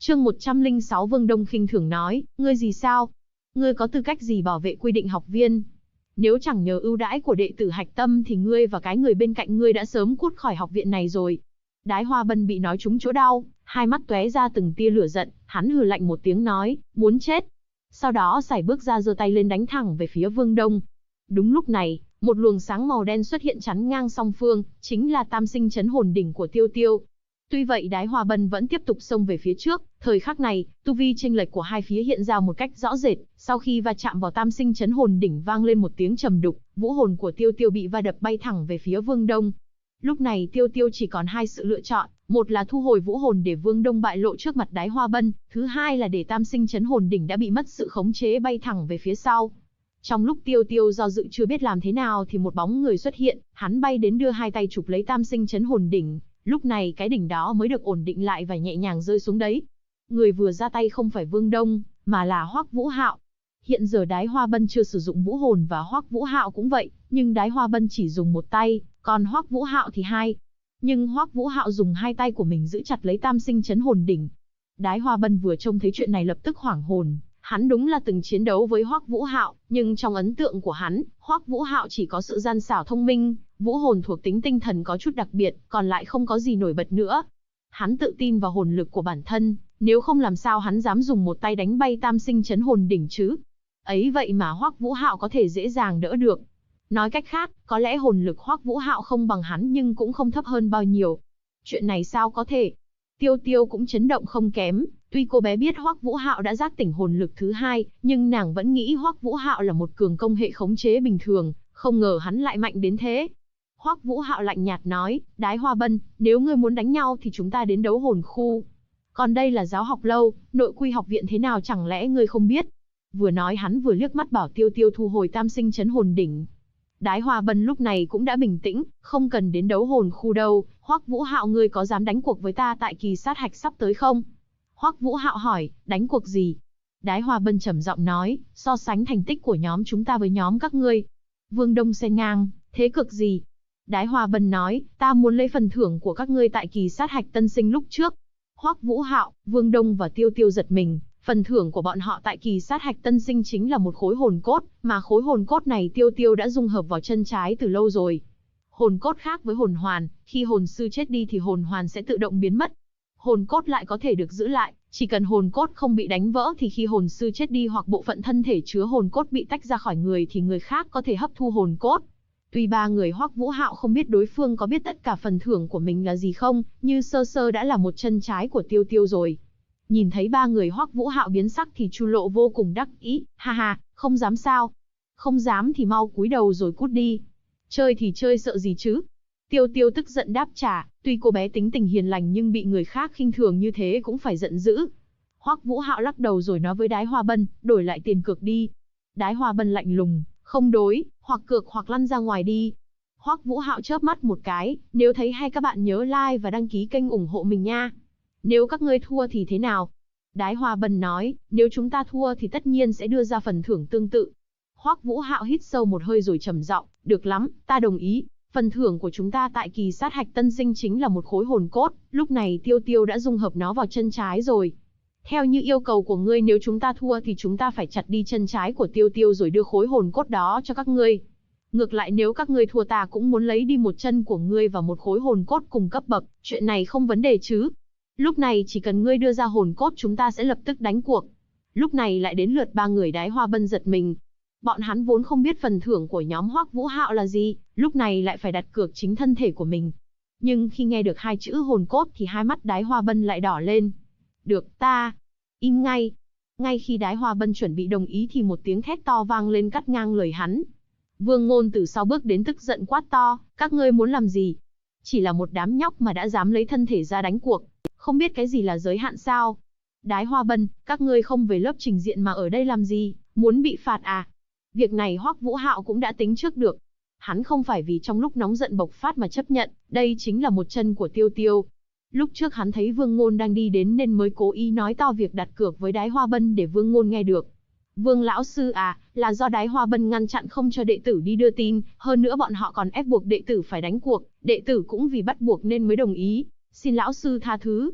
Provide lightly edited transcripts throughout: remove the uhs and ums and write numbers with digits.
Chương 106 Vương Đông khinh thường nói, ngươi gì sao? Ngươi có tư cách gì bảo vệ quy định học viên? Nếu chẳng nhờ ưu đãi của đệ tử Hạch Tâm thì ngươi và cái người bên cạnh ngươi đã sớm cút khỏi học viện này rồi. Đái Hoa Bân bị nói trúng chỗ đau, hai mắt tóe ra từng tia lửa giận, hắn hừ lạnh một tiếng nói, muốn chết. Sau đó sải bước ra giơ tay lên đánh thẳng về phía Vương Đông. Đúng lúc này, một luồng sáng màu đen xuất hiện chắn ngang song phương, chính là Tam Sinh Chấn Hồn Đỉnh của Tiêu Tiêu. Tuy vậy Đái Hoa Bân vẫn tiếp tục xông về phía trước, thời khắc này, tu vi chênh lệch của hai phía hiện ra một cách rõ rệt, sau khi va chạm vào Tam Sinh Chấn Hồn Đỉnh vang lên một tiếng trầm đục, vũ hồn của Tiêu Tiêu bị va đập bay thẳng về phía Vương Đông. Lúc này Tiêu Tiêu chỉ còn hai sự lựa chọn, một là thu hồi vũ hồn để Vương Đông bại lộ trước mặt Đái Hoa Bân, thứ hai là để Tam Sinh Chấn Hồn Đỉnh đã bị mất sự khống chế bay thẳng về phía sau. Trong lúc Tiêu Tiêu do dự chưa biết làm thế nào thì một bóng người xuất hiện, hắn bay đến đưa hai tay chụp lấy Tam Sinh Chấn Hồn Đỉnh. Lúc này cái đỉnh đó mới được ổn định lại và nhẹ nhàng rơi xuống đấy. Người vừa ra tay không phải Vương Đông, mà là Hoắc Vũ Hạo. Hiện giờ Đái Hoa Bân chưa sử dụng vũ hồn và Hoắc Vũ Hạo cũng vậy, nhưng Đái Hoa Bân chỉ dùng một tay, còn Hoắc Vũ Hạo thì hai. Nhưng Hoắc Vũ Hạo dùng hai tay của mình giữ chặt lấy Tam Sinh Chấn Hồn Đỉnh. Đái Hoa Bân vừa trông thấy chuyện này lập tức hoảng hồn, hắn đúng là từng chiến đấu với Hoắc Vũ Hạo, nhưng trong ấn tượng của hắn, Hoắc Vũ Hạo chỉ có sự gian xảo thông minh, vũ hồn thuộc tính tinh thần có chút đặc biệt, còn lại không có gì nổi bật nữa. Hắn tự tin vào hồn lực của bản thân, nếu không làm sao hắn dám dùng một tay đánh bay Tam Sinh Chấn Hồn Đỉnh chứ? Ấy vậy mà Hoắc Vũ Hạo có thể dễ dàng đỡ được. Nói cách khác, có lẽ hồn lực Hoắc Vũ Hạo không bằng hắn nhưng cũng không thấp hơn bao nhiêu. Chuyện này sao có thể? Tiêu Tiêu cũng chấn động không kém, tuy cô bé biết Hoắc Vũ Hạo đã giác tỉnh hồn lực thứ hai, nhưng nàng vẫn nghĩ Hoắc Vũ Hạo là một cường công hệ khống chế bình thường, không ngờ hắn lại mạnh đến thế. Hoắc Vũ Hạo lạnh nhạt nói, Đái Hoa Bân, nếu ngươi muốn đánh nhau thì chúng ta đến đấu hồn khu. Còn đây là giáo học lâu, nội quy học viện thế nào chẳng lẽ ngươi không biết? Vừa nói hắn vừa liếc mắt bảo Tiêu Tiêu thu hồi Tam Sinh Chấn Hồn Đỉnh. Đái Hoa Bân lúc này cũng đã bình tĩnh, không cần đến đấu hồn khu đâu. Hoắc Vũ Hạo, ngươi có dám đánh cuộc với ta tại kỳ sát hạch sắp tới không? Hoắc Vũ Hạo hỏi, đánh cuộc gì? Đái Hoa Bân trầm giọng nói, so sánh thành tích của nhóm chúng ta với nhóm các ngươi. Vương Đông xen ngang, thế cực gì? Đái Hoa Bân nói, ta muốn lấy phần thưởng của các ngươi tại kỳ sát hạch tân sinh lúc trước. Hoắc Vũ Hạo, Vương Đông và Tiêu Tiêu giật mình, phần thưởng của bọn họ tại kỳ sát hạch tân sinh chính là một khối hồn cốt, mà khối hồn cốt này Tiêu Tiêu đã dung hợp vào chân trái từ lâu rồi. Hồn cốt khác với hồn hoàn, khi hồn sư chết đi thì hồn hoàn sẽ tự động biến mất. Hồn cốt lại có thể được giữ lại, chỉ cần hồn cốt không bị đánh vỡ thì khi hồn sư chết đi hoặc bộ phận thân thể chứa hồn cốt bị tách ra khỏi người thì người khác có thể hấp thu hồn cốt. Tuy ba người Hoắc Vũ Hạo không biết đối phương có biết tất cả phần thưởng của mình là gì không, như sơ sơ đã là một chân trái của Tiêu Tiêu rồi. Nhìn thấy ba người Hoắc Vũ Hạo biến sắc thì Chu Lộ vô cùng đắc ý, ha ha, không dám sao? Không dám thì mau cúi đầu rồi cút đi. Chơi thì chơi sợ gì chứ? Tiêu Tiêu tức giận đáp trả, tuy cô bé tính tình hiền lành nhưng bị người khác khinh thường như thế cũng phải giận dữ. Hoắc Vũ Hạo lắc đầu rồi nói với Đái Hoa Bân, đổi lại tiền cược đi. Đái Hoa Bân lạnh lùng, không đối, hoặc cược hoặc lăn ra ngoài đi. Hoắc Vũ Hạo chớp mắt một cái, nếu thấy hay các bạn nhớ like và đăng ký kênh ủng hộ mình nha. Nếu các ngươi thua thì thế nào? Đái Hoa Bân nói, nếu chúng ta thua thì tất nhiên sẽ đưa ra phần thưởng tương tự. Hoắc Vũ Hạo hít sâu một hơi rồi trầm giọng, được lắm, ta đồng ý. Phần thưởng của chúng ta tại kỳ sát hạch tân sinh chính là một khối hồn cốt, lúc này Tiêu Tiêu đã dung hợp nó vào chân trái rồi. Theo như yêu cầu của ngươi, nếu chúng ta thua thì chúng ta phải chặt đi chân trái của Tiêu Tiêu rồi đưa khối hồn cốt đó cho các ngươi. Ngược lại nếu các ngươi thua ta cũng muốn lấy đi một chân của ngươi và một khối hồn cốt cùng cấp bậc, chuyện này không vấn đề chứ. Lúc này chỉ cần ngươi đưa ra hồn cốt chúng ta sẽ lập tức đánh cuộc. Lúc này lại đến lượt ba người Đái Hoa Bân giật mình. Bọn hắn vốn không biết phần thưởng của nhóm Hoắc Vũ Hạo là gì, lúc này lại phải đặt cược chính thân thể của mình. Nhưng khi nghe được hai chữ hồn cốt thì hai mắt Đái Hoa Bân lại đỏ lên. Được, ta im ngay. Ngay khi Đái Hoa Bân chuẩn bị đồng ý thì một tiếng thét to vang lên cắt ngang lời hắn. Vương Ngôn từ sau bước đến tức giận quát to, các ngươi muốn làm gì? Chỉ là một đám nhóc mà đã dám lấy thân thể ra đánh cuộc, không biết cái gì là giới hạn sao? Đái Hoa Bân, các ngươi không về lớp trình diện mà ở đây làm gì, muốn bị phạt à? Việc này Hoắc Vũ Hạo cũng đã tính trước được. Hắn không phải vì trong lúc nóng giận bộc phát mà chấp nhận, đây chính là một chân của Tiêu Tiêu. Lúc trước hắn thấy Vương Ngôn đang đi đến nên mới cố ý nói to việc đặt cược với Đái Hoa Bân để Vương Ngôn nghe được. Vương lão sư à, là do Đái Hoa Bân ngăn chặn không cho đệ tử đi đưa tin, hơn nữa bọn họ còn ép buộc đệ tử phải đánh cuộc, đệ tử cũng vì bắt buộc nên mới đồng ý, xin lão sư tha thứ.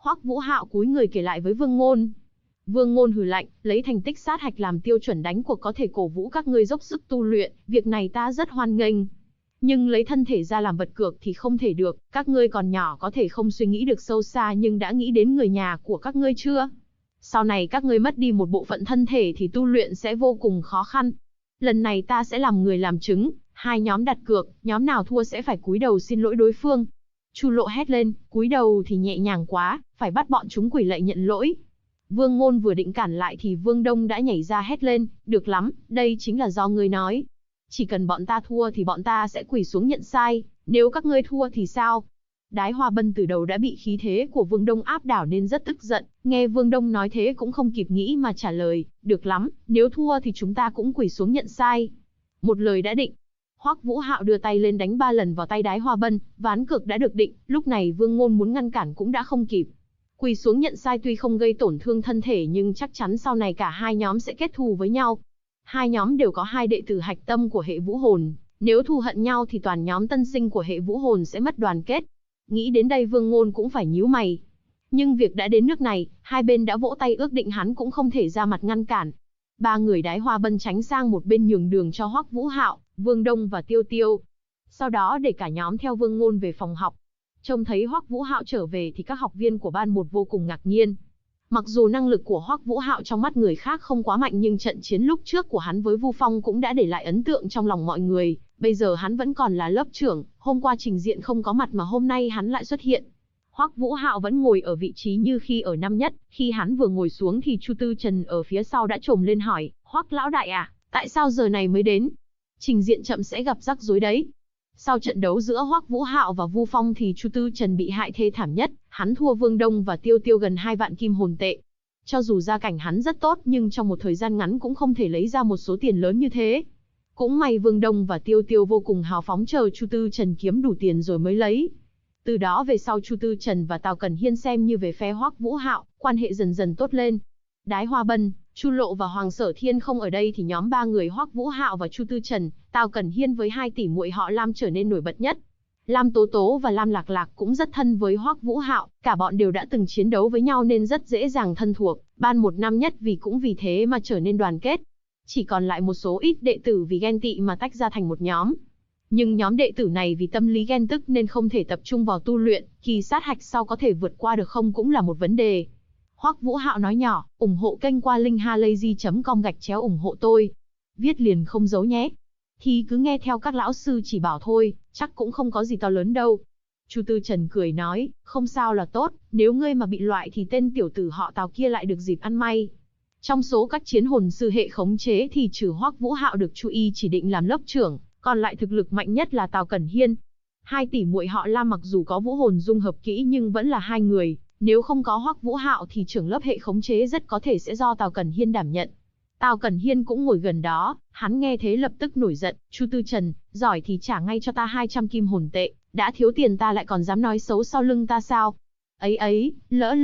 Hoắc Vũ Hạo cúi người kể lại với Vương Ngôn. Vương Ngôn hừ lạnh, lấy thành tích sát hạch làm tiêu chuẩn đánh cuộc có thể cổ vũ các ngươi dốc sức tu luyện, việc này ta rất hoan nghênh. Nhưng lấy thân thể ra làm vật cược thì không thể được, các ngươi còn nhỏ có thể không suy nghĩ được sâu xa nhưng đã nghĩ đến người nhà của các ngươi chưa? Sau này các ngươi mất đi một bộ phận thân thể thì tu luyện sẽ vô cùng khó khăn. Lần này ta sẽ làm người làm chứng, hai nhóm đặt cược, nhóm nào thua sẽ phải cúi đầu xin lỗi đối phương. Chu Lộ hét lên, cúi đầu thì nhẹ nhàng quá, phải bắt bọn chúng quỳ lạy nhận lỗi. Vương Ngôn vừa định cản lại thì Vương Đông đã nhảy ra hét lên, được lắm, đây chính là do ngươi nói. Chỉ cần bọn ta thua thì bọn ta sẽ quỳ xuống nhận sai, nếu các ngươi thua thì sao? Đái Hoa Bân từ đầu đã bị khí thế của Vương Đông áp đảo nên rất tức giận, nghe Vương Đông nói thế cũng không kịp nghĩ mà trả lời, được lắm, nếu thua thì chúng ta cũng quỳ xuống nhận sai. Một lời đã định. Hoắc Vũ Hạo đưa tay lên đánh 3 lần vào tay Đái Hoa Bân, ván cược đã được định, lúc này Vương Ngôn muốn ngăn cản cũng đã không kịp. Quỳ xuống nhận sai tuy không gây tổn thương thân thể nhưng chắc chắn sau này cả hai nhóm sẽ kết thù với nhau. Hai nhóm đều có hai đệ tử hạch tâm của hệ vũ hồn, nếu thù hận nhau thì toàn nhóm tân sinh của hệ vũ hồn sẽ mất đoàn kết. Nghĩ đến đây Vương Ngôn cũng phải nhíu mày. Nhưng việc đã đến nước này, hai bên đã vỗ tay ước định hắn cũng không thể ra mặt ngăn cản. Ba người Đái Hoa Bân tránh sang một bên nhường đường cho Hoắc Vũ Hạo, Vương Đông và Tiêu Tiêu. Sau đó để cả nhóm theo Vương Ngôn về phòng học. Trông thấy Hoắc Vũ Hạo trở về thì các học viên của ban 1 vô cùng ngạc nhiên. Mặc dù năng lực của Hoắc Vũ Hạo trong mắt người khác không quá mạnh nhưng trận chiến lúc trước của hắn với Vu Phong cũng đã để lại ấn tượng trong lòng mọi người. Bây giờ hắn vẫn còn là lớp trưởng, hôm qua trình diện không có mặt mà hôm nay hắn lại xuất hiện. Hoắc Vũ Hạo vẫn ngồi ở vị trí như khi ở năm nhất, khi hắn vừa ngồi xuống thì Chu Tư Trần ở phía sau đã chồm lên hỏi, Hoắc lão đại à, tại sao giờ này mới đến? Trình diện chậm sẽ gặp rắc rối đấy. Sau trận đấu giữa Hoắc Vũ Hạo và Vu Phong thì Chu Tư Trần bị hại thê thảm nhất, hắn thua Vương Đông và Tiêu Tiêu gần 2 vạn kim hồn tệ. Cho dù gia cảnh hắn rất tốt nhưng trong một thời gian ngắn cũng không thể lấy ra một số tiền lớn như thế. Cũng may Vương Đông và Tiêu Tiêu vô cùng hào phóng chờ Chu Tư Trần kiếm đủ tiền rồi mới lấy. Từ đó về sau Chu Tư Trần và Tào Cẩn Hiên xem như về phe Hoắc Vũ Hạo, quan hệ dần dần tốt lên. Đái Hoa Bân, Chu Lộ và Hoàng Sở Thiên không ở đây thì nhóm 3 người Hoắc Vũ Hạo và Chu Tư Trần, Tào Cẩn Hiên với 2 tỷ muội họ Lam trở nên nổi bật nhất. Lam Tố Tố và Lam Lạc Lạc cũng rất thân với Hoắc Vũ Hạo, cả bọn đều đã từng chiến đấu với nhau nên rất dễ dàng thân thuộc, ban 1 năm nhất cũng vì thế mà trở nên đoàn kết. Chỉ còn lại một số ít đệ tử vì ghen tị mà tách ra thành một nhóm. Nhưng nhóm đệ tử này vì tâm lý ghen tức nên không thể tập trung vào tu luyện, kỳ sát hạch sau có thể vượt qua được không cũng là một vấn đề. Hoắc Vũ Hạo nói nhỏ, ủng hộ kênh qua link halayzi.com/ủng hộ tôi. Viết liền không giấu nhé. Thì cứ nghe theo các lão sư chỉ bảo thôi, chắc cũng không có gì to lớn đâu. Chu Tư Trần cười nói, không sao là tốt, nếu ngươi mà bị loại thì tên tiểu tử họ Tào kia lại được dịp ăn may. Trong số các chiến hồn sư hệ khống chế thì trừ Hoắc Vũ Hạo được Chu Y chỉ định làm lớp trưởng, còn lại thực lực mạnh nhất là Tào Cẩn Hiên. 2 tỷ muội họ Lam mặc dù có vũ hồn dung hợp kỹ nhưng vẫn là 2 người, nếu không có Hoắc Vũ Hạo thì trưởng lớp hệ khống chế rất có thể sẽ do Tào Cẩn Hiên đảm nhận. Tào Cẩn Hiên cũng ngồi gần đó, hắn nghe thế lập tức nổi giận, Chu Tư Trần, giỏi thì trả ngay cho ta 200 kim hồn tệ, đã thiếu tiền ta lại còn dám nói xấu sau lưng ta sao? Ấy, lỡ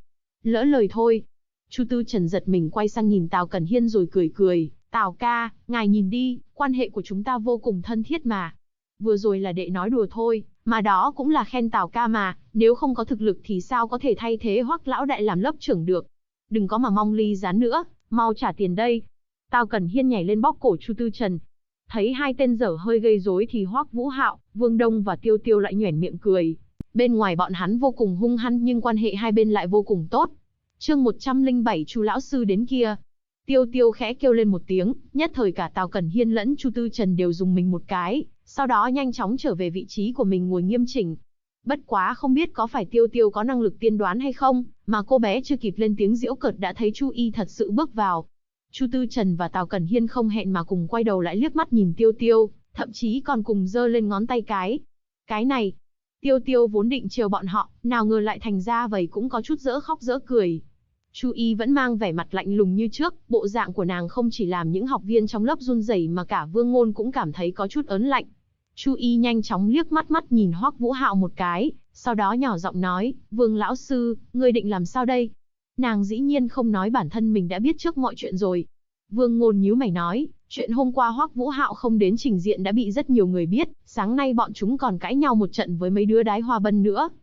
lời thôi. Chu Tư Trần giật mình quay sang nhìn Tào Cẩn Hiên rồi cười, Tào ca, ngài nhìn đi, quan hệ của chúng ta vô cùng thân thiết mà. Vừa rồi là đệ nói đùa thôi, mà đó cũng là khen Tào ca mà, nếu không có thực lực thì sao có thể thay thế Hoắc lão đại làm lớp trưởng được. Đừng có mà mong ly gián nữa, mau trả tiền đây. Tào Cẩn Hiên nhảy lên bóp cổ Chu Tư Trần. Thấy hai tên dở hơi gây rối thì Hoắc Vũ Hạo, Vương Đông và Tiêu Tiêu lại nhoẻn miệng cười. Bên ngoài bọn hắn vô cùng hung hăng nhưng quan hệ hai bên lại vô cùng tốt. Chương 107 Chu lão sư đến kia. Tiêu Tiêu khẽ kêu lên một tiếng, nhất thời cả Tào Cẩn Hiên lẫn Chu Tư Trần đều dùng mình một cái, sau đó nhanh chóng trở về vị trí của mình ngồi nghiêm chỉnh. Bất quá không biết có phải Tiêu Tiêu có năng lực tiên đoán hay không, mà cô bé chưa kịp lên tiếng giễu cợt đã thấy Chu Y thật sự bước vào. Chu Tư Trần và Tào Cẩn Hiên không hẹn mà cùng quay đầu lại liếc mắt nhìn Tiêu Tiêu, thậm chí còn cùng giơ lên ngón tay cái. Cái này, Tiêu Tiêu vốn định trêu bọn họ, nào ngờ lại thành ra vậy cũng có chút dở khóc dở cười. Chu Y vẫn mang vẻ mặt lạnh lùng như trước, bộ dạng của nàng không chỉ làm những học viên trong lớp run rẩy mà cả Vương Ngôn cũng cảm thấy có chút ớn lạnh. Chu Y nhanh chóng liếc mắt nhìn Hoắc Vũ Hạo một cái, sau đó nhỏ giọng nói, Vương lão sư, ngươi định làm sao đây? Nàng dĩ nhiên không nói bản thân mình đã biết trước mọi chuyện rồi. Vương Ngôn nhíu mày nói, chuyện hôm qua Hoắc Vũ Hạo không đến trình diện đã bị rất nhiều người biết, sáng nay bọn chúng còn cãi nhau một trận với mấy đứa Đái Hoa Bân nữa.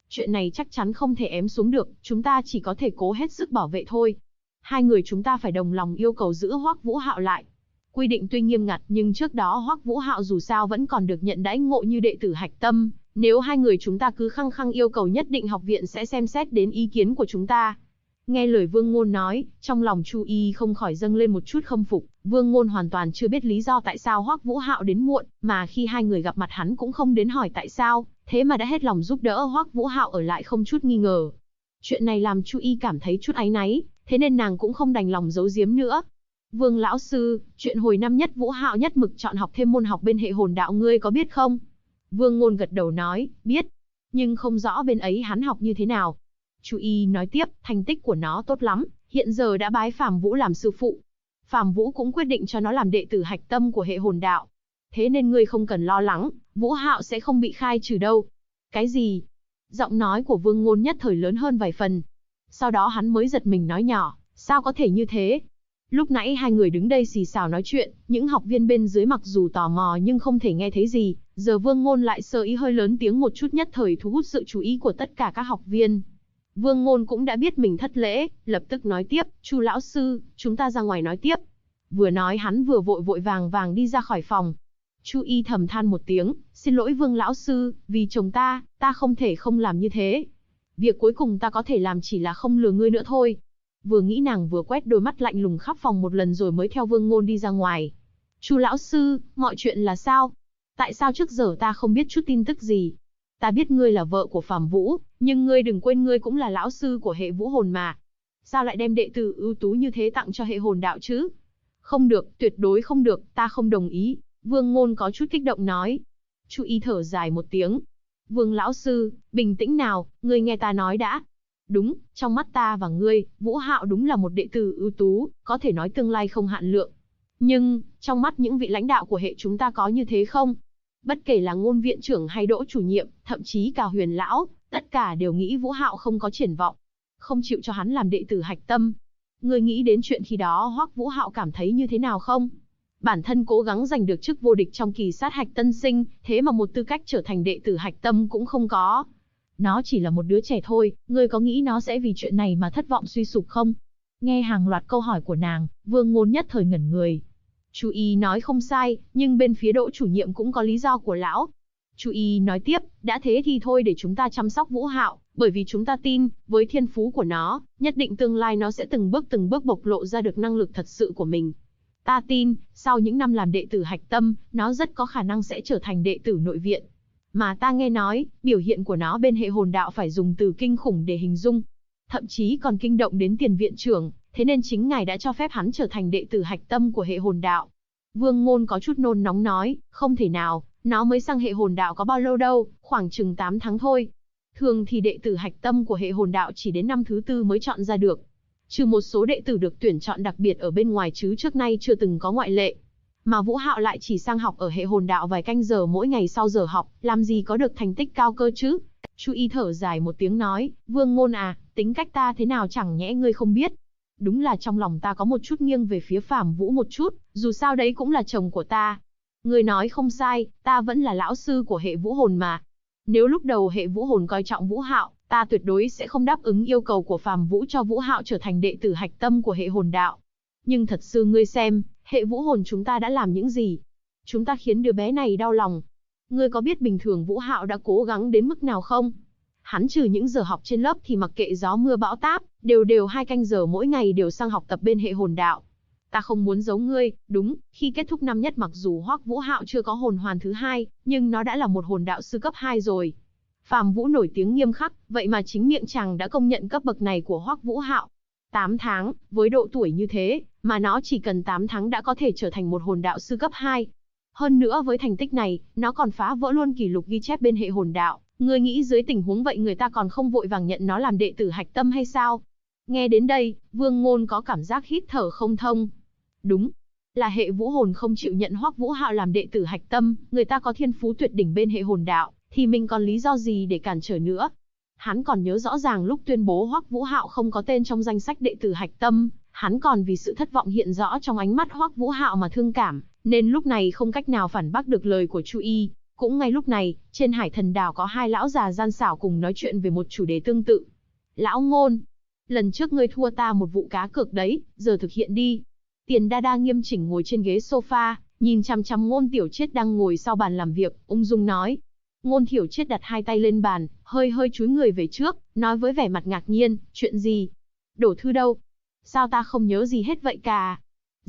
Chuyện này chắc chắn không thể ém xuống được, chúng ta chỉ có thể cố hết sức bảo vệ thôi. Hai người chúng ta phải đồng lòng yêu cầu giữ Hoắc Vũ Hạo lại. Quy định tuy nghiêm ngặt nhưng trước đó Hoắc Vũ Hạo dù sao vẫn còn được nhận đãi ngộ như đệ tử hạch tâm. Nếu hai người chúng ta cứ khăng khăng yêu cầu nhất định học viện sẽ xem xét đến ý kiến của chúng ta. Nghe lời Vương Ngôn nói, trong lòng Chu Y không khỏi dâng lên một chút khâm phục. Vương Ngôn hoàn toàn chưa biết lý do tại sao Hoắc Vũ Hạo đến muộn, mà khi hai người gặp mặt hắn cũng không đến hỏi tại sao, thế mà đã hết lòng giúp đỡ Hoắc Vũ Hạo ở lại không chút nghi ngờ. Chuyện này làm Chu Y cảm thấy chút áy náy, thế nên nàng cũng không đành lòng giấu giếm nữa. Vương lão sư, chuyện hồi năm nhất Vũ Hạo nhất mực chọn học thêm môn học bên hệ hồn đạo ngươi có biết không? Vương Ngôn gật đầu nói, biết, nhưng không rõ bên ấy hắn học như thế nào. Chu Y nói tiếp, thành tích của nó tốt lắm, hiện giờ đã bái Phàm Vũ làm sư phụ. Phàm Vũ cũng quyết định cho nó làm đệ tử hạch tâm của hệ hồn đạo. Thế nên ngươi không cần lo lắng, Vũ Hạo sẽ không bị khai trừ đâu. Cái gì? Giọng nói của Vương Ngôn nhất thời lớn hơn vài phần. Sau đó hắn mới giật mình nói nhỏ, sao có thể như thế? Lúc nãy hai người đứng đây xì xào nói chuyện, những học viên bên dưới mặc dù tò mò nhưng không thể nghe thấy gì, giờ Vương Ngôn lại sơ ý hơi lớn tiếng một chút nhất thời thu hút sự chú ý của tất cả các học viên. Vương Ngôn cũng đã biết mình thất lễ, lập tức nói tiếp, Chu lão sư, chúng ta ra ngoài nói tiếp. Vừa nói hắn vừa vội vàng đi ra khỏi phòng. Chu Y thầm than một tiếng, xin lỗi Vương lão sư, vì chồng ta không thể không làm như thế. Việc cuối cùng ta có thể làm chỉ là không lừa ngươi nữa thôi. Vừa nghĩ nàng vừa quét đôi mắt lạnh lùng khắp phòng một lần rồi mới theo Vương Ngôn đi ra ngoài. Chu lão sư, mọi chuyện là sao? Tại sao trước giờ ta không biết chút tin tức gì? Ta biết ngươi là vợ của Phàm Vũ, nhưng ngươi đừng quên ngươi cũng là lão sư của hệ vũ hồn mà. Sao lại đem đệ tử ưu tú như thế tặng cho hệ hồn đạo chứ? Không được, tuyệt đối không được, ta không đồng ý. Vương Ngôn có chút kích động nói. Chu Y thở dài một tiếng. Vương lão sư, bình tĩnh nào, ngươi nghe ta nói đã. Đúng, trong mắt ta và ngươi, Vũ Hạo đúng là một đệ tử ưu tú, có thể nói tương lai không hạn lượng. Nhưng, trong mắt những vị lãnh đạo của hệ chúng ta có như thế không? Bất kể là Ngôn viện trưởng hay Đỗ chủ nhiệm, thậm chí cả Huyền lão, tất cả đều nghĩ Vũ Hạo không có triển vọng, không chịu cho hắn làm đệ tử hạch tâm. Ngươi nghĩ đến chuyện khi đó Hoắc Vũ Hạo cảm thấy như thế nào không? Bản thân cố gắng giành được chức vô địch trong kỳ sát hạch tân sinh, thế mà một tư cách trở thành đệ tử hạch tâm cũng không có. Nó chỉ là một đứa trẻ thôi, ngươi có nghĩ nó sẽ vì chuyện này mà thất vọng suy sụp không? Nghe hàng loạt câu hỏi của nàng, Vương Ngôn nhất thời ngẩn người. Chu Y nói không sai, nhưng bên phía Đỗ chủ nhiệm cũng có lý do của lão. Chu Y nói tiếp, đã thế thì thôi để chúng ta chăm sóc Vũ Hạo, bởi vì chúng ta tin, với thiên phú của nó, nhất định tương lai nó sẽ từng bước bộc lộ ra được năng lực thật sự của mình. Ta tin, sau những năm làm đệ tử hạch tâm, nó rất có khả năng sẽ trở thành đệ tử nội viện. Mà ta nghe nói, biểu hiện của nó bên hệ hồn đạo phải dùng từ kinh khủng để hình dung. Thậm chí còn kinh động đến tiền viện trưởng, thế nên chính ngài đã cho phép hắn trở thành đệ tử hạch tâm của hệ hồn đạo. Vương Ngôn có chút nôn nóng nói, không thể nào, nó mới sang hệ hồn đạo có bao lâu đâu, khoảng chừng 8 tháng thôi. Thường thì đệ tử hạch tâm của hệ hồn đạo chỉ đến năm thứ 4 mới chọn ra được. Trừ một số đệ tử được tuyển chọn đặc biệt ở bên ngoài chứ trước nay chưa từng có ngoại lệ. Mà Vũ Hạo lại chỉ sang học ở hệ hồn đạo vài canh giờ mỗi ngày sau giờ học, làm gì có được thành tích cao cơ chứ? Chu Y thở dài một tiếng nói, Vương Ngôn à, tính cách ta thế nào chẳng nhẽ ngươi không biết. Đúng là trong lòng ta có một chút nghiêng về phía Phàm Vũ một chút, dù sao đấy cũng là chồng của ta. Ngươi nói không sai, ta vẫn là lão sư của hệ vũ hồn mà. Nếu lúc đầu hệ vũ hồn coi trọng Vũ Hạo, ta tuyệt đối sẽ không đáp ứng yêu cầu của Phàm Vũ cho Vũ Hạo trở thành đệ tử hạch tâm của hệ hồn đạo. Nhưng thật sự ngươi xem, hệ vũ hồn chúng ta đã làm những gì? Chúng ta khiến đứa bé này đau lòng. Ngươi có biết bình thường Vũ Hạo đã cố gắng đến mức nào không? Hắn trừ những giờ học trên lớp thì mặc kệ gió mưa bão táp, đều 2 canh giờ mỗi ngày đều sang học tập bên hệ hồn đạo. Ta không muốn giấu ngươi, đúng, khi kết thúc năm nhất mặc dù Hoắc Vũ Hạo chưa có hồn hoàn thứ 2, nhưng nó đã là một hồn đạo sư cấp 2 rồi. Phàm Vũ nổi tiếng nghiêm khắc, vậy mà chính miệng chàng đã công nhận cấp bậc này của Hoắc Vũ Hạo. 8 tháng, với độ tuổi như thế, mà nó chỉ cần 8 tháng đã có thể trở thành một hồn đạo sư cấp 2. Hơn nữa với thành tích này, nó còn phá vỡ luôn kỷ lục ghi chép bên hệ hồn đạo. Ngươi nghĩ dưới tình huống vậy người ta còn không vội vàng nhận nó làm đệ tử hạch tâm hay sao? Nghe đến đây, Vương Ngôn có cảm giác hít thở không thông. Đúng, là hệ vũ hồn không chịu nhận Hoắc Vũ Hạo làm đệ tử hạch tâm, người ta có thiên phú tuyệt đỉnh bên hệ hồn đạo, thì mình còn lý do gì để cản trở nữa? Hắn còn nhớ rõ ràng lúc tuyên bố Hoắc Vũ Hạo không có tên trong danh sách đệ tử hạch tâm, hắn còn vì sự thất vọng hiện rõ trong ánh mắt Hoắc Vũ Hạo mà thương cảm, nên lúc này không cách nào phản bác được lời của Chu Y. Cũng ngay lúc này, trên Hải Thần Đảo có hai lão già gian xảo cùng nói chuyện về một chủ đề tương tự. Lão Ngôn, lần trước ngươi thua ta một vụ cá cược đấy, giờ thực hiện đi. Tiền Đa Đa nghiêm chỉnh ngồi trên ghế sofa, nhìn chằm chằm Ngôn Tiểu Chiết đang ngồi sau bàn làm việc, ung dung nói. Ngôn Tiểu Chiết đặt hai tay lên bàn, hơi chúi người về trước, nói với vẻ mặt ngạc nhiên, chuyện gì? Đổ thư đâu? Sao ta không nhớ gì hết vậy cả?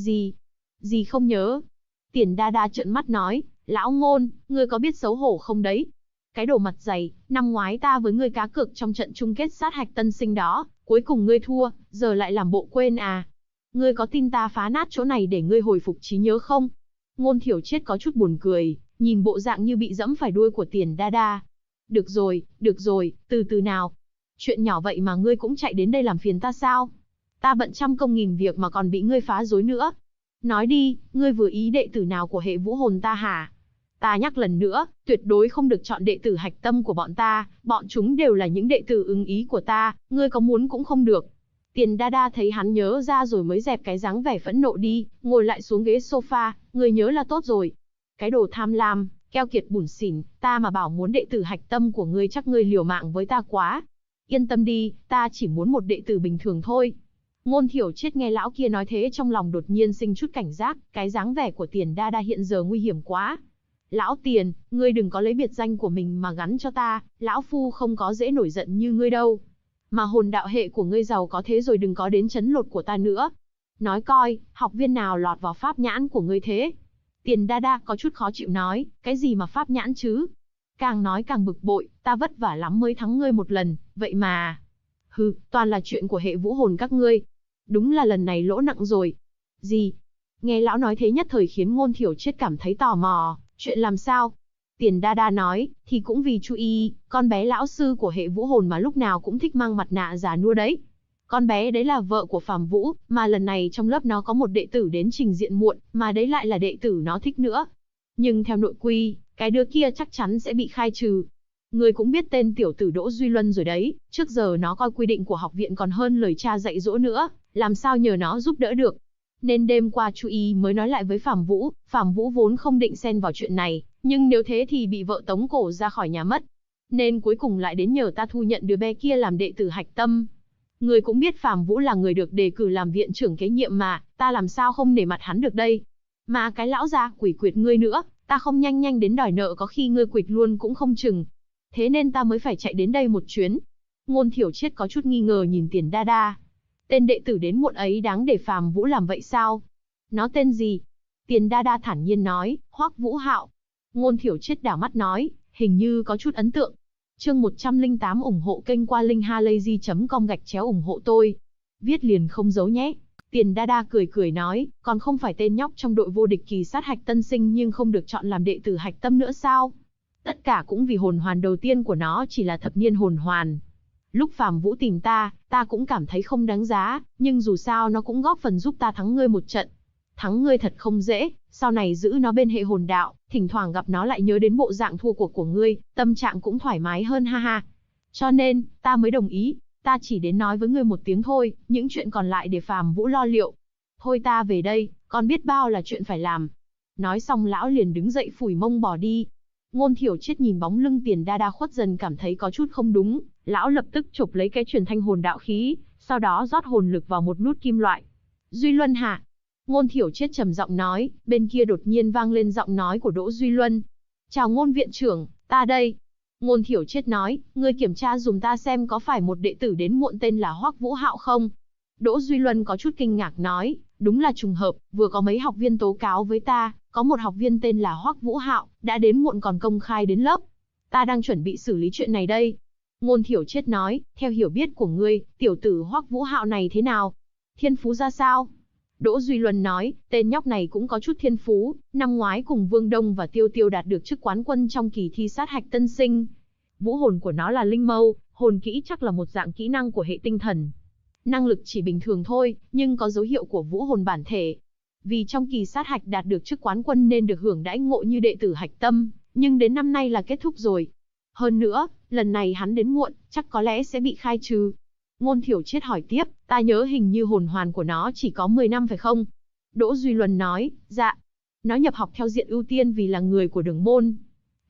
Gì không nhớ? Tiền Đa Đa trợn mắt nói, lão Ngôn, ngươi có biết xấu hổ không đấy? Cái đồ mặt dày, năm ngoái ta với ngươi cá cược trong trận chung kết sát hạch tân sinh đó, cuối cùng ngươi thua, giờ lại làm bộ quên à? Ngươi có tin ta phá nát chỗ này để ngươi hồi phục trí nhớ không? Ngôn Thiểu Chiết có chút buồn cười, nhìn bộ dạng như bị dẫm phải đuôi của Tiền Đa Đa. Được rồi, từ từ nào. Chuyện nhỏ vậy mà ngươi cũng chạy đến đây làm phiền ta sao? Ta bận trăm công nghìn việc mà còn bị ngươi phá rối nữa. Nói đi, ngươi vừa ý đệ tử nào của hệ vũ hồn ta hả? Ta nhắc lần nữa, tuyệt đối không được chọn đệ tử hạch tâm của bọn ta, bọn chúng đều là những đệ tử ứng ý của ta, ngươi có muốn cũng không được. Tiền Đa Đa thấy hắn nhớ ra rồi mới dẹp cái dáng vẻ phẫn nộ đi, ngồi lại xuống ghế sofa, ngươi nhớ là tốt rồi. Cái đồ tham lam, keo kiệt bủn xỉn, ta mà bảo muốn đệ tử hạch tâm của ngươi chắc ngươi liều mạng với ta quá. Yên tâm đi, ta chỉ muốn một đệ tử bình thường thôi. Ngôn Thiểu Chiết nghe lão kia nói thế trong lòng đột nhiên sinh chút cảnh giác, cái dáng vẻ của Tiền Đa Đa hiện giờ nguy hiểm quá. Lão Tiền, ngươi đừng có lấy biệt danh của mình mà gắn cho ta, lão phu không có dễ nổi giận như ngươi đâu. Mà hồn đạo hệ của ngươi giàu có thế rồi đừng có đến trấn lột của ta nữa. Nói coi, học viên nào lọt vào pháp nhãn của ngươi thế? Tiền Đa Đa có chút khó chịu nói, cái gì mà pháp nhãn chứ? Càng nói càng bực bội, ta vất vả lắm mới thắng ngươi một lần, vậy mà... Hừ, toàn là chuyện của hệ vũ hồn các ngươi. Đúng là lần này lỗ nặng rồi. Gì? Nghe lão nói thế nhất thời khiến Ngôn Thiểu Chiết cảm thấy tò mò, chuyện làm sao? Tiền Đa Đa nói, thì cũng vì chú ý, con bé lão sư của hệ vũ hồn mà lúc nào cũng thích mang mặt nạ giả nua đấy. Con bé đấy là vợ của Phàm Vũ, mà lần này trong lớp nó có một đệ tử đến trình diện muộn, mà đấy lại là đệ tử nó thích nữa. Nhưng theo nội quy, cái đứa kia chắc chắn sẽ bị khai trừ. Người cũng biết tên tiểu tử Đỗ Duy Luân rồi đấy, trước giờ nó coi quy định của học viện còn hơn lời cha dạy dỗ nữa, làm sao nhờ nó giúp đỡ được. Nên đêm qua chú ý mới nói lại với Phàm Vũ vốn không định xen vào chuyện này, nhưng nếu thế thì bị vợ tống cổ ra khỏi nhà mất. Nên cuối cùng lại đến nhờ ta thu nhận đứa bé kia làm đệ tử hạch tâm. Người cũng biết Phàm Vũ là người được đề cử làm viện trưởng kế nhiệm mà, ta làm sao không nể mặt hắn được đây. Mà cái lão già quỷ quyệt ngươi nữa, ta không nhanh đến đòi nợ có khi ngươi quỵt luôn cũng không chừng. Thế nên ta mới phải chạy đến đây một chuyến. Ngôn Thiểu Chiết có chút nghi ngờ nhìn Tiền Đa Đa. Tên đệ tử đến muộn ấy đáng để Phàm Vũ làm vậy sao? Nó tên gì? Tiền Đa Đa thản nhiên nói, Hoắc Vũ Hạo. Ngôn Thiểu Chiết đảo mắt nói, hình như có chút ấn tượng. Chương 108 ủng hộ kênh qua linkhalazy.com/ủng hộ tôi. Viết liền không giấu nhé. Tiền Đa Đa cười nói, còn không phải tên nhóc trong đội vô địch kỳ sát hạch tân sinh nhưng không được chọn làm đệ tử hạch tâm nữa sao? Tất cả cũng vì hồn hoàn đầu tiên của nó chỉ là thập niên hồn hoàn. Lúc Phàm Vũ tìm ta cũng cảm thấy không đáng giá, nhưng dù sao nó cũng góp phần giúp ta thắng ngươi một trận. Thắng ngươi thật không dễ, sau này giữ nó bên hệ hồn đạo, thỉnh thoảng gặp nó lại nhớ đến bộ dạng thua cuộc của ngươi, tâm trạng cũng thoải mái hơn ha ha. Cho nên, ta mới đồng ý, ta chỉ đến nói với ngươi một tiếng thôi, những chuyện còn lại để Phàm Vũ lo liệu. Thôi ta về đây, còn biết bao là chuyện phải làm. Nói xong lão liền đứng dậy phủi mông bỏ đi. Ngôn Thiểu Chiết nhìn bóng lưng Tiền Đa Đa khuất dần cảm thấy có chút không đúng, lão lập tức chộp lấy cái truyền thanh hồn đạo khí, sau đó rót hồn lực vào một nút kim loại. Duy Luân hả? Ngôn Thiểu Chiết trầm giọng nói, bên kia đột nhiên vang lên giọng nói của Đỗ Duy Luân. Chào Ngôn viện trưởng, ta đây. Ngôn Thiểu Chiết nói, ngươi kiểm tra dùm ta xem có phải một đệ tử đến muộn tên là Hoắc Vũ Hạo không? Đỗ Duy Luân có chút kinh ngạc nói, đúng là trùng hợp, vừa có mấy học viên tố cáo với ta, có một học viên tên là Hoắc Vũ Hạo, đã đến muộn còn công khai đến lớp. Ta đang chuẩn bị xử lý chuyện này đây. Ngôn Thiểu Chiết nói, theo hiểu biết của ngươi, tiểu tử Hoắc Vũ Hạo này thế nào? Thiên phú ra sao? Đỗ Duy Luân nói, tên nhóc này cũng có chút thiên phú, năm ngoái cùng Vương Đông và Tiêu Tiêu đạt được chức quán quân trong kỳ thi sát hạch tân sinh. Vũ hồn của nó là linh mâu, hồn kỹ chắc là một dạng kỹ năng của hệ tinh thần. Năng lực chỉ bình thường thôi, nhưng có dấu hiệu của vũ hồn bản thể. Vì trong kỳ sát hạch đạt được chức quán quân nên được hưởng đãi ngộ như đệ tử hạch tâm, nhưng đến năm nay là kết thúc rồi. Hơn nữa, lần này hắn đến muộn, chắc có lẽ sẽ bị khai trừ. Ngôn Thiểu Chiết hỏi tiếp, ta nhớ hình như hồn hoàn của nó chỉ có 10 năm phải không? Đỗ Duy Luân nói, dạ. Nó nhập học theo diện ưu tiên vì là người của Đường môn.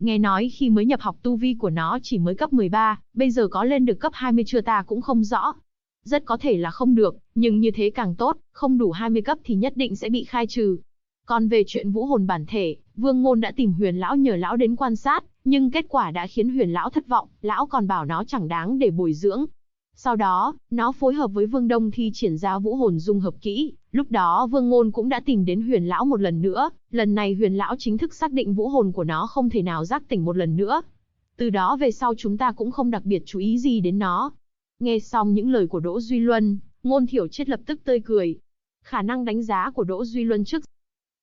Nghe nói khi mới nhập học tu vi của nó chỉ mới cấp 13, bây giờ có lên được cấp 20 chưa ta cũng không rõ. Rất có thể là không được, nhưng như thế càng tốt, không đủ 20 cấp thì nhất định sẽ bị khai trừ. Còn về chuyện vũ hồn bản thể, Vương Ngôn đã tìm Huyền Lão nhờ Lão đến quan sát, nhưng kết quả đã khiến Huyền Lão thất vọng, Lão còn bảo nó chẳng đáng để bồi dưỡng. Sau đó, nó phối hợp với Vương Đông thi triển ra vũ hồn dung hợp kỹ, lúc đó Vương Ngôn cũng đã tìm đến Huyền Lão một lần nữa, lần này Huyền Lão chính thức xác định vũ hồn của nó không thể nào giác tỉnh một lần nữa. Từ đó về sau chúng ta cũng không đặc biệt chú ý gì đến nó. Nghe xong những lời của Đỗ Duy Luân, Ngôn Thiểu Triết lập tức tươi cười. Khả năng đánh giá của Đỗ Duy Luân trước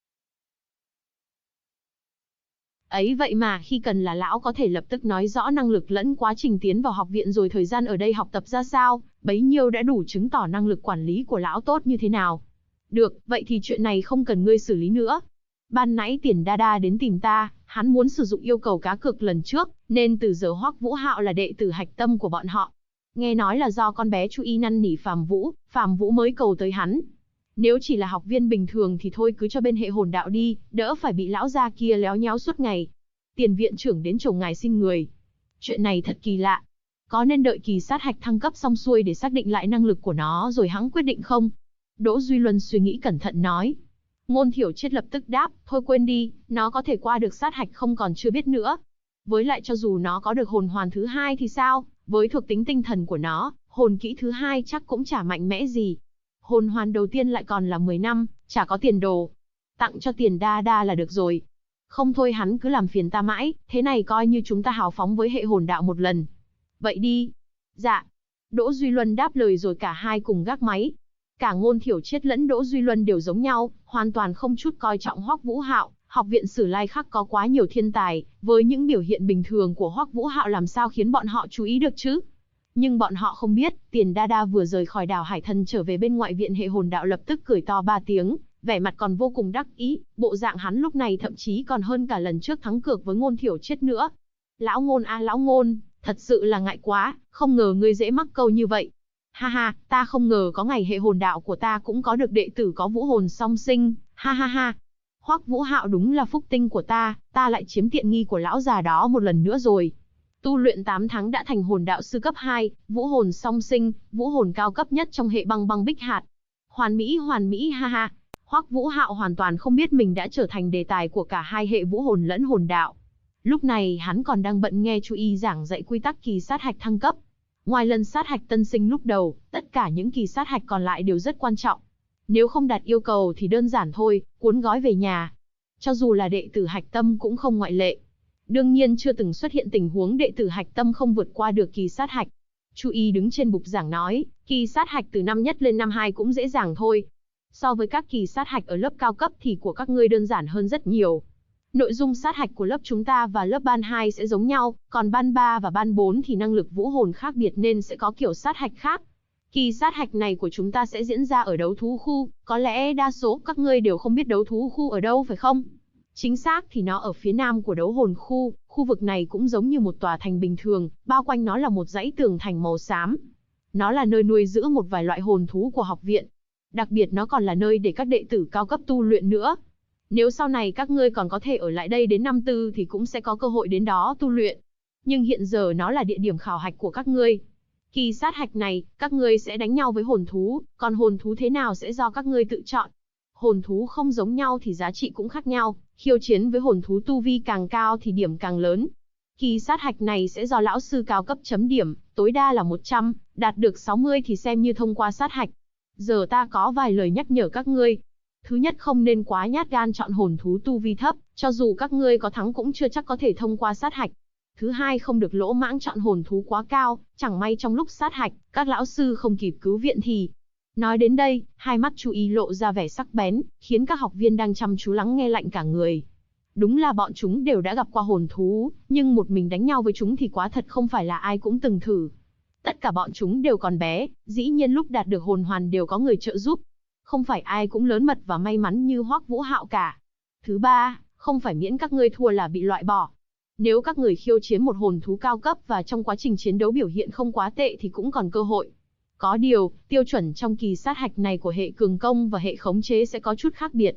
ấy vậy mà khi cần là lão có thể lập tức nói rõ năng lực lẫn quá trình tiến vào học viện rồi thời gian ở đây học tập ra sao, bấy nhiêu đã đủ chứng tỏ năng lực quản lý của lão tốt như thế nào. Được, vậy thì chuyện này không cần ngươi xử lý nữa. Ban nãy Tiền Đa Đa đến tìm ta, hắn muốn sử dụng yêu cầu cá cược lần trước, nên từ giờ Hoắc Vũ Hạo là đệ tử hạch tâm của bọn họ. Nghe nói là do con bé Chu Y năn nỉ Phàm Vũ mới cầu tới hắn. Nếu chỉ là học viên bình thường thì thôi cứ cho bên hệ hồn đạo đi, đỡ phải bị lão già kia léo nhéo suốt ngày. Tiền viện trưởng đến chầu ngài xin người. Chuyện này thật kỳ lạ. Có nên đợi kỳ sát hạch thăng cấp xong xuôi để xác định lại năng lực của nó rồi hẵng quyết định không? Đỗ Duy Luân suy nghĩ cẩn thận nói. Ngôn Thiểu Triết lập tức đáp, thôi quên đi, nó có thể qua được sát hạch không còn chưa biết nữa. Với lại cho dù nó có được hồn hoàn thứ hai thì sao, với thuộc tính tinh thần của nó, hồn kỹ thứ hai chắc cũng chả mạnh mẽ gì. Hồn hoàn đầu tiên lại còn là 10 năm, chả có tiền đồ. Tặng cho Tiền Đa Đa là được rồi. Không thôi hắn cứ làm phiền ta mãi, thế này coi như chúng ta hào phóng với hệ hồn đạo một lần. Vậy đi. Dạ. Đỗ Duy Luân đáp lời rồi cả hai cùng gác máy. Cả Ngôn Thiểu Triết lẫn Đỗ Duy Luân đều giống nhau, hoàn toàn không chút coi trọng Hoắc Vũ Hạo. Học viện Sử Lai Khắc có quá nhiều thiên tài, với những biểu hiện bình thường của Hoắc Vũ Hạo làm sao khiến bọn họ chú ý được chứ? Nhưng bọn họ không biết, Tiền Đa Đa vừa rời khỏi đảo Hải Thần trở về bên ngoại viện hệ hồn đạo lập tức cười to 3 tiếng, vẻ mặt còn vô cùng đắc ý, bộ dạng hắn lúc này thậm chí còn hơn cả lần trước thắng cược với Ngôn Thiểu Triết nữa. Lão Ngôn a lão Ngôn, thật sự là ngại quá, không ngờ ngươi dễ mắc câu như vậy. Ha ha, ta không ngờ có ngày hệ hồn đạo của ta cũng có được đệ tử có vũ hồn song sinh, ha ha ha. Hoắc Vũ Hạo đúng là phúc tinh của ta lại chiếm tiện nghi của lão già đó một lần nữa rồi. Tu luyện 8 tháng đã thành hồn đạo sư cấp 2, vũ hồn song sinh, vũ hồn cao cấp nhất trong hệ băng băng bích hạt. Hoàn mỹ ha ha. Hoắc Vũ Hạo hoàn toàn không biết mình đã trở thành đề tài của cả hai hệ vũ hồn lẫn hồn đạo. Lúc này hắn còn đang bận nghe Chu Y giảng dạy quy tắc kỳ sát hạch thăng cấp. Ngoài lần sát hạch tân sinh lúc đầu, tất cả những kỳ sát hạch còn lại đều rất quan trọng. Nếu không đạt yêu cầu thì đơn giản thôi, cuốn gói về nhà. Cho dù là đệ tử hạch tâm cũng không ngoại lệ. Đương nhiên chưa từng xuất hiện tình huống đệ tử hạch tâm không vượt qua được kỳ sát hạch. Chu Y đứng trên bục giảng nói, kỳ sát hạch từ năm nhất lên năm 2 cũng dễ dàng thôi. So với các kỳ sát hạch ở lớp cao cấp thì của các ngươi đơn giản hơn rất nhiều. Nội dung sát hạch của lớp chúng ta và lớp ban 2 sẽ giống nhau, còn ban 3 và ban 4 thì năng lực vũ hồn khác biệt nên sẽ có kiểu sát hạch khác. Kỳ sát hạch này của chúng ta sẽ diễn ra ở đấu thú khu, có lẽ đa số các ngươi đều không biết đấu thú khu ở đâu phải không? Chính xác thì nó ở phía nam của đấu hồn khu, khu vực này cũng giống như một tòa thành bình thường, bao quanh nó là một dãy tường thành màu xám. Nó là nơi nuôi dưỡng một vài loại hồn thú của học viện. Đặc biệt nó còn là nơi để các đệ tử cao cấp tu luyện nữa. Nếu sau này các ngươi còn có thể ở lại đây đến năm 4 thì cũng sẽ có cơ hội đến đó tu luyện. Nhưng hiện giờ nó là địa điểm khảo hạch của các ngươi. Kỳ sát hạch này, các ngươi sẽ đánh nhau với hồn thú, còn hồn thú thế nào sẽ do các ngươi tự chọn. Hồn thú không giống nhau thì giá trị cũng khác nhau, khiêu chiến với hồn thú tu vi càng cao thì điểm càng lớn. Kỳ sát hạch này sẽ do lão sư cao cấp chấm điểm, tối đa là 100, đạt được 60 thì xem như thông qua sát hạch. Giờ ta có vài lời nhắc nhở các ngươi. Thứ nhất, không nên quá nhát gan chọn hồn thú tu vi thấp, cho dù các ngươi có thắng cũng chưa chắc có thể thông qua sát hạch. Thứ hai, không được lỗ mãng chọn hồn thú quá cao, chẳng may trong lúc sát hạch, các lão sư không kịp cứu viện thì... Nói đến đây, hai mắt Chu Y lộ ra vẻ sắc bén, khiến các học viên đang chăm chú lắng nghe lạnh cả người. Đúng là bọn chúng đều đã gặp qua hồn thú, nhưng một mình đánh nhau với chúng thì quá thật không phải là ai cũng từng thử. Tất cả bọn chúng đều còn bé, dĩ nhiên lúc đạt được hồn hoàn đều có người trợ giúp. Không phải ai cũng lớn mật và may mắn như Hoắc Vũ Hạo cả. Thứ ba, không phải miễn các ngươi thua là bị loại bỏ. Nếu các người khiêu chiến một hồn thú cao cấp và trong quá trình chiến đấu biểu hiện không quá tệ thì cũng còn cơ hội. Có điều, tiêu chuẩn trong kỳ sát hạch này của hệ cường công và hệ khống chế sẽ có chút khác biệt.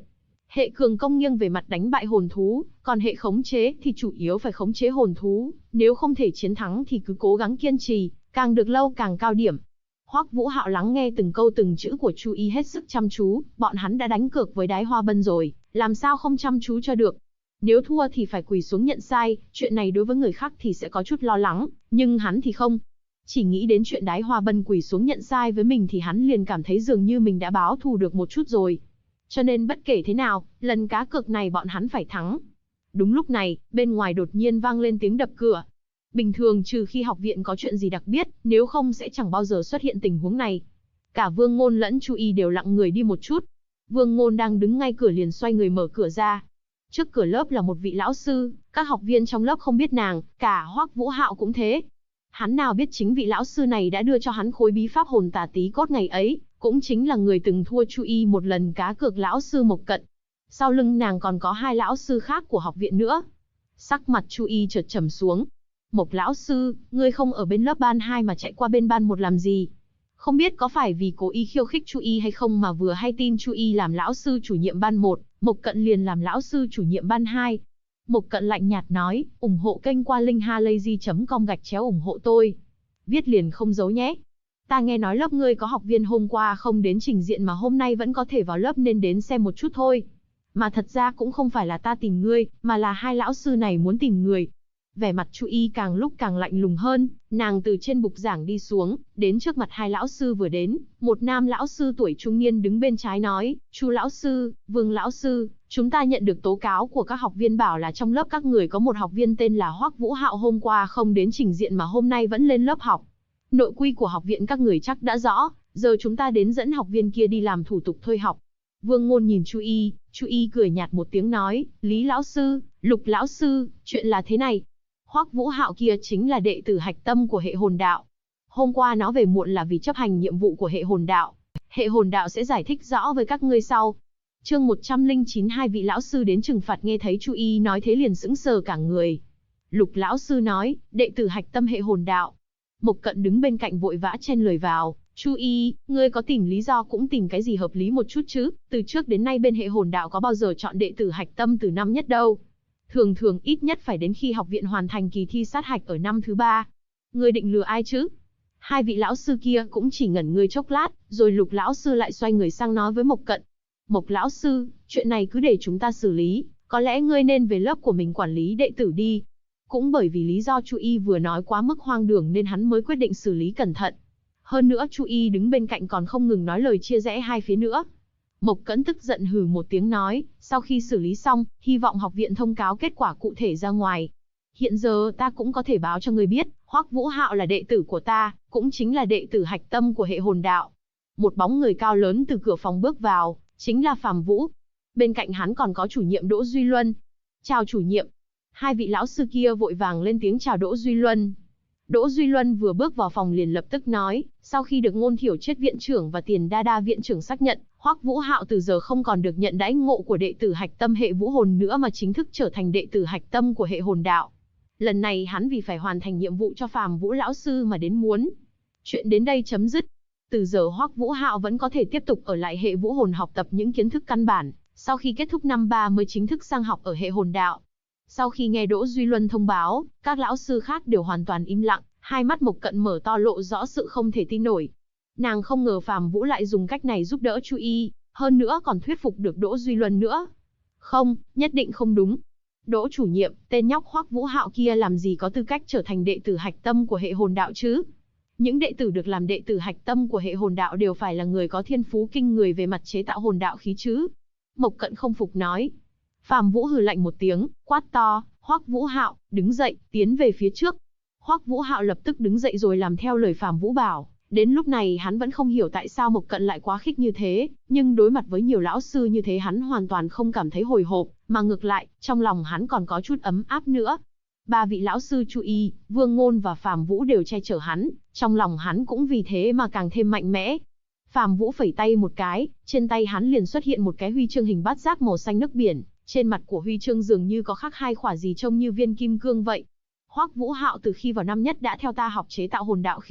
Hệ cường công nghiêng về mặt đánh bại hồn thú, còn hệ khống chế thì chủ yếu phải khống chế hồn thú, nếu không thể chiến thắng thì cứ cố gắng kiên trì, càng được lâu càng cao điểm. Hoắc Vũ Hạo lắng nghe từng câu từng chữ của Chu Y hết sức chăm chú, bọn hắn đã đánh cược với Đái Hoa Bân rồi, làm sao không chăm chú cho được. Nếu thua thì phải quỳ xuống nhận sai, chuyện này đối với người khác thì sẽ có chút lo lắng, nhưng hắn thì không. Chỉ nghĩ đến chuyện Đái Hoa Bân quỳ xuống nhận sai với mình thì hắn liền cảm thấy dường như mình đã báo thù được một chút rồi. Cho nên bất kể thế nào, lần cá cược này bọn hắn phải thắng. Đúng lúc này, bên ngoài đột nhiên vang lên tiếng đập cửa. Bình thường trừ khi học viện có chuyện gì đặc biệt, nếu không sẽ chẳng bao giờ xuất hiện tình huống này. Cả Vương Ngôn lẫn Chu Y đều lặng người đi một chút. Vương Ngôn đang đứng ngay cửa liền xoay người mở cửa ra. Trước cửa lớp là một vị lão sư, các học viên trong lớp không biết nàng, cả Hoắc Vũ Hạo cũng thế. Hắn nào biết chính vị lão sư này đã đưa cho hắn khối bí pháp hồn tà tí cốt ngày ấy, cũng chính là người từng thua Chu Y một lần cá cược lão sư Mộc Cận. Sau lưng nàng còn có hai lão sư khác của học viện nữa. Sắc mặt Chu Y chợt trầm xuống. Mộc lão sư, ngươi không ở bên lớp ban 2 mà chạy qua bên ban 1 làm gì? Không biết có phải vì cố ý khiêu khích Chu Y hay không mà vừa hay tin Chu Y làm lão sư chủ nhiệm ban 1, Mộc Cận liền làm lão sư chủ nhiệm ban 2. Mộc Cận lạnh nhạt nói, ủng hộ kênh qua link halayzi.com/ủng hộ tôi. Viết liền không giấu nhé. Ta nghe nói lớp ngươi có học viên hôm qua không đến trình diện mà hôm nay vẫn có thể vào lớp nên đến xem một chút thôi. Mà thật ra cũng không phải là ta tìm ngươi, mà là hai lão sư này muốn tìm người. Vẻ mặt Chu Y càng lúc càng lạnh lùng hơn, nàng từ trên bục giảng đi xuống, đến trước mặt hai lão sư vừa đến, một nam lão sư tuổi trung niên đứng bên trái nói, Chu lão sư, Vương lão sư, chúng ta nhận được tố cáo của các học viên bảo là trong lớp các người có một học viên tên là Hoắc Vũ Hạo hôm qua không đến trình diện mà hôm nay vẫn lên lớp học. Nội quy của học viện các người chắc đã rõ, giờ chúng ta đến dẫn học viên kia đi làm thủ tục thôi học. Vương Ngôn nhìn Chu Y cười nhạt một tiếng nói, Lý lão sư, Lục lão sư, chuyện là thế này. Hoắc Vũ Hạo kia chính là đệ tử hạch tâm của hệ hồn đạo. Hôm qua nó về muộn là vì chấp hành nhiệm vụ của hệ hồn đạo. Hệ hồn đạo sẽ giải thích rõ với các ngươi sau. Chương 109 hai vị lão sư đến trừng phạt nghe thấy Chu Y nói thế liền sững sờ cả người. Lục lão sư nói, đệ tử hạch tâm hệ hồn đạo. Mộc Cận đứng bên cạnh vội vã chen lời vào, Chu Y, ngươi có tìm lý do cũng tìm cái gì hợp lý một chút chứ, từ trước đến nay bên hệ hồn đạo có bao giờ chọn đệ tử hạch tâm từ năm nhất đâu. Thường thường ít nhất phải đến khi học viện hoàn thành kỳ thi sát hạch ở năm thứ 3. Ngươi định lừa ai chứ? Hai vị lão sư kia cũng chỉ ngẩn người chốc lát, rồi Lục lão sư lại xoay người sang nói với Mộc Cận. Mộc lão sư, chuyện này cứ để chúng ta xử lý, có lẽ ngươi nên về lớp của mình quản lý đệ tử đi. Cũng bởi vì lý do Chu Y vừa nói quá mức hoang đường nên hắn mới quyết định xử lý cẩn thận. Hơn nữa Chu Y đứng bên cạnh còn không ngừng nói lời chia rẽ hai phía nữa. Mộc Cẩn tức giận hừ một tiếng nói, sau khi xử lý xong, hy vọng học viện thông cáo kết quả cụ thể ra ngoài. Hiện giờ ta cũng có thể báo cho người biết, Hoắc Vũ Hạo là đệ tử của ta, cũng chính là đệ tử hạch tâm của hệ hồn đạo. Một bóng người cao lớn từ cửa phòng bước vào, chính là Phàm Vũ. Bên cạnh hắn còn có chủ nhiệm Đỗ Duy Luân. Chào chủ nhiệm. Hai vị lão sư kia vội vàng lên tiếng chào Đỗ Duy Luân. Đỗ Duy Luân vừa bước vào phòng liền lập tức nói, sau khi được Ngôn Thiểu Triết viện trưởng và Tiền Đa Đa viện trưởng xác nhận, Hoắc Vũ Hạo từ giờ không còn được nhận đãi ngộ của đệ tử hạch tâm hệ vũ hồn nữa mà chính thức trở thành đệ tử hạch tâm của hệ hồn đạo. Lần này hắn vì phải hoàn thành nhiệm vụ cho Phàm Vũ lão sư mà đến muốn. Chuyện đến đây chấm dứt. Từ giờ Hoắc Vũ Hạo vẫn có thể tiếp tục ở lại hệ vũ hồn học tập những kiến thức căn bản, sau khi kết thúc năm 3 mới chính thức sang học ở hệ hồn đạo. Sau khi nghe Đỗ Duy Luân thông báo, các lão sư khác đều hoàn toàn im lặng, hai mắt Mộc Cận mở to lộ rõ sự không thể tin nổi. Nàng không ngờ Phàm Vũ lại dùng cách này giúp đỡ Chu Y, hơn nữa còn thuyết phục được Đỗ Duy Luân nữa. Không, nhất định không đúng. Đỗ chủ nhiệm, tên nhóc Hoắc Vũ Hạo kia làm gì có tư cách trở thành đệ tử hạch tâm của hệ hồn đạo chứ? Những đệ tử được làm đệ tử hạch tâm của hệ hồn đạo đều phải là người có thiên phú kinh người về mặt chế tạo hồn đạo khí chứ. Mộc Cận không phục nói. Phàm Vũ hừ lạnh một tiếng, quát to, Hoắc Vũ Hạo, đứng dậy, tiến về phía trước. Hoắc Vũ Hạo lập tức đứng dậy rồi làm theo lời Phàm Vũ bảo. Đến lúc này hắn vẫn không hiểu tại sao Mộc Cận lại quá khích như thế, nhưng đối mặt với nhiều lão sư như thế hắn hoàn toàn không cảm thấy hồi hộp, mà ngược lại, trong lòng hắn còn có chút ấm áp nữa. Ba vị lão sư Chu Y, Vương Ngôn và Phàm Vũ đều che chở hắn, trong lòng hắn cũng vì thế mà càng thêm mạnh mẽ. Phàm Vũ phẩy tay một cái, trên tay hắn liền xuất hiện một cái huy chương hình bát giác màu xanh nước biển, trên mặt của huy chương dường như có khắc hai khỏa gì trông như viên kim cương vậy. Hoắc Vũ Hạo từ khi vào năm nhất đã theo ta học chế tạo hồn đạo khí,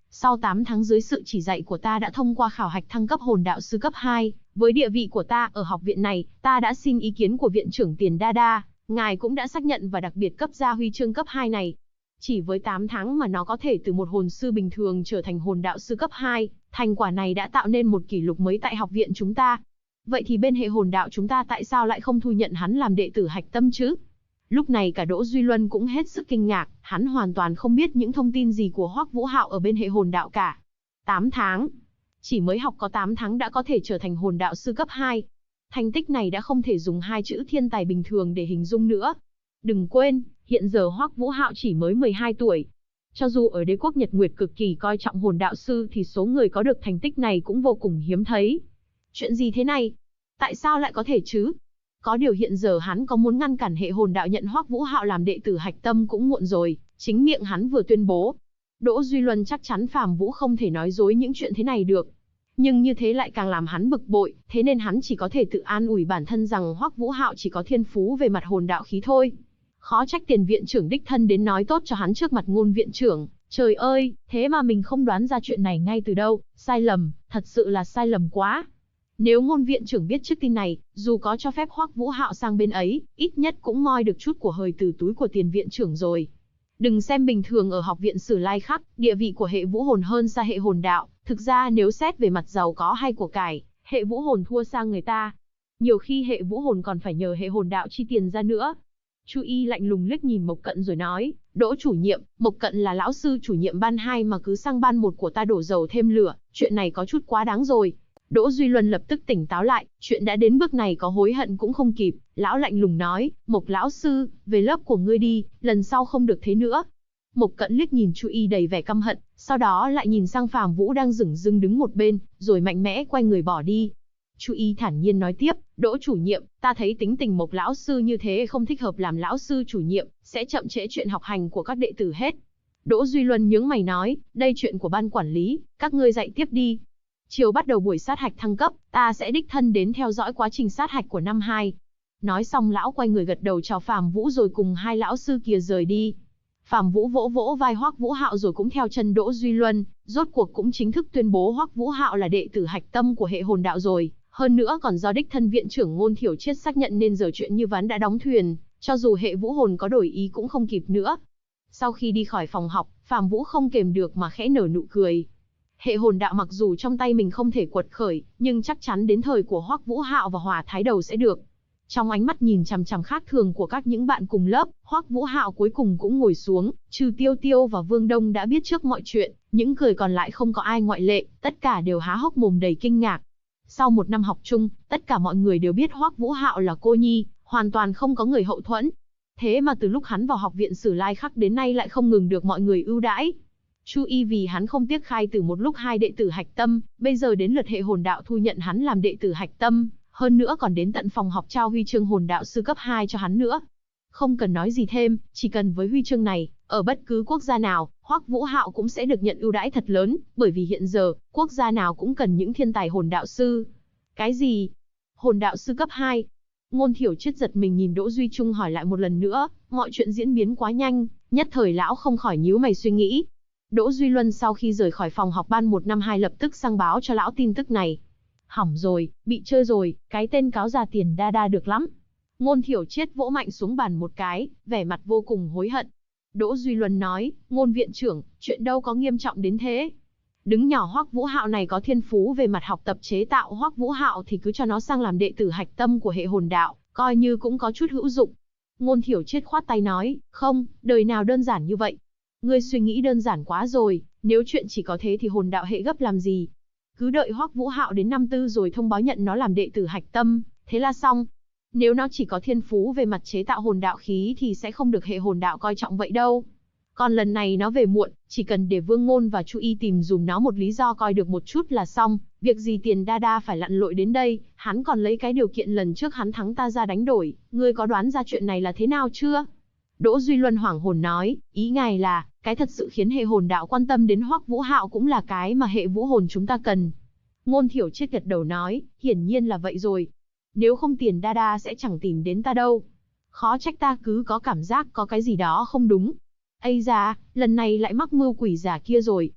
Sau 8 tháng dưới sự chỉ dạy của ta đã thông qua khảo hạch thăng cấp hồn đạo sư cấp 2, với địa vị của ta ở học viện này, ta đã xin ý kiến của viện trưởng Tiền Đa Đa, ngài cũng đã xác nhận và đặc biệt cấp ra huy chương cấp 2 này. Chỉ với 8 tháng mà nó có thể từ một hồn sư bình thường trở thành hồn đạo sư cấp 2, thành quả này đã tạo nên một kỷ lục mới tại học viện chúng ta. Vậy thì bên hệ hồn đạo chúng ta tại sao lại không thu nhận hắn làm đệ tử hạch tâm chứ? Lúc này cả Đỗ Duy Luân cũng hết sức kinh ngạc, hắn hoàn toàn không biết những thông tin gì của Hoắc Vũ Hạo ở bên hệ hồn đạo cả. 8 tháng. Chỉ mới học có 8 tháng đã có thể trở thành hồn đạo sư cấp 2. Thành tích này đã không thể dùng hai chữ thiên tài bình thường để hình dung nữa. Đừng quên, hiện giờ Hoắc Vũ Hạo chỉ mới 12 tuổi. Cho dù ở đế quốc Nhật Nguyệt cực kỳ coi trọng hồn đạo sư thì số người có được thành tích này cũng vô cùng hiếm thấy. Chuyện gì thế này? Tại sao lại có thể chứ? Có điều hiện giờ hắn có muốn ngăn cản hệ hồn đạo nhận Hoắc Vũ Hạo làm đệ tử hạch tâm cũng muộn rồi, chính miệng hắn vừa tuyên bố. Đỗ Duy Luân chắc chắn Phàm Vũ không thể nói dối những chuyện thế này được. Nhưng như thế lại càng làm hắn bực bội, thế nên hắn chỉ có thể tự an ủi bản thân rằng Hoắc Vũ Hạo chỉ có thiên phú về mặt hồn đạo khí thôi. Khó trách Tiền viện trưởng đích thân đến nói tốt cho hắn trước mặt Ngôn viện trưởng, trời ơi, thế mà mình không đoán ra chuyện này ngay từ đâu, sai lầm, thật sự là sai lầm quá. Nếu Ngôn viện trưởng biết trước tin này, dù có cho phép Hoắc Vũ Hạo sang bên ấy, ít nhất cũng moi được chút của hời từ túi của Tiền viện trưởng rồi. Đừng xem bình thường ở học viện Sử Lai Khắc, địa vị của hệ vũ hồn hơn xa hệ hồn đạo, thực ra nếu xét về mặt giàu có hay của cải, hệ vũ hồn thua xa người ta. Nhiều khi hệ vũ hồn còn phải nhờ hệ hồn đạo chi tiền ra nữa. Chu Y lạnh lùng liếc nhìn Mộc Cận rồi nói, Đỗ chủ nhiệm, Mộc Cận là lão sư chủ nhiệm ban 2 mà cứ sang ban 1 của ta đổ dầu thêm lửa, chuyện này có chút quá đáng rồi. Đỗ Duy Luân lập tức tỉnh táo lại, chuyện đã đến bước này có hối hận cũng không kịp, lão lạnh lùng nói, Mộc lão sư, về lớp của ngươi đi, lần sau không được thế nữa. Mộc Cận liếc nhìn Chu Y đầy vẻ căm hận, sau đó lại nhìn sang Phàm Vũ đang dửng dưng đứng một bên, rồi mạnh mẽ quay người bỏ đi. Chu Y thản nhiên nói tiếp, Đỗ chủ nhiệm, ta thấy tính tình Mộc lão sư như thế không thích hợp làm lão sư chủ nhiệm, sẽ chậm trễ chuyện học hành của các đệ tử hết. Đỗ Duy Luân nhướng mày nói, đây chuyện của ban quản lý, các ngươi dạy tiếp đi. Chiều bắt đầu buổi sát hạch thăng cấp, ta sẽ đích thân đến theo dõi quá trình sát hạch của năm 2. Nói xong lão quay người gật đầu chào Phàm Vũ rồi cùng hai lão sư kia rời đi. Phàm Vũ vỗ vỗ vai Hoắc Vũ Hạo rồi cũng theo chân Đỗ Duy Luân, rốt cuộc cũng chính thức tuyên bố Hoắc Vũ Hạo là đệ tử hạch tâm của hệ hồn đạo rồi, hơn nữa còn do đích thân viện trưởng Ngôn Thiểu Triết xác nhận nên giờ chuyện như ván đã đóng thuyền, cho dù hệ vũ hồn có đổi ý cũng không kịp nữa. Sau khi đi khỏi phòng học, Phàm Vũ không kềm được mà khẽ nở nụ cười. Hệ hồn đạo mặc dù trong tay mình không thể quật khởi, nhưng chắc chắn đến thời của Hoắc Vũ Hạo và Hỏa Thái Đầu sẽ được. Trong ánh mắt nhìn chằm chằm khác thường của các những bạn cùng lớp, Hoắc Vũ Hạo cuối cùng cũng ngồi xuống, trừ Tiêu Tiêu và Vương Đông đã biết trước mọi chuyện, những người còn lại không có ai ngoại lệ, tất cả đều há hốc mồm đầy kinh ngạc. Sau một năm học chung, tất cả mọi người đều biết Hoắc Vũ Hạo là cô nhi, hoàn toàn không có người hậu thuẫn. Thế mà từ lúc hắn vào học viện Sử Lai Khắc đến nay lại không ngừng được mọi người ưu đãi. Chu Y vì hắn không tiếc khai từ một lúc 2 đệ tử hạch tâm, bây giờ đến lượt hệ hồn đạo thu nhận hắn làm đệ tử hạch tâm, hơn nữa còn đến tận phòng học trao huy chương hồn đạo sư cấp 2 cho hắn nữa. Không cần nói gì thêm, chỉ cần với huy chương này, ở bất cứ quốc gia nào, Hoắc Vũ Hạo cũng sẽ được nhận ưu đãi thật lớn, bởi vì hiện giờ, quốc gia nào cũng cần những thiên tài hồn đạo sư. Cái gì? Hồn đạo sư cấp 2? Ngôn Thiểu Triết giật mình nhìn Đỗ Duy Trung hỏi lại một lần nữa, mọi chuyện diễn biến quá nhanh, nhất thời lão không khỏi nhíu mày suy nghĩ. Đỗ Duy Luân sau khi rời khỏi phòng học ban 1 năm 2 lập tức sang báo cho lão tin tức này. Hỏng rồi, bị chơi rồi, cái tên cáo già Tiền Đa Đa được lắm. Ngôn Thiểu Triết vỗ mạnh xuống bàn một cái, vẻ mặt vô cùng hối hận. Đỗ Duy Luân nói, Ngôn viện trưởng, chuyện đâu có nghiêm trọng đến thế. Đứng nhỏ Hoắc Vũ Hạo này có thiên phú về mặt học tập chế tạo Hoắc Vũ Hạo thì cứ cho nó sang làm đệ tử hạch tâm của hệ hồn đạo, coi như cũng có chút hữu dụng. Ngôn Thiểu Triết khoát tay nói, không, đời nào đơn giản như vậy. Ngươi suy nghĩ đơn giản quá rồi, nếu chuyện chỉ có thế thì hồn đạo hệ gấp làm gì. Cứ đợi Hoắc Vũ Hạo đến năm 4 rồi thông báo nhận nó làm đệ tử hạch tâm, thế là xong. Nếu nó chỉ có thiên phú về mặt chế tạo hồn đạo khí thì sẽ không được hệ hồn đạo coi trọng vậy đâu. Còn lần này nó về muộn, chỉ cần để Vương Ngôn và Chu Y tìm dùm nó một lý do coi được một chút là xong, việc gì Tiền Đa Đa phải lặn lội đến đây, hắn còn lấy cái điều kiện lần trước hắn thắng ta ra đánh đổi, ngươi có đoán ra chuyện này là thế nào chưa? Đỗ Duy Luân hoảng hồn nói, ý ngài là, cái thật sự khiến hệ hồn đạo quan tâm đến Hoắc Vũ Hạo cũng là cái mà hệ vũ hồn chúng ta cần. Ngôn Thiểu Triết gật đầu nói, hiển nhiên là vậy rồi. Nếu không Tiền Đa Đa sẽ chẳng tìm đến ta đâu. Khó trách ta cứ có cảm giác có cái gì đó không đúng. Ây da, lần này lại mắc mưu quỷ giả kia rồi.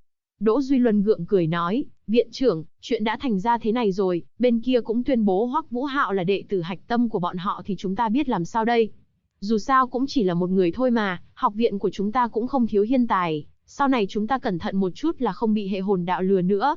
Đỗ Duy Luân gượng cười nói, viện trưởng, chuyện đã thành ra thế này rồi, bên kia cũng tuyên bố Hoắc Vũ Hạo là đệ tử hạch tâm của bọn họ thì chúng ta biết làm sao đây? Dù sao cũng chỉ là một người thôi mà, học viện của chúng ta cũng không thiếu hiên tài, sau này chúng ta cẩn thận một chút là không bị hệ hồn đạo lừa nữa.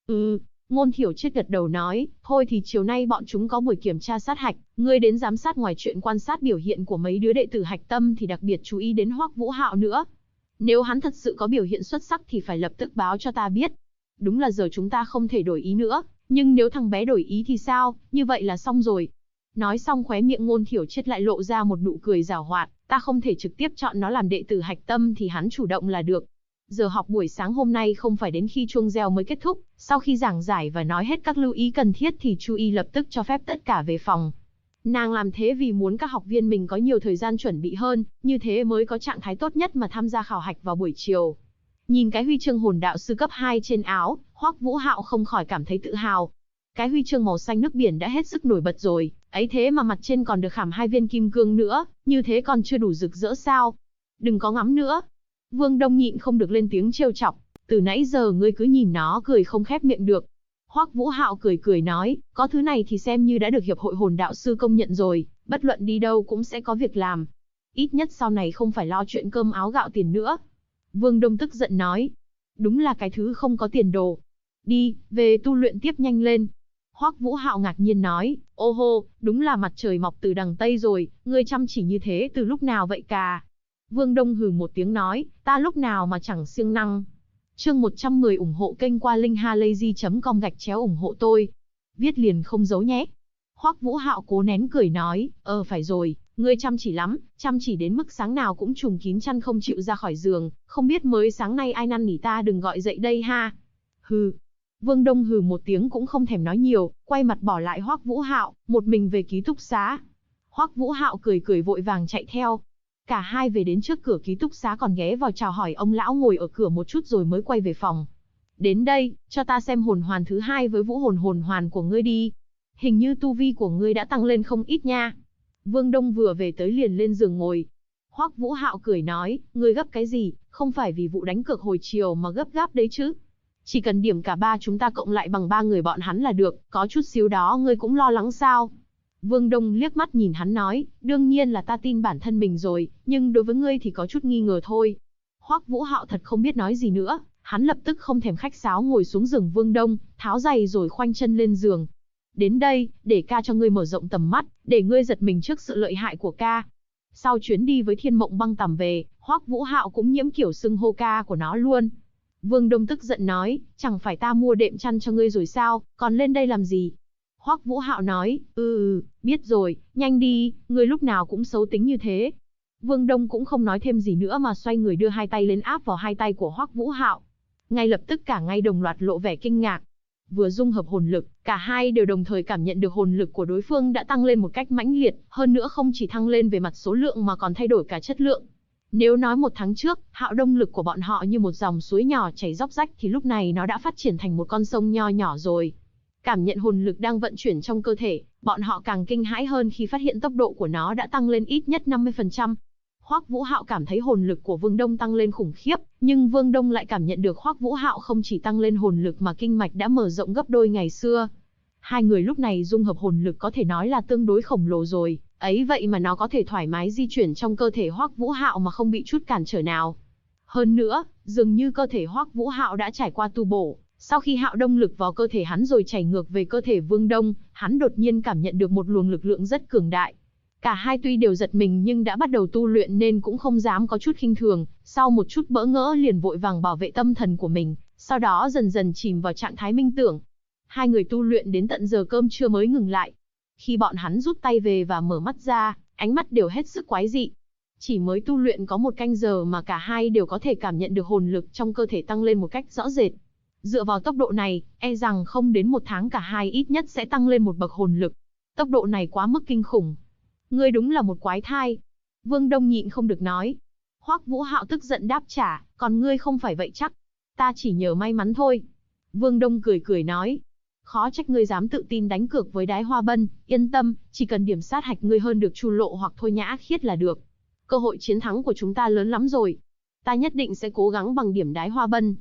Ngôn Thiểu Triết gật đầu nói, thôi thì chiều nay bọn chúng có buổi kiểm tra sát hạch, ngươi đến giám sát ngoài chuyện quan sát biểu hiện của mấy đứa đệ tử hạch tâm thì đặc biệt chú ý đến Hoắc Vũ Hạo nữa. Nếu hắn thật sự có biểu hiện xuất sắc thì phải lập tức báo cho ta biết. Đúng là giờ chúng ta không thể đổi ý nữa, nhưng nếu thằng bé đổi ý thì sao, như vậy là xong rồi. Nói xong khóe miệng Ngôn Thiểu Triết lại lộ ra một nụ cười giảo hoạt, ta không thể trực tiếp chọn nó làm đệ tử hạch tâm thì hắn chủ động là được. Giờ học buổi sáng hôm nay không phải đến khi chuông reo mới kết thúc, sau khi giảng giải và nói hết các lưu ý cần thiết thì Chu Y lập tức cho phép tất cả về phòng. Nàng làm thế vì muốn các học viên mình có nhiều thời gian chuẩn bị hơn, như thế mới có trạng thái tốt nhất mà tham gia khảo hạch vào buổi chiều. Nhìn cái huy chương hồn đạo sư cấp 2 trên áo, Hoắc Vũ Hạo không khỏi cảm thấy tự hào. Cái huy chương màu xanh nước biển đã hết sức nổi bật rồi, ấy thế mà mặt trên còn được khảm 2 viên kim cương nữa, như thế còn chưa đủ rực rỡ sao? Đừng có ngắm nữa. Vương Đông nhịn không được lên tiếng trêu chọc, từ nãy giờ ngươi cứ nhìn nó cười không khép miệng được. Hoắc Vũ Hạo cười cười nói, có thứ này thì xem như đã được hiệp hội hồn đạo sư công nhận rồi, bất luận đi đâu cũng sẽ có việc làm. Ít nhất sau này không phải lo chuyện cơm áo gạo tiền nữa. Vương Đông tức giận nói, đúng là cái thứ không có tiền đồ. Đi, về tu luyện tiếp nhanh lên. Hoắc Vũ Hạo ngạc nhiên nói, ô hô, đúng là mặt trời mọc từ đằng Tây rồi, ngươi chăm chỉ như thế từ lúc nào vậy cà? Vương Đông hừ một tiếng nói, ta lúc nào mà chẳng siêng năng. Chương 110 ủng hộ kênh qua linkhalazy.com ủng hộ tôi. Viết liền không giấu nhé. Hoắc Vũ Hạo cố nén cười nói, phải rồi, ngươi chăm chỉ lắm, chăm chỉ đến mức sáng nào cũng trùm kín chăn không chịu ra khỏi giường, không biết mới sáng nay ai năn nỉ ta đừng gọi dậy đây ha. Hừ. Vương Đông hừ một tiếng cũng không thèm nói nhiều, quay mặt bỏ lại Hoắc Vũ Hạo, một mình về ký túc xá. Hoắc Vũ Hạo cười cười vội vàng chạy theo. Cả hai về đến trước cửa ký túc xá còn ghé vào chào hỏi ông lão ngồi ở cửa một chút rồi mới quay về phòng. Đến đây, cho ta xem hồn hoàn thứ 2 với vũ hồn hồn hoàn của ngươi đi. Hình như tu vi của ngươi đã tăng lên không ít nha. Vương Đông vừa về tới liền lên giường ngồi. Hoắc Vũ Hạo cười nói, ngươi gấp cái gì, không phải vì vụ đánh cược hồi chiều mà gấp gáp đấy chứ. Chỉ cần điểm cả ba chúng ta cộng lại bằng 3 người bọn hắn là được, có chút xíu đó ngươi cũng lo lắng sao? Vương Đông liếc mắt nhìn hắn nói, đương nhiên là ta tin bản thân mình rồi, nhưng đối với ngươi thì có chút nghi ngờ thôi. Hoắc Vũ Hạo thật không biết nói gì nữa, hắn lập tức không thèm khách sáo ngồi xuống giường Vương Đông, tháo giày rồi khoanh chân lên giường. Đến đây, để ca cho ngươi mở rộng tầm mắt, để ngươi giật mình trước sự lợi hại của ca. Sau chuyến đi với Thiên Mộng Băng Tầm về, Hoắc Vũ Hạo cũng nhiễm kiểu xưng hô ca của nó luôn. Vương Đông tức giận nói, chẳng phải ta mua đệm chăn cho ngươi rồi sao, còn lên đây làm gì? Hoắc Vũ Hạo nói, biết rồi, nhanh đi, ngươi lúc nào cũng xấu tính như thế. Vương Đông cũng không nói thêm gì nữa mà xoay người đưa hai tay lên áp vào hai tay của Hoắc Vũ Hạo. Ngay lập tức cả ngay đồng loạt lộ vẻ kinh ngạc. Vừa dung hợp hồn lực, cả hai đều đồng thời cảm nhận được hồn lực của đối phương đã tăng lên một cách mãnh liệt, hơn nữa không chỉ thăng lên về mặt số lượng mà còn thay đổi cả chất lượng. Nếu nói 1 tháng trước, hạo động lực của bọn họ như một dòng suối nhỏ chảy róc rách thì lúc này nó đã phát triển thành một con sông nho nhỏ rồi. Cảm nhận hồn lực đang vận chuyển trong cơ thể, bọn họ càng kinh hãi hơn khi phát hiện tốc độ của nó đã tăng lên ít nhất 50%. Hoắc Vũ Hạo cảm thấy hồn lực của Vương Đông tăng lên khủng khiếp, nhưng Vương Đông lại cảm nhận được Hoắc Vũ Hạo không chỉ tăng lên hồn lực mà kinh mạch đã mở rộng gấp đôi ngày xưa. Hai người lúc này dung hợp hồn lực có thể nói là tương đối khổng lồ rồi, ấy vậy mà nó có thể thoải mái di chuyển trong cơ thể Hoắc Vũ Hạo mà không bị chút cản trở nào. Hơn nữa, dường như cơ thể Hoắc Vũ Hạo đã trải qua tu bổ. Sau khi hạo động lực vào cơ thể hắn rồi chảy ngược về cơ thể Vương Đông, hắn đột nhiên cảm nhận được một luồng lực lượng rất cường đại. Cả hai tuy đều giật mình nhưng đã bắt đầu tu luyện nên cũng không dám có chút khinh thường, sau một chút bỡ ngỡ liền vội vàng bảo vệ tâm thần của mình, sau đó dần dần chìm vào trạng thái minh tưởng. Hai người tu luyện đến tận giờ cơm trưa mới ngừng lại. Khi bọn hắn rút tay về và mở mắt ra, ánh mắt đều hết sức quái dị. Chỉ mới tu luyện có 1 canh giờ mà cả hai đều có thể cảm nhận được hồn lực trong cơ thể tăng lên một cách rõ rệt. Dựa vào tốc độ này, e rằng không đến 1 tháng cả hai ít nhất sẽ tăng lên một bậc hồn lực. Tốc độ này quá mức kinh khủng. Ngươi đúng là một quái thai. Vương Đông nhịn không được nói. Hoắc Vũ Hạo tức giận đáp trả, còn ngươi không phải vậy chắc. Ta chỉ nhờ may mắn thôi. Vương Đông cười cười nói. Khó trách ngươi dám tự tin đánh cược với Đái Hoa Bân, yên tâm, chỉ cần điểm sát hạch ngươi hơn được Chu Lộ hoặc Thôi Nhã Khiết là được. Cơ hội chiến thắng của chúng ta lớn lắm rồi. Ta nhất định sẽ cố gắng bằng điểm Đái Hoa Bân.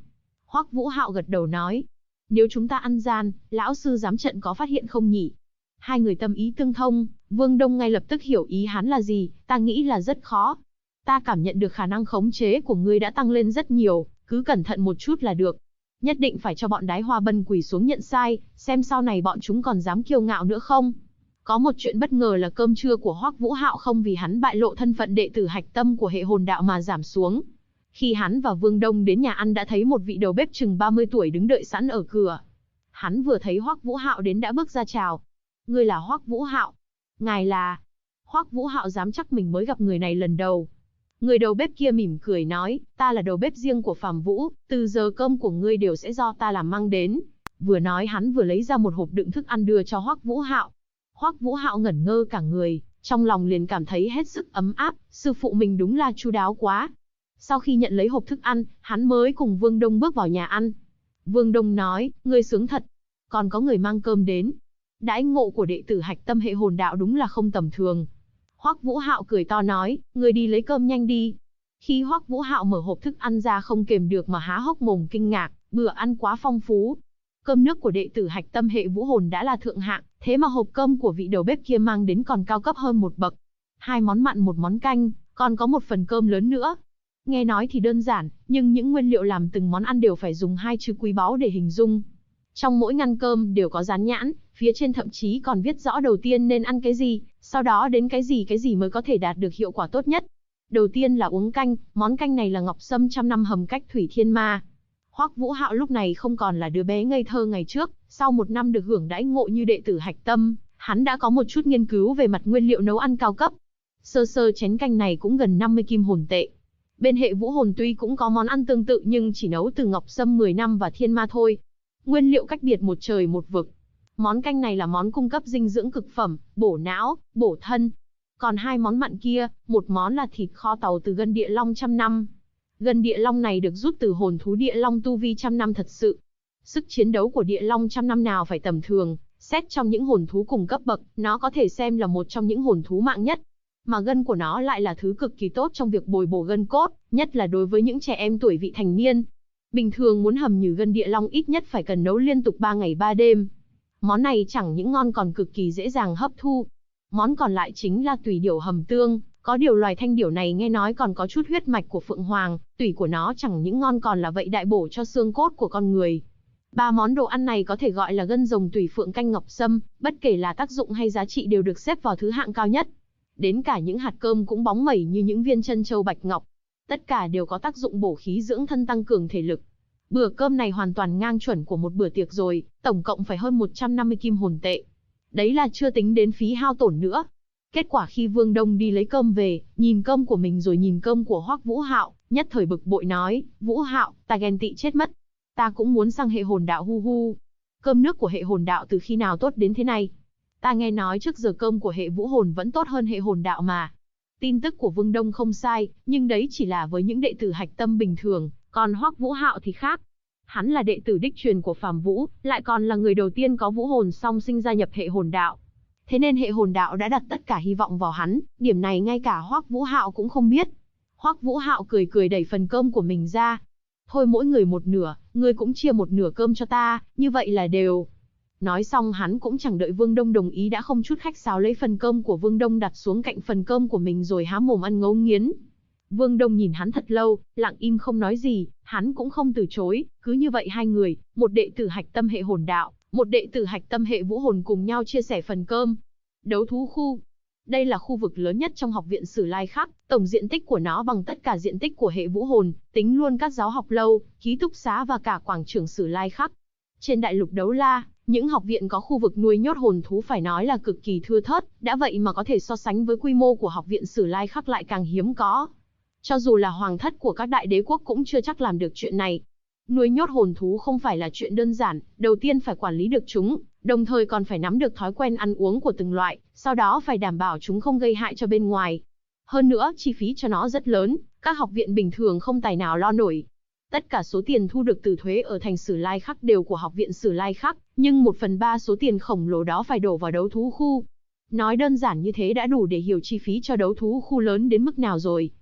Hoắc Vũ Hạo gật đầu nói. Nếu chúng ta ăn gian, lão sư giám trận có phát hiện không nhỉ? Hai người tâm ý tương thông, Vương Đông ngay lập tức hiểu ý hắn là gì, ta nghĩ là rất khó. Ta cảm nhận được khả năng khống chế của ngươi đã tăng lên rất nhiều, cứ cẩn thận một chút là được. Nhất định phải cho bọn Đái Hoa Bân quỳ xuống nhận sai, xem sau này bọn chúng còn dám kiêu ngạo nữa không. Có một chuyện bất ngờ là cơm trưa của Hoắc Vũ Hạo không vì hắn bại lộ thân phận đệ tử hạch tâm của hệ hồn đạo mà giảm xuống. Khi hắn và Vương Đông đến nhà ăn đã thấy một vị đầu bếp chừng 30 tuổi đứng đợi sẵn ở cửa. Hắn vừa thấy Hoắc Vũ Hạo đến đã bước ra chào. Ngươi là Hoắc Vũ Hạo? Ngài là... Hoắc Vũ Hạo dám chắc mình mới gặp người này lần đầu. Người đầu bếp kia mỉm cười nói, ta là đầu bếp riêng của Phàm Vũ, từ giờ cơm của ngươi đều sẽ do ta làm mang đến. Vừa nói hắn vừa lấy ra một hộp đựng thức ăn đưa cho Hoắc Vũ Hạo. Hoắc Vũ Hạo ngẩn ngơ cả người, trong lòng liền cảm thấy hết sức ấm áp, sư phụ mình đúng là chu đáo quá. Sau khi nhận lấy hộp thức ăn, hắn mới cùng Vương Đông bước vào nhà ăn. Vương Đông nói, ngươi sướng thật, còn có người mang cơm đến. Đãi ngộ của đệ tử hạch tâm hệ hồn đạo đúng là không tầm thường. Hoắc Vũ Hạo cười to nói, ngươi đi lấy cơm nhanh đi. Khi Hoắc Vũ Hạo mở hộp thức ăn ra không kềm được mà há hốc mồm kinh ngạc, bữa ăn quá phong phú. Cơm nước của đệ tử hạch tâm hệ vũ hồn đã là thượng hạng, thế mà hộp cơm của vị đầu bếp kia mang đến còn cao cấp hơn một bậc. 2 món mặn 1 món canh, còn có một phần cơm lớn nữa. Nghe nói thì đơn giản, nhưng những nguyên liệu làm từng món ăn đều phải dùng 2 chữ quý báu để hình dung. Trong mỗi ngăn cơm đều có dán nhãn, phía trên thậm chí còn viết rõ đầu tiên nên ăn cái gì, sau đó đến cái gì mới có thể đạt được hiệu quả tốt nhất. Đầu tiên là uống canh, món canh này là ngọc sâm trăm năm hầm cách thủy thiên ma. Hoắc Vũ Hạo lúc này không còn là đứa bé ngây thơ ngày trước, sau 1 năm được hưởng đãi ngộ như đệ tử hạch tâm, hắn đã có một chút nghiên cứu về mặt nguyên liệu nấu ăn cao cấp. Sơ sơ chén canh này cũng gần 50 kim hồn tệ. Bên hệ vũ hồn tuy cũng có món ăn tương tự nhưng chỉ nấu từ ngọc sâm 10 năm và thiên ma thôi. Nguyên liệu cách biệt một trời một vực. Món canh này là món cung cấp dinh dưỡng cực phẩm, bổ não, bổ thân. Còn 2 món mặn kia, một món là thịt kho tàu từ gân địa long trăm năm. Gân địa long này được rút từ hồn thú địa long tu vi trăm năm thật sự. Sức chiến đấu của địa long trăm năm nào phải tầm thường, xét trong những hồn thú cùng cấp bậc, nó có thể xem là một trong những hồn thú mạng nhất. Mà gân của nó lại là thứ cực kỳ tốt trong việc bồi bổ gân cốt, nhất là đối với những trẻ em tuổi vị thành niên. Bình thường muốn hầm nhừ gân địa long ít nhất phải cần nấu liên tục 3 ngày 3 đêm. Món này chẳng những ngon còn cực kỳ dễ dàng hấp thu. Món còn lại chính là tùy điểu hầm tương, có điều loài thanh điểu này nghe nói còn có chút huyết mạch của phượng hoàng, tủy của nó chẳng những ngon còn là vậy đại bổ cho xương cốt của con người. 3 món đồ ăn này có thể gọi là gân rồng tủy phượng canh ngọc sâm, bất kể là tác dụng hay giá trị đều được xếp vào thứ hạng cao nhất. Đến cả những hạt cơm cũng bóng mẩy như những viên chân châu bạch ngọc. Tất cả đều có tác dụng bổ khí dưỡng thân tăng cường thể lực. Bữa cơm này hoàn toàn ngang chuẩn của một bữa tiệc rồi, tổng cộng phải hơn 150 kim hồn tệ. Đấy là chưa tính đến phí hao tổn nữa. Kết quả khi Vương Đông đi lấy cơm về, nhìn cơm của mình rồi nhìn cơm của Hoắc Vũ Hạo, nhất thời bực bội nói, Vũ Hạo, ta ghen tị chết mất. Ta cũng muốn sang hệ hồn đạo hu hu. Cơm nước của hệ hồn đạo từ khi nào tốt đến thế này? Ta nghe nói trước giờ cơm của hệ vũ hồn vẫn tốt hơn hệ hồn đạo mà. Tin tức của Vương Đông không sai, nhưng đấy chỉ là với những đệ tử hạch tâm bình thường, còn Hoắc Vũ Hạo thì khác. Hắn là đệ tử đích truyền của Phàm Vũ, lại còn là người đầu tiên có vũ hồn song sinh gia nhập hệ hồn đạo. Thế nên hệ hồn đạo đã đặt tất cả hy vọng vào hắn, điểm này ngay cả Hoắc Vũ Hạo cũng không biết. Hoắc Vũ Hạo cười cười đẩy phần cơm của mình ra. Thôi mỗi người một nửa, ngươi cũng chia một nửa cơm cho ta, như vậy là đều. Nói xong hắn cũng chẳng đợi Vương Đông đồng ý đã không chút khách sáo lấy phần cơm của Vương Đông đặt xuống cạnh phần cơm của mình rồi há mồm ăn ngấu nghiến. Vương Đông nhìn hắn thật lâu, lặng im không nói gì, hắn cũng không từ chối, cứ như vậy hai người, một đệ tử hạch tâm hệ hồn đạo, một đệ tử hạch tâm hệ vũ hồn cùng nhau chia sẻ phần cơm. Đấu thú khu. Đây là khu vực lớn nhất trong học viện Sử Lai Khắc, tổng diện tích của nó bằng tất cả diện tích của hệ vũ hồn, tính luôn các giáo học lâu, ký túc xá và cả quảng trường Sử Lai Khắc. Trên đại lục Đấu La, những học viện có khu vực nuôi nhốt hồn thú phải nói là cực kỳ thưa thớt, đã vậy mà có thể so sánh với quy mô của học viện Sử Lai Khắc lại càng hiếm có. Cho dù là hoàng thất của các đại đế quốc cũng chưa chắc làm được chuyện này. Nuôi nhốt hồn thú không phải là chuyện đơn giản, đầu tiên phải quản lý được chúng, đồng thời còn phải nắm được thói quen ăn uống của từng loại, sau đó phải đảm bảo chúng không gây hại cho bên ngoài. Hơn nữa, chi phí cho nó rất lớn, các học viện bình thường không tài nào lo nổi. Tất cả số tiền thu được từ thuế ở thành Sử Lai Khắc đều của học viện Sử Lai Khắc, nhưng 1/3 số tiền khổng lồ đó phải đổ vào đấu thú khu. Nói đơn giản như thế đã đủ để hiểu chi phí cho đấu thú khu lớn đến mức nào rồi.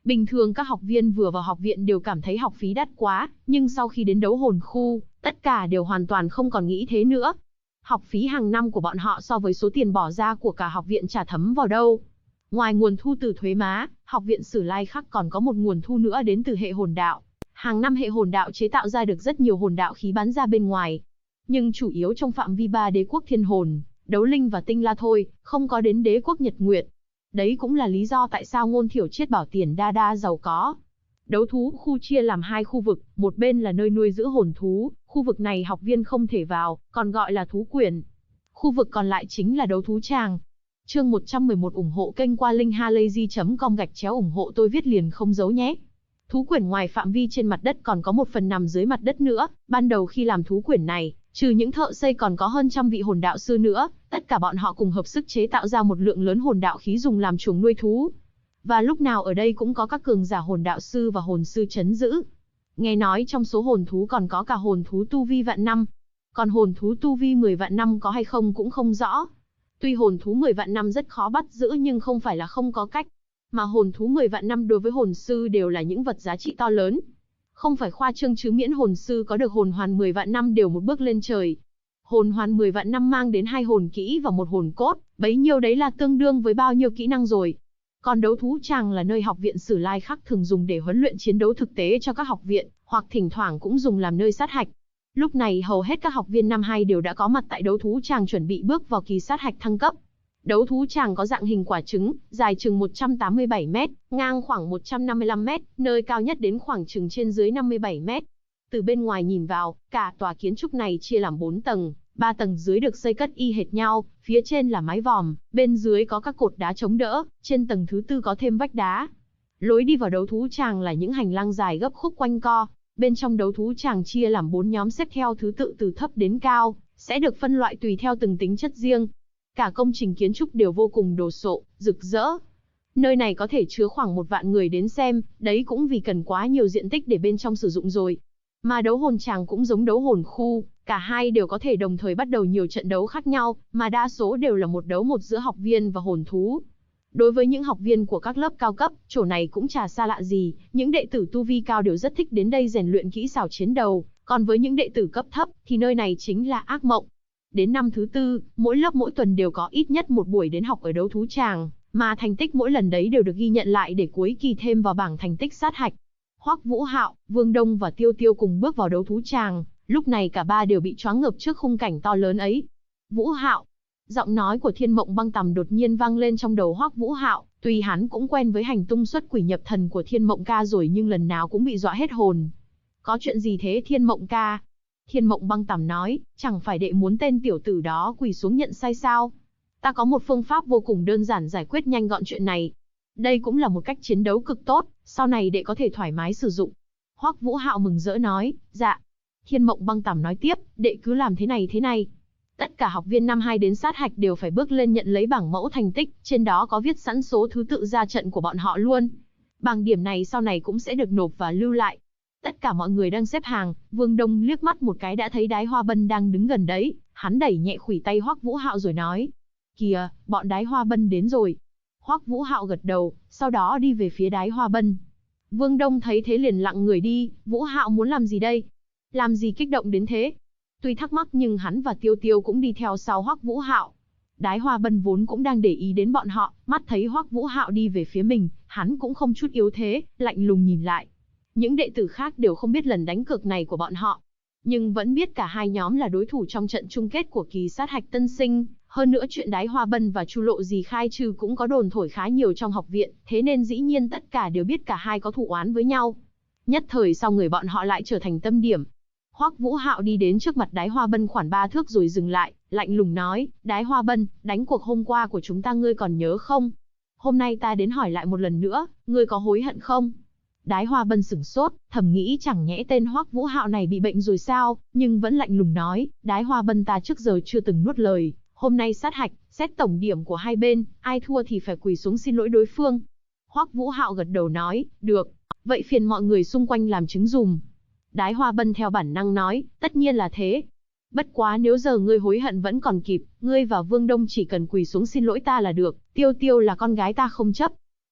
Bình thường các học viên vừa vào học viện đều cảm thấy học phí đắt quá, nhưng sau khi đến đấu hồn khu, tất cả đều hoàn toàn không còn nghĩ thế nữa. Học phí hàng năm của bọn họ so với số tiền bỏ ra của cả học viện chả thấm vào đâu. Ngoài nguồn thu từ thuế má, học viện Sử Lai Khắc còn có một nguồn thu nữa đến từ hệ hồn đạo. Hàng năm hệ hồn đạo chế tạo ra được rất nhiều hồn đạo khí bán ra bên ngoài. Nhưng chủ yếu trong phạm vi 3 đế quốc thiên hồn, đấu linh và tinh la thôi, không có đến đế quốc Nhật Nguyệt. Đấy cũng là lý do tại sao Ngôn Thiểu Triết bảo Tiền Đa Đa giàu có. Đấu thú khu chia làm hai khu vực, một bên là nơi nuôi giữ hồn thú, khu vực này học viên không thể vào, còn gọi là thú quyển. Khu vực còn lại chính là đấu thú tràng. Chương 111 ủng hộ kênh qua linkhalazy.com/ủng hộ tôi viết liền không giấu nhé. Thú quyển ngoài phạm vi trên mặt đất còn có một phần nằm dưới mặt đất nữa, ban đầu khi làm thú quyển này, trừ những thợ xây còn có hơn trăm vị hồn đạo sư nữa, tất cả bọn họ cùng hợp sức chế tạo ra một lượng lớn hồn đạo khí dùng làm chuồng nuôi thú. Và lúc nào ở đây cũng có các cường giả hồn đạo sư và hồn sư trấn giữ. Nghe nói trong số hồn thú còn có cả hồn thú tu vi vạn năm. Còn hồn thú tu vi 10 vạn năm có hay không cũng không rõ. Tuy hồn thú 10 vạn năm rất khó bắt giữ nhưng không phải là không có cách. Mà hồn thú 10 vạn năm đối với hồn sư đều là những vật giá trị to lớn. Không phải khoa trương chứ miễn hồn sư có được hồn hoàn 10 vạn năm đều một bước lên trời. Hồn hoàn 10 vạn năm mang đến 2 hồn kỹ và 1 hồn cốt, bấy nhiêu đấy là tương đương với bao nhiêu kỹ năng rồi. Còn đấu thú tràng là nơi học viện Sử Lai Khắc thường dùng để huấn luyện chiến đấu thực tế cho các học viện, hoặc thỉnh thoảng cũng dùng làm nơi sát hạch. Lúc này hầu hết các học viên năm 2 đều đã có mặt tại đấu thú tràng chuẩn bị bước vào kỳ sát hạch thăng cấp. Đấu thú tràng có dạng hình quả trứng, dài chừng 187 m, ngang khoảng 155 m, nơi cao nhất đến khoảng chừng trên dưới 57 m. Từ bên ngoài nhìn vào, cả tòa kiến trúc này chia làm 4 tầng, 3 tầng dưới được xây cất y hệt nhau, phía trên là mái vòm, bên dưới có các cột đá chống đỡ, trên tầng thứ 4 có thêm vách đá. Lối đi vào đấu thú tràng là những hành lang dài gấp khúc quanh co. Bên trong đấu thú tràng chia làm 4 nhóm xếp theo thứ tự từ thấp đến cao, sẽ được phân loại tùy theo từng tính chất riêng. Cả công trình kiến trúc đều vô cùng đồ sộ, rực rỡ. Nơi này có thể chứa khoảng 1 vạn người đến xem, đấy cũng vì cần quá nhiều diện tích để bên trong sử dụng rồi. Mà đấu hồn tràng cũng giống đấu hồn khu, cả hai đều có thể đồng thời bắt đầu nhiều trận đấu khác nhau, mà đa số đều là một đấu một giữa học viên và hồn thú. Đối với những học viên của các lớp cao cấp, chỗ này cũng chả xa lạ gì, những đệ tử tu vi cao đều rất thích đến đây rèn luyện kỹ xảo chiến đấu, còn với những đệ tử cấp thấp thì nơi này chính là ác mộng. Đến năm thứ 4, mỗi lớp mỗi tuần đều có ít nhất một buổi đến học ở đấu thú tràng, mà thành tích mỗi lần đấy đều được ghi nhận lại để cuối kỳ thêm vào bảng thành tích sát hạch. Hoắc Vũ Hạo, Vương Đông và Tiêu Tiêu cùng bước vào đấu thú tràng, lúc này cả ba đều bị choáng ngợp trước khung cảnh to lớn ấy. Vũ Hạo. Giọng nói của Thiên Mộng Băng Tầm đột nhiên vang lên trong đầu Hoắc Vũ Hạo, tuy hắn cũng quen với hành tung xuất quỷ nhập thần của Thiên Mộng ca rồi nhưng lần nào cũng bị dọa hết hồn. Có chuyện gì thế Thiên Mộng ca? Thiên Mộng Băng Tầm nói, chẳng phải đệ muốn tên tiểu tử đó quỳ xuống nhận sai sao? Ta có một phương pháp vô cùng đơn giản giải quyết nhanh gọn chuyện này. Đây cũng là một cách chiến đấu cực tốt, sau này đệ có thể thoải mái sử dụng. Hoắc Vũ Hạo mừng rỡ nói, dạ. Thiên Mộng Băng Tầm nói tiếp, đệ cứ làm thế này. Tất cả học viên năm 2 đến sát hạch đều phải bước lên nhận lấy bảng mẫu thành tích, trên đó có viết sẵn số thứ tự ra trận của bọn họ luôn. Bảng điểm này sau này cũng sẽ được nộp và lưu lại. Tất cả mọi người đang xếp hàng, Vương Đông liếc mắt một cái đã thấy Đái Hoa Bân đang đứng gần đấy, hắn đẩy nhẹ khuỷu tay Hoắc Vũ Hạo rồi nói, kìa, bọn Đái Hoa Bân đến rồi. Hoắc Vũ Hạo gật đầu, sau đó đi về phía Đái Hoa Bân. Vương Đông thấy thế liền lặng người đi, Vũ Hạo muốn làm gì đây? Làm gì kích động đến thế? Tuy thắc mắc nhưng hắn và Tiêu Tiêu cũng đi theo sau Hoắc Vũ Hạo. Đái Hoa Bân vốn cũng đang để ý đến bọn họ, mắt thấy Hoắc Vũ Hạo đi về phía mình, hắn cũng không chút yếu thế, lạnh lùng nhìn lại. Những đệ tử khác đều không biết lần đánh cược này của bọn họ, nhưng vẫn biết cả hai nhóm là đối thủ trong trận chung kết của kỳ sát hạch tân sinh. Hơn nữa chuyện Đái Hoa Bân và Chu Lộ Gì khai trừ cũng có đồn thổi khá nhiều trong học viện, thế nên dĩ nhiên tất cả đều biết cả hai có thù oán với nhau. Nhất thời sau người bọn họ lại trở thành tâm điểm. Hoắc Vũ Hạo đi đến trước mặt Đái Hoa Bân khoảng 3 thước rồi dừng lại, lạnh lùng nói, Đái Hoa Bân, đánh cuộc hôm qua của chúng ta ngươi còn nhớ không? Hôm nay ta đến hỏi lại một lần nữa, ngươi có hối hận không? Đái Hoa Bân sửng sốt, thầm nghĩ chẳng nhẽ tên Hoắc Vũ Hạo này bị bệnh rồi sao, nhưng vẫn lạnh lùng nói, Đái Hoa Bân ta trước giờ chưa từng nuốt lời, hôm nay sát hạch, xét tổng điểm của hai bên, ai thua thì phải quỳ xuống xin lỗi đối phương. Hoắc Vũ Hạo gật đầu nói, được, vậy phiền mọi người xung quanh làm chứng dùm. Đái Hoa Bân theo bản năng nói, tất nhiên là thế. Bất quá nếu giờ ngươi hối hận vẫn còn kịp, ngươi và Vương Đông chỉ cần quỳ xuống xin lỗi ta là được, Tiêu Tiêu là con gái ta không chấp.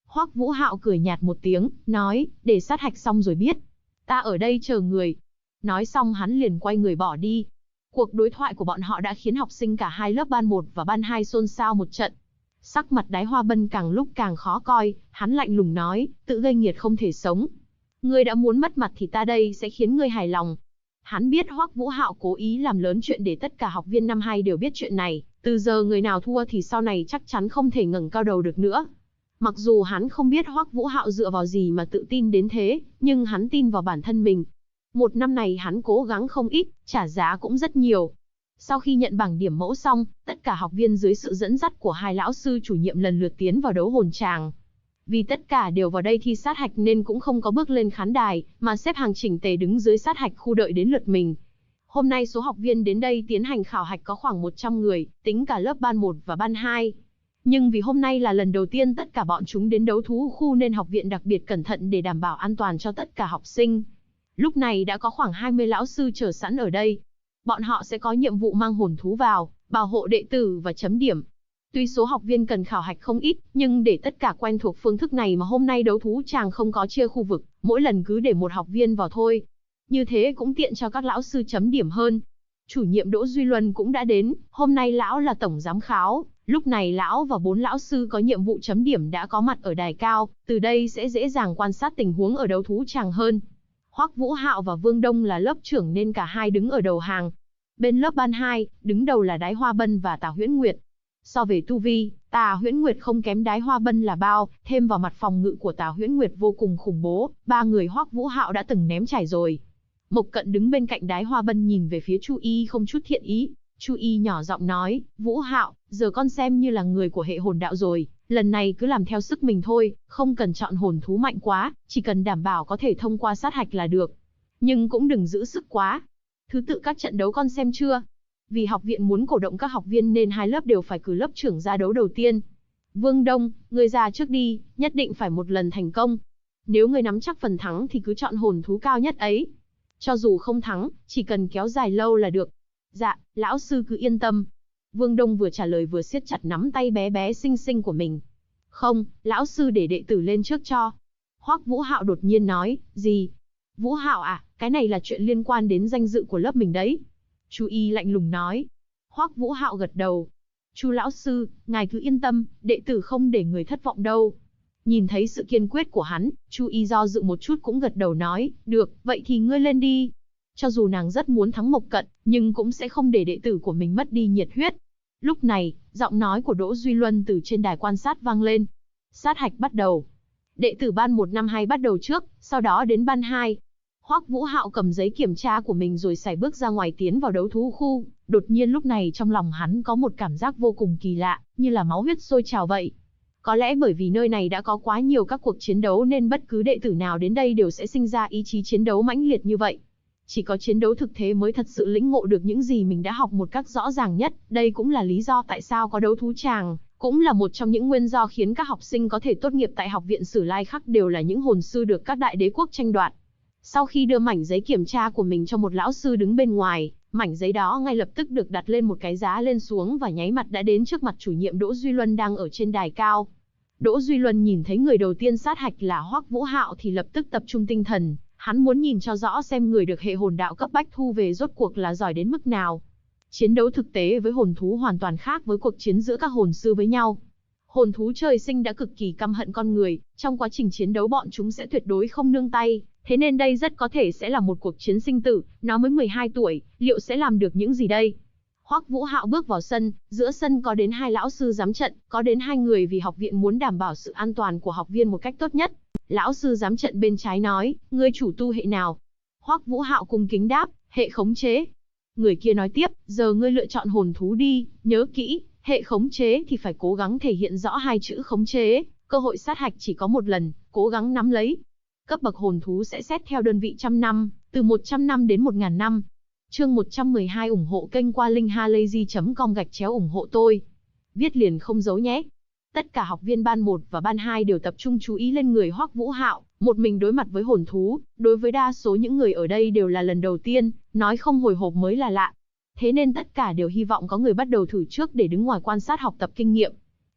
Hoắc Vũ Hạo cười nhạt một tiếng, nói, để sát hạch xong rồi biết. Ta ở đây chờ người. Nói xong hắn liền quay người bỏ đi. Cuộc đối thoại của bọn họ đã khiến học sinh cả hai lớp ban 1 và ban 2 xôn xao một trận. Sắc mặt Đái Hoa Bân càng lúc càng khó coi, hắn lạnh lùng nói, tự gây nghiệt không thể sống. Ngươi đã muốn mất mặt thì ta đây sẽ khiến ngươi hài lòng. Hắn biết Hoắc Vũ Hạo cố ý làm lớn chuyện để tất cả học viên năm 2 đều biết chuyện này, từ giờ người nào thua thì sau này chắc chắn không thể ngẩng cao đầu được nữa. Mặc dù hắn không biết Hoắc Vũ Hạo dựa vào gì mà tự tin đến thế, nhưng hắn tin vào bản thân mình. Một năm này hắn cố gắng không ít, trả giá cũng rất nhiều. Sau khi nhận bảng điểm mẫu xong, tất cả học viên dưới sự dẫn dắt của hai lão sư chủ nhiệm lần lượt tiến vào đấu hồn tràng. Vì tất cả đều vào đây thi sát hạch nên cũng không có bước lên khán đài, mà xếp hàng chỉnh tề đứng dưới sát hạch khu đợi đến lượt mình. Hôm nay số học viên đến đây tiến hành khảo hạch có khoảng 100 người, tính cả lớp ban 1 và ban 2. Nhưng vì hôm nay là lần đầu tiên tất cả bọn chúng đến đấu thú khu nên học viện đặc biệt cẩn thận để đảm bảo an toàn cho tất cả học sinh. Lúc này đã có khoảng 20 lão sư chờ sẵn ở đây. Bọn họ sẽ có nhiệm vụ mang hồn thú vào, bảo hộ đệ tử và chấm điểm. Tuy số học viên cần khảo hạch không ít, nhưng để tất cả quen thuộc phương thức này mà hôm nay đấu thú chàng không có chia khu vực, mỗi lần cứ để một học viên vào thôi. Như thế cũng tiện cho các lão sư chấm điểm hơn. Chủ nhiệm Đỗ Duy Luân cũng đã đến, hôm nay lão là tổng giám khảo, lúc này lão và 4 lão sư có nhiệm vụ chấm điểm đã có mặt ở đài cao, từ đây sẽ dễ dàng quan sát tình huống ở đấu thú chàng hơn. Hoắc Vũ Hạo và Vương Đông là lớp trưởng nên cả hai đứng ở đầu hàng. Bên lớp ban 2, đứng đầu là Đái Hoa Bân và Tà Huyễn Nguyệt. So về tu vi, Tà Huyễn Nguyệt không kém Đái Hoa Bân là bao, thêm vào mặt phòng ngự của Tà Huyễn Nguyệt vô cùng khủng bố, ba người Hoắc Vũ Hạo đã từng ném trải rồi. Mộc Cận đứng bên cạnh Đái Hoa Bân nhìn về phía Chu Y không chút thiện ý. Chu Y nhỏ giọng nói, Vũ Hạo, giờ con xem như là người của hệ hồn đạo rồi, lần này cứ làm theo sức mình thôi, không cần chọn hồn thú mạnh quá, chỉ cần đảm bảo có thể thông qua sát hạch là được. Nhưng cũng đừng giữ sức quá. Thứ tự các trận đấu con xem chưa? Vì học viện muốn cổ động các học viên nên hai lớp đều phải cử lớp trưởng ra đấu đầu tiên. Vương Đông, ngươi ra trước đi, nhất định phải một lần thành công. Nếu ngươi nắm chắc phần thắng thì cứ chọn hồn thú cao nhất ấy. Cho dù không thắng, chỉ cần kéo dài lâu là được. Dạ, lão sư cứ yên tâm. Vương Đông vừa trả lời vừa siết chặt nắm tay bé bé xinh xinh của mình. Không, lão sư để đệ tử lên trước cho. Hoắc Vũ Hạo đột nhiên nói, gì? Vũ Hạo à, cái này là chuyện liên quan đến danh dự của lớp mình đấy. Chu Y lạnh lùng nói. Hoắc Vũ Hạo gật đầu. Chu lão sư, ngài cứ yên tâm, đệ tử không để người thất vọng đâu. Nhìn thấy sự kiên quyết của hắn, Chu Y do dự một chút cũng gật đầu nói, được, vậy thì ngươi lên đi. Cho dù nàng rất muốn thắng Mộc Cận, nhưng cũng sẽ không để đệ tử của mình mất đi nhiệt huyết. Lúc này, giọng nói của Đỗ Duy Luân từ trên đài quan sát vang lên. Sát hạch bắt đầu. Đệ tử ban 1 năm 2 bắt đầu trước, sau đó đến ban 2. Hoắc Vũ Hạo cầm giấy kiểm tra của mình rồi sải bước ra ngoài tiến vào đấu thú khu. Đột nhiên lúc này trong lòng hắn có một cảm giác vô cùng kỳ lạ, như là máu huyết sôi trào vậy. Có lẽ bởi vì nơi này đã có quá nhiều các cuộc chiến đấu nên bất cứ đệ tử nào đến đây đều sẽ sinh ra ý chí chiến đấu mãnh liệt như vậy. Chỉ có chiến đấu thực thế mới thật sự lĩnh ngộ được những gì mình đã học một cách rõ ràng nhất. Đây cũng là lý do tại sao có đấu thú tràng, cũng là một trong những nguyên do khiến các học sinh có thể tốt nghiệp tại học viện Sử Lai Khắc đều là những hồn sư được các đại đế quốc tranh đoạt. Sau khi đưa mảnh giấy kiểm tra của mình cho một lão sư đứng bên ngoài, mảnh giấy đó ngay lập tức được đặt lên một cái giá lên xuống và nháy mắt đã đến trước mặt chủ nhiệm Đỗ Duy Luân đang ở trên đài cao. Đỗ Duy Luân nhìn thấy người đầu tiên sát hạch là Hoắc Vũ Hạo thì lập tức tập trung tinh thần, hắn muốn nhìn cho rõ xem người được hệ hồn đạo cấp bách thu về rốt cuộc là giỏi đến mức nào. Chiến đấu thực tế với hồn thú hoàn toàn khác với cuộc chiến giữa các hồn sư với nhau. Hồn thú trời sinh đã cực kỳ căm hận con người, trong quá trình chiến đấu bọn chúng sẽ tuyệt đối không nương tay, thế nên đây rất có thể sẽ là một cuộc chiến sinh tử, nó mới 12 tuổi, liệu sẽ làm được những gì đây? Hoắc Vũ Hạo bước vào sân, giữa sân có đến 2 lão sư giám trận, có đến 2 người vì học viện muốn đảm bảo sự an toàn của học viên một cách tốt nhất. Lão sư giám trận bên trái nói, ngươi chủ tu hệ nào? Hoắc Vũ Hạo cung kính đáp, hệ khống chế. Người kia nói tiếp, giờ ngươi lựa chọn hồn thú đi, nhớ kỹ, hệ khống chế thì phải cố gắng thể hiện rõ 2 chữ khống chế, cơ hội sát hạch chỉ có một lần, cố gắng nắm lấy. Cấp bậc hồn thú sẽ xét theo đơn vị trăm năm, từ 100 năm đến 1000 năm. Chương 112 ủng hộ kênh qua linkhalazy.com/ủng hộ tôi. Viết liền không giấu nhé. Tất cả học viên ban 1 và ban 2 đều tập trung chú ý lên người Hoắc Vũ Hạo, một mình đối mặt với hồn thú, đối với đa số những người ở đây đều là lần đầu tiên, nói không hồi hộp mới là lạ. Thế nên tất cả đều hy vọng có người bắt đầu thử trước để đứng ngoài quan sát học tập kinh nghiệm.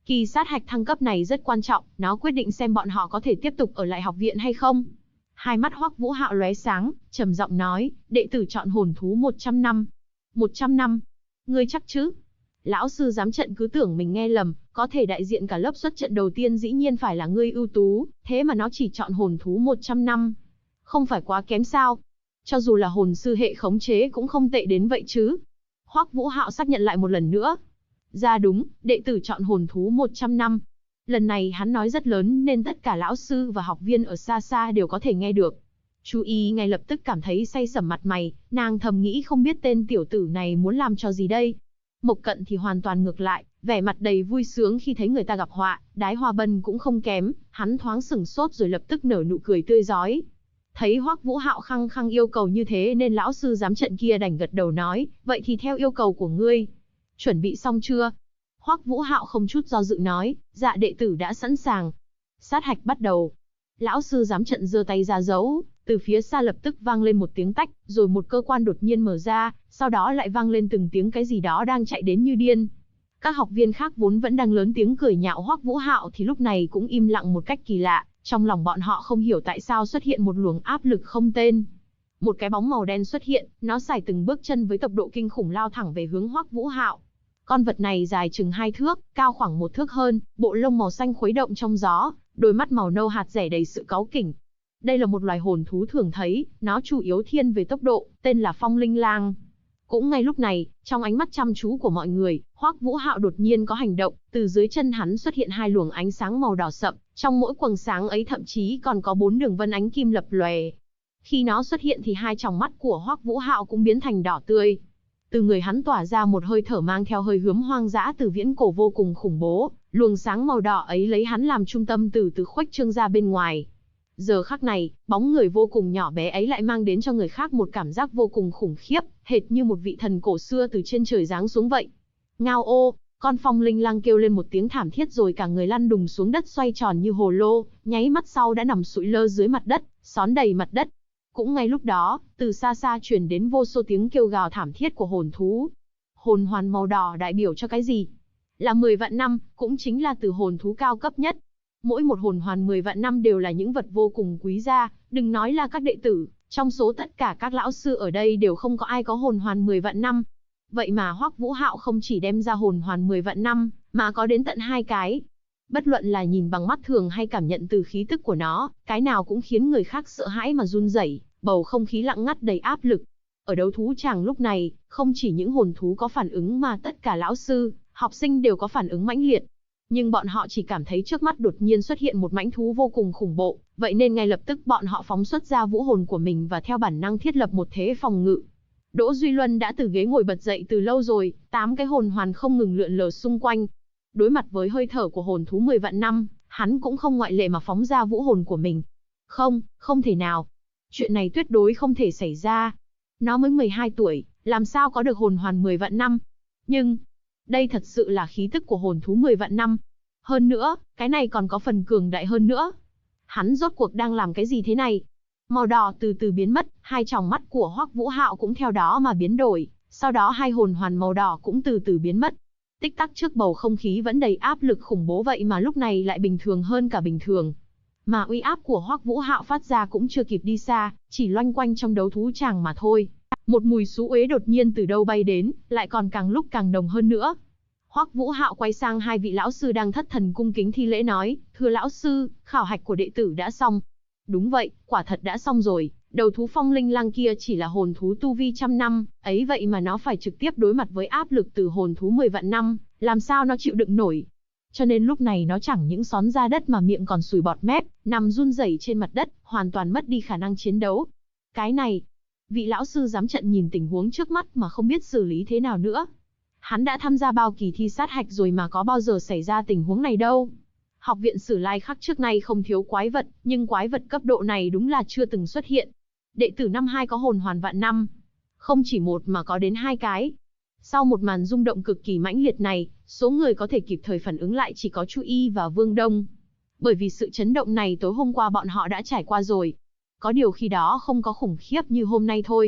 Kỳ sát hạch thăng cấp này rất quan trọng, nó quyết định xem bọn họ có thể tiếp tục ở lại học viện hay không. Hai mắt Hoắc Vũ Hạo lóe sáng, trầm giọng nói, đệ tử chọn hồn thú 100 năm. 100 năm? Ngươi chắc chứ? Lão sư giám trận cứ tưởng mình nghe lầm, có thể đại diện cả lớp xuất trận đầu tiên dĩ nhiên phải là ngươi ưu tú, thế mà nó chỉ chọn hồn thú 100 năm. Không phải quá kém sao? Cho dù là hồn sư hệ khống chế cũng không tệ đến vậy chứ. Hoắc Vũ Hạo xác nhận lại một lần nữa. Ra đúng, đệ tử chọn hồn thú 100 năm. Lần này hắn nói rất lớn nên tất cả lão sư và học viên ở xa xa đều có thể nghe được. Chú ý ngay lập tức cảm thấy say sẩm mặt mày, nàng thầm nghĩ không biết tên tiểu tử này muốn làm cho gì đây. Mộc Cận thì hoàn toàn ngược lại, vẻ mặt đầy vui sướng khi thấy người ta gặp họa, Đái Hoa Bân cũng không kém, hắn thoáng sửng sốt rồi lập tức nở nụ cười tươi rói. Thấy Hoắc Vũ Hạo khăng khăng yêu cầu như thế nên lão sư giám trận kia đành gật đầu nói, vậy thì theo yêu cầu của ngươi. Chuẩn bị xong chưa? Hoắc Vũ Hạo không chút do dự nói, dạ đệ tử đã sẵn sàng. Sát hạch bắt đầu. Lão sư giám trận giơ tay ra dấu, từ phía xa lập tức vang lên một tiếng tách, rồi một cơ quan đột nhiên mở ra, sau đó lại vang lên từng tiếng cái gì đó đang chạy đến như điên. Các học viên khác vốn vẫn đang lớn tiếng cười nhạo Hoắc Vũ Hạo thì lúc này cũng im lặng một cách kỳ lạ, trong lòng bọn họ không hiểu tại sao xuất hiện một luồng áp lực không tên. Một cái bóng màu đen xuất hiện, nó sải từng bước chân với tốc độ kinh khủng lao thẳng về hướng Hoắc Vũ Hạo. Con vật này dài chừng 2 thước, cao khoảng 1 thước hơn, bộ lông màu xanh khuấy động trong gió, đôi mắt màu nâu hạt dẻ đầy sự cáu kỉnh. Đây là một loài hồn thú thường thấy, nó chủ yếu thiên về tốc độ, tên là Phong Linh Lang. Cũng ngay lúc này, trong ánh mắt chăm chú của mọi người, Hoắc Vũ Hạo đột nhiên có hành động, từ dưới chân hắn xuất hiện 2 luồng ánh sáng màu đỏ sậm, trong mỗi quầng sáng ấy thậm chí còn có 4 đường vân ánh kim lập lòe. Khi nó xuất hiện thì 2 tròng mắt của Hoắc Vũ Hạo cũng biến thành đỏ tươi. Từ người hắn tỏa ra một hơi thở mang theo hơi hướng hoang dã từ viễn cổ vô cùng khủng bố, luồng sáng màu đỏ ấy lấy hắn làm trung tâm từ từ khuếch trương ra bên ngoài. Giờ khắc này, bóng người vô cùng nhỏ bé ấy lại mang đến cho người khác một cảm giác vô cùng khủng khiếp, hệt như một vị thần cổ xưa từ trên trời giáng xuống vậy. Ngao ô, con Phong Linh Lang kêu lên một tiếng thảm thiết rồi cả người lăn đùng xuống đất xoay tròn như hồ lô, nháy mắt sau đã nằm sụi lơ dưới mặt đất, xón đầy mặt đất. Cũng ngay lúc đó, từ xa xa truyền đến vô số tiếng kêu gào thảm thiết của hồn thú. Hồn hoàn màu đỏ đại biểu cho cái gì? Là 10 vạn năm, cũng chính là từ hồn thú cao cấp nhất. Mỗi một hồn hoàn 10 vạn năm đều là những vật vô cùng quý giá, đừng nói là các đệ tử, trong số tất cả các lão sư ở đây đều không có ai có hồn hoàn 10 vạn năm. Vậy mà Hoắc Vũ Hạo không chỉ đem ra hồn hoàn 10 vạn năm, mà có đến tận 2 cái. Bất luận là nhìn bằng mắt thường hay cảm nhận từ khí tức của nó, cái nào cũng khiến người khác sợ hãi mà run rẩy, bầu không khí lặng ngắt đầy áp lực. Ở đấu thú tràng lúc này, không chỉ những hồn thú có phản ứng mà tất cả lão sư, học sinh đều có phản ứng mãnh liệt. Nhưng bọn họ chỉ cảm thấy trước mắt đột nhiên xuất hiện một mãnh thú vô cùng khủng bố, vậy nên ngay lập tức bọn họ phóng xuất ra vũ hồn của mình và theo bản năng thiết lập một thế phòng ngự. Đỗ Duy Luân đã từ ghế ngồi bật dậy từ lâu rồi, 8 cái hồn hoàn không ngừng lượn lờ xung quanh. Đối mặt với hơi thở của hồn thú 10 vạn năm, hắn cũng không ngoại lệ mà phóng ra vũ hồn của mình. Không, không thể nào. Chuyện này tuyệt đối không thể xảy ra. Nó mới 12 tuổi, làm sao có được hồn hoàn 10 vạn năm? Nhưng, đây thật sự là khí tức của hồn thú 10 vạn năm. Hơn nữa, cái này còn có phần cường đại hơn nữa. Hắn rốt cuộc đang làm cái gì thế này? Màu đỏ từ từ biến mất, 2 tròng mắt của Hoắc Vũ Hạo cũng theo đó mà biến đổi, sau đó 2 hồn hoàn màu đỏ cũng từ từ biến mất. Tích tắc trước bầu không khí vẫn đầy áp lực khủng bố vậy mà lúc này lại bình thường hơn cả bình thường. Mà uy áp của Hoắc Vũ Hạo phát ra cũng chưa kịp đi xa, chỉ loanh quanh trong đấu thú tràng mà thôi. Một mùi xú uế đột nhiên từ đâu bay đến, lại còn càng lúc càng nồng hơn nữa. Hoắc Vũ Hạo quay sang 2 vị lão sư đang thất thần cung kính thi lễ nói, thưa lão sư, khảo hạch của đệ tử đã xong. Đúng vậy, quả thật đã xong rồi, đầu thú Phong Linh Lang kia chỉ là hồn thú tu vi 100 năm, ấy vậy mà nó phải trực tiếp đối mặt với áp lực từ hồn thú 10 vạn năm, làm sao nó chịu đựng nổi. Cho nên lúc này nó chẳng những xón ra đất mà miệng còn sùi bọt mép, nằm run rẩy trên mặt đất, hoàn toàn mất đi khả năng chiến đấu. Cái này, vị lão sư giám trận nhìn tình huống trước mắt mà không biết xử lý thế nào nữa. Hắn đã tham gia bao kỳ thi sát hạch rồi mà có bao giờ xảy ra tình huống này đâu. Học viện Sử Lai Khắc trước nay không thiếu quái vật, nhưng quái vật cấp độ này đúng là chưa từng xuất hiện. Đệ tử năm 2 có hồn hoàn vạn năm. Không chỉ một mà có đến 2 cái. Sau một màn rung động cực kỳ mãnh liệt này, số người có thể kịp thời phản ứng lại chỉ có Chu Y và Vương Đông. Bởi vì sự chấn động này tối hôm qua bọn họ đã trải qua rồi. Có điều khi đó không có khủng khiếp như hôm nay thôi.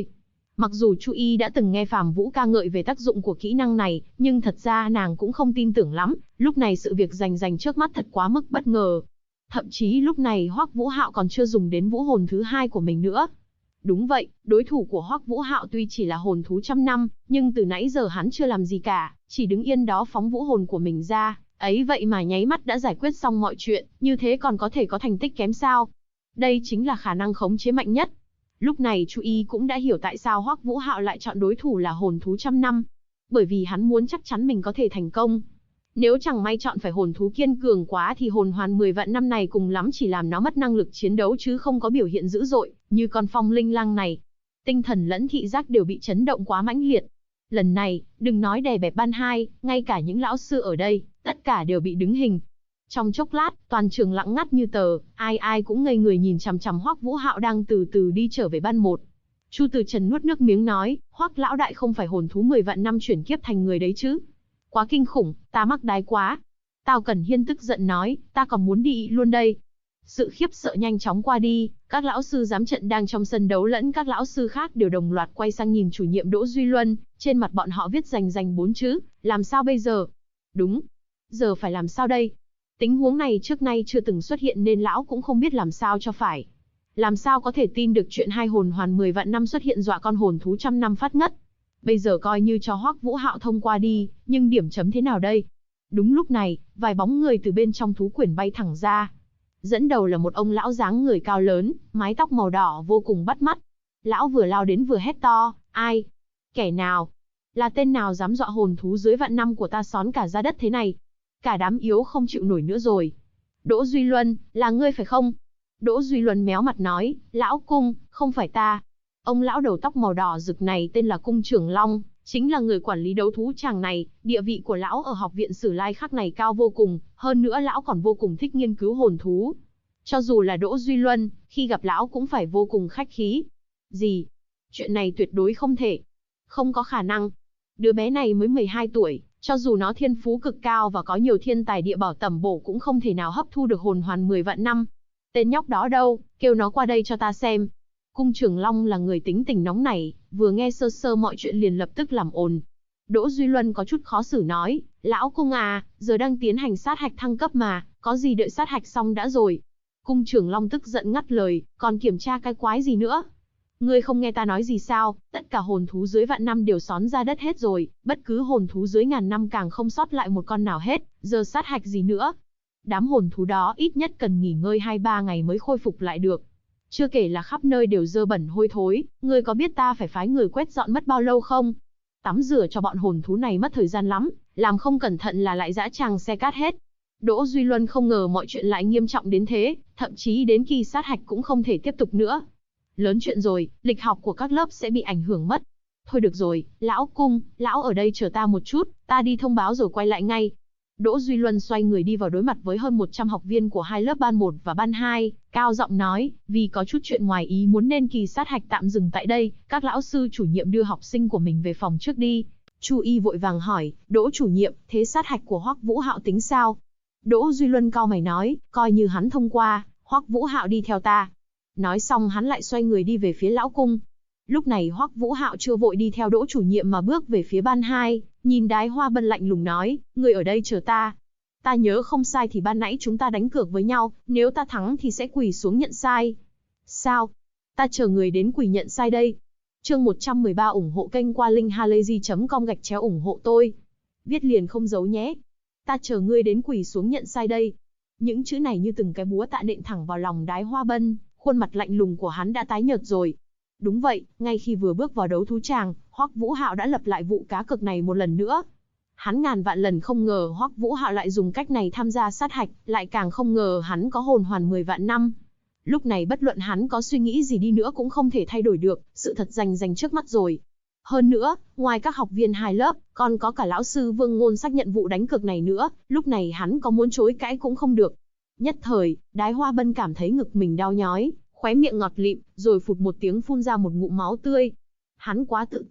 Mặc dù Chu Y đã từng nghe Phàm Vũ ca ngợi về tác dụng của kỹ năng này, nhưng thật ra nàng cũng không tin tưởng lắm, lúc này sự việc rành trước mắt thật quá mức bất ngờ. Thậm chí lúc này Hoắc Vũ Hạo còn chưa dùng đến vũ hồn thứ hai của mình nữa. Đúng vậy, đối thủ của Hoắc Vũ Hạo tuy chỉ là hồn thú trăm năm, nhưng từ nãy giờ hắn chưa làm gì cả, chỉ đứng yên đó phóng vũ hồn của mình ra, ấy vậy mà nháy mắt đã giải quyết xong mọi chuyện, như thế còn có thể có thành tích kém sao? Đây chính là khả năng khống chế mạnh nhất. Lúc này Chu Y cũng đã hiểu tại sao Hoắc Vũ Hạo lại chọn đối thủ là hồn thú trăm năm. Bởi vì hắn muốn chắc chắn mình có thể thành công. Nếu chẳng may chọn phải hồn thú kiên cường quá thì hồn hoàn 10 vạn năm này cùng lắm chỉ làm nó mất năng lực chiến đấu chứ không có biểu hiện dữ dội, như con phong linh lang này. Tinh thần lẫn thị giác đều bị chấn động quá mãnh liệt. Lần này, đừng nói đè bẹp ban hai, ngay cả những lão sư ở đây, tất cả đều bị đứng hình. Trong chốc lát, toàn trường lặng ngắt như tờ, ai cũng ngây người nhìn chằm chằm Hoắc Vũ Hạo đang từ từ đi trở về ban một. Chu Từ Trần nuốt nước miếng nói, Hoắc lão đại không phải hồn thú 10 vạn năm chuyển kiếp thành người đấy chứ? Quá kinh khủng, ta mắc đái quá. Tào Cẩn Hiên tức giận nói, ta còn muốn đi luôn đây. Sự khiếp sợ nhanh chóng qua đi, các lão sư giám trận đang trong sân đấu lẫn các lão sư khác đều đồng loạt quay sang nhìn chủ nhiệm Đỗ Duy Luân, trên mặt bọn họ viết rành 4 chữ, làm sao bây giờ? Đúng, giờ phải làm sao đây? Tình huống này trước nay chưa từng xuất hiện nên lão cũng không biết làm sao cho phải. Làm sao có thể tin được chuyện hai hồn hoàn 10 vạn năm xuất hiện dọa con hồn thú trăm năm phát ngất. Bây giờ coi như cho Hoắc Vũ Hạo thông qua đi, nhưng điểm chấm thế nào đây? Đúng lúc này, vài bóng người từ bên trong thú quyển bay thẳng ra. Dẫn đầu là một ông lão dáng người cao lớn, mái tóc màu đỏ vô cùng bắt mắt. Lão vừa lao đến vừa hét to, ai? Kẻ nào? Là tên nào dám dọa hồn thú dưới vạn năm của ta xón cả ra đất thế này? Cả đám yếu không chịu nổi nữa rồi. Đỗ Duy Luân, là ngươi phải không? Đỗ Duy Luân méo mặt nói, lão Cung, không phải ta. Ông lão đầu tóc màu đỏ rực này tên là Cung Trưởng Long, chính là người quản lý đấu thú tràng này, địa vị của lão ở học viện Sử Lai Khắc này cao vô cùng, hơn nữa lão còn vô cùng thích nghiên cứu hồn thú. Cho dù là Đỗ Duy Luân, khi gặp lão cũng phải vô cùng khách khí. Gì? Chuyện này tuyệt đối không thể. Không có khả năng. Đứa bé này mới 12 tuổi, cho dù nó thiên phú cực cao và có nhiều thiên tài địa bảo tẩm bổ cũng không thể nào hấp thu được hồn hoàn 10 vạn năm. Tên nhóc đó đâu, kêu nó qua đây cho ta xem. Cung Trưởng Long là người tính tình nóng nảy, vừa nghe sơ sơ mọi chuyện liền lập tức làm ồn. Đỗ Duy Luân có chút khó xử nói, lão Cung à, giờ đang tiến hành sát hạch thăng cấp mà, có gì đợi sát hạch xong đã rồi. Cung Trưởng Long tức giận ngắt lời, còn kiểm tra cái quái gì nữa? Ngươi không nghe ta nói gì sao, tất cả hồn thú dưới vạn năm đều xón ra đất hết rồi, bất cứ hồn thú dưới ngàn năm càng không sót lại một con nào hết, giờ sát hạch gì nữa? Đám hồn thú đó ít nhất cần nghỉ ngơi 2-3 ngày mới khôi phục lại được. Chưa kể là khắp nơi đều dơ bẩn hôi thối, ngươi có biết ta phải phái người quét dọn mất bao lâu không? Tắm rửa cho bọn hồn thú này mất thời gian lắm, làm không cẩn thận là lại dã tràng xe cát hết. Đỗ Duy Luân không ngờ mọi chuyện lại nghiêm trọng đến thế, thậm chí đến khi sát hạch cũng không thể tiếp tục nữa. Lớn chuyện rồi, lịch học của các lớp sẽ bị ảnh hưởng mất. Thôi được rồi, lão Cung, lão ở đây chờ ta một chút, ta đi thông báo rồi quay lại ngay. Đỗ Duy Luân xoay người đi vào đối mặt với hơn 100 học viên của hai lớp ban 1 và ban 2, cao giọng nói, vì có chút chuyện ngoài ý muốn nên kỳ sát hạch tạm dừng tại đây, các lão sư chủ nhiệm đưa học sinh của mình về phòng trước đi. Chu Y vội vàng hỏi, Đỗ chủ nhiệm, thế sát hạch của Hoắc Vũ Hạo tính sao? Đỗ Duy Luân cau mày nói, coi như hắn thông qua, Hoắc Vũ Hạo đi theo ta. Nói xong hắn lại xoay người đi về phía lão Cung. Lúc này Hoắc Vũ Hạo chưa vội đi theo Đỗ chủ nhiệm mà bước về phía ban 2, nhìn Đái Hoa Bân lạnh lùng nói, người ở đây chờ ta. Ta nhớ không sai thì ban nãy chúng ta đánh cược với nhau, nếu ta thắng thì sẽ quỳ xuống nhận sai. Sao? Ta chờ người đến quỳ nhận sai đây. Chương 113 ủng hộ kênh qua linkhalazy.com ủng hộ tôi. Viết liền không giấu nhé. Ta chờ ngươi đến quỳ xuống nhận sai đây. Những chữ này như từng cái búa tạ nện thẳng vào lòng Đái Hoa Bân, khuôn mặt lạnh lùng của hắn đã tái nhợt rồi. Đúng vậy, ngay khi vừa bước vào đấu thú tràng, Hoắc Vũ Hạo đã lập lại vụ cá cược này một lần nữa. Hắn ngàn vạn lần không ngờ Hoắc Vũ Hạo lại dùng cách này tham gia sát hạch, lại càng không ngờ hắn có hồn hoàn 10 vạn năm. Lúc này bất luận hắn có suy nghĩ gì đi nữa cũng không thể thay đổi được, sự thật rành trước mắt rồi. Hơn nữa, ngoài các học viên hai lớp, còn có cả lão sư Vương Ngôn xác nhận vụ đánh cược này nữa, lúc này hắn có muốn chối cãi cũng không được. Nhất thời, Đái Hoa Bân cảm thấy ngực mình đau nhói, khóe miệng ngọt lịm, rồi phụt một tiếng phun ra một ngụm máu tươi. Hắn quá tự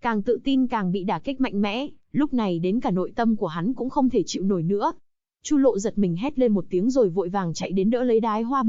tin càng bị đả kích mạnh mẽ, lúc này đến cả nội tâm của hắn cũng không thể chịu nổi nữa. Chu Lộ giật mình hét lên một tiếng rồi vội vàng chạy đến đỡ lấy Đái Hoa Bân,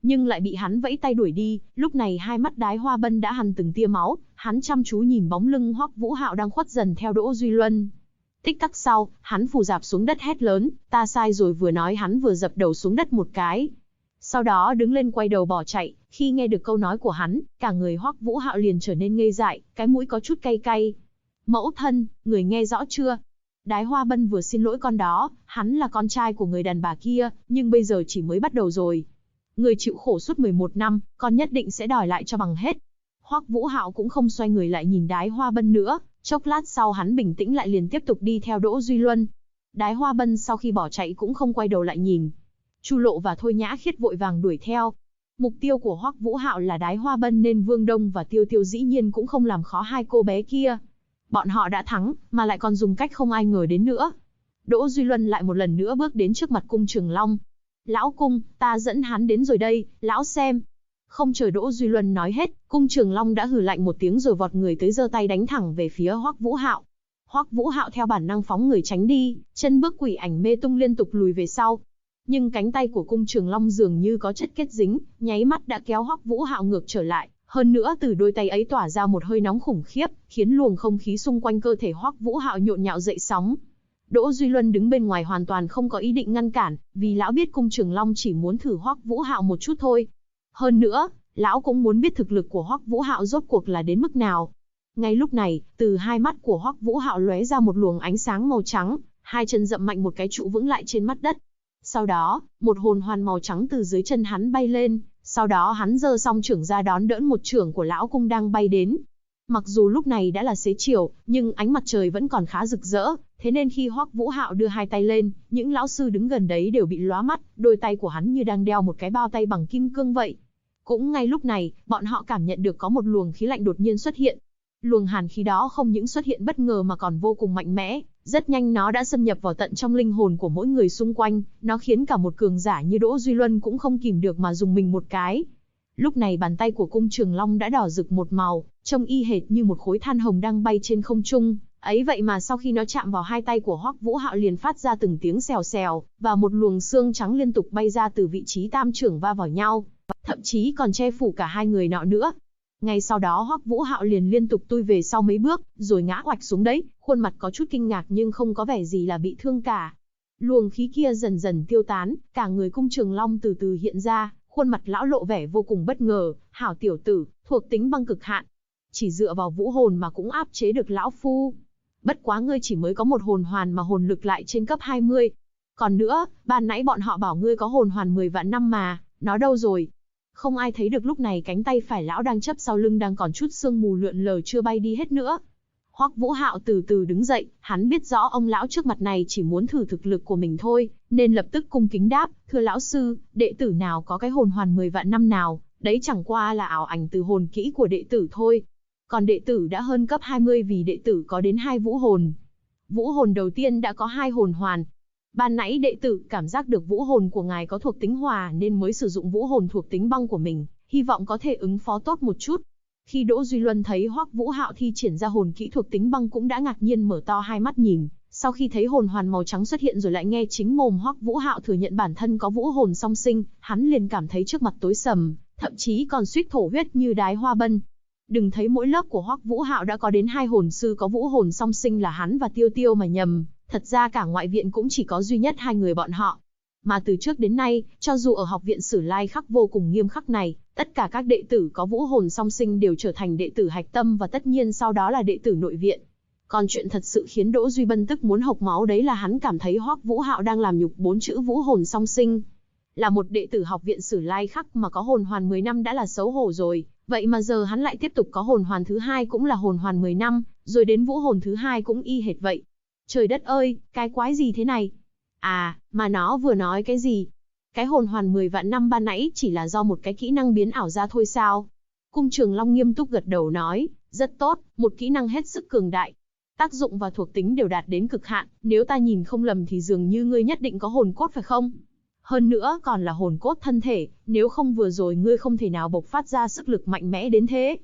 nhưng lại bị hắn vẫy tay đuổi đi. Lúc này hai mắt Đái Hoa Bân đã hằn từng tia máu, hắn chăm chú nhìn bóng lưng Hoắc Vũ Hạo đang khuất dần theo Đỗ Duy Luân. Tích tắc sau, hắn phù rạp xuống đất hét lớn, ta sai rồi, vừa nói hắn vừa dập đầu xuống đất một cái. Sau đó đứng lên quay đầu bỏ chạy, khi nghe được câu nói của hắn, cả người Hoắc Vũ Hạo liền trở nên ngây dại, cái mũi có chút cay cay. Mẫu thân, người nghe rõ chưa? Đái Hoa Bân vừa xin lỗi con đó, hắn là con trai của người đàn bà kia, nhưng bây giờ chỉ mới bắt đầu rồi. Người chịu khổ suốt 11 năm, con nhất định sẽ đòi lại cho bằng hết. Hoắc Vũ Hạo cũng không xoay người lại nhìn Đái Hoa Bân nữa, chốc lát sau hắn bình tĩnh lại liền tiếp tục đi theo Đỗ Duy Luân. Đái Hoa Bân sau khi bỏ chạy cũng không quay đầu lại nhìn. Chu Lộ và Thôi Nhã Khiết vội vàng đuổi theo. Mục tiêu của Hoắc Vũ Hạo là Đái Hoa Bân nên Vương Đông và Tiêu Tiêu dĩ nhiên cũng không làm khó hai cô bé kia. Bọn họ đã thắng, mà lại còn dùng cách không ai ngờ đến nữa. Đỗ Duy Luân lại một lần nữa bước đến trước mặt Cung Trường Long. Lão Cung, ta dẫn hắn đến rồi đây, lão xem. Không chờ Đỗ Duy Luân nói hết, Cung Trường Long đã hừ lạnh một tiếng rồi vọt người tới giơ tay đánh thẳng về phía Hoắc Vũ Hạo. Hoắc Vũ Hạo theo bản năng phóng người tránh đi, chân bước quỷ ảnh mê tung liên tục lùi về sau. Nhưng cánh tay của Cung Trường Long dường như có chất kết dính, nháy mắt đã kéo Hoắc Vũ Hạo ngược trở lại. Hơn nữa từ đôi tay ấy tỏa ra một hơi nóng khủng khiếp, khiến luồng không khí xung quanh cơ thể Hoắc Vũ Hạo nhộn nhạo dậy sóng. Đỗ Duy Luân đứng bên ngoài hoàn toàn không có ý định ngăn cản, vì lão biết Cung Trường Long chỉ muốn thử Hoắc Vũ Hạo một chút thôi. Hơn nữa, lão cũng muốn biết thực lực của Hoắc Vũ Hạo rốt cuộc là đến mức nào. Ngay lúc này, từ hai mắt của Hoắc Vũ Hạo lóe ra một luồng ánh sáng màu trắng, hai chân dậm mạnh một cái trụ vững lại trên mặt đất. Sau đó, một hồn hoàn màu trắng từ dưới chân hắn bay lên, sau đó hắn giơ song chưởng ra đón đỡ một chưởng của lão cung đang bay đến. Mặc dù lúc này đã là xế chiều, nhưng ánh mặt trời vẫn còn khá rực rỡ, thế nên khi Hoắc Vũ Hạo đưa hai tay lên, những lão sư đứng gần đấy đều bị lóa mắt, đôi tay của hắn như đang đeo một cái bao tay bằng kim cương vậy. Cũng ngay lúc này, bọn họ cảm nhận được có một luồng khí lạnh đột nhiên xuất hiện. Luồng hàn khí đó không những xuất hiện bất ngờ mà còn vô cùng mạnh mẽ, rất nhanh nó đã xâm nhập vào tận trong linh hồn của mỗi người xung quanh, nó khiến cả một cường giả như Đỗ Duy Luân cũng không kìm được mà dùng mình một cái. Lúc này bàn tay của Cung Trường Long đã đỏ rực một màu, trông y hệt như một khối than hồng đang bay trên không trung. Ấy vậy mà sau khi nó chạm vào hai tay của Hoắc Vũ Hạo liền phát ra từng tiếng xèo xèo, và một luồng xương trắng liên tục bay ra từ vị trí tam chưởng va vào nhau, thậm chí còn che phủ cả hai người nọ nữa. Ngay sau đó Hoắc Vũ Hạo liền liên tục tui về sau mấy bước, rồi ngã oạch xuống đấy, khuôn mặt có chút kinh ngạc nhưng không có vẻ gì là bị thương cả. Luồng khí kia dần dần tiêu tán, cả người Cung Trường Long từ từ hiện ra, khuôn mặt lão lộ vẻ vô cùng bất ngờ, hảo tiểu tử, thuộc tính băng cực hạn. Chỉ dựa vào vũ hồn mà cũng áp chế được lão phu. Bất quá ngươi chỉ mới có một hồn hoàn mà hồn lực lại trên cấp 20. Còn nữa, ban nãy bọn họ bảo ngươi có hồn hoàn 10 vạn năm mà, nó đâu rồi? Không ai thấy được lúc này cánh tay phải lão đang chấp sau lưng đang còn chút sương mù lượn lờ chưa bay đi hết nữa. Hoắc Vũ Hạo từ từ đứng dậy, hắn biết rõ ông lão trước mặt này chỉ muốn thử thực lực của mình thôi, nên lập tức cung kính đáp, thưa lão sư, đệ tử nào có cái hồn hoàn 10 vạn năm nào, đấy chẳng qua là ảo ảnh từ hồn kỹ của đệ tử thôi. Còn đệ tử đã hơn cấp 20 vì đệ tử có đến 2 vũ hồn. Vũ hồn đầu tiên đã có 2 hồn hoàn. Ban nãy đệ tử cảm giác được vũ hồn của ngài có thuộc tính hỏa nên mới sử dụng vũ hồn thuộc tính băng của mình, hy vọng có thể ứng phó tốt một chút. Khi Đỗ Duy Luân thấy Hoắc Vũ Hạo thi triển ra hồn kỹ thuộc tính băng cũng đã ngạc nhiên mở to hai mắt nhìn, sau khi thấy hồn hoàn màu trắng xuất hiện rồi lại nghe chính mồm Hoắc Vũ Hạo thừa nhận bản thân có vũ hồn song sinh, hắn liền cảm thấy trước mặt tối sầm, thậm chí còn suýt thổ huyết như Đái Hoa Bân. Đừng thấy mỗi lớp của Hoắc Vũ Hạo đã có đến 2 hồn sư có vũ hồn song sinh là hắn và Tiêu Tiêu mà nhầm, thật ra cả ngoại viện cũng chỉ có duy nhất 2 người bọn họ. Mà từ trước đến nay, cho dù ở học viện Sử Lai Khắc vô cùng nghiêm khắc này, tất cả các đệ tử có vũ hồn song sinh đều trở thành đệ tử hạch tâm và tất nhiên sau đó là đệ tử nội viện. Còn chuyện thật sự khiến Đỗ Duy Bân tức muốn hộc máu đấy là hắn cảm thấy Hoắc Vũ Hạo đang làm nhục 4 chữ vũ hồn song sinh. Là một đệ tử học viện Sử Lai Khắc mà có hồn hoàn 10 năm đã là xấu hổ rồi, vậy mà giờ hắn lại tiếp tục có hồn hoàn thứ 2 cũng là hồn hoàn 10 năm, rồi đến vũ hồn thứ 2 cũng y hệt vậy. Trời đất ơi, cái quái gì thế này? À, mà nó vừa nói cái gì? Cái hồn hoàn 10 vạn năm ban nãy chỉ là do một cái kỹ năng biến ảo ra thôi sao? Cung Trường Long nghiêm túc gật đầu nói, rất tốt, một kỹ năng hết sức cường đại. Tác dụng và thuộc tính đều đạt đến cực hạn, nếu ta nhìn không lầm thì dường như ngươi nhất định có hồn cốt phải không? Hơn nữa còn là hồn cốt thân thể, nếu không vừa rồi ngươi không thể nào bộc phát ra sức lực mạnh mẽ đến thế.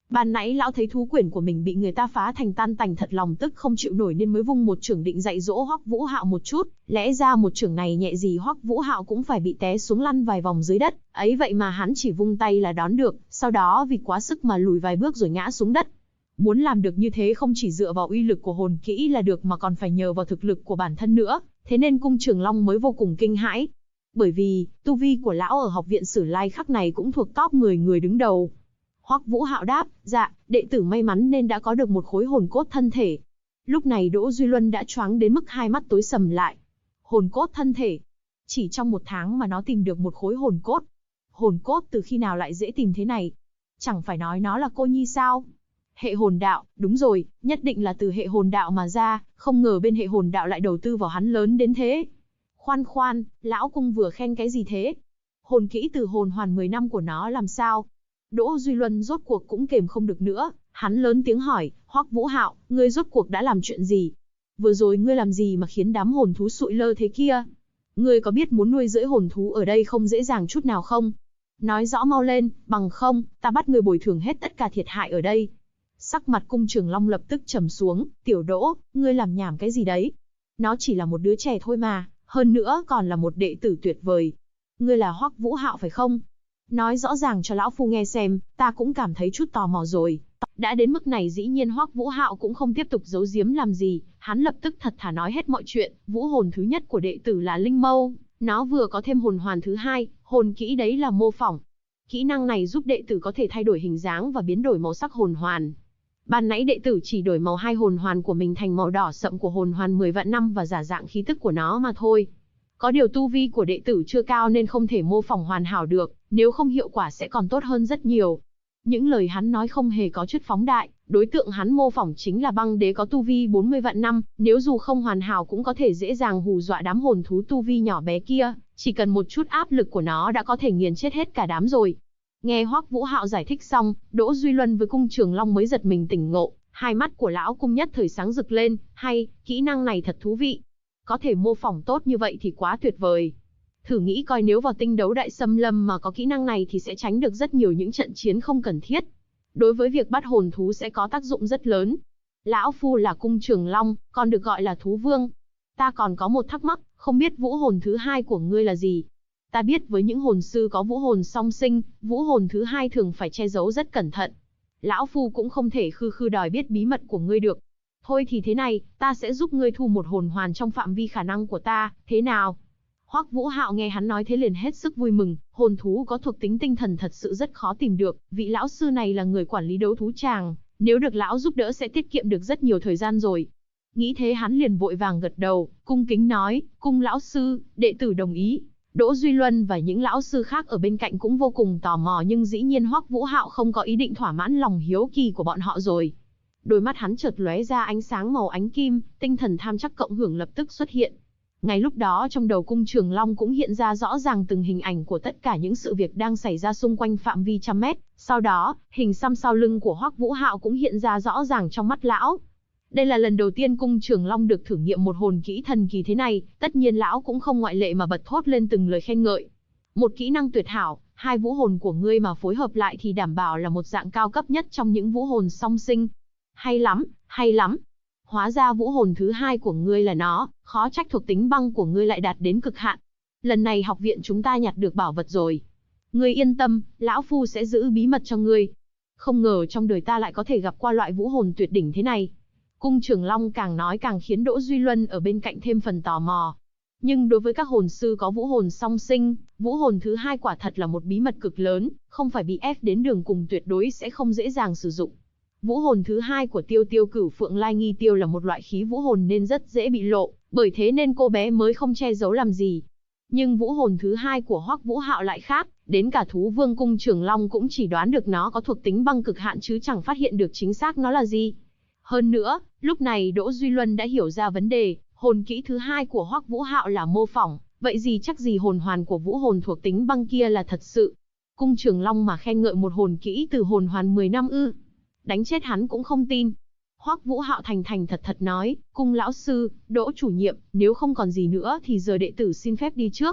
Ban nãy lão thấy thú quyển của mình bị người ta phá thành tan tành, thật lòng tức không chịu nổi nên mới vung một chưởng định dạy dỗ Hoắc Vũ Hạo một chút, lẽ ra một chưởng này nhẹ gì Hoắc Vũ Hạo cũng phải bị té xuống lăn vài vòng dưới đất, ấy vậy mà hắn chỉ vung tay là đón được, sau đó vì quá sức mà lùi vài bước rồi ngã xuống đất. Muốn làm được như thế không chỉ dựa vào uy lực của hồn kỹ là được mà còn phải nhờ vào thực lực của bản thân nữa, thế nên Cung Trường Long mới vô cùng kinh hãi. Bởi vì, tu vi của lão ở học viện Sử Lai Khắc này cũng thuộc top 10 người đứng đầu. Hoắc Vũ Hạo đáp, dạ, đệ tử may mắn nên đã có được một khối hồn cốt thân thể. Lúc này Đỗ Duy Luân đã choáng đến mức hai mắt tối sầm lại. Hồn cốt thân thể. Chỉ trong 1 tháng mà nó tìm được một khối hồn cốt. Hồn cốt từ khi nào lại dễ tìm thế này? Chẳng phải nói nó là cô nhi sao? Hệ hồn đạo, đúng rồi, nhất định là từ hệ hồn đạo mà ra, không ngờ bên hệ hồn đạo lại đầu tư vào hắn lớn đến thế. Khoan khoan, lão Cung vừa khen cái gì thế? Hồn kỹ từ hồn hoàn 10 năm của nó làm sao? Đỗ Duy Luân rốt cuộc cũng kềm không được nữa, hắn lớn tiếng hỏi, Hoắc Vũ Hạo, ngươi rốt cuộc đã làm chuyện gì? Vừa rồi ngươi làm gì mà khiến đám hồn thú sụi lơ thế kia? Ngươi có biết muốn nuôi dưỡng hồn thú ở đây không dễ dàng chút nào không? Nói rõ mau lên, bằng không, ta bắt ngươi bồi thường hết tất cả thiệt hại ở đây. Sắc mặt Cung Trường Long lập tức trầm xuống, tiểu Đỗ, ngươi làm nhảm cái gì đấy? Nó chỉ là một đứa trẻ thôi mà, hơn nữa còn là một đệ tử tuyệt vời. Ngươi là Hoắc Vũ Hạo phải không? Nói rõ ràng cho lão phu nghe xem, ta cũng cảm thấy chút tò mò rồi. Đã đến mức này dĩ nhiên Hoắc Vũ Hạo cũng không tiếp tục giấu giếm làm gì, hắn lập tức thật thà nói hết mọi chuyện. Vũ hồn thứ nhất của đệ tử là Linh Mâu, nó vừa có thêm hồn hoàn thứ hai, hồn kỹ đấy là mô phỏng. Kỹ năng này giúp đệ tử có thể thay đổi hình dáng và biến đổi màu sắc hồn hoàn. Ban nãy đệ tử chỉ đổi màu hai hồn hoàn của mình thành màu đỏ sậm của hồn hoàn 10 vạn năm và giả dạng khí tức của nó mà thôi. Có điều tu vi của đệ tử chưa cao nên không thể mô phỏng hoàn hảo được, nếu không hiệu quả sẽ còn tốt hơn rất nhiều. Những lời hắn nói không hề có chút phóng đại, đối tượng hắn mô phỏng chính là băng đế có tu vi 40 vạn năm, nếu dù không hoàn hảo cũng có thể dễ dàng hù dọa đám hồn thú tu vi nhỏ bé kia, chỉ cần một chút áp lực của nó đã có thể nghiền chết hết cả đám rồi. Nghe Hoắc Vũ Hạo giải thích xong, Đỗ Duy Luân với Cung Trường Long mới giật mình tỉnh ngộ, hai mắt của lão cung nhất thời sáng rực lên, hay, kỹ năng này thật thú vị. Có thể mô phỏng tốt như vậy thì quá tuyệt vời. Thử nghĩ coi nếu vào tinh đấu đại xâm lâm mà có kỹ năng này thì sẽ tránh được rất nhiều những trận chiến không cần thiết. Đối với việc bắt hồn thú sẽ có tác dụng rất lớn. Lão phu là Cung Trường Long, còn được gọi là thú vương. Ta còn có một thắc mắc, không biết vũ hồn thứ hai của ngươi là gì? Ta biết với những hồn sư có vũ hồn song sinh, vũ hồn thứ hai thường phải che giấu rất cẩn thận. Lão phu cũng không thể khư khư đòi biết bí mật của ngươi được. Thôi thì thế này, ta sẽ giúp ngươi thu một hồn hoàn trong phạm vi khả năng của ta, thế nào? Hoắc Vũ Hạo nghe hắn nói thế liền hết sức vui mừng, hồn thú có thuộc tính tinh thần thật sự rất khó tìm được, vị lão sư này là người quản lý đấu thú tràng, nếu được lão giúp đỡ sẽ tiết kiệm được rất nhiều thời gian rồi. Nghĩ thế hắn liền vội vàng gật đầu, cung kính nói, cung lão sư, đệ tử đồng ý. Đỗ Duy Luân và những lão sư khác ở bên cạnh cũng vô cùng tò mò nhưng dĩ nhiên Hoắc Vũ Hạo không có ý định thỏa mãn lòng hiếu kỳ của bọn họ rồi. Đôi mắt hắn chợt lóe ra ánh sáng màu ánh kim, tinh thần tham chắc cộng hưởng lập tức xuất hiện. Ngay lúc đó trong đầu Cung Trường Long cũng hiện ra rõ ràng từng hình ảnh của tất cả những sự việc đang xảy ra xung quanh phạm vi trăm mét. Sau đó, hình xăm sau lưng của Hoắc Vũ Hạo cũng hiện ra rõ ràng trong mắt lão. Đây là lần đầu tiên Cung Trường Long được thử nghiệm một hồn kỹ thần kỳ thế này, tất nhiên lão cũng không ngoại lệ mà bật thốt lên từng lời khen ngợi. Một kỹ năng tuyệt hảo, hai vũ hồn của ngươi mà phối hợp lại thì đảm bảo là một dạng cao cấp nhất trong những vũ hồn song sinh. Hay lắm, hay lắm. Hóa ra vũ hồn thứ hai của ngươi là nó, khó trách thuộc tính băng của ngươi lại đạt đến cực hạn. Lần này học viện chúng ta nhặt được bảo vật rồi. Ngươi yên tâm, lão phu sẽ giữ bí mật cho ngươi. Không ngờ trong đời ta lại có thể gặp qua loại vũ hồn tuyệt đỉnh thế này. Cung Trường Long càng nói càng khiến Đỗ Duy Luân ở bên cạnh thêm phần tò mò. Nhưng đối với các hồn sư có vũ hồn song sinh, vũ hồn thứ hai quả thật là một bí mật cực lớn, không phải bị ép đến đường cùng tuyệt đối sẽ không dễ dàng sử dụng. Vũ hồn thứ hai của Tiêu Tiêu Cửu Phượng Lai Nghi Tiêu là một loại khí vũ hồn nên rất dễ bị lộ, bởi thế nên cô bé mới không che giấu làm gì. Nhưng vũ hồn thứ hai của Hoắc Vũ Hạo lại khác, đến cả thú vương Cung Trường Long cũng chỉ đoán được nó có thuộc tính băng cực hạn chứ chẳng phát hiện được chính xác nó là gì. Hơn nữa, lúc này Đỗ Duy Luân đã hiểu ra vấn đề, hồn kỹ thứ hai của Hoắc Vũ Hạo là mô phỏng, vậy gì chắc gì hồn hoàn của vũ hồn thuộc tính băng kia là thật sự. Cung Trường Long mà khen ngợi một hồn kỹ từ hồn hoàn 10 năm ư? Đánh chết hắn cũng không tin. Hoắc Vũ Hạo thành thành thật thật nói, cung lão sư, Đỗ chủ nhiệm, nếu không còn gì nữa thì giờ đệ tử xin phép đi trước.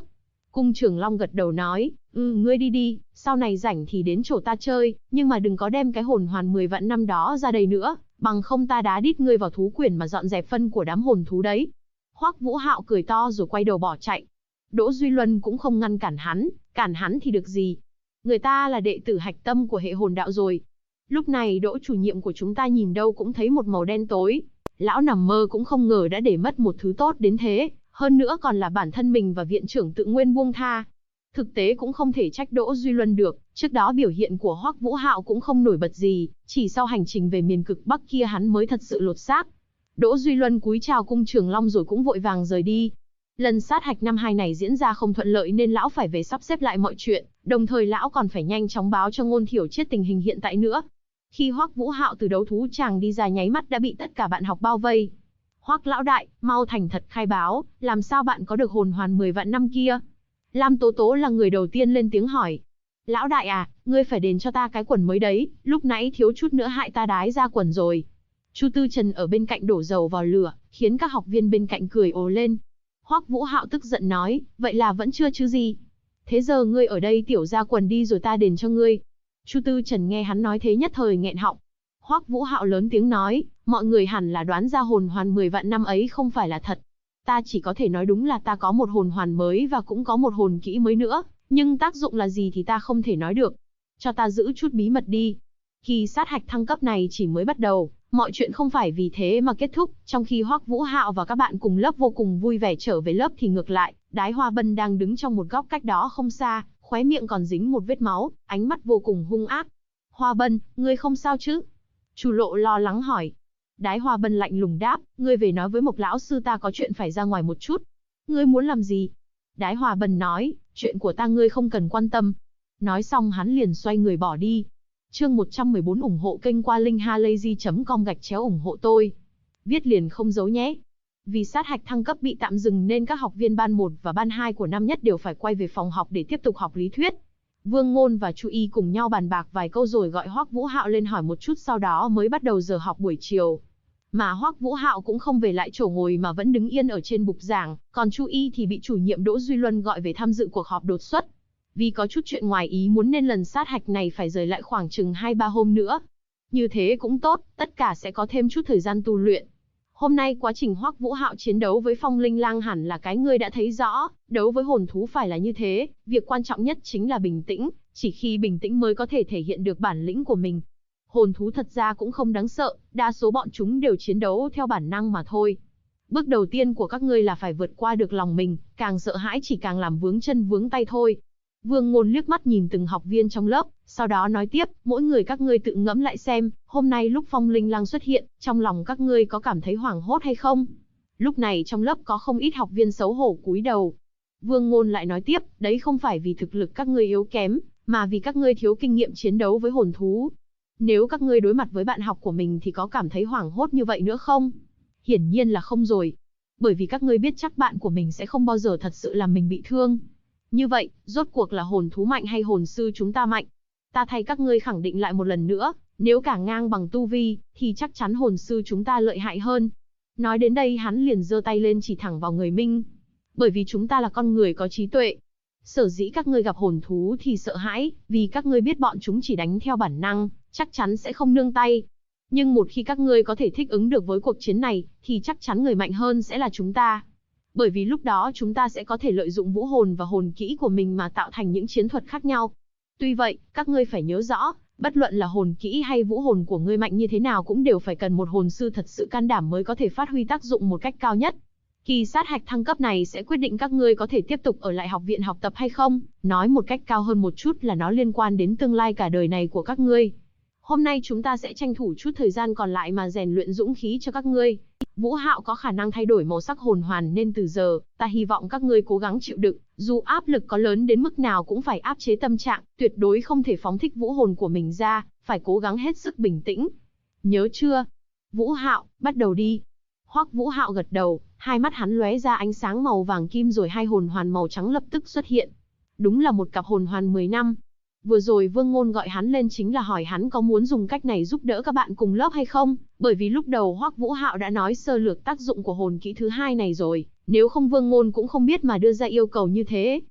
Cung Trường Long gật đầu nói, ngươi đi đi, sau này rảnh thì đến chỗ ta chơi, nhưng mà đừng có đem cái hồn hoàn 10 vạn năm đó ra đây nữa, bằng không ta đá đít ngươi vào thú quyển mà dọn dẹp phân của đám hồn thú đấy. Hoắc Vũ Hạo cười to rồi quay đầu bỏ chạy. Đỗ Duy Luân cũng không ngăn cản hắn thì được gì. Người ta là đệ tử hạch tâm của hệ hồn đạo rồi. Lúc này Đỗ chủ nhiệm của chúng ta nhìn đâu cũng thấy một màu đen tối. Lão nằm mơ cũng không ngờ đã để mất một thứ tốt đến thế, hơn nữa còn là bản thân mình và viện trưởng tự nguyên buông tha. Thực tế cũng không thể trách Đỗ Duy Luân được, trước đó biểu hiện của Hoắc Vũ Hạo cũng không nổi bật gì, chỉ sau hành trình về miền cực Bắc kia hắn mới thật sự lột xác. Đỗ Duy Luân cúi chào Cung Trường Long rồi cũng vội vàng rời đi. Lần sát hạch năm 2 này diễn ra không thuận lợi nên lão phải về sắp xếp lại mọi chuyện, đồng thời lão còn phải nhanh chóng báo cho Ngôn Thiểu Triết tình hình hiện tại nữa. Khi Hoắc Vũ Hạo từ đấu thú tràng đi ra nháy mắt đã bị tất cả bạn học bao vây. Hoắc lão đại, mau thành thật khai báo, làm sao bạn có được hồn hoàn 10 vạn năm kia? Lam Tố Tố là người đầu tiên lên tiếng hỏi. Lão đại à, ngươi phải đền cho ta cái quần mới đấy, lúc nãy thiếu chút nữa hại ta đái ra quần rồi. Chu Tư Trần ở bên cạnh đổ dầu vào lửa, khiến các học viên bên cạnh cười ồ lên. Hoắc Vũ Hạo tức giận nói, vậy là vẫn chưa chứ gì? Thế giờ ngươi ở đây tiểu ra quần đi rồi ta đền cho ngươi. Chu Tư Trần nghe hắn nói thế nhất thời nghẹn họng. Hoắc Vũ Hạo lớn tiếng nói, mọi người hẳn là đoán ra hồn hoàn 10 vạn năm ấy không phải là thật. Ta chỉ có thể nói đúng là ta có một hồn hoàn mới và cũng có một hồn kỹ mới nữa, nhưng tác dụng là gì thì ta không thể nói được. Cho ta giữ chút bí mật đi. Kỳ sát hạch thăng cấp này chỉ mới bắt đầu, mọi chuyện không phải vì thế mà kết thúc, trong khi Hoắc Vũ Hạo và các bạn cùng lớp vô cùng vui vẻ trở về lớp thì ngược lại, Đái Hoa Bân đang đứng trong một góc cách đó không xa, khóe miệng còn dính một vết máu, ánh mắt vô cùng hung ác. Hoa Bân, ngươi không sao chứ? Chu Lộ lo lắng hỏi. Đái Hoa Bân lạnh lùng đáp, ngươi về nói với Mộc lão sư ta có chuyện phải ra ngoài một chút. Ngươi muốn làm gì? Đái Hoa Bân nói, chuyện của ta ngươi không cần quan tâm. Nói xong hắn liền xoay người bỏ đi. Chương 114 ủng hộ kênh qua linkhalazy.com/ủng hộ tôi. Viết liền không giấu nhé. Vì sát hạch thăng cấp bị tạm dừng nên các học viên ban 1 và ban 2 của năm nhất đều phải quay về phòng học để tiếp tục học lý thuyết. Vương Ngôn và Chu Y cùng nhau bàn bạc vài câu rồi gọi Hoắc Vũ Hạo lên hỏi một chút, sau đó mới bắt đầu giờ học buổi chiều. Mà Hoắc Vũ Hạo cũng không về lại chỗ ngồi mà vẫn đứng yên ở trên bục giảng, còn Chu Y thì bị chủ nhiệm Đỗ Duy Luân gọi về tham dự cuộc họp đột xuất. Vì có chút chuyện ngoài ý muốn nên lần sát hạch này phải rời lại khoảng chừng 2-3 hôm nữa. Như thế cũng tốt, tất cả sẽ có thêm chút thời gian tu luyện. Hôm nay quá trình Hoắc Vũ Hạo chiến đấu với Phong Linh Lang hẳn là cái ngươi đã thấy rõ, đấu với hồn thú phải là như thế, việc quan trọng nhất chính là bình tĩnh, chỉ khi bình tĩnh mới có thể thể hiện được bản lĩnh của mình. Hồn thú thật ra cũng không đáng sợ, đa số bọn chúng đều chiến đấu theo bản năng mà thôi. Bước đầu tiên của các ngươi là phải vượt qua được lòng mình, càng sợ hãi chỉ càng làm vướng chân vướng tay thôi. Vương Ngôn liếc mắt nhìn từng học viên trong lớp, sau đó nói tiếp, mỗi người các ngươi tự ngẫm lại xem, hôm nay lúc Phong Linh Lang xuất hiện, trong lòng các ngươi có cảm thấy hoảng hốt hay không? Lúc này trong lớp có không ít học viên xấu hổ cúi đầu. Vương Ngôn lại nói tiếp, đấy không phải vì thực lực các ngươi yếu kém, mà vì các ngươi thiếu kinh nghiệm chiến đấu với hồn thú. Nếu các ngươi đối mặt với bạn học của mình thì có cảm thấy hoảng hốt như vậy nữa không? Hiển nhiên là không rồi. Bởi vì các ngươi biết chắc bạn của mình sẽ không bao giờ thật sự làm mình bị thương. Như vậy, rốt cuộc là hồn thú mạnh hay hồn sư chúng ta mạnh? Ta thay các ngươi khẳng định lại một lần nữa, nếu cả ngang bằng tu vi, thì chắc chắn hồn sư chúng ta lợi hại hơn. Nói đến đây hắn liền giơ tay lên chỉ thẳng vào người Minh. Bởi vì chúng ta là con người có trí tuệ. Sở dĩ các ngươi gặp hồn thú thì sợ hãi, vì các ngươi biết bọn chúng chỉ đánh theo bản năng, chắc chắn sẽ không nương tay. Nhưng một khi các ngươi có thể thích ứng được với cuộc chiến này, thì chắc chắn người mạnh hơn sẽ là chúng ta. Bởi vì lúc đó chúng ta sẽ có thể lợi dụng vũ hồn và hồn kỹ của mình mà tạo thành những chiến thuật khác nhau. Tuy vậy, các ngươi phải nhớ rõ, bất luận là hồn kỹ hay vũ hồn của ngươi mạnh như thế nào cũng đều phải cần một hồn sư thật sự can đảm mới có thể phát huy tác dụng một cách cao nhất. Kỳ sát hạch thăng cấp này sẽ quyết định các ngươi có thể tiếp tục ở lại học viện học tập hay không, nói một cách cao hơn một chút là nó liên quan đến tương lai cả đời này của các ngươi. Hôm nay chúng ta sẽ tranh thủ chút thời gian còn lại mà rèn luyện dũng khí cho các ngươi. Vũ Hạo có khả năng thay đổi màu sắc hồn hoàn nên từ giờ, ta hy vọng các ngươi cố gắng chịu đựng, dù áp lực có lớn đến mức nào cũng phải áp chế tâm trạng, tuyệt đối không thể phóng thích vũ hồn của mình ra, phải cố gắng hết sức bình tĩnh. Nhớ chưa? Vũ Hạo, bắt đầu đi. Hoắc Vũ Hạo gật đầu, hai mắt hắn lóe ra ánh sáng màu vàng kim rồi hai hồn hoàn màu trắng lập tức xuất hiện. Đúng là một cặp hồn hoàn 10 năm. Vừa rồi Vương Ngôn gọi hắn lên chính là hỏi hắn có muốn dùng cách này giúp đỡ các bạn cùng lớp hay không, bởi vì lúc đầu Hoắc Vũ Hạo đã nói sơ lược tác dụng của hồn kỹ thứ hai này rồi, nếu không Vương Ngôn cũng không biết mà đưa ra yêu cầu như thế.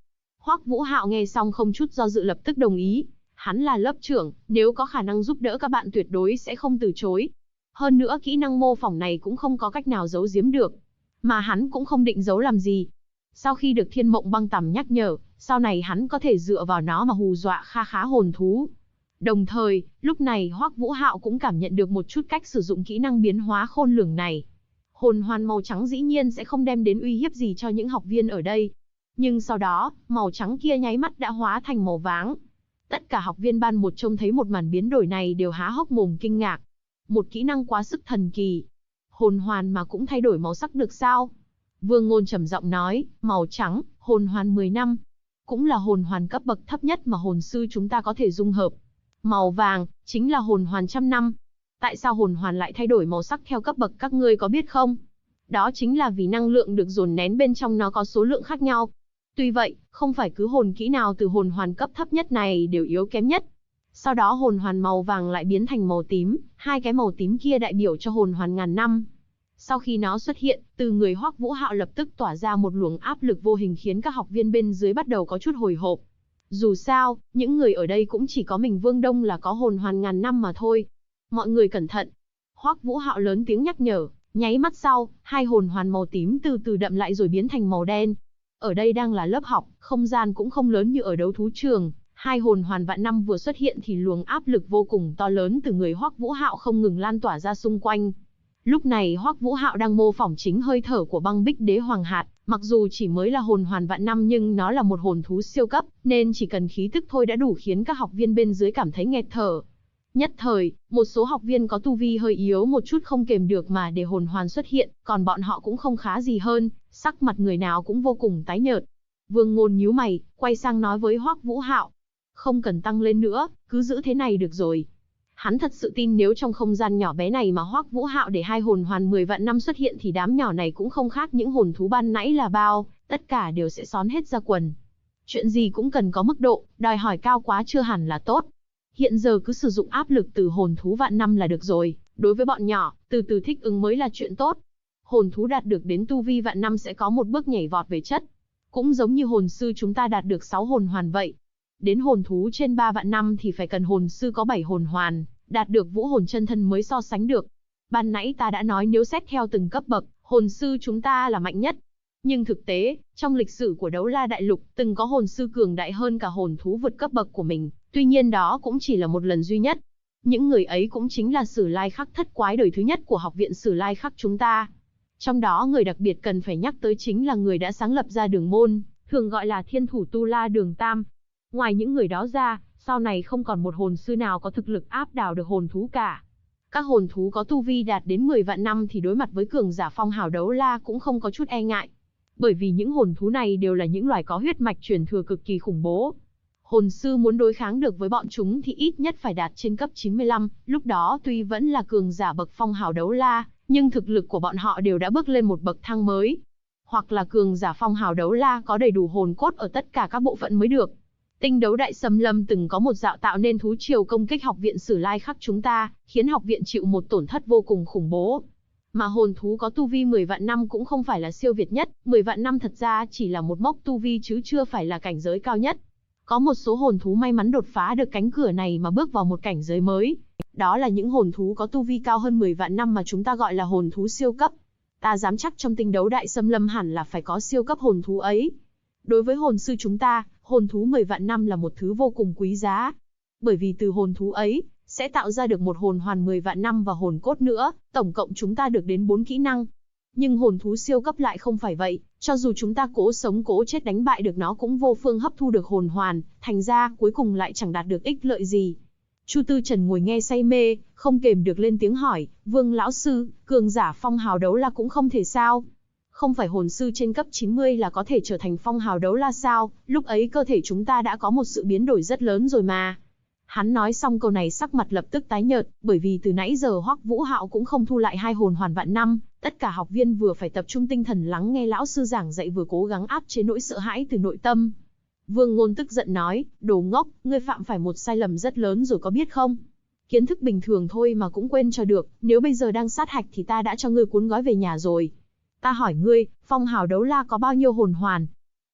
Hoắc Vũ Hạo nghe xong không chút do dự lập tức đồng ý. Hắn là lớp trưởng, nếu có khả năng giúp đỡ các bạn tuyệt đối sẽ không từ chối. Hơn nữa kỹ năng mô phỏng này cũng không có cách nào giấu giếm được. Mà hắn cũng không định giấu làm gì. Sau khi được Thiên Mộng Băng Tằm nhắc nhở, sau này hắn có thể dựa vào nó mà hù dọa kha khá hồn thú. Đồng thời, lúc này Hoắc Vũ Hạo cũng cảm nhận được một chút cách sử dụng kỹ năng biến hóa khôn lường này. Hồn hoàn màu trắng dĩ nhiên sẽ không đem đến uy hiếp gì cho những học viên ở đây. Nhưng sau đó, màu trắng kia nháy mắt đã hóa thành màu váng. Tất cả học viên ban một trông thấy một màn biến đổi này đều há hốc mồm kinh ngạc. Một kỹ năng quá sức thần kỳ. Hồn hoàn mà cũng thay đổi màu sắc được sao? Vương Ngôn trầm giọng nói, màu trắng, hồn hoàn 10 năm. Cũng là hồn hoàn cấp bậc thấp nhất mà hồn sư chúng ta có thể dung hợp. Màu vàng, chính là hồn hoàn 100 năm. Tại sao hồn hoàn lại thay đổi màu sắc theo cấp bậc các ngươi có biết không? Đó chính là vì năng lượng được dồn nén bên trong nó có số lượng khác nhau. Tuy vậy, không phải cứ hồn kỹ nào từ hồn hoàn cấp thấp nhất này đều yếu kém nhất. Sau đó hồn hoàn màu vàng lại biến thành màu tím, hai cái màu tím kia đại biểu cho hồn hoàn ngàn năm. Sau khi nó xuất hiện, từ người Hoắc Vũ Hạo lập tức tỏa ra một luồng áp lực vô hình khiến các học viên bên dưới bắt đầu có chút hồi hộp. Dù sao, những người ở đây cũng chỉ có mình Vương Đông là có hồn hoàn ngàn năm mà thôi. Mọi người cẩn thận. Hoắc Vũ Hạo lớn tiếng nhắc nhở, nháy mắt sau, hai hồn hoàn màu tím từ từ đậm lại rồi biến thành màu đen. Ở đây đang là lớp học, không gian cũng không lớn như ở đấu thú trường. Hai hồn hoàn vạn năm vừa xuất hiện thì luồng áp lực vô cùng to lớn từ người Hoắc Vũ Hạo không ngừng lan tỏa ra xung quanh. Lúc này Hoắc Vũ Hạo đang mô phỏng chính hơi thở của Băng Bích Đế Hoàng Hạt, mặc dù chỉ mới là hồn hoàn vạn năm nhưng nó là một hồn thú siêu cấp, nên chỉ cần khí tức thôi đã đủ khiến các học viên bên dưới cảm thấy nghẹt thở. Nhất thời, một số học viên có tu vi hơi yếu một chút không kềm được mà để hồn hoàn xuất hiện, còn bọn họ cũng không khá gì hơn, sắc mặt người nào cũng vô cùng tái nhợt. Vương Ngôn nhíu mày, quay sang nói với Hoắc Vũ Hạo, không cần tăng lên nữa, cứ giữ thế này được rồi. Hắn thật sự tin nếu trong không gian nhỏ bé này mà Hoắc Vũ Hạo để hai hồn hoàn 10 vạn năm xuất hiện thì đám nhỏ này cũng không khác những hồn thú ban nãy là bao, tất cả đều sẽ xón hết ra quần. Chuyện gì cũng cần có mức độ, đòi hỏi cao quá chưa hẳn là tốt. Hiện giờ cứ sử dụng áp lực từ hồn thú vạn năm là được rồi, đối với bọn nhỏ, từ từ thích ứng mới là chuyện tốt. Hồn thú đạt được đến tu vi vạn năm sẽ có một bước nhảy vọt về chất. Cũng giống như hồn sư chúng ta đạt được 6 hồn hoàn vậy. Đến hồn thú trên 3 vạn năm thì phải cần hồn sư có 7 hồn hoàn, đạt được vũ hồn chân thân mới so sánh được. Ban nãy ta đã nói nếu xét theo từng cấp bậc, hồn sư chúng ta là mạnh nhất. Nhưng thực tế, trong lịch sử của Đấu La Đại Lục, từng có hồn sư cường đại hơn cả hồn thú vượt cấp bậc của mình, tuy nhiên đó cũng chỉ là một lần duy nhất. Những người ấy cũng chính là Sử Lai Khắc thất quái đời thứ nhất của học viện Sử Lai Khắc chúng ta. Trong đó người đặc biệt cần phải nhắc tới chính là người đã sáng lập ra đường môn, thường gọi là Thiên Thủ Tu La Đường Tam. Ngoài những người đó ra, sau này không còn một hồn sư nào có thực lực áp đảo được hồn thú cả. Các hồn thú có tu vi đạt đến 10 vạn năm thì đối mặt với cường giả phong hào đấu la cũng không có chút e ngại. Bởi vì những hồn thú này đều là những loài có huyết mạch truyền thừa cực kỳ khủng bố. Hồn sư muốn đối kháng được với bọn chúng thì ít nhất phải đạt trên cấp 95, lúc đó tuy vẫn là cường giả bậc phong hào đấu la, nhưng thực lực của bọn họ đều đã bước lên một bậc thang mới. Hoặc là cường giả phong hào đấu la có đầy đủ hồn cốt ở tất cả các bộ phận mới được. Tinh Đấu Đại Xâm Lâm từng có một dạo tạo nên thú triều công kích học viện Sử Lai Khắc chúng ta, khiến học viện chịu một tổn thất vô cùng khủng bố. Mà hồn thú có tu vi 10 vạn năm cũng không phải là siêu việt nhất, 10 vạn năm thật ra chỉ là một mốc tu vi chứ chưa phải là cảnh giới cao nhất. Có một số hồn thú may mắn đột phá được cánh cửa này mà bước vào một cảnh giới mới. Đó là những hồn thú có tu vi cao hơn 10 vạn năm mà chúng ta gọi là hồn thú siêu cấp. Ta dám chắc trong Tinh Đấu Đại Xâm Lâm hẳn là phải có siêu cấp hồn thú ấy. Đối với hồn sư chúng ta, hồn thú 10 vạn năm là một thứ vô cùng quý giá. Bởi vì từ hồn thú ấy, sẽ tạo ra được một hồn hoàn 10 vạn năm và hồn cốt nữa, tổng cộng chúng ta được đến 4 kỹ năng. Nhưng hồn thú siêu cấp lại không phải vậy, cho dù chúng ta cố sống cố chết đánh bại được nó cũng vô phương hấp thu được hồn hoàn, thành ra cuối cùng lại chẳng đạt được ích lợi gì. Chu Tư Trần ngồi nghe say mê, không kềm được lên tiếng hỏi, Vương lão sư, cường giả phong hào đấu la cũng không thể sao? Không phải hồn sư trên cấp 90 là có thể trở thành phong hào đấu la sao, lúc ấy cơ thể chúng ta đã có một sự biến đổi rất lớn rồi mà. Hắn nói xong câu này sắc mặt lập tức tái nhợt, bởi vì từ nãy giờ Hoắc Vũ Hạo cũng không thu lại hai hồn hoàn vạn năm, tất cả học viên vừa phải tập trung tinh thần lắng nghe lão sư giảng dạy vừa cố gắng áp chế nỗi sợ hãi từ nội tâm. Vương Ngôn tức giận nói, đồ ngốc, ngươi phạm phải một sai lầm rất lớn rồi có biết không? Kiến thức bình thường thôi mà cũng quên cho được, nếu bây giờ đang sát hạch thì ta đã cho ngươi cuốn gói về nhà rồi. Ta hỏi ngươi, phong hào đấu la có bao nhiêu hồn hoàn?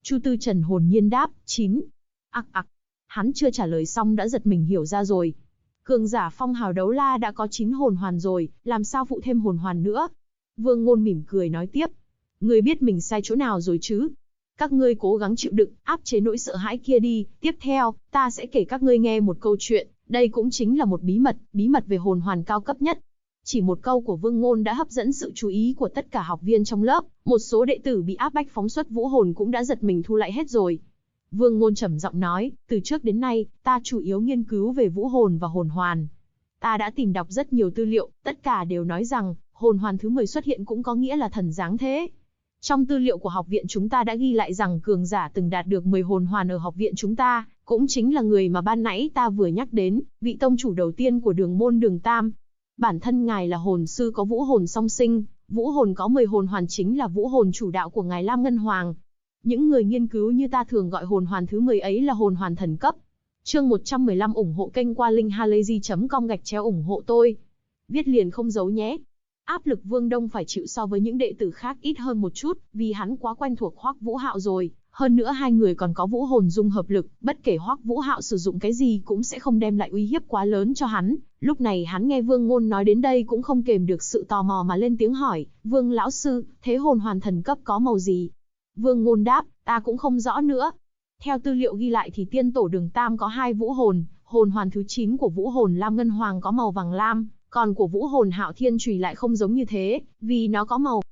Chu Tư Trần hồn nhiên đáp, 9. Ặc ặc. Hắn chưa trả lời xong đã giật mình hiểu ra rồi. Cường giả phong hào đấu la đã có 9 hồn hoàn rồi, làm sao phụ thêm hồn hoàn nữa? Vương Ngôn mỉm cười nói tiếp. Ngươi biết mình sai chỗ nào rồi chứ? Các ngươi cố gắng chịu đựng, áp chế nỗi sợ hãi kia đi. Tiếp theo, ta sẽ kể các ngươi nghe một câu chuyện. Đây cũng chính là một bí mật về hồn hoàn cao cấp nhất. Chỉ một câu của Vương Ngôn đã hấp dẫn sự chú ý của tất cả học viên trong lớp. Một số đệ tử bị áp bách phóng xuất vũ hồn cũng đã giật mình thu lại hết rồi. Vương Ngôn trầm giọng nói, từ trước đến nay, ta chủ yếu nghiên cứu về vũ hồn và hồn hoàn. Ta đã tìm đọc rất nhiều tư liệu, tất cả đều nói rằng, hồn hoàn thứ 10 xuất hiện cũng có nghĩa là thần giáng thế. Trong tư liệu của học viện chúng ta đã ghi lại rằng cường giả từng đạt được 10 hồn hoàn ở học viện chúng ta, cũng chính là người mà ban nãy ta vừa nhắc đến, vị tông chủ đầu tiên của đường môn Đường Tam. Bản thân ngài là hồn sư có vũ hồn song sinh, vũ hồn có 10 hồn hoàn chính là vũ hồn chủ đạo của ngài Lam Ngân Hoàng. Những người nghiên cứu như ta thường gọi hồn hoàn thứ 10 ấy là hồn hoàn thần cấp. Chương 115 ủng hộ kênh qua linkhalazy.com ủng hộ tôi. Viết liền không giấu nhé. Áp lực Vương Đông phải chịu so với những đệ tử khác ít hơn một chút, vì hắn quá quen thuộc Hoắc Vũ Hạo rồi. Hơn nữa hai người còn có vũ hồn dung hợp lực, bất kể Hoắc Vũ Hạo sử dụng cái gì cũng sẽ không đem lại uy hiếp quá lớn cho hắn. Lúc này hắn nghe Vương Ngôn nói đến đây cũng không kềm được sự tò mò mà lên tiếng hỏi, Vương lão sư, thế hồn hoàn thần cấp có màu gì? Vương Ngôn đáp, ta cũng không rõ nữa. Theo tư liệu ghi lại thì tiên tổ Đường Tam có 2 vũ hồn, hồn hoàn thứ 9 của vũ hồn Lam Ngân Hoàng có màu vàng lam, còn của vũ hồn Hạo Thiên Chùy lại không giống như thế, vì nó có màu.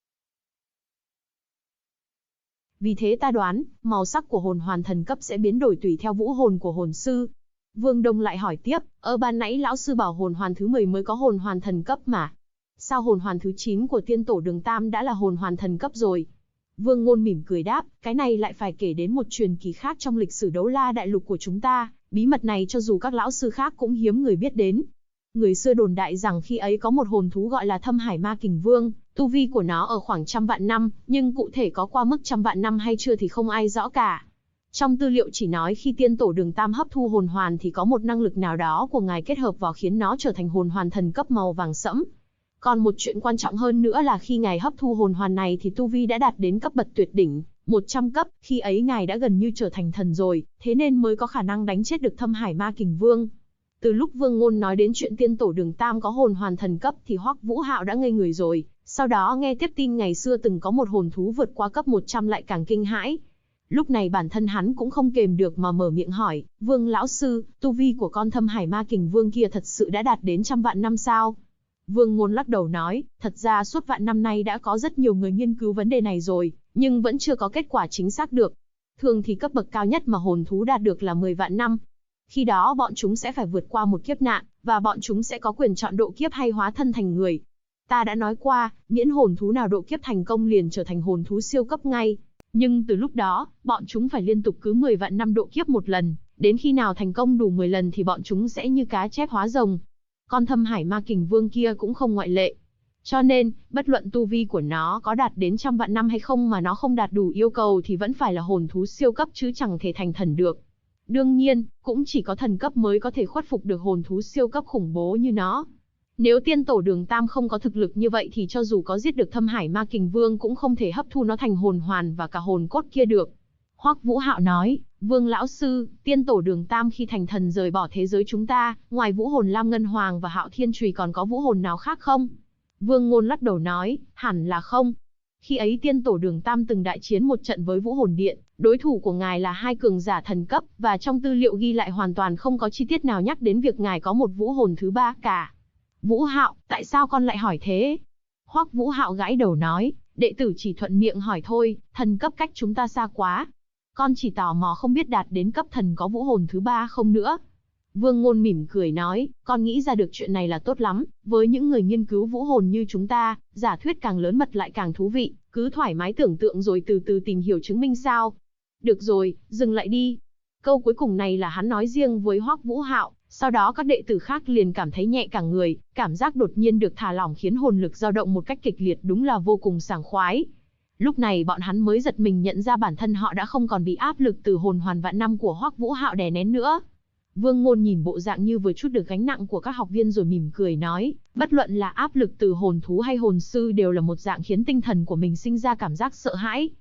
Vì thế ta đoán, màu sắc của hồn hoàn thần cấp sẽ biến đổi tùy theo vũ hồn của hồn sư. Vương Đông lại hỏi tiếp, ban nãy lão sư bảo hồn hoàn thứ 10 mới có hồn hoàn thần cấp mà. Sao hồn hoàn thứ 9 của tiên tổ Đường Tam đã là hồn hoàn thần cấp rồi? Vương Ngôn mỉm cười đáp, cái này lại phải kể đến một truyền kỳ khác trong lịch sử đấu la đại lục của chúng ta, bí mật này cho dù các lão sư khác cũng hiếm người biết đến. Người xưa đồn đại rằng khi ấy có một hồn thú gọi là Thâm Hải Ma Kình Vương, tu vi của nó ở khoảng 100 vạn năm, nhưng cụ thể có qua mức 100 vạn năm hay chưa thì không ai rõ cả. Trong tư liệu chỉ nói khi tiên tổ Đường Tam hấp thu hồn hoàn thì có một năng lực nào đó của ngài kết hợp vào khiến nó trở thành hồn hoàn thần cấp màu vàng sẫm. Còn một chuyện quan trọng hơn nữa là khi ngài hấp thu hồn hoàn này thì tu vi đã đạt đến cấp bậc tuyệt đỉnh, 100 cấp, khi ấy ngài đã gần như trở thành thần rồi, thế nên mới có khả năng đánh chết được Thâm Hải Ma Kình Vương. Từ lúc Vương Ngôn nói đến chuyện tiên tổ Đường Tam có hồn hoàn thần cấp thì Hoắc Vũ Hạo đã ngây người rồi, sau đó nghe tiếp tin ngày xưa từng có một hồn thú vượt qua cấp 100 lại càng kinh hãi. Lúc này bản thân hắn cũng không kềm được mà mở miệng hỏi, Vương lão sư, tu vi của con Thâm Hải Ma Kình Vương kia thật sự đã đạt đến 100 vạn năm sao? Vương Ngôn lắc đầu nói, thật ra suốt vạn năm nay đã có rất nhiều người nghiên cứu vấn đề này rồi, nhưng vẫn chưa có kết quả chính xác được. Thường thì cấp bậc cao nhất mà hồn thú đạt được là 10 vạn năm. Khi đó bọn chúng sẽ phải vượt qua một kiếp nạn, và bọn chúng sẽ có quyền chọn độ kiếp hay hóa thân thành người. Ta đã nói qua, miễn hồn thú nào độ kiếp thành công liền trở thành hồn thú siêu cấp ngay. Nhưng từ lúc đó, bọn chúng phải liên tục cứ 10 vạn năm độ kiếp một lần, đến khi nào thành công đủ 10 lần thì bọn chúng sẽ như cá chép hóa rồng. Con Thâm Hải Ma Kình Vương kia cũng không ngoại lệ. Cho nên, bất luận tu vi của nó có đạt đến 100 vạn năm hay không mà nó không đạt đủ yêu cầu thì vẫn phải là hồn thú siêu cấp chứ chẳng thể thành thần được. Đương nhiên, cũng chỉ có thần cấp mới có thể khuất phục được hồn thú siêu cấp khủng bố như nó. Nếu tiên tổ Đường Tam không có thực lực như vậy thì cho dù có giết được Thâm Hải Ma Kình Vương cũng không thể hấp thu nó thành hồn hoàn và cả hồn cốt kia được. Hoắc Vũ Hạo nói, Vương lão sư, tiên tổ Đường Tam khi thành thần rời bỏ thế giới chúng ta, ngoài vũ hồn Lam Ngân Hoàng và Hạo Thiên Chùy còn có vũ hồn nào khác không? Vương Ngôn lắc đầu nói, hẳn là không. Khi ấy tiên tổ Đường Tam từng đại chiến một trận với vũ hồn điện, đối thủ của ngài là 2 cường giả thần cấp, và trong tư liệu ghi lại hoàn toàn không có chi tiết nào nhắc đến việc ngài có một vũ hồn thứ 3 cả. Vũ Hạo, tại sao con lại hỏi thế? Hoắc Vũ Hạo gãi đầu nói, đệ tử chỉ thuận miệng hỏi thôi, thần cấp cách chúng ta xa quá. Con chỉ tò mò không biết đạt đến cấp thần có vũ hồn thứ 3 không nữa. Vương Ngôn mỉm cười nói, con nghĩ ra được chuyện này là tốt lắm, với những người nghiên cứu vũ hồn như chúng ta, giả thuyết càng lớn mật lại càng thú vị, cứ thoải mái tưởng tượng rồi từ từ tìm hiểu chứng minh sao. Được rồi, dừng lại đi. Câu cuối cùng này là hắn nói riêng với Hoắc Vũ Hạo, sau đó các đệ tử khác liền cảm thấy nhẹ cả người, cảm giác đột nhiên được thả lỏng khiến hồn lực dao động một cách kịch liệt đúng là vô cùng sảng khoái. Lúc này bọn hắn mới giật mình nhận ra bản thân họ đã không còn bị áp lực từ hồn hoàn vạn năm của Hoắc Vũ Hạo đè nén nữa. Vương Ngôn nhìn bộ dạng như vừa chút được gánh nặng của các học viên rồi mỉm cười nói, bất luận là áp lực từ hồn thú hay hồn sư đều là một dạng khiến tinh thần của mình sinh ra cảm giác sợ hãi.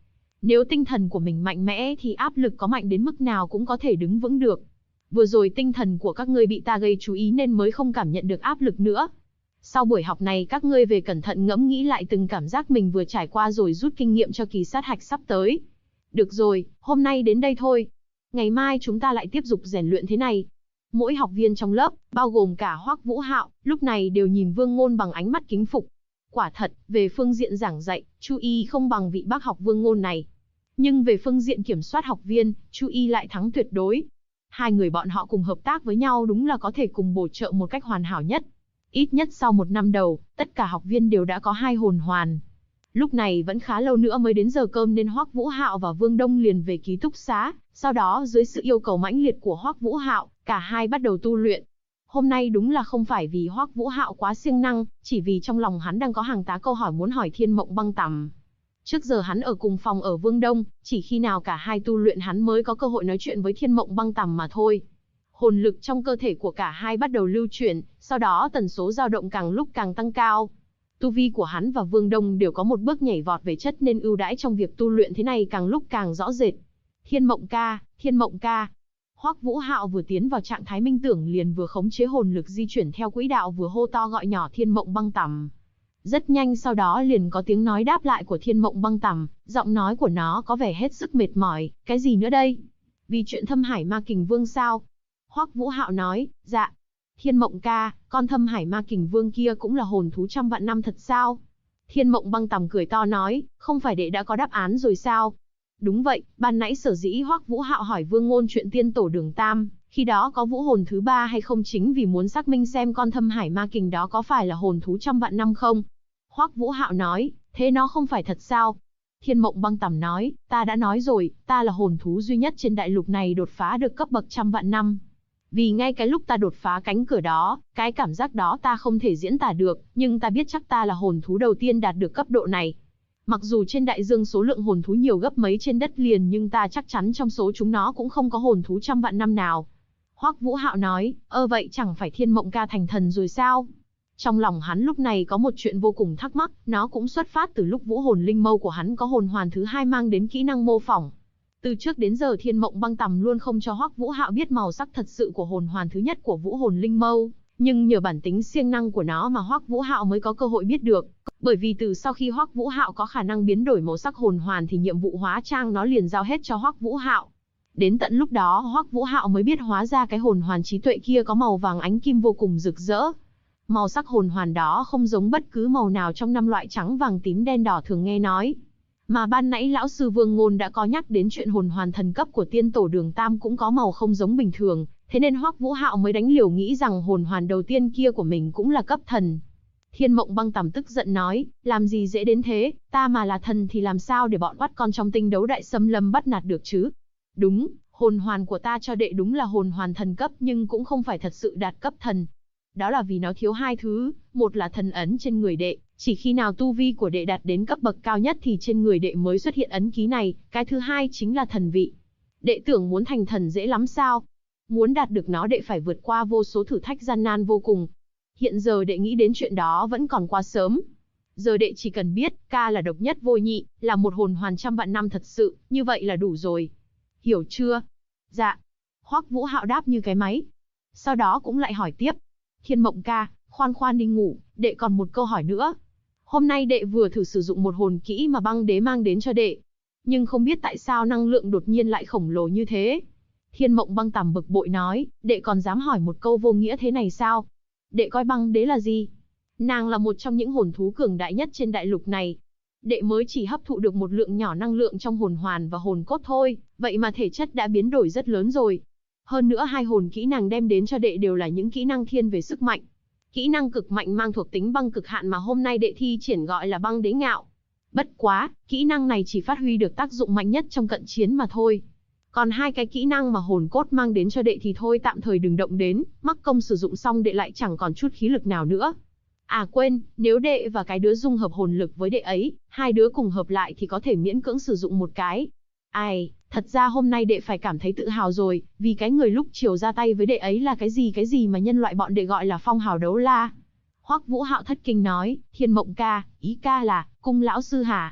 Nếu tinh thần của mình mạnh mẽ thì áp lực có mạnh đến mức nào cũng có thể đứng vững được. Vừa rồi tinh thần của các ngươi bị ta gây chú ý nên mới không cảm nhận được áp lực nữa. Sau buổi học này các ngươi về cẩn thận ngẫm nghĩ lại từng cảm giác mình vừa trải qua rồi rút kinh nghiệm cho kỳ sát hạch sắp tới. Được rồi, hôm nay đến đây thôi. Ngày mai chúng ta lại tiếp tục rèn luyện thế này. Mỗi học viên trong lớp, bao gồm cả Hoắc Vũ Hạo, lúc này đều nhìn Vương Ngôn bằng ánh mắt kính phục. Quả thật, về phương diện giảng dạy, Chu Y không bằng vị bác học Vương Ngôn này. Nhưng về phương diện kiểm soát học viên, Chu Y lại thắng tuyệt đối. Hai người bọn họ cùng hợp tác với nhau đúng là có thể cùng bổ trợ một cách hoàn hảo nhất. Ít nhất sau một năm đầu, tất cả học viên đều đã có 2 hồn hoàn. Lúc này vẫn khá lâu nữa mới đến giờ cơm nên Hoắc Vũ Hạo và Vương Đông liền về ký túc xá, sau đó dưới sự yêu cầu mãnh liệt của Hoắc Vũ Hạo, cả hai bắt đầu tu luyện. Hôm nay đúng là không phải vì Hoắc Vũ Hạo quá siêng năng, chỉ vì trong lòng hắn đang có hàng tá câu hỏi muốn hỏi Thiên Mộng Băng Tằm. Trước giờ hắn ở cùng phòng ở Vương Đông, chỉ khi nào cả hai tu luyện hắn mới có cơ hội nói chuyện với Thiên Mộng Băng Tằm mà thôi. Hồn lực trong cơ thể của cả hai bắt đầu lưu chuyển, sau đó tần số dao động càng lúc càng tăng cao. Tu vi của hắn và Vương Đông đều có một bước nhảy vọt về chất nên ưu đãi trong việc tu luyện thế này càng lúc càng rõ rệt. Thiên Mộng ca, Thiên Mộng ca. Hoắc Vũ Hạo vừa tiến vào trạng thái minh tưởng liền vừa khống chế hồn lực di chuyển theo quỹ đạo vừa hô to gọi nhỏ Thiên Mộng Băng Tằm. Rất nhanh sau đó liền có tiếng nói đáp lại của Thiên Mộng Băng Tằm, giọng nói của nó có vẻ hết sức mệt mỏi, cái gì nữa đây? Vì chuyện Thâm Hải Ma Kình Vương sao? Hoắc Vũ Hạo nói, dạ. Thiên Mộng ca, con Thâm Hải Ma Kình Vương kia cũng là hồn thú trăm vạn năm thật sao? Thiên Mộng Băng Tằm cười to nói, không phải đệ đã có đáp án rồi sao? Đúng vậy, ban nãy sở dĩ Hoắc Vũ Hạo hỏi Vương Ngôn chuyện tiên tổ Đường Tam, khi đó có vũ hồn thứ 3 hay không chính vì muốn xác minh xem con Thâm Hải Ma Kình đó có phải là hồn thú trăm vạn năm không? Hoắc Vũ Hạo nói, thế nó không phải thật sao? Thiên Mộng Băng Tằm nói, ta đã nói rồi, ta là hồn thú duy nhất trên đại lục này đột phá được cấp bậc trăm vạn năm. Vì ngay cái lúc ta đột phá cánh cửa đó, cái cảm giác đó ta không thể diễn tả được, nhưng ta biết chắc ta là hồn thú đầu tiên đạt được cấp độ này. Mặc dù trên đại dương số lượng hồn thú nhiều gấp mấy trên đất liền nhưng ta chắc chắn trong số chúng nó cũng không có hồn thú trăm vạn năm nào. Hoắc Vũ Hạo nói, vậy chẳng phải Thiên Mộng ca thành thần rồi sao? Trong lòng hắn lúc này có một chuyện vô cùng thắc mắc, nó cũng xuất phát từ lúc vũ hồn linh mâu của hắn có hồn hoàn thứ 2 mang đến kỹ năng mô phỏng. Từ trước đến giờ Thiên Mộng Băng Tằm luôn không cho Hoắc Vũ Hạo biết màu sắc thật sự của hồn hoàn thứ nhất của vũ hồn linh mâu, nhưng nhờ bản tính siêng năng của nó mà Hoắc Vũ Hạo mới có cơ hội biết được. Bởi vì từ sau khi Hoắc Vũ Hạo có khả năng biến đổi màu sắc hồn hoàn thì nhiệm vụ hóa trang nó liền giao hết cho Hoắc Vũ Hạo. Đến tận lúc đó Hoắc Vũ Hạo mới biết hóa ra cái hồn hoàn trí tuệ kia có màu vàng ánh kim vô cùng rực rỡ. Màu sắc hồn hoàn đó không giống bất cứ màu nào trong 5 loại trắng vàng tím đen đỏ thường nghe nói. Mà ban nãy lão sư Vương Ngôn đã có nhắc đến chuyện hồn hoàn thần cấp của tiên tổ Đường Tam cũng có màu không giống bình thường, thế nên Hoắc Vũ Hạo mới đánh liều nghĩ rằng hồn hoàn đầu tiên kia của mình cũng là cấp thần. Thiên Mộng Băng Tằm tức giận nói, làm gì dễ đến thế, ta mà là thần thì làm sao để bọn oắt con trong tinh đấu đại xâm lâm bắt nạt được chứ? Đúng, hồn hoàn của ta cho đệ đúng là hồn hoàn thần cấp nhưng cũng không phải thật sự đạt cấp thần. Đó là vì nó thiếu 2 thứ, một là thần ấn trên người đệ, chỉ khi nào tu vi của đệ đạt đến cấp bậc cao nhất thì trên người đệ mới xuất hiện ấn ký này, cái thứ hai chính là thần vị. Đệ tưởng muốn thành thần dễ lắm sao? Muốn đạt được nó đệ phải vượt qua vô số thử thách gian nan vô cùng. Hiện giờ đệ nghĩ đến chuyện đó vẫn còn quá sớm. Giờ đệ chỉ cần biết, ca là độc nhất vô nhị, là một hồn hoàn trăm vạn năm thật sự, như vậy là đủ rồi. Hiểu chưa? Dạ. Hoắc Vũ Hạo đáp như cái máy. Sau đó cũng lại hỏi tiếp. Thiên Mộng ca, khoan đi ngủ, đệ còn một câu hỏi nữa. Hôm nay đệ vừa thử sử dụng một hồn kỹ mà băng đế mang đến cho đệ. Nhưng không biết tại sao năng lượng đột nhiên lại khổng lồ như thế. Thiên Mộng Băng Tằm bực bội nói, đệ còn dám hỏi một câu vô nghĩa thế này sao? Đệ coi băng đế là gì? Nàng là một trong những hồn thú cường đại nhất trên đại lục này. Đệ mới chỉ hấp thụ được một lượng nhỏ năng lượng trong hồn hoàn và hồn cốt thôi, vậy mà thể chất đã biến đổi rất lớn rồi. Hơn nữa 2 hồn kỹ nàng đem đến cho đệ đều là những kỹ năng thiên về sức mạnh. Kỹ năng cực mạnh mang thuộc tính băng cực hạn mà hôm nay đệ thi triển gọi là băng đế ngạo. Bất quá, kỹ năng này chỉ phát huy được tác dụng mạnh nhất trong cận chiến mà thôi. Còn 2 cái kỹ năng mà hồn cốt mang đến cho đệ thì thôi tạm thời đừng động đến, mắc công sử dụng xong đệ lại chẳng còn chút khí lực nào nữa. À quên, nếu đệ và cái đứa dung hợp hồn lực với đệ ấy, 2 đứa cùng hợp lại thì có thể miễn cưỡng sử dụng một cái. Ai, thật ra hôm nay đệ phải cảm thấy tự hào rồi, vì cái người lúc chiều ra tay với đệ ấy là cái gì mà nhân loại bọn đệ gọi là phong hào đấu la. Hoắc Vũ Hạo thất kinh nói, Thiên Mộng ca, ý ca là, cung lão sư hả?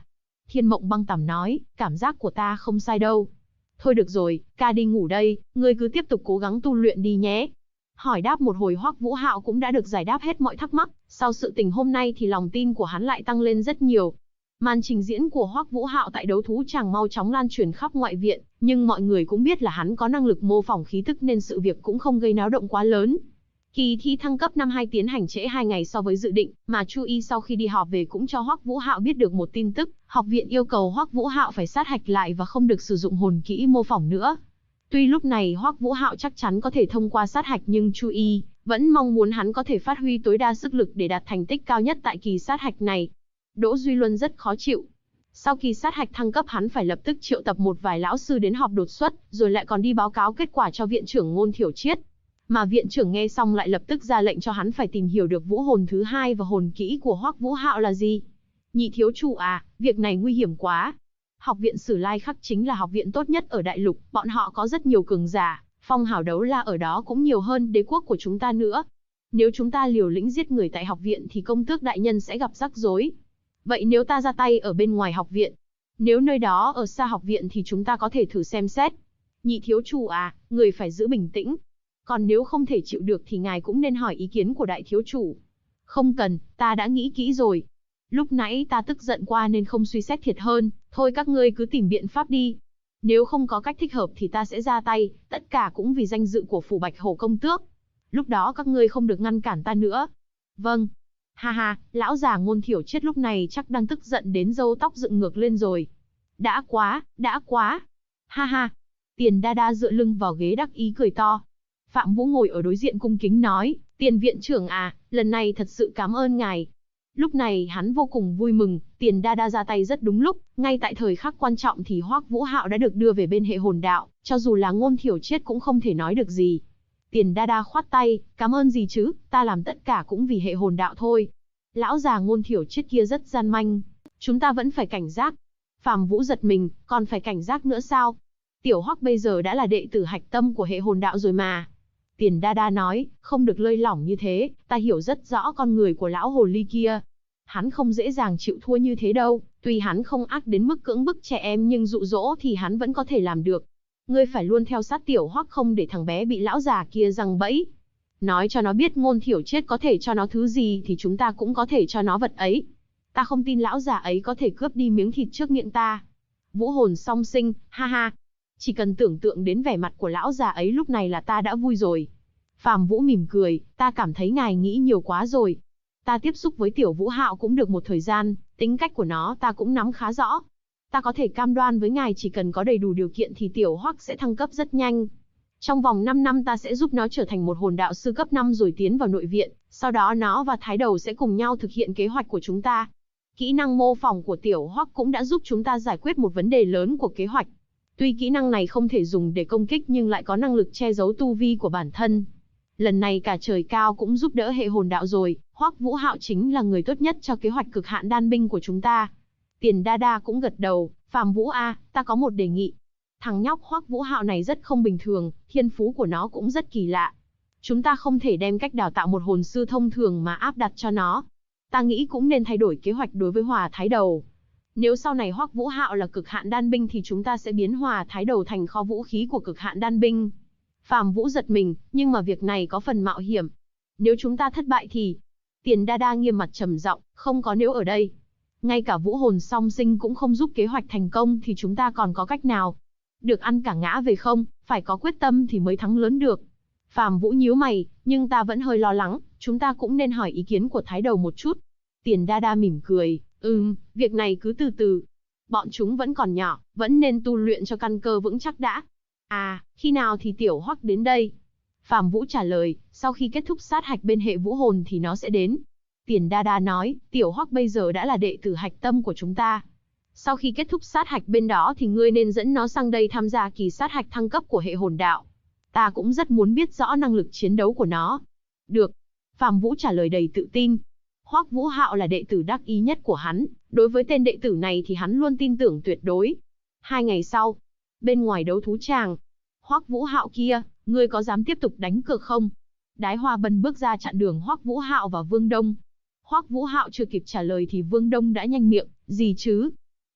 Thiên Mộng Băng Tằm nói, cảm giác của ta không sai đâu. Thôi được rồi, ca đi ngủ đây, ngươi cứ tiếp tục cố gắng tu luyện đi nhé. Hỏi đáp một hồi Hoắc Vũ Hạo cũng đã được giải đáp hết mọi thắc mắc, sau sự tình hôm nay thì lòng tin của hắn lại tăng lên rất nhiều. Màn trình diễn của Hoắc Vũ Hạo tại đấu thú tràng mau chóng lan truyền khắp ngoại viện, nhưng mọi người cũng biết là hắn có năng lực mô phỏng khí tức nên sự việc cũng không gây náo động quá lớn. Kỳ thi thăng cấp năm 2 tiến hành trễ 2 ngày so với dự định, mà Chu Y sau khi đi họp về cũng cho Hoắc Vũ Hạo biết được một tin tức, học viện yêu cầu Hoắc Vũ Hạo phải sát hạch lại và không được sử dụng hồn kỹ mô phỏng nữa. Tuy lúc này Hoắc Vũ Hạo chắc chắn có thể thông qua sát hạch nhưng Chu Y vẫn mong muốn hắn có thể phát huy tối đa sức lực để đạt thành tích cao nhất tại kỳ sát hạch này. Đỗ Duy Luân rất khó chịu. Sau khi sát hạch thăng cấp hắn phải lập tức triệu tập một vài lão sư đến họp đột xuất, rồi lại còn đi báo cáo kết quả cho viện trưởng Ngôn Thiểu Triết. Mà viện trưởng nghe xong lại lập tức ra lệnh cho hắn phải tìm hiểu được vũ hồn thứ hai và hồn kỹ của Hoắc Vũ Hạo là gì. Nhị thiếu chủ à, việc này nguy hiểm quá. Học viện Sử Lai Khắc chính là học viện tốt nhất ở đại lục, bọn họ có rất nhiều cường giả, phong hào đấu la ở đó cũng nhiều hơn đế quốc của chúng ta nữa. Nếu chúng ta liều lĩnh giết người tại học viện thì công tước đại nhân sẽ gặp rắc rối. Vậy nếu ta ra tay ở bên ngoài học viện, nếu nơi đó ở xa học viện thì chúng ta có thể thử xem xét. Nhị thiếu chủ à, người phải giữ bình tĩnh. Còn nếu không thể chịu được thì ngài cũng nên hỏi ý kiến của đại thiếu chủ. Không cần, ta đã nghĩ kỹ rồi. Lúc nãy ta tức giận qua nên không suy xét thiệt hơn, thôi các ngươi cứ tìm biện pháp đi. Nếu không có cách thích hợp thì ta sẽ ra tay, tất cả cũng vì danh dự của phủ Bạch Hổ công tước. Lúc đó các ngươi không được ngăn cản ta nữa. Vâng. Ha ha, lão già Ngôn Thiểu Triết lúc này chắc đang tức giận đến râu tóc dựng ngược lên rồi. Đã quá, đã quá. Ha ha. Tiền Đa Đa dựa lưng vào ghế đắc ý cười to. Phạm Vũ ngồi ở đối diện cung kính nói, Tiền viện trưởng à, lần này thật sự cảm ơn ngài. Lúc này hắn vô cùng vui mừng, Tiền Đa Đa ra tay rất đúng lúc, ngay tại thời khắc quan trọng thì Hoắc Vũ Hạo đã được đưa về bên hệ hồn đạo, cho dù là Ngôn Thiểu Triết cũng không thể nói được gì. Tiền Đa Đa khoát tay, cảm ơn gì chứ, ta làm tất cả cũng vì hệ hồn đạo thôi. Lão già Ngôn Thiểu Triết kia rất gian manh, chúng ta vẫn phải cảnh giác. Phạm Vũ giật mình, còn phải cảnh giác nữa sao? Tiểu Hoắc bây giờ đã là đệ tử hạch tâm của hệ hồn đạo rồi mà. Tiền Đa Đa nói, không được lơi lỏng như thế, ta hiểu rất rõ con người của lão hồ ly kia. Hắn không dễ dàng chịu thua như thế đâu, tuy hắn không ác đến mức cưỡng bức trẻ em nhưng dụ dỗ thì hắn vẫn có thể làm được. Ngươi phải luôn theo sát Tiểu Hoắc không để thằng bé bị lão già kia giằng bẫy. Nói cho nó biết Ngôn Thiểu Triết có thể cho nó thứ gì thì chúng ta cũng có thể cho nó vật ấy. Ta không tin lão già ấy có thể cướp đi miếng thịt trước miệng ta. Vũ hồn song sinh, ha ha. Chỉ cần tưởng tượng đến vẻ mặt của lão già ấy lúc này là ta đã vui rồi. Phạm Vũ mỉm cười, ta cảm thấy ngài nghĩ nhiều quá rồi. Ta tiếp xúc với Tiểu Vũ Hạo cũng được một thời gian, tính cách của nó ta cũng nắm khá rõ. Ta có thể cam đoan với ngài chỉ cần có đầy đủ điều kiện thì Tiểu Hoắc sẽ thăng cấp rất nhanh. Trong vòng 5 năm ta sẽ giúp nó trở thành một hồn đạo sư cấp 5 rồi tiến vào nội viện, sau đó nó và Thái Đầu sẽ cùng nhau thực hiện kế hoạch của chúng ta. Kỹ năng mô phỏng của Tiểu Hoắc cũng đã giúp chúng ta giải quyết một vấn đề lớn của kế hoạch. Tuy kỹ năng này không thể dùng để công kích nhưng lại có năng lực che giấu tu vi của bản thân. Lần này cả trời cao cũng giúp đỡ hệ hồn đạo rồi, Hoắc Vũ Hạo chính là người tốt nhất cho kế hoạch cực hạn đan binh của chúng ta. Tiền Đa Đa cũng gật đầu, Phạm Vũ a, ta có một đề nghị. Thằng nhóc Hoắc Vũ Hạo này rất không bình thường, thiên phú của nó cũng rất kỳ lạ. Chúng ta không thể đem cách đào tạo một hồn sư thông thường mà áp đặt cho nó. Ta nghĩ cũng nên thay đổi kế hoạch đối với Hòa Thái Đầu. Nếu sau này Hoắc Vũ Hạo là cực hạn đan binh thì chúng ta sẽ biến Hòa Thái Đầu thành kho vũ khí của cực hạn đan binh. Phạm Vũ giật mình, nhưng mà việc này có phần mạo hiểm. Nếu chúng ta thất bại thì... Tiền Đa Đa nghiêm mặt trầm giọng, không có nếu ở đây. Ngay cả vũ hồn song sinh cũng không giúp kế hoạch thành công thì chúng ta còn có cách nào? Được ăn cả ngã về không, phải có quyết tâm thì mới thắng lớn được. Phạm Vũ nhíu mày, nhưng ta vẫn hơi lo lắng, chúng ta cũng nên hỏi ý kiến của Thái Đầu một chút. Tiền Đa Đa mỉm cười, việc này cứ từ từ. Bọn chúng vẫn còn nhỏ, vẫn nên tu luyện cho căn cơ vững chắc đã. À, khi nào thì Tiểu Hoắc đến đây? Phạm Vũ trả lời, sau khi kết thúc sát hạch bên hệ vũ hồn thì nó sẽ đến. Tiền Đa Đa nói, Tiểu Hoắc bây giờ đã là đệ tử hạch tâm của chúng ta. Sau khi kết thúc sát hạch bên đó thì ngươi nên dẫn nó sang đây tham gia kỳ sát hạch thăng cấp của hệ hồn đạo. Ta cũng rất muốn biết rõ năng lực chiến đấu của nó. Được. Phạm Vũ trả lời đầy tự tin. Hoắc Vũ Hạo là đệ tử đắc ý nhất của hắn, đối với tên đệ tử này thì hắn luôn tin tưởng tuyệt đối. 2 ngày sau, bên ngoài đấu thú tràng, Hoắc Vũ Hạo kia, ngươi có dám tiếp tục đánh cược không? Đái Hoa Bân bước ra chặn đường Hoắc Vũ Hạo và Vương Đông. Hoắc Vũ Hạo chưa kịp trả lời thì Vương Đông đã nhanh miệng, gì chứ?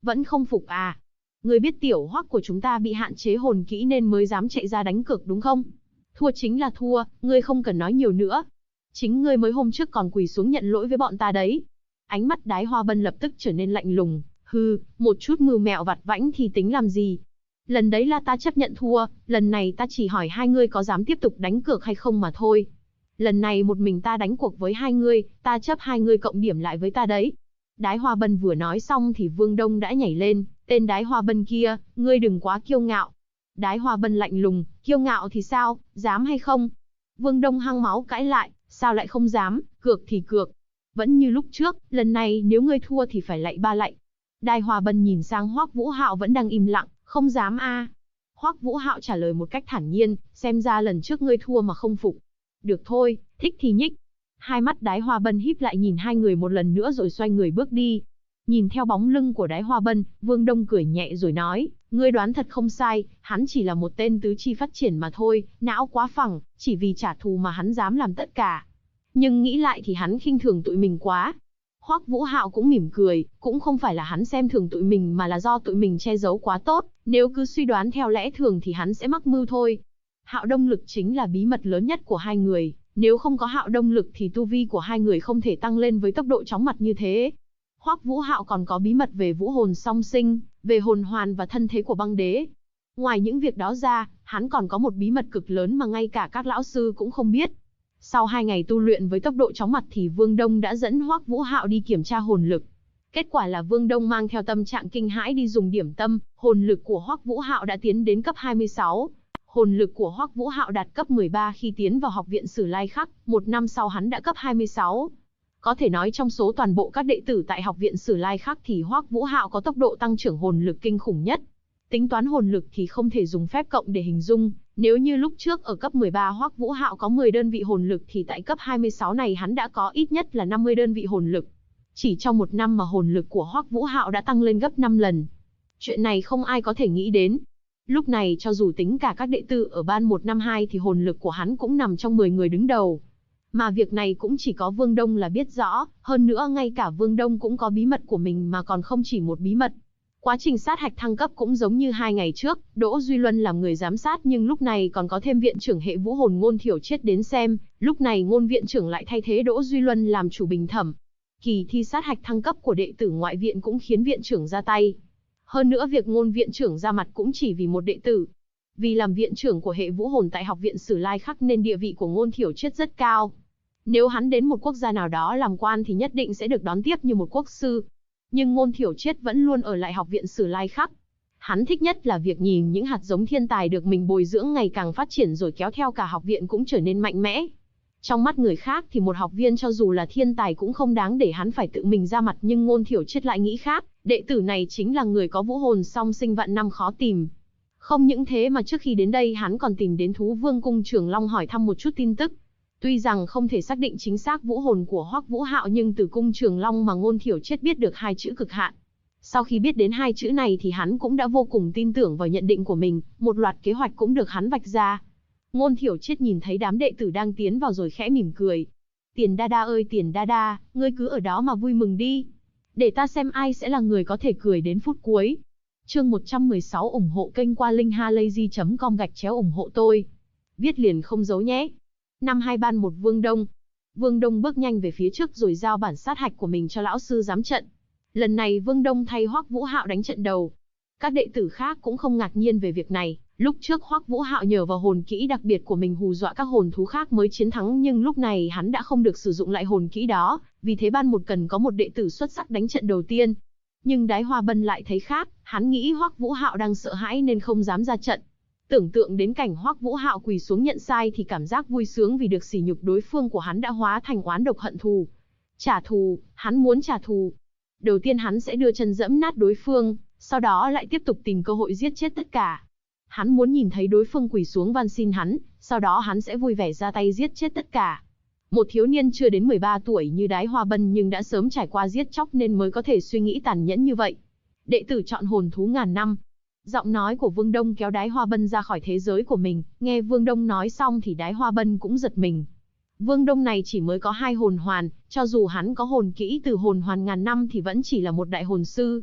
Vẫn không phục à? Ngươi biết tiểu Hoắc của chúng ta bị hạn chế hồn kỹ nên mới dám chạy ra đánh cược đúng không? Thua chính là thua, ngươi không cần nói nhiều nữa. Chính ngươi mới hôm trước còn quỳ xuống nhận lỗi với bọn ta đấy. Ánh mắt Đái Hoa Bân lập tức trở nên lạnh lùng, hừ, một chút mưu mẹo vặt vãnh thì tính làm gì? Lần đấy là ta chấp nhận thua, lần này ta chỉ hỏi hai ngươi có dám tiếp tục đánh cược hay không mà thôi. Lần này một mình ta đánh cuộc với hai ngươi, ta chấp hai ngươi cộng điểm lại với ta đấy. Đái Hoa Bân vừa nói xong thì Vương Đông đã nhảy lên, tên Đái Hoa Bân kia, ngươi đừng quá kiêu ngạo. Đái Hoa Bân lạnh lùng, kiêu ngạo thì sao, dám hay không? Vương Đông hăng máu cãi lại, sao lại không dám, cược thì cược. Vẫn như lúc trước, lần này nếu ngươi thua thì phải lạy ba lạy. Đái Hoa Bân nhìn sang Hoắc Vũ Hạo vẫn đang im lặng, không dám a. Hoắc Vũ Hạo trả lời một cách thản nhiên, xem ra lần trước ngươi thua mà không phục. Được thôi, thích thì nhích. Hai mắt Đái Hoa Bân híp lại nhìn hai người một lần nữa rồi xoay người bước đi. Nhìn theo bóng lưng của Đái Hoa Bân, Vương Đông cười nhẹ rồi nói, ngươi đoán thật không sai, hắn chỉ là một tên tứ chi phát triển mà thôi, não quá phẳng, chỉ vì trả thù mà hắn dám làm tất cả. Nhưng nghĩ lại thì hắn khinh thường tụi mình quá. Hoắc Vũ Hạo cũng mỉm cười, cũng không phải là hắn xem thường tụi mình mà là do tụi mình che giấu quá tốt, nếu cứ suy đoán theo lẽ thường thì hắn sẽ mắc mưu thôi. Hạo Đông Lực chính là bí mật lớn nhất của hai người, nếu không có Hạo Đông Lực thì tu vi của hai người không thể tăng lên với tốc độ chóng mặt như thế. Hoắc Vũ Hạo còn có bí mật về vũ hồn song sinh, về hồn hoàn và thân thế của băng đế. Ngoài những việc đó ra, hắn còn có một bí mật cực lớn mà ngay cả các lão sư cũng không biết. Sau 2 ngày tu luyện với tốc độ chóng mặt thì Vương Đông đã dẫn Hoắc Vũ Hạo đi kiểm tra hồn lực. Kết quả là Vương Đông mang theo tâm trạng kinh hãi đi dùng điểm tâm, hồn lực của Hoắc Vũ Hạo đã tiến đến cấp 26. Hồn lực của Hoắc Vũ Hạo đạt cấp 13 khi tiến vào học viện Sử Lai Khắc, 1 năm sau hắn đã cấp 26. Có thể nói trong số toàn bộ các đệ tử tại học viện Sử Lai Khắc thì Hoắc Vũ Hạo có tốc độ tăng trưởng hồn lực kinh khủng nhất. Tính toán hồn lực thì không thể dùng phép cộng để hình dung, nếu như lúc trước ở cấp 13 Hoắc Vũ Hạo có 10 đơn vị hồn lực thì tại cấp 26 này hắn đã có ít nhất là 50 đơn vị hồn lực. Chỉ trong 1 năm mà hồn lực của Hoắc Vũ Hạo đã tăng lên gấp 5 lần. Chuyện này không ai có thể nghĩ đến. Lúc này cho dù tính cả các đệ tử ở ban 1 năm 2 thì hồn lực của hắn cũng nằm trong 10 người đứng đầu. Mà việc này cũng chỉ có Vương Đông là biết rõ, hơn nữa ngay cả Vương Đông cũng có bí mật của mình mà còn không chỉ một bí mật. Quá trình sát hạch thăng cấp cũng giống như 2 ngày trước, Đỗ Duy Luân làm người giám sát nhưng lúc này còn có thêm viện trưởng hệ vũ hồn Ngôn Thiểu Triết đến xem, lúc này Ngôn viện trưởng lại thay thế Đỗ Duy Luân làm chủ bình thẩm. Kỳ thi sát hạch thăng cấp của đệ tử ngoại viện cũng khiến viện trưởng ra tay. Hơn nữa việc Ngôn viện trưởng ra mặt cũng chỉ vì một đệ tử. Vì làm viện trưởng của hệ vũ hồn tại học viện Sử Lai Khắc nên địa vị của Ngôn Thiểu Triết rất cao. Nếu hắn đến một quốc gia nào đó làm quan thì nhất định sẽ được đón tiếp như một quốc sư. Nhưng Ngôn Thiểu Triết vẫn luôn ở lại học viện Sử Lai Khắc. Hắn thích nhất là việc nhìn những hạt giống thiên tài được mình bồi dưỡng ngày càng phát triển rồi kéo theo cả học viện cũng trở nên mạnh mẽ. Trong mắt người khác thì một học viên cho dù là thiên tài cũng không đáng để hắn phải tự mình ra mặt, nhưng Ngôn Thiểu Triết lại nghĩ khác, đệ tử này chính là người có vũ hồn song sinh vạn năm khó tìm. Không những thế mà trước khi đến đây hắn còn tìm đến Thú Vương cung Trường Long hỏi thăm một chút tin tức. Tuy rằng không thể xác định chính xác vũ hồn của Hoắc Vũ Hạo nhưng từ cung Trường Long mà Ngôn Thiểu Triết biết được 2 chữ cực hạn. Sau khi biết đến 2 chữ này thì hắn cũng đã vô cùng tin tưởng vào nhận định của mình, một loạt kế hoạch cũng được hắn vạch ra. Ngôn Thiểu Triết nhìn thấy đám đệ tử đang tiến vào rồi khẽ mỉm cười. Tiền Đa Đa ơi Tiền Đa Đa, ngươi cứ ở đó mà vui mừng đi. Để ta xem ai sẽ là người có thể cười đến phút cuối. Chương 116 ủng hộ kênh qua linkhalazy.com/ủng hộ tôi. Viết liền không giấu nhé. Năm 2 ban 1 Vương Đông. Vương Đông bước nhanh về phía trước rồi giao bản sát hạch của mình cho lão sư giám trận. Lần này Vương Đông thay Hoắc Vũ Hạo đánh trận đầu. Các đệ tử khác cũng không ngạc nhiên về việc này. Lúc trước Hoắc Vũ Hạo nhờ vào hồn kỹ đặc biệt của mình hù dọa các hồn thú khác mới chiến thắng, nhưng lúc này hắn đã không được sử dụng lại hồn kỹ đó, vì thế ban 1 cần có một đệ tử xuất sắc đánh trận đầu tiên. Nhưng Đái Hoa Bân lại thấy khác, hắn nghĩ Hoắc Vũ Hạo đang sợ hãi nên không dám ra trận. Tưởng tượng đến cảnh Hoắc Vũ Hạo quỳ xuống nhận sai thì cảm giác vui sướng vì được sỉ nhục đối phương của hắn đã hóa thành oán độc hận thù. Trả thù, hắn muốn trả thù. Đầu tiên hắn sẽ đưa chân dẫm nát đối phương, sau đó lại tiếp tục tìm cơ hội giết chết tất cả. Hắn muốn nhìn thấy đối phương quỳ xuống van xin hắn, sau đó hắn sẽ vui vẻ ra tay giết chết tất cả. Một thiếu niên chưa đến 13 tuổi như Đái Hoa Bân nhưng đã sớm trải qua giết chóc nên mới có thể suy nghĩ tàn nhẫn như vậy. Đệ tử chọn hồn thú ngàn năm. Giọng nói của Vương Đông kéo Đái Hoa Bân ra khỏi thế giới của mình, nghe Vương Đông nói xong thì Đái Hoa Bân cũng giật mình. Vương Đông này chỉ mới có 2 hồn hoàn, cho dù hắn có hồn kỹ từ hồn hoàn ngàn năm thì vẫn chỉ là một đại hồn sư.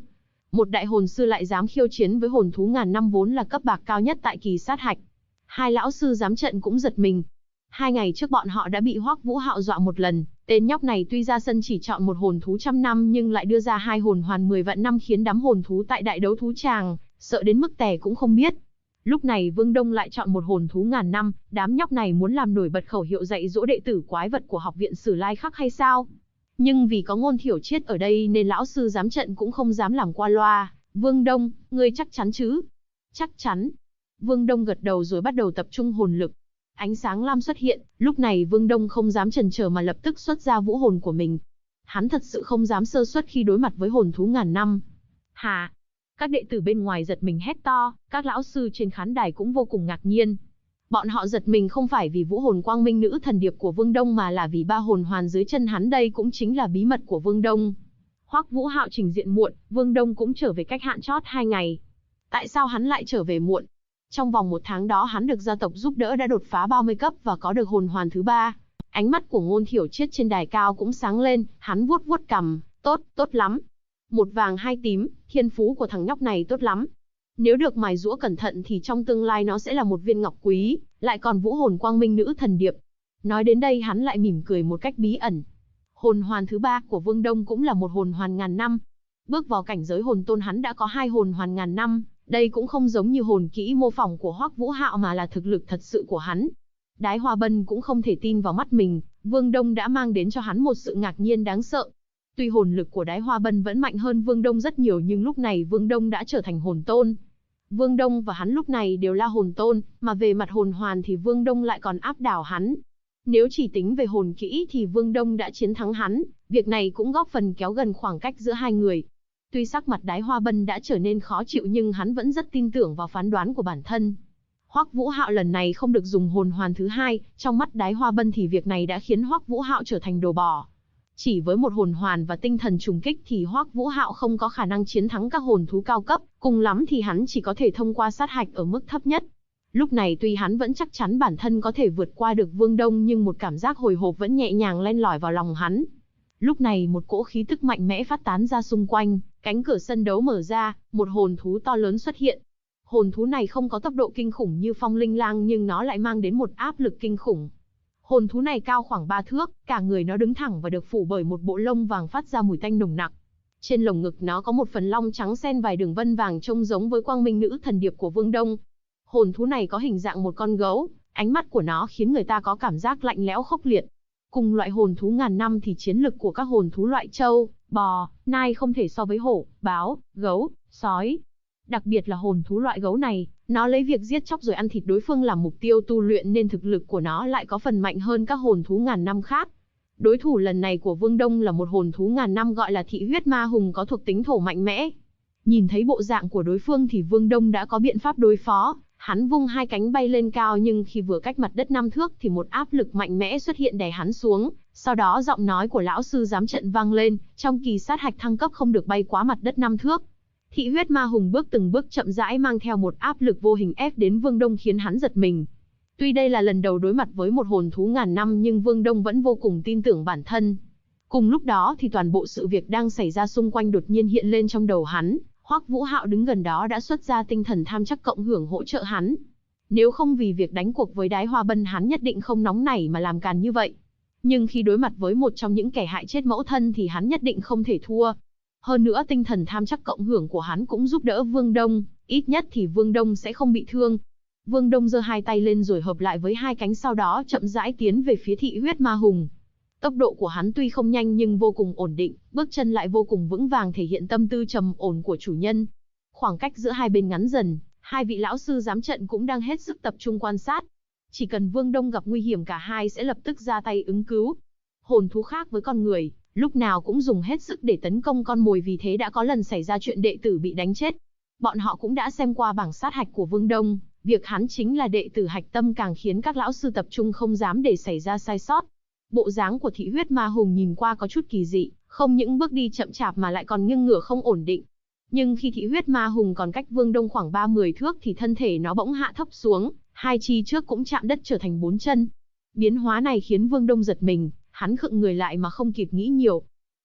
Một đại hồn sư lại dám khiêu chiến với hồn thú ngàn năm vốn là cấp bạc cao nhất tại kỳ sát hạch. Hai lão sư giám trận cũng giật mình. 2 ngày trước bọn họ đã bị Hoắc Vũ Hạo dọa một lần, tên nhóc này tuy ra sân chỉ chọn một hồn thú trăm năm nhưng lại đưa ra 2 hồn hoàn 10 vạn năm khiến đám hồn thú tại đại đấu thú tràng sợ đến mức tè cũng không biết. Lúc này Vương Đông lại chọn một hồn thú ngàn năm, đám nhóc này muốn làm nổi bật khẩu hiệu dạy dỗ đệ tử quái vật của học viện Sử Lai Khắc hay sao? Nhưng vì có Ngôn Thiểu Triết ở đây nên lão sư giám trận cũng không dám làm qua loa. Vương Đông, ngươi chắc chắn chứ? Chắc chắn. Vương Đông gật đầu rồi bắt đầu tập trung hồn lực. Ánh sáng lam xuất hiện, lúc này Vương Đông không dám chần chờ mà lập tức xuất ra vũ hồn của mình. Hắn thật sự không dám sơ suất khi đối mặt với hồn thú ngàn năm. Hả? Các đệ tử bên ngoài giật mình hét to, các lão sư trên khán đài cũng vô cùng ngạc nhiên. Bọn họ giật mình không phải vì vũ hồn quang minh nữ thần điệp của Vương Đông mà là vì 3 hồn hoàn dưới chân hắn đây cũng chính là bí mật của Vương Đông. Hoắc Vũ Hạo trình diện muộn, Vương Đông cũng trở về cách hạn chót 2 ngày. Tại sao hắn lại trở về muộn? Trong vòng 1 tháng đó hắn được gia tộc giúp đỡ đã đột phá 30 cấp và có được hồn hoàn thứ 3. Ánh mắt của Ngôn Thiểu Triết trên đài cao cũng sáng lên, hắn vuốt vuốt cằm, tốt lắm. 1 vàng 2 tím, thiên phú của thằng nhóc này tốt lắm. Nếu được mài giũa cẩn thận thì trong tương lai nó sẽ là một viên ngọc quý, lại còn vũ hồn quang minh nữ thần điệp. Nói đến đây hắn lại mỉm cười một cách bí ẩn. Hồn hoàn thứ 3 của Vương Đông cũng là một hồn hoàn ngàn năm. Bước vào cảnh giới hồn tôn hắn đã có 2 hồn hoàn ngàn năm, đây cũng không giống như hồn kỹ mô phỏng của Hoắc Vũ Hạo mà là thực lực thật sự của hắn. Đái Hoa Bân cũng không thể tin vào mắt mình, Vương Đông đã mang đến cho hắn một sự ngạc nhiên đáng sợ. Tuy hồn lực của Đái Hoa Bân vẫn mạnh hơn Vương Đông rất nhiều nhưng lúc này Vương Đông đã trở thành hồn tôn. Vương Đông và hắn lúc này đều là hồn tôn, mà về mặt hồn hoàn thì Vương Đông lại còn áp đảo hắn. Nếu chỉ tính về hồn kỹ thì Vương Đông đã chiến thắng hắn, việc này cũng góp phần kéo gần khoảng cách giữa hai người. Tuy sắc mặt Đái Hoa Bân đã trở nên khó chịu nhưng hắn vẫn rất tin tưởng vào phán đoán của bản thân. Hoắc Vũ Hạo lần này không được dùng hồn hoàn thứ 2, trong mắt Đái Hoa Bân thì việc này đã khiến Hoắc Vũ Hạo trở thành đồ bỏ. Chỉ với một hồn hoàn và tinh thần trùng kích thì Hoắc Vũ Hạo không có khả năng chiến thắng các hồn thú cao cấp, cùng lắm thì hắn chỉ có thể thông qua sát hạch ở mức thấp nhất. Lúc này tuy hắn vẫn chắc chắn bản thân có thể vượt qua được Vương Đông nhưng một cảm giác hồi hộp vẫn nhẹ nhàng len lỏi vào lòng hắn. Lúc này một cỗ khí tức mạnh mẽ phát tán ra xung quanh, cánh cửa sân đấu mở ra, một hồn thú to lớn xuất hiện. Hồn thú này không có tốc độ kinh khủng như Phong Linh Lang nhưng nó lại mang đến một áp lực kinh khủng. Hồn thú này cao khoảng 3 thước, cả người nó đứng thẳng và được phủ bởi một bộ lông vàng phát ra mùi tanh nồng nặc. Trên lồng ngực nó có một phần lông trắng xen vài đường vân vàng trông giống với quang minh nữ thần điệp của Vương Đông. Hồn thú này có hình dạng một con gấu, ánh mắt của nó khiến người ta có cảm giác lạnh lẽo khốc liệt. Cùng loại hồn thú ngàn năm thì chiến lực của các hồn thú loại trâu, bò, nai không thể so với hổ, báo, gấu, sói. Đặc biệt là hồn thú loại gấu này, nó lấy việc giết chóc rồi ăn thịt đối phương làm mục tiêu tu luyện nên thực lực của nó lại có phần mạnh hơn các hồn thú ngàn năm khác. Đối thủ lần này của Vương Đông là một hồn thú ngàn năm gọi là thị huyết ma hùng có thuộc tính thổ mạnh mẽ. Nhìn thấy bộ dạng của đối phương thì Vương Đông đã có biện pháp đối phó, hắn vung 2 cánh bay lên cao nhưng khi vừa cách mặt đất 5 thước thì một áp lực mạnh mẽ xuất hiện đè hắn xuống, sau đó giọng nói của lão sư giám trận vang lên, trong kỳ sát hạch thăng cấp không được bay quá mặt đất 5 thước. Thị huyết ma hùng bước từng bước chậm rãi mang theo một áp lực vô hình ép đến Vương Đông khiến hắn giật mình. Tuy đây là lần đầu đối mặt với một hồn thú ngàn năm nhưng Vương Đông vẫn vô cùng tin tưởng bản thân. Cùng lúc đó thì toàn bộ sự việc đang xảy ra xung quanh đột nhiên hiện lên trong đầu hắn. Hoắc Vũ Hạo đứng gần đó đã xuất ra tinh thần tham chắc cộng hưởng hỗ trợ hắn. Nếu không vì việc đánh cuộc với Đái Hoa Bân hắn nhất định không nóng nảy mà làm càn như vậy. Nhưng khi đối mặt với một trong những kẻ hại chết mẫu thân thì hắn nhất định không thể thua. Hơn nữa tinh thần tham chắc cộng hưởng của hắn cũng giúp đỡ Vương Đông, ít nhất thì Vương Đông sẽ không bị thương. Vương Đông giơ 2 tay lên rồi hợp lại với 2 cánh sau đó chậm rãi tiến về phía thị huyết ma hùng. Tốc độ của hắn tuy không nhanh nhưng vô cùng ổn định, bước chân lại vô cùng vững vàng thể hiện tâm tư trầm ổn của chủ nhân. Khoảng cách giữa hai bên ngắn dần, 2 vị lão sư giám trận cũng đang hết sức tập trung quan sát. Chỉ cần Vương Đông gặp nguy hiểm cả hai sẽ lập tức ra tay ứng cứu. Hồn thú khác với con người, lúc nào cũng dùng hết sức để tấn công con mồi vì thế đã có lần xảy ra chuyện đệ tử bị đánh chết. Bọn họ cũng đã xem qua bảng sát hạch của Vương Đông, việc hắn chính là đệ tử hạch tâm càng khiến các lão sư tập trung không dám để xảy ra sai sót. Bộ dáng của thị huyết ma hùng nhìn qua có chút kỳ dị, không những bước đi chậm chạp mà lại còn nghiêng ngửa không ổn định. Nhưng khi thị huyết ma hùng còn cách Vương Đông khoảng 30 thước thì thân thể nó bỗng hạ thấp xuống, 2 chi trước cũng chạm đất trở thành 4 chân. Biến hóa này khiến Vương Đông giật mình, hắn khựng người lại mà không kịp nghĩ nhiều.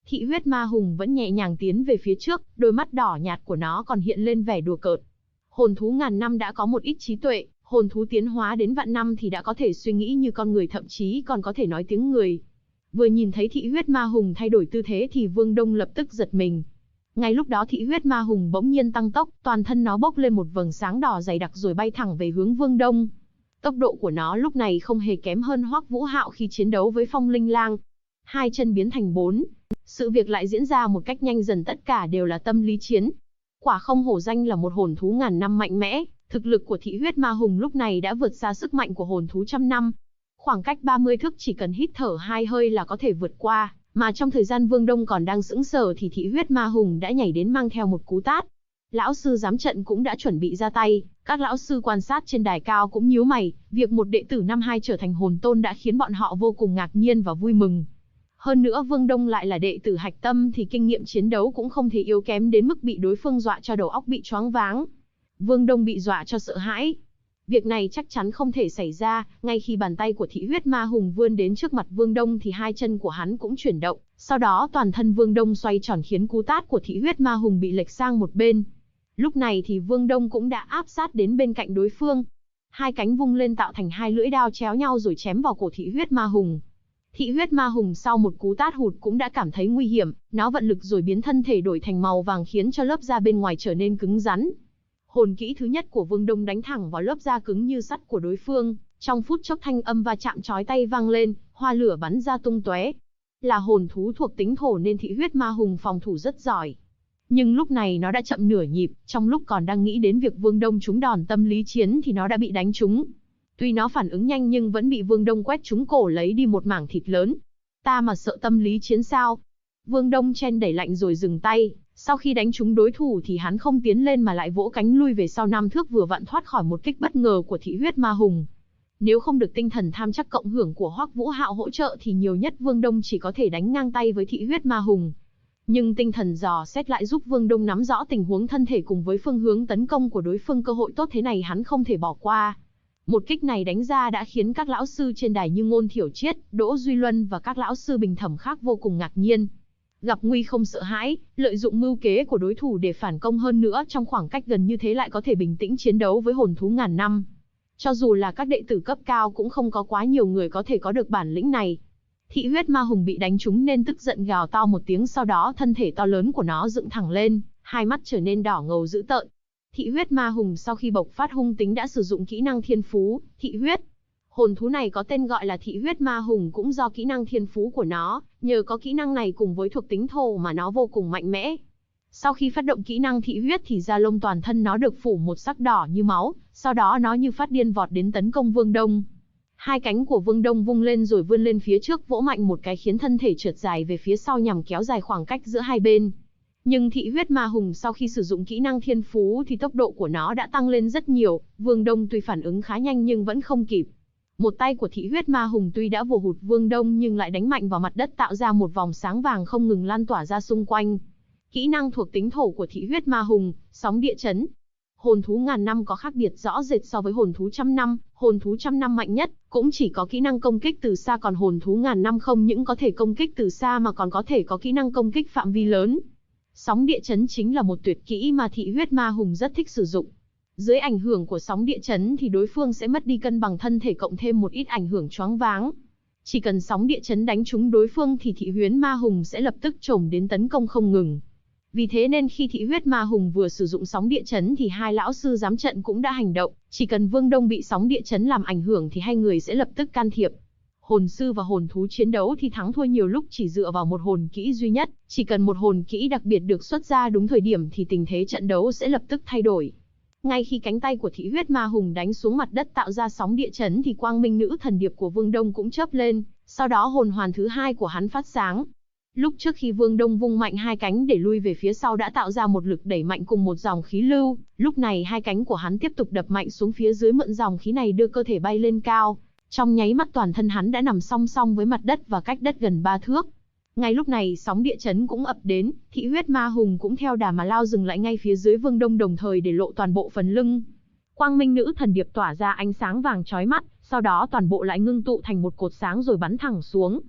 Thị huyết ma hùng vẫn nhẹ nhàng tiến về phía trước, đôi mắt đỏ nhạt của nó còn hiện lên vẻ đùa cợt. Hồn thú ngàn năm đã có một ít trí tuệ, hồn thú tiến hóa đến vạn năm thì đã có thể suy nghĩ như con người, thậm chí còn có thể nói tiếng người. Vừa nhìn thấy thị huyết ma hùng thay đổi tư thế thì Vương Đông lập tức giật mình. Ngay lúc đó thị huyết ma hùng bỗng nhiên tăng tốc, toàn thân nó bốc lên một vầng sáng đỏ dày đặc rồi bay thẳng về hướng Vương Đông. Tốc độ của nó lúc này không hề kém hơn Hoắc Vũ Hạo khi chiến đấu với Phong Linh Lang. Hai chân biến thành bốn. Sự việc lại diễn ra một cách nhanh dần, tất cả đều là tâm lý chiến. Quả không hổ danh là một hồn thú ngàn năm mạnh mẽ, thực lực của thị huyết ma hùng lúc này đã vượt xa sức mạnh của hồn thú trăm năm. Khoảng cách 30 thước chỉ cần hít thở 2 hơi là có thể vượt qua, mà trong thời gian Vương Đông còn đang sững sờ thì thị huyết ma hùng đã nhảy đến mang theo một cú tát. Lão sư giám trận cũng đã chuẩn bị ra tay, các lão sư quan sát trên đài cao cũng nhíu mày, việc một đệ tử năm 2 trở thành hồn tôn đã khiến bọn họ vô cùng ngạc nhiên và vui mừng. Hơn nữa Vương Đông lại là đệ tử hạch tâm thì kinh nghiệm chiến đấu cũng không thể yếu kém đến mức bị đối phương dọa cho đầu óc bị choáng váng. Vương Đông bị dọa cho sợ hãi. Việc này chắc chắn không thể xảy ra, ngay khi bàn tay của thị huyết ma hùng vươn đến trước mặt Vương Đông thì hai chân của hắn cũng chuyển động, sau đó toàn thân Vương Đông xoay tròn khiến cú tát của thị huyết ma hùng bị lệch sang một bên. Lúc này thì Vương Đông cũng đã áp sát đến bên cạnh đối phương. Hai cánh vung lên tạo thành hai lưỡi đao chéo nhau rồi chém vào cổ thị huyết ma hùng. Thị huyết ma hùng sau một cú tát hụt cũng đã cảm thấy nguy hiểm, nó vận lực rồi biến thân thể đổi thành màu vàng khiến cho lớp da bên ngoài trở nên cứng rắn. Hồn kỹ thứ nhất của Vương Đông đánh thẳng vào lớp da cứng như sắt của đối phương, trong phút chốc thanh âm va chạm chói tai vang lên, hoa lửa bắn ra tung tóe. Là hồn thú thuộc tính thổ nên thị huyết ma hùng phòng thủ rất giỏi. Nhưng lúc này nó đã chậm nửa nhịp, trong lúc còn đang nghĩ đến việc Vương Đông trúng đòn tâm lý chiến thì nó đã bị đánh trúng. Tuy nó phản ứng nhanh nhưng vẫn bị Vương Đông quét trúng cổ lấy đi một mảng thịt lớn. Ta mà sợ tâm lý chiến sao? Vương Đông chen đẩy lạnh rồi dừng tay. Sau khi đánh trúng đối thủ thì hắn không tiến lên mà lại vỗ cánh lui về sau 5 thước, vừa vặn thoát khỏi một kích bất ngờ của thị huyết ma hùng. Nếu không được tinh thần tham chắc cộng hưởng của Hoắc Vũ Hạo hỗ trợ thì nhiều nhất Vương Đông chỉ có thể đánh ngang tay với thị huyết ma hùng. Nhưng tinh thần dò xét lại giúp Vương Đông nắm rõ tình huống thân thể cùng với phương hướng tấn công của đối phương, cơ hội tốt thế này hắn không thể bỏ qua. Một kích này đánh ra đã khiến các lão sư trên đài như Ngôn Thiểu Triết, Đỗ Duy Luân và các lão sư bình thẩm khác vô cùng ngạc nhiên. Gặp nguy không sợ hãi, lợi dụng mưu kế của đối thủ để phản công, hơn nữa trong khoảng cách gần như thế lại có thể bình tĩnh chiến đấu với hồn thú ngàn năm. Cho dù là các đệ tử cấp cao cũng không có quá nhiều người có thể có được bản lĩnh này. Thị huyết ma hùng bị đánh trúng nên tức giận gào to một tiếng, sau đó thân thể to lớn của nó dựng thẳng lên, hai mắt trở nên đỏ ngầu dữ tợn. Thị huyết ma hùng sau khi bộc phát hung tính đã sử dụng kỹ năng thiên phú, thị huyết. Hồn thú này có tên gọi là thị huyết ma hùng cũng do kỹ năng thiên phú của nó, nhờ có kỹ năng này cùng với thuộc tính thổ mà nó vô cùng mạnh mẽ. Sau khi phát động kỹ năng thị huyết thì da lông toàn thân nó được phủ một sắc đỏ như máu, sau đó nó như phát điên vọt đến tấn công Vương Đông. Hai cánh của Vương Đông vung lên rồi vươn lên phía trước vỗ mạnh một cái khiến thân thể trượt dài về phía sau nhằm kéo dài khoảng cách giữa hai bên. Nhưng thị huyết ma hùng sau khi sử dụng kỹ năng thiên phú thì tốc độ của nó đã tăng lên rất nhiều, Vương Đông tuy phản ứng khá nhanh nhưng vẫn không kịp. Một tay của thị huyết ma hùng tuy đã vồ hụt Vương Đông nhưng lại đánh mạnh vào mặt đất tạo ra một vòng sáng vàng không ngừng lan tỏa ra xung quanh. Kỹ năng thuộc tính thổ của thị huyết ma hùng, sóng địa chấn. Hồn thú ngàn năm có khác biệt rõ rệt so với hồn thú trăm năm, hồn thú trăm năm mạnh nhất cũng chỉ có kỹ năng công kích từ xa, còn hồn thú ngàn năm không những có thể công kích từ xa mà còn có thể có kỹ năng công kích phạm vi lớn. Sóng địa chấn chính là một tuyệt kỹ mà thị huyết ma hùng rất thích sử dụng. Dưới ảnh hưởng của sóng địa chấn thì đối phương sẽ mất đi cân bằng thân thể cộng thêm một ít ảnh hưởng choáng váng. Chỉ cần sóng địa chấn đánh trúng đối phương thì thị huyết ma hùng sẽ lập tức chồm đến tấn công không ngừng. Vì thế nên khi thị huyết ma hùng vừa sử dụng sóng địa chấn thì hai lão sư giám trận cũng đã hành động, chỉ cần Vương Đông bị sóng địa chấn làm ảnh hưởng thì hai người sẽ lập tức can thiệp. Hồn sư và hồn thú chiến đấu thì thắng thua nhiều lúc chỉ dựa vào một hồn kỹ duy nhất, chỉ cần một hồn kỹ đặc biệt được xuất ra đúng thời điểm thì tình thế trận đấu sẽ lập tức thay đổi. Ngay khi cánh tay của thị huyết ma hùng đánh xuống mặt đất tạo ra sóng địa chấn thì quang minh nữ thần điệp của Vương Đông cũng chớp lên, sau đó hồn hoàn thứ hai của hắn phát sáng. Lúc trước khi Vương Đông vung mạnh hai cánh để lui về phía sau đã tạo ra một lực đẩy mạnh cùng một dòng khí lưu, lúc này hai cánh của hắn tiếp tục đập mạnh xuống phía dưới, mượn dòng khí này đưa cơ thể bay lên cao. Trong nháy mắt toàn thân hắn đã nằm song song với mặt đất và cách đất gần 3 thước. Ngay lúc này sóng địa chấn cũng ập đến, thị huyết ma hùng cũng theo đà mà lao dừng lại ngay phía dưới Vương Đông, đồng thời để lộ toàn bộ phần lưng. Quang minh nữ thần điệp tỏa ra ánh sáng vàng chói mắt, sau đó toàn bộ lại ngưng tụ thành một cột sáng rồi bắn thẳng xuống.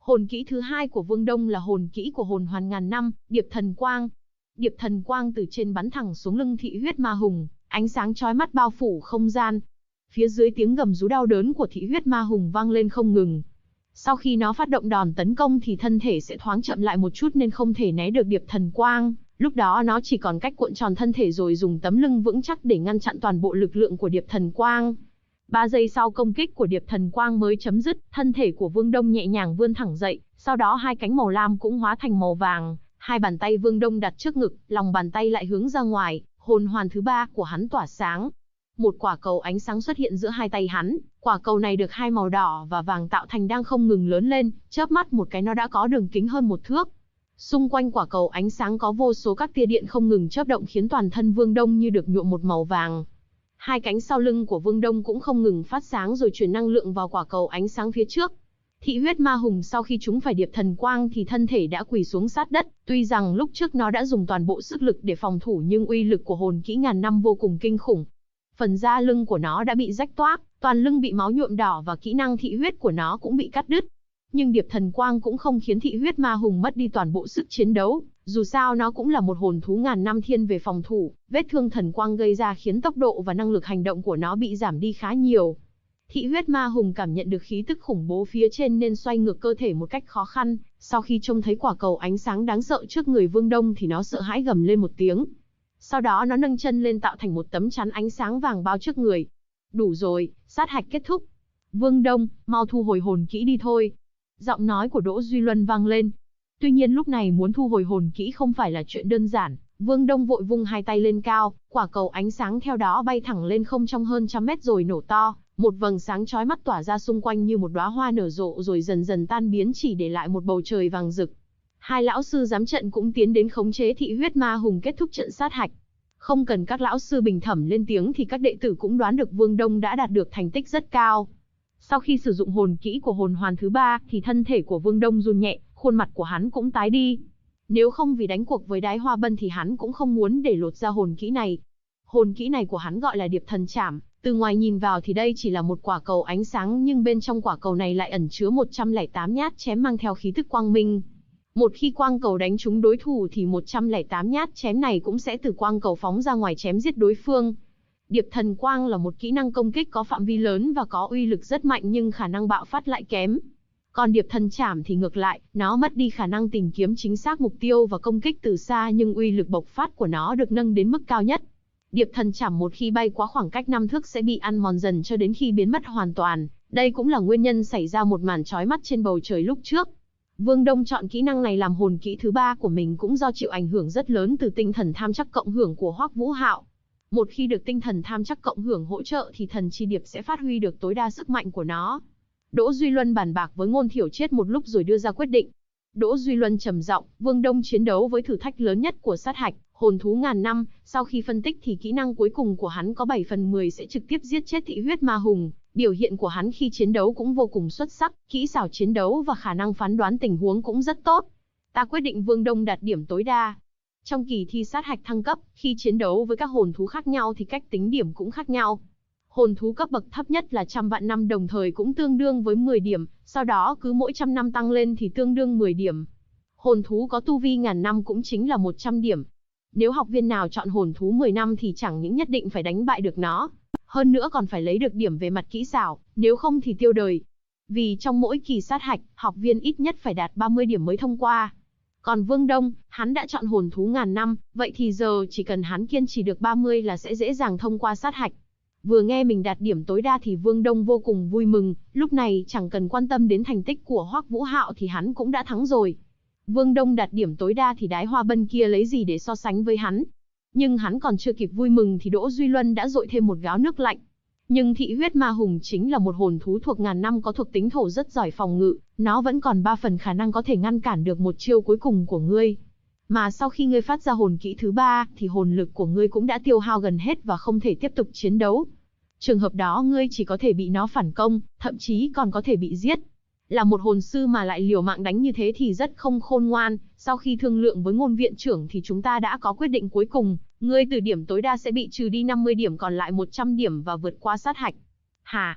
Hồn kỹ thứ hai của Vương Đông là hồn kỹ của hồn hoàn ngàn năm, Điệp Thần Quang. Điệp Thần Quang từ trên bắn thẳng xuống lưng thị huyết ma hùng, ánh sáng chói mắt bao phủ không gian. Phía dưới tiếng gầm rú đau đớn của thị huyết ma hùng vang lên không ngừng. Sau khi nó phát động đòn tấn công thì thân thể sẽ thoáng chậm lại một chút nên không thể né được Điệp Thần Quang. Lúc đó nó chỉ còn cách cuộn tròn thân thể rồi dùng tấm lưng vững chắc để ngăn chặn toàn bộ lực lượng của Điệp Thần Quang. 3 giây sau công kích của Điệp Thần Quang mới chấm dứt, thân thể của Vương Đông nhẹ nhàng vươn thẳng dậy, sau đó hai cánh màu lam cũng hóa thành màu vàng, hai bàn tay Vương Đông đặt trước ngực, lòng bàn tay lại hướng ra ngoài, hồn hoàn thứ 3 của hắn tỏa sáng. Một quả cầu ánh sáng xuất hiện giữa hai tay hắn, quả cầu này được hai màu đỏ và vàng tạo thành đang không ngừng lớn lên, chớp mắt một cái nó đã có đường kính hơn 1 thước. Xung quanh quả cầu ánh sáng có vô số các tia điện không ngừng chớp động khiến toàn thân Vương Đông như được nhuộm một màu vàng. Hai cánh sau lưng của Vương Đông cũng không ngừng phát sáng rồi truyền năng lượng vào quả cầu ánh sáng phía trước. Thị huyết ma hùng sau khi chúng phải Điệp Thần Quang thì thân thể đã quỳ xuống sát đất, tuy rằng lúc trước nó đã dùng toàn bộ sức lực để phòng thủ nhưng uy lực của hồn kỹ ngàn năm vô cùng kinh khủng. Phần da lưng của nó đã bị rách toác, toàn lưng bị máu nhuộm đỏ và kỹ năng thị huyết của nó cũng bị cắt đứt. Nhưng Điệp Thần Quang cũng không khiến thị huyết ma hùng mất đi toàn bộ sức chiến đấu, dù sao nó cũng là một hồn thú ngàn năm thiên về phòng thủ, vết thương thần quang gây ra khiến tốc độ và năng lực hành động của nó bị giảm đi khá nhiều. Thị huyết ma hùng cảm nhận được khí tức khủng bố phía trên nên xoay ngược cơ thể một cách khó khăn, sau khi trông thấy quả cầu ánh sáng đáng sợ trước người Vương Đông thì nó sợ hãi gầm lên một tiếng. Sau đó nó nâng chân lên tạo thành một tấm chắn ánh sáng vàng bao trước người. Đủ rồi, sát hạch kết thúc. Vương Đông, mau thu hồi hồn kỹ đi thôi. Giọng nói của Đỗ Duy Luân vang lên. Tuy nhiên lúc này muốn thu hồi hồn kỹ không phải là chuyện đơn giản. Vương Đông vội vung hai tay lên cao, quả cầu ánh sáng theo đó bay thẳng lên không trong hơn 100 mét rồi nổ to. Một vầng sáng chói mắt tỏa ra xung quanh như một đóa hoa nở rộ rồi dần dần tan biến chỉ để lại một bầu trời vàng rực. Hai lão sư giám trận cũng tiến đến khống chế thị huyết ma hùng kết thúc trận sát hạch. Không cần các lão sư bình thẩm lên tiếng thì các đệ tử cũng đoán được Vương Đông đã đạt được thành tích rất cao. Sau khi sử dụng hồn kỹ của hồn hoàn thứ 3 thì thân thể của Vương Đông run nhẹ, khuôn mặt của hắn cũng tái đi. Nếu không vì đánh cuộc với Đái Hoa Bân thì hắn cũng không muốn để lột ra hồn kỹ này. Hồn kỹ này của hắn gọi là Điệp Thần Trảm, từ ngoài nhìn vào thì đây chỉ là một quả cầu ánh sáng nhưng bên trong quả cầu này lại ẩn chứa 108 nhát chém mang theo khí tức quang minh. Một khi quang cầu đánh trúng đối thủ thì 108 nhát chém này cũng sẽ từ quang cầu phóng ra ngoài chém giết đối phương. Điệp Thần Quang là một kỹ năng công kích có phạm vi lớn và có uy lực rất mạnh nhưng khả năng bạo phát lại kém. Còn Điệp Thần Trảm thì ngược lại, nó mất đi khả năng tìm kiếm chính xác mục tiêu và công kích từ xa nhưng uy lực bộc phát của nó được nâng đến mức cao nhất. Điệp Thần Trảm một khi bay quá khoảng cách 5 thước sẽ bị ăn mòn dần cho đến khi biến mất hoàn toàn. Đây cũng là nguyên nhân xảy ra một màn chói mắt trên bầu trời lúc trước. Vương Đông chọn kỹ năng này làm hồn kỹ thứ 3 của mình cũng do chịu ảnh hưởng rất lớn từ tinh thần tham chắc cộng hưởng của Hoắc Vũ Hạo. Một khi được tinh thần tham chắc cộng hưởng hỗ trợ thì thần chi điệp sẽ phát huy được tối đa sức mạnh của nó. Đỗ Duy Luân bàn bạc với Ngôn Thiểu Triết một lúc rồi đưa ra quyết định. Đỗ Duy Luân trầm giọng, Vương Đông chiến đấu với thử thách lớn nhất của sát hạch, hồn thú ngàn năm, sau khi phân tích thì kỹ năng cuối cùng của hắn có 7 phần 10 sẽ trực tiếp giết chết thị huyết ma hùng. Biểu hiện của hắn khi chiến đấu cũng vô cùng xuất sắc, kỹ xảo chiến đấu và khả năng phán đoán tình huống cũng rất tốt. Ta quyết định Vương Đông đạt điểm tối đa. Trong kỳ thi sát hạch thăng cấp, khi chiến đấu với các hồn thú khác nhau thì cách tính điểm cũng khác nhau. Hồn thú cấp bậc thấp nhất là 100 vạn năm đồng thời cũng tương đương với 10 điểm, sau đó cứ mỗi 100 năm tăng lên thì tương đương 10 điểm. Hồn thú có tu vi ngàn năm cũng chính là 100 điểm. Nếu học viên nào chọn hồn thú 10 năm thì chẳng những nhất định phải đánh bại được nó, hơn nữa còn phải lấy được điểm về mặt kỹ xảo, nếu không thì tiêu đời. Vì trong mỗi kỳ sát hạch, học viên ít nhất phải đạt 30 điểm mới thông qua. Còn Vương Đông, hắn đã chọn hồn thú ngàn năm, vậy thì giờ chỉ cần hắn kiên trì được 30 là sẽ dễ dàng thông qua sát hạch. Vừa nghe mình đạt điểm tối đa thì Vương Đông vô cùng vui mừng, lúc này chẳng cần quan tâm đến thành tích của Hoắc Vũ Hạo thì hắn cũng đã thắng rồi. Vương Đông đạt điểm tối đa thì Đái Hoa Bân kia lấy gì để so sánh với hắn. Nhưng hắn còn chưa kịp vui mừng thì Đỗ Duy Luân đã dội thêm một gáo nước lạnh. Nhưng thị huyết ma hùng chính là một hồn thú thuộc ngàn năm có thuộc tính thổ rất giỏi phòng ngự, nó vẫn còn 3 phần khả năng có thể ngăn cản được một chiêu cuối cùng của ngươi. Mà sau khi ngươi phát ra hồn kỹ thứ 3 thì hồn lực của ngươi cũng đã tiêu hao gần hết và không thể tiếp tục chiến đấu. Trường hợp đó ngươi chỉ có thể bị nó phản công, thậm chí còn có thể bị giết. Là một hồn sư mà lại liều mạng đánh như thế thì rất không khôn ngoan. Sau khi thương lượng với Ngôn viện trưởng thì chúng ta đã có quyết định cuối cùng, ngươi từ điểm tối đa sẽ bị trừ đi 50 điểm còn lại 100 điểm và vượt qua sát hạch. Hả?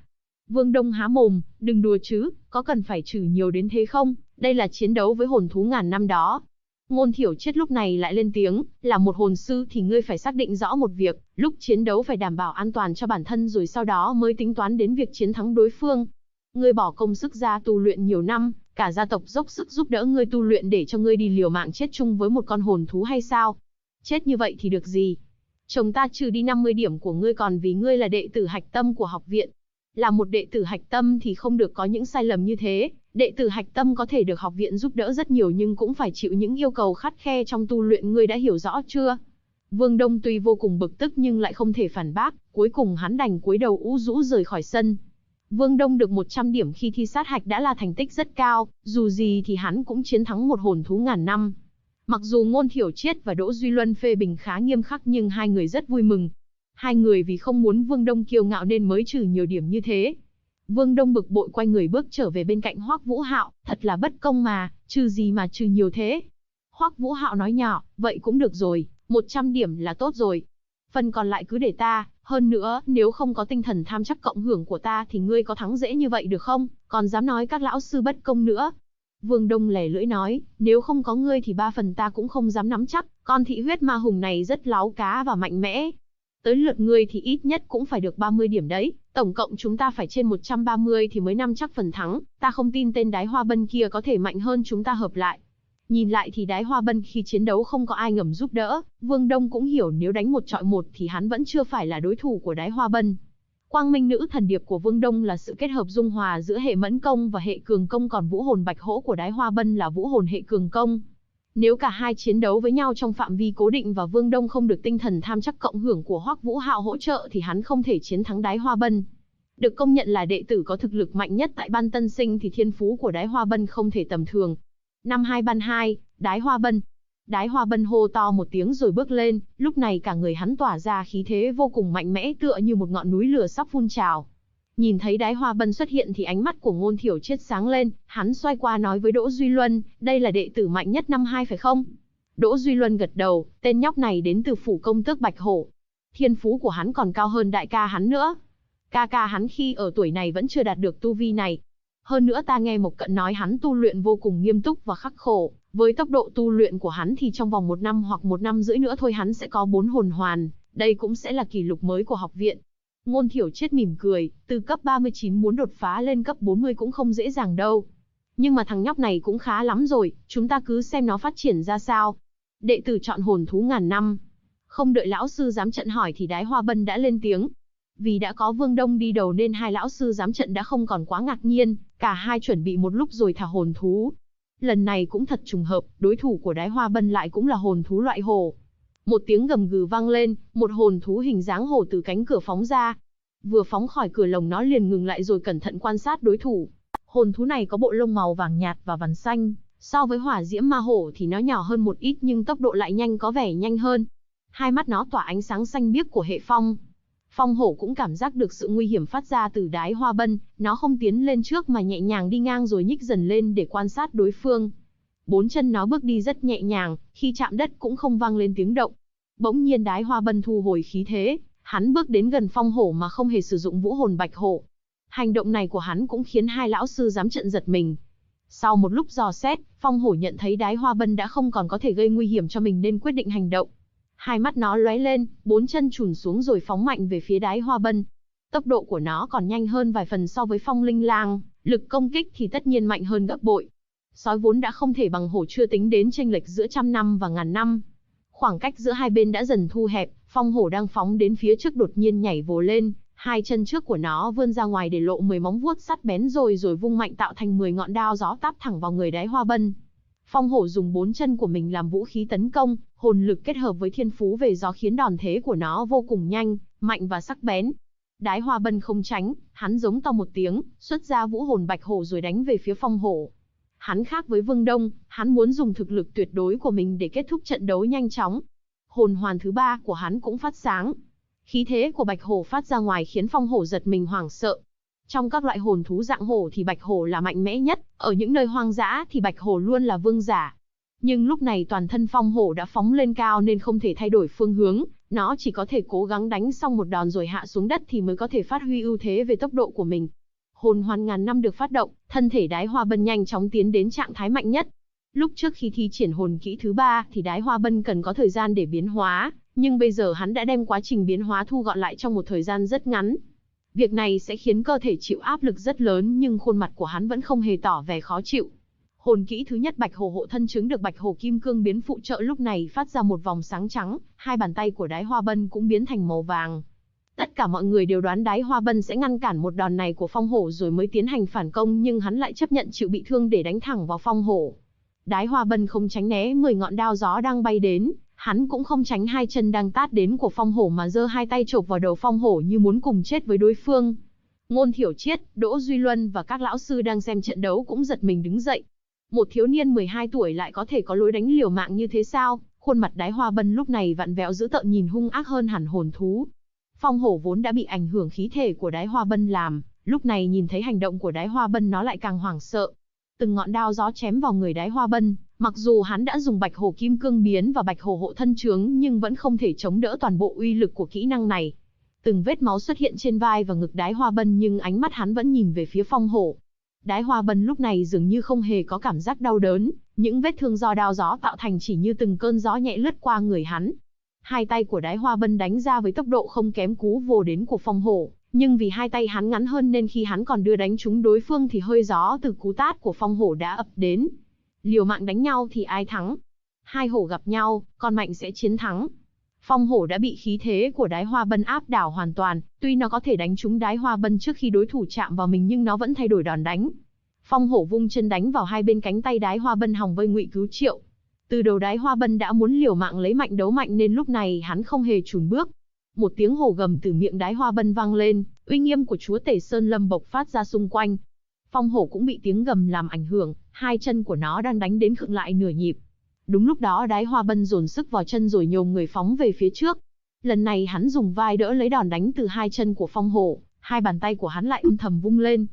Vương Đông há mồm, đừng đùa chứ, có cần phải chửi nhiều đến thế không? Đây là chiến đấu với hồn thú ngàn năm đó. Ngôn Thiểu Triết lúc này lại lên tiếng, là một hồn sư thì ngươi phải xác định rõ một việc, lúc chiến đấu phải đảm bảo an toàn cho bản thân rồi sau đó mới tính toán đến việc chiến thắng đối phương. Ngươi bỏ công sức ra tu luyện nhiều năm, cả gia tộc dốc sức giúp đỡ ngươi tu luyện để cho ngươi đi liều mạng chết chung với một con hồn thú hay sao? Chết như vậy thì được gì? Chồng ta trừ đi 50 điểm của ngươi còn vì ngươi là đệ tử hạch tâm của học viện. Là một đệ tử hạch tâm thì không được có những sai lầm như thế, đệ tử hạch tâm có thể được học viện giúp đỡ rất nhiều nhưng cũng phải chịu những yêu cầu khắt khe trong tu luyện, ngươi đã hiểu rõ chưa? Vương Đông tuy vô cùng bực tức nhưng lại không thể phản bác, cuối cùng hắn đành cúi đầu ú rũ rời khỏi sân. Vương Đông được 100 điểm khi thi sát hạch đã là thành tích rất cao, dù gì thì hắn cũng chiến thắng một hồn thú ngàn năm. Mặc dù Ngôn Thiểu Triết và Đỗ Duy Luân phê bình khá nghiêm khắc nhưng hai người rất vui mừng. Hai người vì không muốn Vương Đông kiêu ngạo nên mới trừ nhiều điểm như thế. Vương Đông bực bội quay người bước trở về bên cạnh Hoắc Vũ Hạo, thật là bất công mà, trừ gì mà trừ nhiều thế. Hoắc Vũ Hạo nói nhỏ, vậy cũng được rồi, 100 điểm là tốt rồi. Phần còn lại cứ để ta, hơn nữa, nếu không có tinh thần tham chắc cộng hưởng của ta thì ngươi có thắng dễ như vậy được không, còn dám nói các lão sư bất công nữa. Vương Đông lẻ lưỡi nói, nếu không có ngươi thì 3 phần ta cũng không dám nắm chắc, con thị huyết ma hùng này rất láo cá và mạnh mẽ. Tới lượt ngươi thì ít nhất cũng phải được 30 điểm đấy, tổng cộng chúng ta phải trên 130 thì mới nắm chắc phần thắng, ta không tin tên Đái Hoa Bân kia có thể mạnh hơn chúng ta hợp lại. Nhìn lại thì Đái Hoa Bân khi chiến đấu không có ai ngầm giúp đỡ, Vương Đông cũng hiểu nếu đánh 1 chọi 1 thì hắn vẫn chưa phải là đối thủ của Đái Hoa Bân. Quang Minh Nữ Thần Điệp của Vương Đông là sự kết hợp dung hòa giữa hệ mẫn công và hệ cường công, còn vũ hồn bạch hổ của Đái Hoa Bân là vũ hồn hệ cường công. Nếu cả hai chiến đấu với nhau trong phạm vi cố định và Vương Đông không được tinh thần tham chắc cộng hưởng của Hoắc Vũ Hạo hỗ trợ thì hắn không thể chiến thắng Đái Hoa Bân. Được công nhận là đệ tử có thực lực mạnh nhất tại Ban Tân Sinh thì thiên phú của Đái Hoa Bân không thể tầm thường. Năm 2 ban 2, Đái Hoa Bân. Đái Hoa Bân hô to một tiếng rồi bước lên, lúc này cả người hắn tỏa ra khí thế vô cùng mạnh mẽ tựa như một ngọn núi lửa sắp phun trào. Nhìn thấy Đái Hoa Bân xuất hiện thì ánh mắt của Ngôn Thiểu Triết sáng lên, hắn xoay qua nói với Đỗ Duy Luân, đây là đệ tử mạnh nhất năm 2 phải không? Đỗ Duy Luân gật đầu, tên nhóc này đến từ phủ công tước Bạch Hổ. Thiên phú của hắn còn cao hơn đại ca hắn nữa. Ca hắn khi ở tuổi này vẫn chưa đạt được tu vi này. Hơn nữa ta nghe Mộc Cận nói hắn tu luyện vô cùng nghiêm túc và khắc khổ, với tốc độ tu luyện của hắn thì trong vòng 1 năm hoặc 1 năm rưỡi nữa thôi hắn sẽ có 4 hồn hoàn, đây cũng sẽ là kỷ lục mới của học viện. Ngôn Thiểu Triết mỉm cười, từ cấp 39 muốn đột phá lên cấp 40 cũng không dễ dàng đâu. Nhưng mà thằng nhóc này cũng khá lắm rồi, chúng ta cứ xem nó phát triển ra sao. Đệ tử chọn hồn thú ngàn năm. Không đợi lão sư giám trận hỏi thì Đái Hoa Bân đã lên tiếng. Vì đã có Vương Đông đi đầu nên hai lão sư giám trận đã không còn quá ngạc nhiên, cả hai chuẩn bị một lúc rồi thả hồn thú. Lần này cũng thật trùng hợp, đối thủ của Đái Hoa Bân lại cũng là hồn thú loại hổ. Một tiếng gầm gừ vang lên, một hồn thú hình dáng hổ từ cánh cửa phóng ra. Vừa phóng khỏi cửa lồng nó liền ngừng lại rồi cẩn thận quan sát đối thủ. Hồn thú này có bộ lông màu vàng nhạt và vằn xanh, so với hỏa diễm ma hổ thì nó nhỏ hơn một ít nhưng tốc độ lại nhanh, có vẻ nhanh hơn. Hai mắt nó tỏa ánh sáng xanh biếc của hệ phong. Phong hổ cũng cảm giác được sự nguy hiểm phát ra từ Đái Hoa Bân, nó không tiến lên trước mà nhẹ nhàng đi ngang rồi nhích dần lên để quan sát đối phương. 4 chân nó bước đi rất nhẹ nhàng, khi chạm đất cũng không vang lên tiếng động. Bỗng nhiên Đái Hoa Bân thu hồi khí thế, hắn bước đến gần phong hổ mà không hề sử dụng vũ hồn bạch hổ. Hành động này của hắn cũng khiến hai lão sư giám trận giật mình. Sau một lúc dò xét, phong hổ nhận thấy Đái Hoa Bân đã không còn có thể gây nguy hiểm cho mình nên quyết định hành động. Hai mắt nó lóe lên, 4 chân chùn xuống rồi phóng mạnh về phía Đái Hoa Bân. Tốc độ của nó còn nhanh hơn vài phần so với Phong Linh Lang, lực công kích thì tất nhiên mạnh hơn gấp bội. Sói vốn đã không thể bằng hổ chưa tính đến chênh lệch giữa 100 năm và 1000 năm. Khoảng cách giữa hai bên đã dần thu hẹp, phong hổ đang phóng đến phía trước đột nhiên nhảy vồ lên, hai chân trước của nó vươn ra ngoài để lộ 10 móng vuốt sắt bén rồi vung mạnh tạo thành 10 ngọn đao gió táp thẳng vào người Đái Hoa Bân. Phong hổ dùng 4 chân của mình làm vũ khí tấn công, hồn lực kết hợp với thiên phú về gió khiến đòn thế của nó vô cùng nhanh, mạnh và sắc bén. Đái Hoa Bân không tránh, hắn giống to một tiếng, xuất ra vũ hồn bạch hổ rồi đánh về phía phong hổ. Hắn khác với Vương Đông, hắn muốn dùng thực lực tuyệt đối của mình để kết thúc trận đấu nhanh chóng. Hồn hoàn thứ 3 của hắn cũng phát sáng. Khí thế của bạch hổ phát ra ngoài khiến phong hổ giật mình hoảng sợ. Trong các loại hồn thú dạng hổ thì bạch hổ là mạnh mẽ nhất, ở những nơi hoang dã thì bạch hổ luôn là vương giả. Nhưng lúc này toàn thân phong hổ đã phóng lên cao nên không thể thay đổi phương hướng, nó chỉ có thể cố gắng đánh xong một đòn rồi hạ xuống đất thì mới có thể phát huy ưu thế về tốc độ của mình. Hồn hoàn ngàn năm được phát động, thân thể Đái Hoa Bân nhanh chóng tiến đến trạng thái mạnh nhất. Lúc trước khi thi triển hồn kỹ thứ 3 thì Đái Hoa Bân cần có thời gian để biến hóa, nhưng bây giờ hắn đã đem quá trình biến hóa thu gọn lại trong một thời gian rất ngắn. Việc này sẽ khiến cơ thể chịu áp lực rất lớn, nhưng khuôn mặt của hắn vẫn không hề tỏ vẻ khó chịu. Hồn kỹ thứ nhất Bạch Hổ hộ thân chứng được Bạch Hổ kim cương biến phụ trợ lúc này phát ra một vòng sáng trắng, hai bàn tay của Đái Hoa Bân cũng biến thành màu vàng. Tất cả mọi người đều đoán Đái Hoa Bân sẽ ngăn cản một đòn này của Phong Hổ rồi mới tiến hành phản công, nhưng hắn lại chấp nhận chịu bị thương để đánh thẳng vào Phong Hổ. Đái Hoa Bân không tránh né 10 ngọn đao gió đang bay đến, hắn cũng không tránh hai chân đang tát đến của Phong Hổ mà giơ hai tay chộp vào đầu Phong Hổ như muốn cùng chết với đối phương. Ngôn Thiểu Triết, Đỗ Duy Luân và các lão sư đang xem trận đấu cũng giật mình đứng dậy. Một thiếu niên 12 tuổi lại có thể có lối đánh liều mạng như thế sao? Khuôn mặt Đái Hoa Bân lúc này vặn vẹo dữ tợn, nhìn hung ác hơn hẳn hồn thú. Phong Hổ vốn đã bị ảnh hưởng khí thể của Đái Hoa Bân làm, lúc này nhìn thấy hành động của Đái Hoa Bân nó lại càng hoảng sợ. Từng ngọn đao gió chém vào người Đái Hoa Bân, mặc dù hắn đã dùng Bạch Hổ kim cương biến và Bạch Hổ hộ thân chướng nhưng vẫn không thể chống đỡ toàn bộ uy lực của kỹ năng này. Từng vết máu xuất hiện trên vai và ngực Đái Hoa Bân nhưng ánh mắt hắn vẫn nhìn về phía Phong Hổ. Đái Hoa Bân lúc này dường như không hề có cảm giác đau đớn, những vết thương do đao gió tạo thành chỉ như từng cơn gió nhẹ lướt qua người hắn. Hai tay của Đái Hoa Bân đánh ra với tốc độ không kém cú vồ đến của Phong Hổ, nhưng vì hai tay hắn ngắn hơn nên khi hắn còn đưa đánh trúng đối phương thì hơi gió từ cú tát của Phong Hổ đã ập đến. Liều mạng đánh nhau thì ai thắng? Hai hổ gặp nhau, con mạnh sẽ chiến thắng. Phong Hổ đã bị khí thế của Đái Hoa Bân áp đảo hoàn toàn, tuy nó có thể đánh trúng Đái Hoa Bân trước khi đối thủ chạm vào mình nhưng nó vẫn thay đổi đòn đánh. Phong Hổ vung chân đánh vào hai bên cánh tay Đái Hoa Bân hòng vây Ngụy Cứu Triệu. Từ đầu Đái Hoa Bân đã muốn liều mạng lấy mạnh đấu mạnh nên lúc này hắn không hề chùn bước. Một tiếng hổ gầm từ miệng Đái Hoa Bân vang lên, uy nghiêm của chúa tể Sơn Lâm bộc phát ra xung quanh. Phong Hổ cũng bị tiếng gầm làm ảnh hưởng, hai chân của nó đang đánh đến khựng lại nửa nhịp. Đúng lúc đó Đái Hoa Bân dồn sức vào chân rồi nhồm người phóng về phía trước. Lần này hắn dùng vai đỡ lấy đòn đánh từ hai chân của Phong Hổ, hai bàn tay của hắn lại âm thầm vung lên.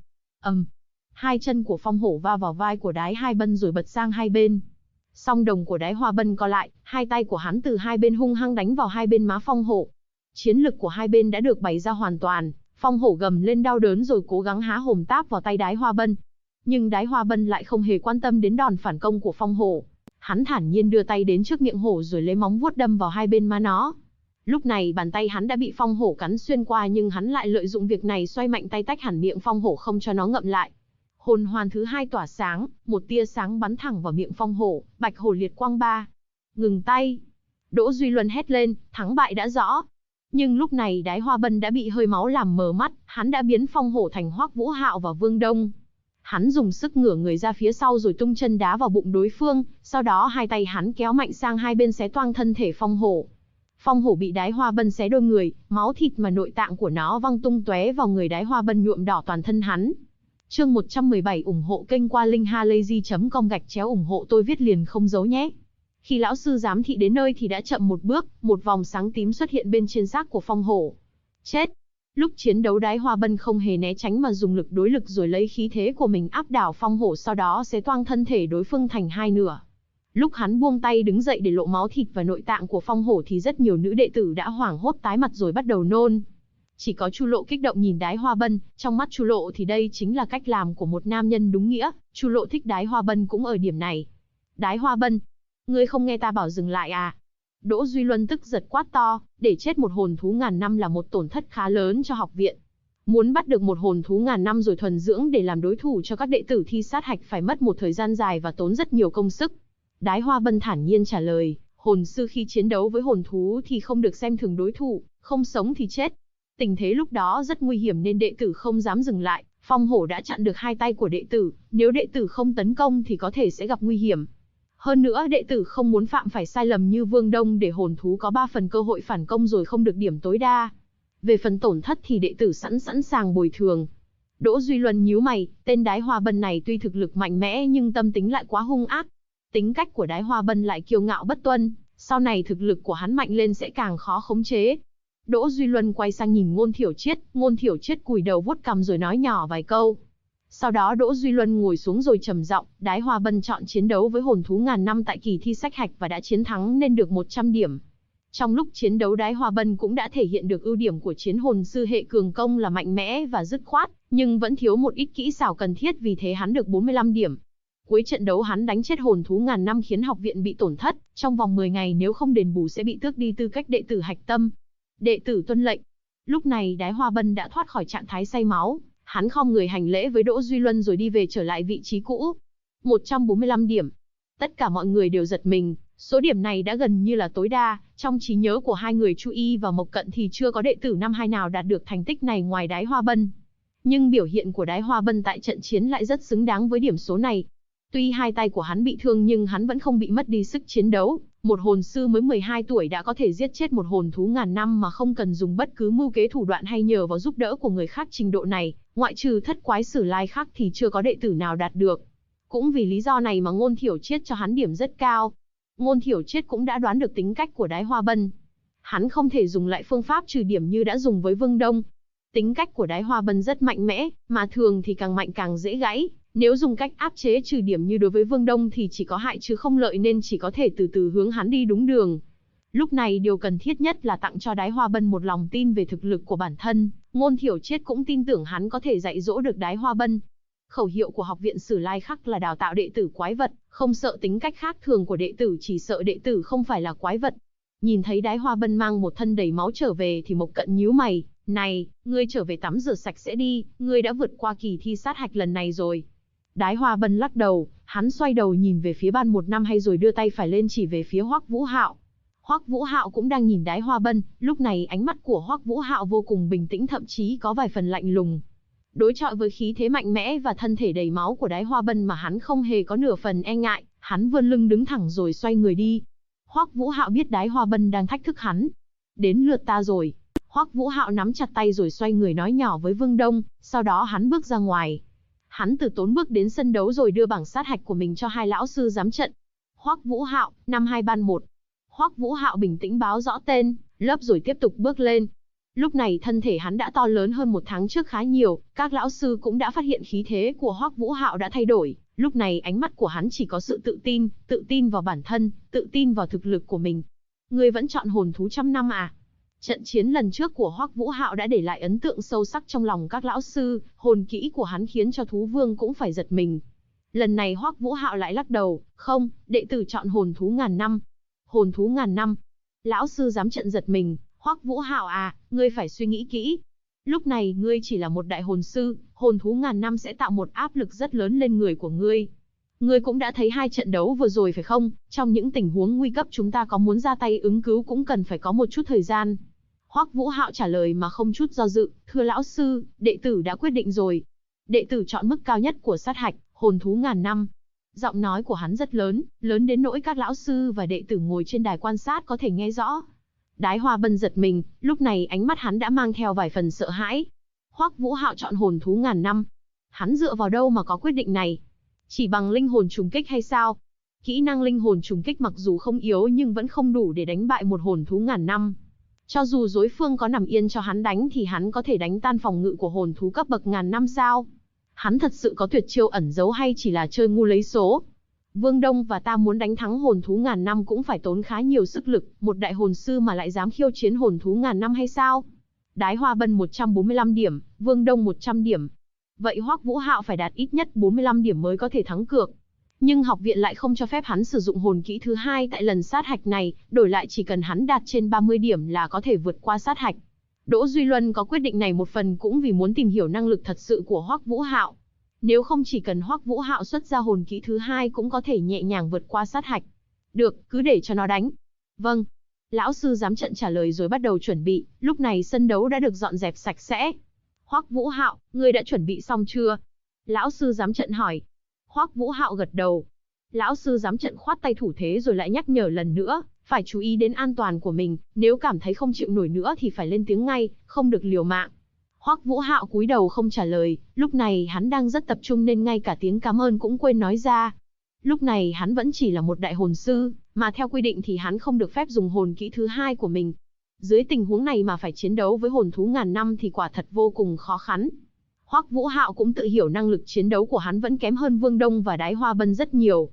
Hai chân của Phong Hổ va vào vai của Đái Hoa Bân rồi bật sang hai bên. Song đồng của Đái Hoa Bân co lại, hai tay của hắn từ hai bên hung hăng đánh vào hai bên má Phong Hổ. Chiến lực của hai bên đã được bày ra hoàn toàn, Phong Hổ gầm lên đau đớn rồi cố gắng há hồm táp vào tay Đái Hoa Bân. Nhưng Đái Hoa Bân lại không hề quan tâm đến đòn phản công của Phong Hổ. Hắn thản nhiên đưa tay đến trước miệng hổ rồi lấy móng vuốt đâm vào hai bên má nó. Lúc này bàn tay hắn đã bị Phong Hổ cắn xuyên qua nhưng hắn lại lợi dụng việc này xoay mạnh tay tách hẳn miệng Phong Hổ không cho nó ngậm lại. Hồn hoàn thứ 2 tỏa sáng, một tia sáng bắn thẳng vào miệng Phong Hổ, Bạch Hổ liệt quang 3. Ngừng tay. Đỗ Duy Luân hét lên, thắng bại đã rõ. Nhưng lúc này Đái Hoa Bân đã bị hơi máu làm mờ mắt, hắn đã biến Phong Hổ thành Hoắc Vũ Hạo và Vương Đông. Hắn dùng sức ngửa người ra phía sau rồi tung chân đá vào bụng đối phương, sau đó hai tay hắn kéo mạnh sang hai bên xé toang thân thể Phong Hổ. Phong Hổ bị Đái Hoa Bân xé đôi người, máu thịt mà nội tạng của nó văng tung tóe vào người Đái Hoa Bân nhuộm đỏ toàn thân hắn. Chương 117 ủng hộ kênh qua linkhalazy.com ủng hộ tôi viết liền không giấu nhé. Khi lão sư giám thị đến nơi thì đã chậm một bước, một vòng sáng tím xuất hiện bên trên xác của Phong Hổ. Chết! Lúc chiến đấu Đái Hoa Bân không hề né tránh mà dùng lực đối lực rồi lấy khí thế của mình áp đảo Phong Hổ, sau đó xé toang thân thể đối phương thành hai nửa. Lúc hắn buông tay đứng dậy để lộ máu thịt và nội tạng của Phong Hổ thì rất nhiều nữ đệ tử đã hoảng hốt tái mặt rồi bắt đầu nôn. Chỉ có Chu Lộ kích động nhìn Đái Hoa Bân, trong mắt Chu Lộ thì đây chính là cách làm của một nam nhân đúng nghĩa, Chu Lộ thích Đái Hoa Bân cũng ở điểm này. Đái Hoa Bân, ngươi không nghe ta bảo dừng lại à? Đỗ Duy Luân tức giật quát to, để chết một hồn thú ngàn năm là một tổn thất khá lớn cho học viện. Muốn bắt được một hồn thú ngàn năm rồi thuần dưỡng để làm đối thủ cho các đệ tử thi sát hạch phải mất một thời gian dài và tốn rất nhiều công sức. Đái Hoa Bân thản nhiên trả lời, hồn sư khi chiến đấu với hồn thú thì không được xem thường đối thủ, không sống thì chết. Tình thế lúc đó rất nguy hiểm nên đệ tử không dám dừng lại, Phong Hổ đã chặn được hai tay của đệ tử, nếu đệ tử không tấn công thì có thể sẽ gặp nguy hiểm. Hơn nữa đệ tử không muốn phạm phải sai lầm như Vương Đông để hồn thú có 3 phần cơ hội phản công rồi không được điểm tối đa. Về phần tổn thất thì đệ tử sẵn sàng bồi thường. Đỗ Duy Luân nhíu mày, tên Đái Hoa Bân này tuy thực lực mạnh mẽ nhưng tâm tính lại quá hung ác. Tính cách của Đái Hoa Bân lại kiêu ngạo bất tuân, sau này thực lực của hắn mạnh lên sẽ càng khó khống chế. Đỗ Duy Luân quay sang nhìn Ngôn Thiểu Triết cúi đầu vuốt cằm rồi nói nhỏ vài câu. Sau đó Đỗ Duy Luân ngồi xuống rồi trầm giọng, Đái Hoa Bân chọn chiến đấu với hồn thú ngàn năm tại kỳ thi sát hạch và đã chiến thắng nên được 100 điểm. Trong lúc chiến đấu, Đái Hoa Bân cũng đã thể hiện được ưu điểm của chiến hồn sư hệ cường công là mạnh mẽ và dứt khoát, nhưng vẫn thiếu một ít kỹ xảo cần thiết, vì thế hắn được 45 điểm. Cuối trận đấu hắn đánh chết hồn thú ngàn năm khiến học viện bị tổn thất, trong vòng 10 ngày nếu không đền bù sẽ bị tước đi tư cách đệ tử hạch tâm. Đệ tử tuân lệnh. Lúc này Đái Hoa Bân đã thoát khỏi trạng thái say máu, hắn khom người hành lễ với Đỗ Duy Luân rồi đi về trở lại vị trí cũ. 145 điểm. Tất cả mọi người đều giật mình, số điểm này đã gần như là tối đa, trong trí nhớ của hai người Chu Y và Mộc Cận thì chưa có đệ tử năm 2 nào đạt được thành tích này ngoài Đái Hoa Bân. Nhưng biểu hiện của Đái Hoa Bân tại trận chiến lại rất xứng đáng với điểm số này. Tuy hai tay của hắn bị thương nhưng hắn vẫn không bị mất đi sức chiến đấu, một hồn sư mới 12 tuổi đã có thể giết chết một hồn thú ngàn năm mà không cần dùng bất cứ mưu kế thủ đoạn hay nhờ vào giúp đỡ của người khác. Trình độ này, ngoại trừ Thất Quái Sử Lai khác thì chưa có đệ tử nào đạt được. Cũng vì lý do này mà Ngôn Thiểu Triết cho hắn điểm rất cao. Ngôn Thiểu Triết cũng đã đoán được tính cách của Đái Hoa Bân. Hắn không thể dùng lại phương pháp trừ điểm như đã dùng với Vương Đông. Tính cách của Đái Hoa Bân rất mạnh mẽ, mà thường thì càng mạnh càng dễ gãy. Nếu dùng cách áp chế trừ điểm như đối với Vương Đông thì chỉ có hại chứ không lợi, nên chỉ có thể từ từ hướng hắn đi đúng đường. Lúc này điều cần thiết nhất là tặng cho Đái Hoa Bân một lòng tin về thực lực của bản thân. Ngôn Thiểu Triết cũng tin tưởng hắn có thể dạy dỗ được Đái Hoa Bân. Khẩu hiệu của học viện Sử Lai Khắc là đào tạo đệ tử quái vật, không sợ tính cách khác thường của đệ tử, chỉ sợ đệ tử không phải là quái vật. Nhìn thấy Đái Hoa Bân mang một thân đầy máu trở về thì Mộc Cận nhíu mày, "Này, ngươi trở về tắm rửa sạch sẽ đi, ngươi đã vượt qua kỳ thi sát hạch lần này rồi." Đái Hoa Bân lắc đầu, hắn xoay đầu nhìn về phía Ban 152 rồi đưa tay phải lên chỉ về phía Hoắc Vũ Hạo. Hoắc Vũ Hạo cũng đang nhìn Đái Hoa Bân, lúc này ánh mắt của Hoắc Vũ Hạo vô cùng bình tĩnh, thậm chí có vài phần lạnh lùng. Đối chọi với khí thế mạnh mẽ và thân thể đầy máu của Đái Hoa Bân mà hắn không hề có nửa phần e ngại, hắn vươn lưng đứng thẳng rồi xoay người đi. Hoắc Vũ Hạo biết Đái Hoa Bân đang thách thức hắn. "Đến lượt ta rồi." Hoắc Vũ Hạo nắm chặt tay rồi xoay người nói nhỏ với Vương Đông, sau đó hắn bước ra ngoài. Hắn từ tốn bước đến sân đấu rồi đưa bảng sát hạch của mình cho hai lão sư giám trận. Hoắc Vũ Hạo, năm 2 ban 1. Hoắc Vũ Hạo bình tĩnh báo rõ tên, lớp rồi tiếp tục bước lên. Lúc này thân thể hắn đã to lớn hơn một tháng trước khá nhiều, các lão sư cũng đã phát hiện khí thế của Hoắc Vũ Hạo đã thay đổi. Lúc này ánh mắt của hắn chỉ có sự tự tin vào bản thân, tự tin vào thực lực của mình. "Ngươi vẫn chọn hồn thú trăm năm à?" Trận chiến lần trước của Hoắc Vũ Hạo đã để lại ấn tượng sâu sắc trong lòng các lão sư, hồn kỹ của hắn khiến cho thú vương cũng phải giật mình. Lần này Hoắc Vũ Hạo lại lắc đầu, "Không, đệ tử chọn hồn thú ngàn năm." "Hồn thú ngàn năm?" Lão sư giám trận giật mình, "Hoắc Vũ Hạo à, ngươi phải suy nghĩ kỹ. Lúc này ngươi chỉ là một đại hồn sư, hồn thú ngàn năm sẽ tạo một áp lực rất lớn lên người của ngươi. Ngươi cũng đã thấy hai trận đấu vừa rồi phải không? Trong những tình huống nguy cấp chúng ta có muốn ra tay ứng cứu cũng cần phải có một chút thời gian." Hoắc Vũ Hạo trả lời mà không chút do dự, "Thưa lão sư, đệ tử đã quyết định rồi. Đệ tử chọn mức cao nhất của sát hạch, hồn thú ngàn năm." Giọng nói của hắn rất lớn, lớn đến nỗi các lão sư và đệ tử ngồi trên đài quan sát có thể nghe rõ. Đái Hoa Bân giật mình, lúc này ánh mắt hắn đã mang theo vài phần sợ hãi. Hoắc Vũ Hạo chọn hồn thú ngàn năm. Hắn dựa vào đâu mà có quyết định này? Chỉ bằng linh hồn trùng kích hay sao? Kỹ năng linh hồn trùng kích mặc dù không yếu nhưng vẫn không đủ để đánh bại một hồn thú ngàn năm. Cho dù đối phương có nằm yên cho hắn đánh thì hắn có thể đánh tan phòng ngự của hồn thú cấp bậc ngàn năm sao? Hắn thật sự có tuyệt chiêu ẩn giấu hay chỉ là chơi ngu lấy số? Vương Đông và ta muốn đánh thắng hồn thú ngàn năm cũng phải tốn khá nhiều sức lực, một đại hồn sư mà lại dám khiêu chiến hồn thú ngàn năm hay sao? Đái Hoa Bân 145 điểm, Vương Đông 100 điểm. Vậy Hoắc Vũ Hạo phải đạt ít nhất 45 điểm mới có thể thắng cược. Nhưng học viện lại không cho phép hắn sử dụng hồn kỹ thứ hai tại lần sát hạch này, đổi lại chỉ cần hắn đạt trên 30 điểm là có thể vượt qua sát hạch. Đỗ Duy Luân có quyết định này một phần cũng vì muốn tìm hiểu năng lực thật sự của Hoắc Vũ Hạo. Nếu không chỉ cần Hoắc Vũ Hạo xuất ra hồn kỹ thứ hai cũng có thể nhẹ nhàng vượt qua sát hạch. "Được, cứ để cho nó đánh." "Vâng." Lão sư giám trận trả lời rồi bắt đầu chuẩn bị, lúc này sân đấu đã được dọn dẹp sạch sẽ. "Hoắc Vũ Hạo, ngươi đã chuẩn bị xong chưa?" Lão sư giám trận hỏi. Hoắc Vũ Hạo gật đầu. Lão sư giám trận khoát tay thủ thế rồi lại nhắc nhở lần nữa, phải chú ý đến an toàn của mình, nếu cảm thấy không chịu nổi nữa thì phải lên tiếng ngay, không được liều mạng. Hoắc Vũ Hạo cúi đầu không trả lời, lúc này hắn đang rất tập trung nên ngay cả tiếng cảm ơn cũng quên nói ra. Lúc này hắn vẫn chỉ là một đại hồn sư, mà theo quy định thì hắn không được phép dùng hồn kỹ thứ hai của mình. Dưới tình huống này mà phải chiến đấu với hồn thú ngàn năm thì quả thật vô cùng khó khăn. Hoắc Vũ Hạo cũng tự hiểu năng lực chiến đấu của hắn vẫn kém hơn Vương Đông và Đái Hoa Bân rất nhiều.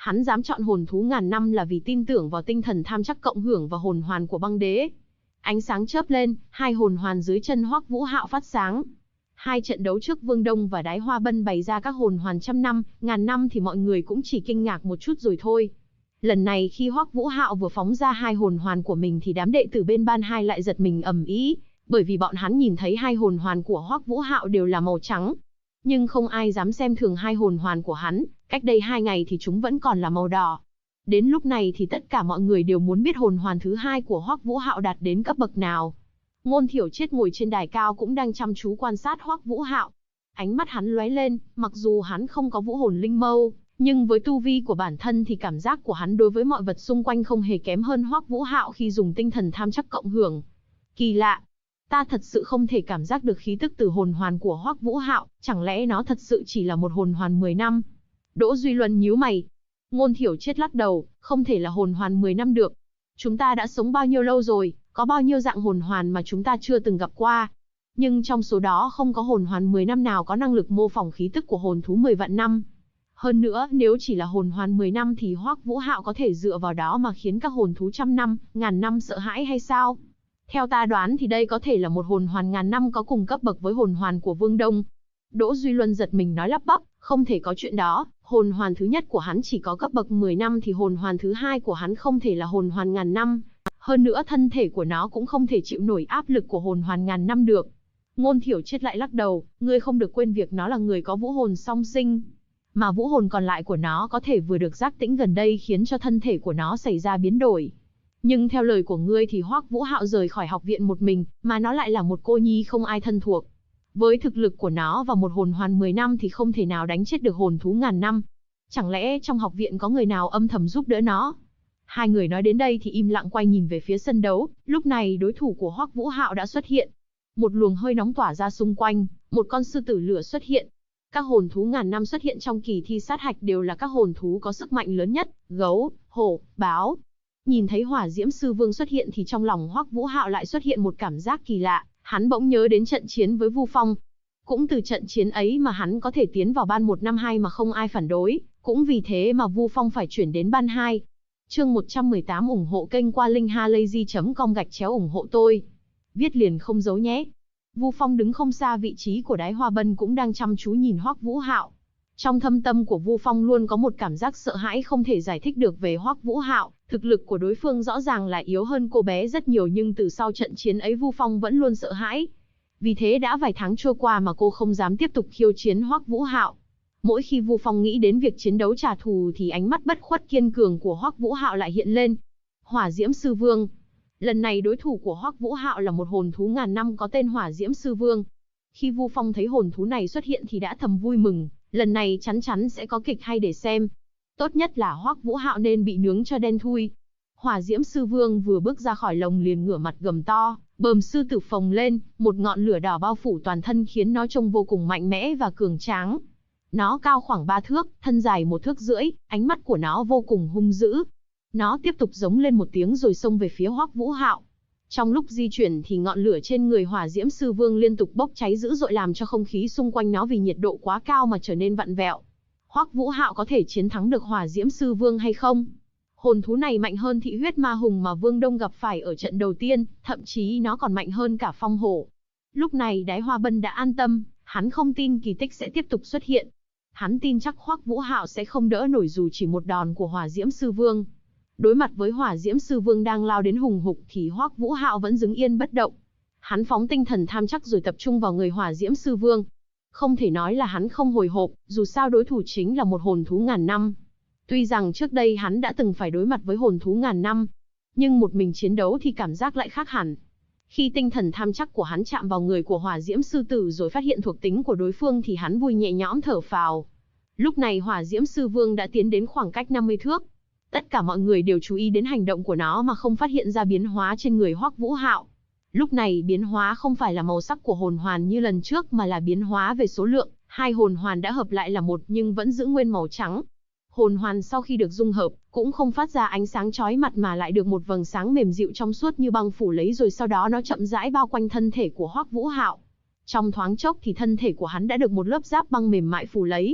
Hắn dám chọn hồn thú ngàn năm là vì tin tưởng vào tinh thần tham chắc cộng hưởng và hồn hoàn của băng đế. Ánh sáng chớp lên, hai hồn hoàn dưới chân Hoắc Vũ Hạo phát sáng. Hai trận đấu trước Vương Đông và Đái Hoa Bân bày ra các hồn hoàn trăm năm, ngàn năm thì mọi người cũng chỉ kinh ngạc một chút rồi thôi. Lần này khi Hoắc Vũ Hạo vừa phóng ra hai hồn hoàn của mình thì đám đệ tử bên ban hai lại giật mình ầm ĩ, bởi vì bọn hắn nhìn thấy hai hồn hoàn của Hoắc Vũ Hạo đều là màu trắng. Nhưng không ai dám xem thường hai hồn hoàn của hắn, cách đây 2 ngày thì chúng vẫn còn là màu đỏ. Đến lúc này thì tất cả mọi người đều muốn biết hồn hoàn thứ hai của Hoắc Vũ Hạo đạt đến cấp bậc nào. Ngôn Thiểu Triết ngồi trên đài cao cũng đang chăm chú quan sát Hoắc Vũ Hạo. Ánh mắt hắn lóe lên, mặc dù hắn không có vũ hồn linh mâu, nhưng với tu vi của bản thân thì cảm giác của hắn đối với mọi vật xung quanh không hề kém hơn Hoắc Vũ Hạo khi dùng tinh thần tham chắc cộng hưởng. Kỳ lạ, ta thật sự không thể cảm giác được khí tức từ hồn hoàn của Hoắc Vũ Hạo, chẳng lẽ nó thật sự chỉ là một hồn hoàn 10 năm? Đỗ Duy Luân nhíu mày. Ngôn Thiểu Triết lắc đầu, không thể là hồn hoàn 10 năm được. Chúng ta đã sống bao nhiêu lâu rồi, có bao nhiêu dạng hồn hoàn mà chúng ta chưa từng gặp qua. Nhưng trong số đó không có hồn hoàn 10 năm nào có năng lực mô phỏng khí tức của hồn thú 10 vạn năm. Hơn nữa, nếu chỉ là hồn hoàn 10 năm thì Hoắc Vũ Hạo có thể dựa vào đó mà khiến các hồn thú trăm năm, ngàn năm sợ hãi hay sao? Theo ta đoán thì đây có thể là một hồn hoàn ngàn năm có cùng cấp bậc với hồn hoàn của Vương Đông. Đỗ Duy Luân giật mình nói lắp bắp, không thể có chuyện đó, hồn hoàn thứ nhất của hắn chỉ có cấp bậc 10 năm thì hồn hoàn thứ hai của hắn không thể là hồn hoàn ngàn năm. Hơn nữa thân thể của nó cũng không thể chịu nổi áp lực của hồn hoàn ngàn năm được. Ngôn Thiểu Triết lại lắc đầu, ngươi không được quên việc nó là người có vũ hồn song sinh. Mà vũ hồn còn lại của nó có thể vừa được giác tỉnh gần đây khiến cho thân thể của nó xảy ra biến đổi. Nhưng theo lời của ngươi thì Hoắc Vũ Hạo rời khỏi học viện một mình, mà nó lại là một cô nhi không ai thân thuộc. Với thực lực của nó và một hồn hoàn 10 năm thì không thể nào đánh chết được hồn thú ngàn năm. Chẳng lẽ trong học viện có người nào âm thầm giúp đỡ nó? Hai người nói đến đây thì im lặng quay nhìn về phía sân đấu, lúc này đối thủ của Hoắc Vũ Hạo đã xuất hiện. Một luồng hơi nóng tỏa ra xung quanh, một con sư tử lửa xuất hiện. Các hồn thú ngàn năm xuất hiện trong kỳ thi sát hạch đều là các hồn thú có sức mạnh lớn nhất, gấu, hổ, báo. Nhìn thấy Hỏa Diễm Sư Vương xuất hiện thì trong lòng Hoắc Vũ Hạo lại xuất hiện một cảm giác kỳ lạ, hắn bỗng nhớ đến trận chiến với Vu Phong. Cũng từ trận chiến ấy mà hắn có thể tiến vào ban 1 năm 2 mà không ai phản đối, cũng vì thế mà Vu Phong phải chuyển đến ban 2. Chương 118 ủng hộ kênh qua linkhalazy.com/ủng hộ tôi. Viết liền không giấu nhé. Vu Phong đứng không xa vị trí của Đái Hoa Bân cũng đang chăm chú nhìn Hoắc Vũ Hạo. Trong thâm tâm của Vu Phong luôn có một cảm giác sợ hãi không thể giải thích được về Hoắc Vũ Hạo, thực lực của đối phương rõ ràng là yếu hơn cô bé rất nhiều nhưng từ sau trận chiến ấy Vu Phong vẫn luôn sợ hãi. Vì thế đã vài tháng trôi qua mà cô không dám tiếp tục khiêu chiến Hoắc Vũ Hạo. Mỗi khi Vu Phong nghĩ đến việc chiến đấu trả thù thì ánh mắt bất khuất kiên cường của Hoắc Vũ Hạo lại hiện lên. Hỏa Diễm Sư Vương. Lần này đối thủ của Hoắc Vũ Hạo là một hồn thú ngàn năm có tên Hỏa Diễm Sư Vương. Khi Vu Phong thấy hồn thú này xuất hiện thì đã thầm vui mừng, lần này chắn chắn sẽ có kịch hay để xem. Tốt nhất là Hoắc Vũ Hạo nên bị nướng cho đen thui. Hỏa Diễm Sư Vương vừa bước ra khỏi lồng liền ngửa mặt gầm to, bờm sư tử phồng lên, một ngọn lửa đỏ bao phủ toàn thân khiến nó trông vô cùng mạnh mẽ và cường tráng. Nó cao khoảng 3 thước, thân dài 1 thước rưỡi, ánh mắt của nó vô cùng hung dữ. Nó tiếp tục giống lên một tiếng rồi xông về phía Hoắc Vũ Hạo. Trong lúc di chuyển thì ngọn lửa trên người Hỏa Diễm Sư Vương liên tục bốc cháy dữ dội làm cho không khí xung quanh nó vì nhiệt độ quá cao mà trở nên vặn vẹo. Hoắc Vũ Hạo có thể chiến thắng được Hỏa Diễm Sư Vương hay không? Hồn thú này mạnh hơn Thị Huyết Ma Hùng mà Vương Đông gặp phải ở trận đầu tiên, thậm chí nó còn mạnh hơn cả Phong Hổ. Lúc này Đái Hoa Bân đã an tâm, hắn không tin kỳ tích sẽ tiếp tục xuất hiện. Hắn tin chắc Hoắc Vũ Hạo sẽ không đỡ nổi dù chỉ một đòn của Hỏa Diễm Sư Vương. Đối mặt với Hỏa Diễm Sư Vương đang lao đến hùng hục thì Hoắc Vũ Hạo vẫn đứng yên bất động. Hắn phóng tinh thần tham chắc rồi tập trung vào người Hỏa Diễm Sư Vương. Không thể nói là hắn không hồi hộp, dù sao đối thủ chính là một hồn thú ngàn năm. Tuy rằng trước đây hắn đã từng phải đối mặt với hồn thú ngàn năm, nhưng một mình chiến đấu thì cảm giác lại khác hẳn. Khi tinh thần tham chắc của hắn chạm vào người của Hỏa Diễm Sư Tử rồi phát hiện thuộc tính của đối phương thì hắn vui nhẹ nhõm thở phào. Lúc này Hỏa Diễm Sư Vương đã tiến đến khoảng cách 50 thước. Tất cả mọi người đều chú ý đến hành động của nó mà không phát hiện ra biến hóa trên người Hoắc Vũ Hạo. Lúc này biến hóa không phải là màu sắc của hồn hoàn như lần trước mà là biến hóa về số lượng, hai hồn hoàn đã hợp lại là một nhưng vẫn giữ nguyên màu trắng. Hồn hoàn sau khi được dung hợp, cũng không phát ra ánh sáng chói mặt mà lại được một vầng sáng mềm dịu trong suốt như băng phủ lấy rồi sau đó nó chậm rãi bao quanh thân thể của Hoắc Vũ Hạo. Trong thoáng chốc thì thân thể của hắn đã được một lớp giáp băng mềm mại phủ lấy.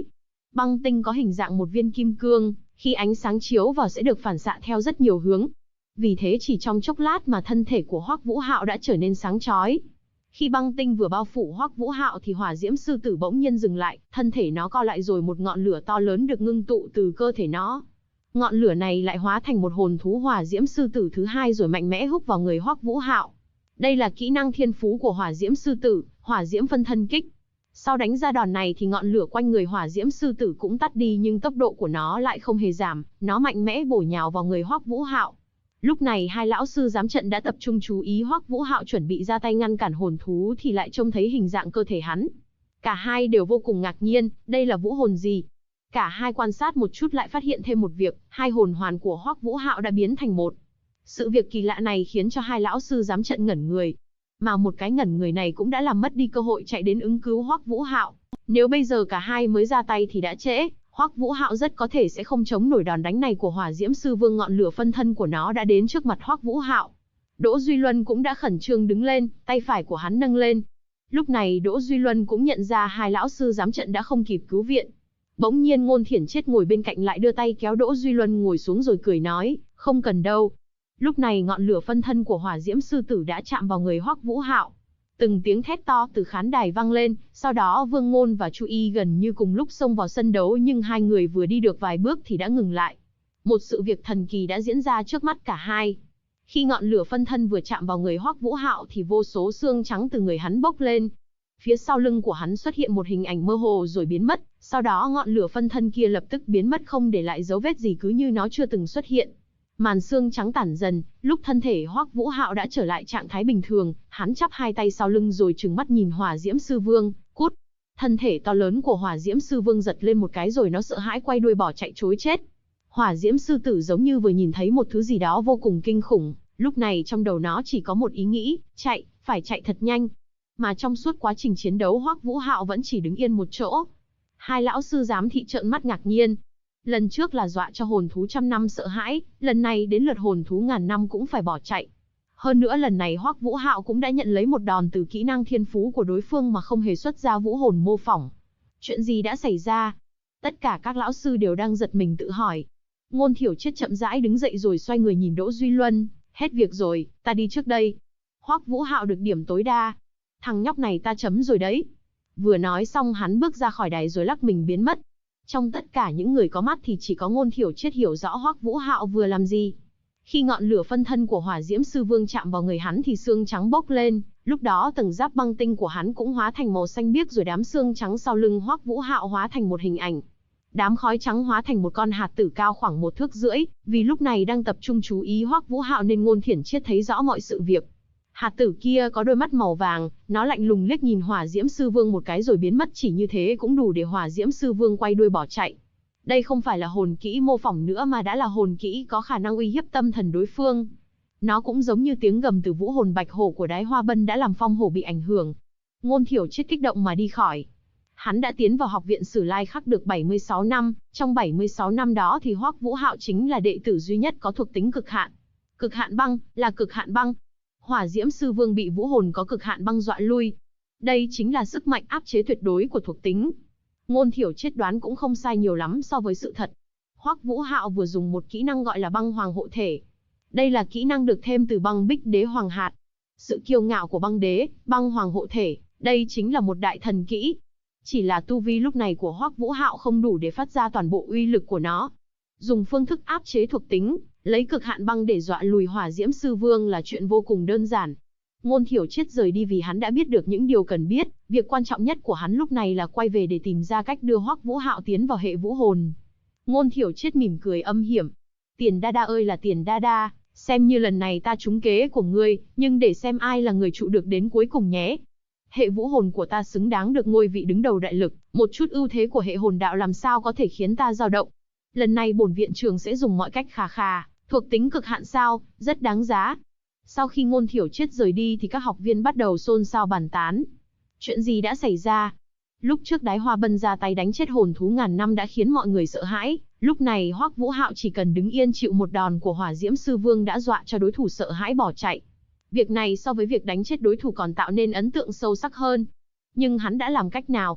Băng tinh có hình dạng một viên kim cương, khi ánh sáng chiếu vào sẽ được phản xạ theo rất nhiều hướng. Vì thế chỉ trong chốc lát mà thân thể của Hoắc Vũ Hạo đã trở nên sáng chói. Khi băng tinh vừa bao phủ Hoắc Vũ Hạo thì hỏa diễm sư tử bỗng nhiên dừng lại, thân thể nó co lại rồi một ngọn lửa to lớn được ngưng tụ từ cơ thể nó. Ngọn lửa này lại hóa thành một hồn thú hỏa diễm sư tử thứ hai rồi mạnh mẽ húc vào người Hoắc Vũ Hạo. Đây là kỹ năng thiên phú của hỏa diễm sư tử, hỏa diễm phân thân kích. Sau đánh ra đòn này thì ngọn lửa quanh người hỏa diễm sư tử cũng tắt đi nhưng tốc độ của nó lại không hề giảm, nó mạnh mẽ bổ nhào vào người Hoắc Vũ Hạo. Lúc này hai lão sư giám trận đã tập trung chú ý Hoắc Vũ Hạo chuẩn bị ra tay ngăn cản hồn thú thì lại trông thấy hình dạng cơ thể hắn. Cả hai đều vô cùng ngạc nhiên, đây là vũ hồn gì? Cả hai quan sát một chút lại phát hiện thêm một việc, hai hồn hoàn của Hoắc Vũ Hạo đã biến thành một. Sự việc kỳ lạ này khiến cho hai lão sư giám trận ngẩn người. Mà một cái ngẩn người này cũng đã làm mất đi cơ hội chạy đến ứng cứu Hoắc Vũ Hạo. Nếu bây giờ cả hai mới ra tay thì đã trễ, Hoắc Vũ Hạo rất có thể sẽ không chống nổi đòn đánh này của Hỏa Diễm Sư Vương. Ngọn lửa phân thân của nó đã đến trước mặt Hoắc Vũ Hạo. Đỗ Duy Luân cũng đã khẩn trương đứng lên, tay phải của hắn nâng lên. Lúc này Đỗ Duy Luân cũng nhận ra hai lão sư giám trận đã không kịp cứu viện. Bỗng nhiên Ngôn Thiển Chết ngồi bên cạnh lại đưa tay kéo Đỗ Duy Luân ngồi xuống rồi cười nói, không cần đâu. Lúc này ngọn lửa phân thân của Hỏa Diễm Sư Tử đã chạm vào người Hoắc Vũ Hạo. Từng tiếng thét to từ khán đài vang lên, sau đó Vương Ngôn và Chu Y gần như cùng lúc xông vào sân đấu nhưng hai người vừa đi được vài bước thì đã ngừng lại. Một sự việc thần kỳ đã diễn ra trước mắt cả hai. Khi ngọn lửa phân thân vừa chạm vào người Hoắc Vũ Hạo thì vô số xương trắng từ người hắn bốc lên. Phía sau lưng của hắn xuất hiện một hình ảnh mơ hồ rồi biến mất, sau đó ngọn lửa phân thân kia lập tức biến mất không để lại dấu vết gì cứ như nó chưa từng xuất hiện. Màn xương trắng tản dần, lúc thân thể Hoắc Vũ Hạo đã trở lại trạng thái bình thường, hắn chắp hai tay sau lưng rồi trừng mắt nhìn Hỏa Diễm Sư Vương, cút. Thân thể to lớn của Hỏa Diễm Sư Vương giật lên một cái rồi nó sợ hãi quay đuôi bỏ chạy trối chết. Hỏa Diễm Sư Tử giống như vừa nhìn thấy một thứ gì đó vô cùng kinh khủng, lúc này trong đầu nó chỉ có một ý nghĩ, chạy, phải chạy thật nhanh. Mà trong suốt quá trình chiến đấu Hoắc Vũ Hạo vẫn chỉ đứng yên một chỗ. Hai lão sư giám thị trợn mắt ngạc nhiên. Lần trước là dọa cho hồn thú trăm năm sợ hãi, lần này đến lượt hồn thú ngàn năm cũng phải bỏ chạy. Hơn nữa lần này Hoắc Vũ Hạo cũng đã nhận lấy một đòn từ kỹ năng thiên phú của đối phương mà không hề xuất ra vũ hồn mô phỏng. Chuyện gì đã xảy ra? Tất cả các lão sư đều đang giật mình tự hỏi. Ngôn Thiểu Triết chậm rãi đứng dậy rồi xoay người nhìn Đỗ Duy Luân, hết việc rồi, ta đi trước đây. Hoắc Vũ Hạo được điểm tối đa. Thằng nhóc này ta chấm rồi đấy. Vừa nói xong hắn bước ra khỏi đài rồi lắc mình biến mất. Trong tất cả những người có mắt thì chỉ có Ngôn Thiểu Triết hiểu rõ Hoắc Vũ Hạo vừa làm gì. Khi ngọn lửa phân thân của Hỏa Diễm Sư Vương chạm vào người hắn thì xương trắng bốc lên, lúc đó tầng giáp băng tinh của hắn cũng hóa thành màu xanh biếc rồi đám xương trắng sau lưng Hoắc Vũ Hạo hóa thành một hình ảnh. Đám khói trắng hóa thành một con hạt tử cao khoảng 1 thước rưỡi, vì lúc này đang tập trung chú ý Hoắc Vũ Hạo nên Ngôn Thiển Triết thấy rõ mọi sự việc. Hạt tử kia có đôi mắt màu vàng, nó lạnh lùng liếc nhìn Hỏa Diễm Sư Vương một cái rồi biến mất, chỉ như thế cũng đủ để Hỏa Diễm Sư Vương quay đuôi bỏ chạy. Đây không phải là hồn kỹ mô phỏng nữa mà đã là hồn kỹ có khả năng uy hiếp tâm thần đối phương. Nó cũng giống như tiếng gầm từ vũ hồn bạch hổ của Đái Hoa Bân đã làm phong hổ bị ảnh hưởng. Ngôn Thiểu Triết kích động mà đi khỏi. Hắn đã tiến vào học viện Sử Lai Khắc được 76 năm, trong 76 năm đó thì Hoắc Vũ Hạo chính là đệ tử duy nhất có thuộc tính cực hạn. Cực hạn băng, là cực hạn băng. Hỏa Diễm Sư Vương bị vũ hồn có cực hạn băng dọa lui. Đây chính là sức mạnh áp chế tuyệt đối của thuộc tính. Ngôn Thiểu Triết đoán cũng không sai nhiều lắm so với sự thật. Hoắc Vũ Hạo vừa dùng một kỹ năng gọi là băng hoàng hộ thể. Đây là kỹ năng được thêm từ băng bích đế hoàng hạt. Sự kiêu ngạo của băng đế, băng hoàng hộ thể, đây chính là một đại thần kỹ. Chỉ là tu vi lúc này của Hoắc Vũ Hạo không đủ để phát ra toàn bộ uy lực của nó. Dùng phương thức áp chế thuộc tính, lấy cực hạn băng để dọa lùi Hỏa Diễm Sư Vương là chuyện vô cùng đơn giản. Ngôn Thiểu Triết rời đi vì hắn đã biết được những điều cần biết, việc quan trọng nhất của hắn lúc này là quay về để tìm ra cách đưa Hoắc Vũ Hạo tiến vào hệ vũ hồn. Ngôn Thiểu Triết mỉm cười âm hiểm. Tiền đa đa ơi là tiền đa đa, xem như lần này ta trúng kế của ngươi, nhưng để xem ai là người trụ được đến cuối cùng nhé. Hệ vũ hồn của ta xứng đáng được ngôi vị đứng đầu đại lực, một chút ưu thế của hệ hồn đạo làm sao có thể khiến ta dao động. Lần này bổn viện trưởng sẽ dùng mọi cách khà khà, thuộc tính cực hạn sao, rất đáng giá. Sau khi Ngôn Thiểu Triết rời đi thì các học viên bắt đầu xôn xao bàn tán. Chuyện gì đã xảy ra? Lúc trước Đái Hoa Bân ra tay đánh chết hồn thú ngàn năm đã khiến mọi người sợ hãi, lúc này Hoắc Vũ Hạo chỉ cần đứng yên chịu một đòn của Hỏa Diễm Sư Vương đã dọa cho đối thủ sợ hãi bỏ chạy. Việc này so với việc đánh chết đối thủ còn tạo nên ấn tượng sâu sắc hơn. Nhưng hắn đã làm cách nào?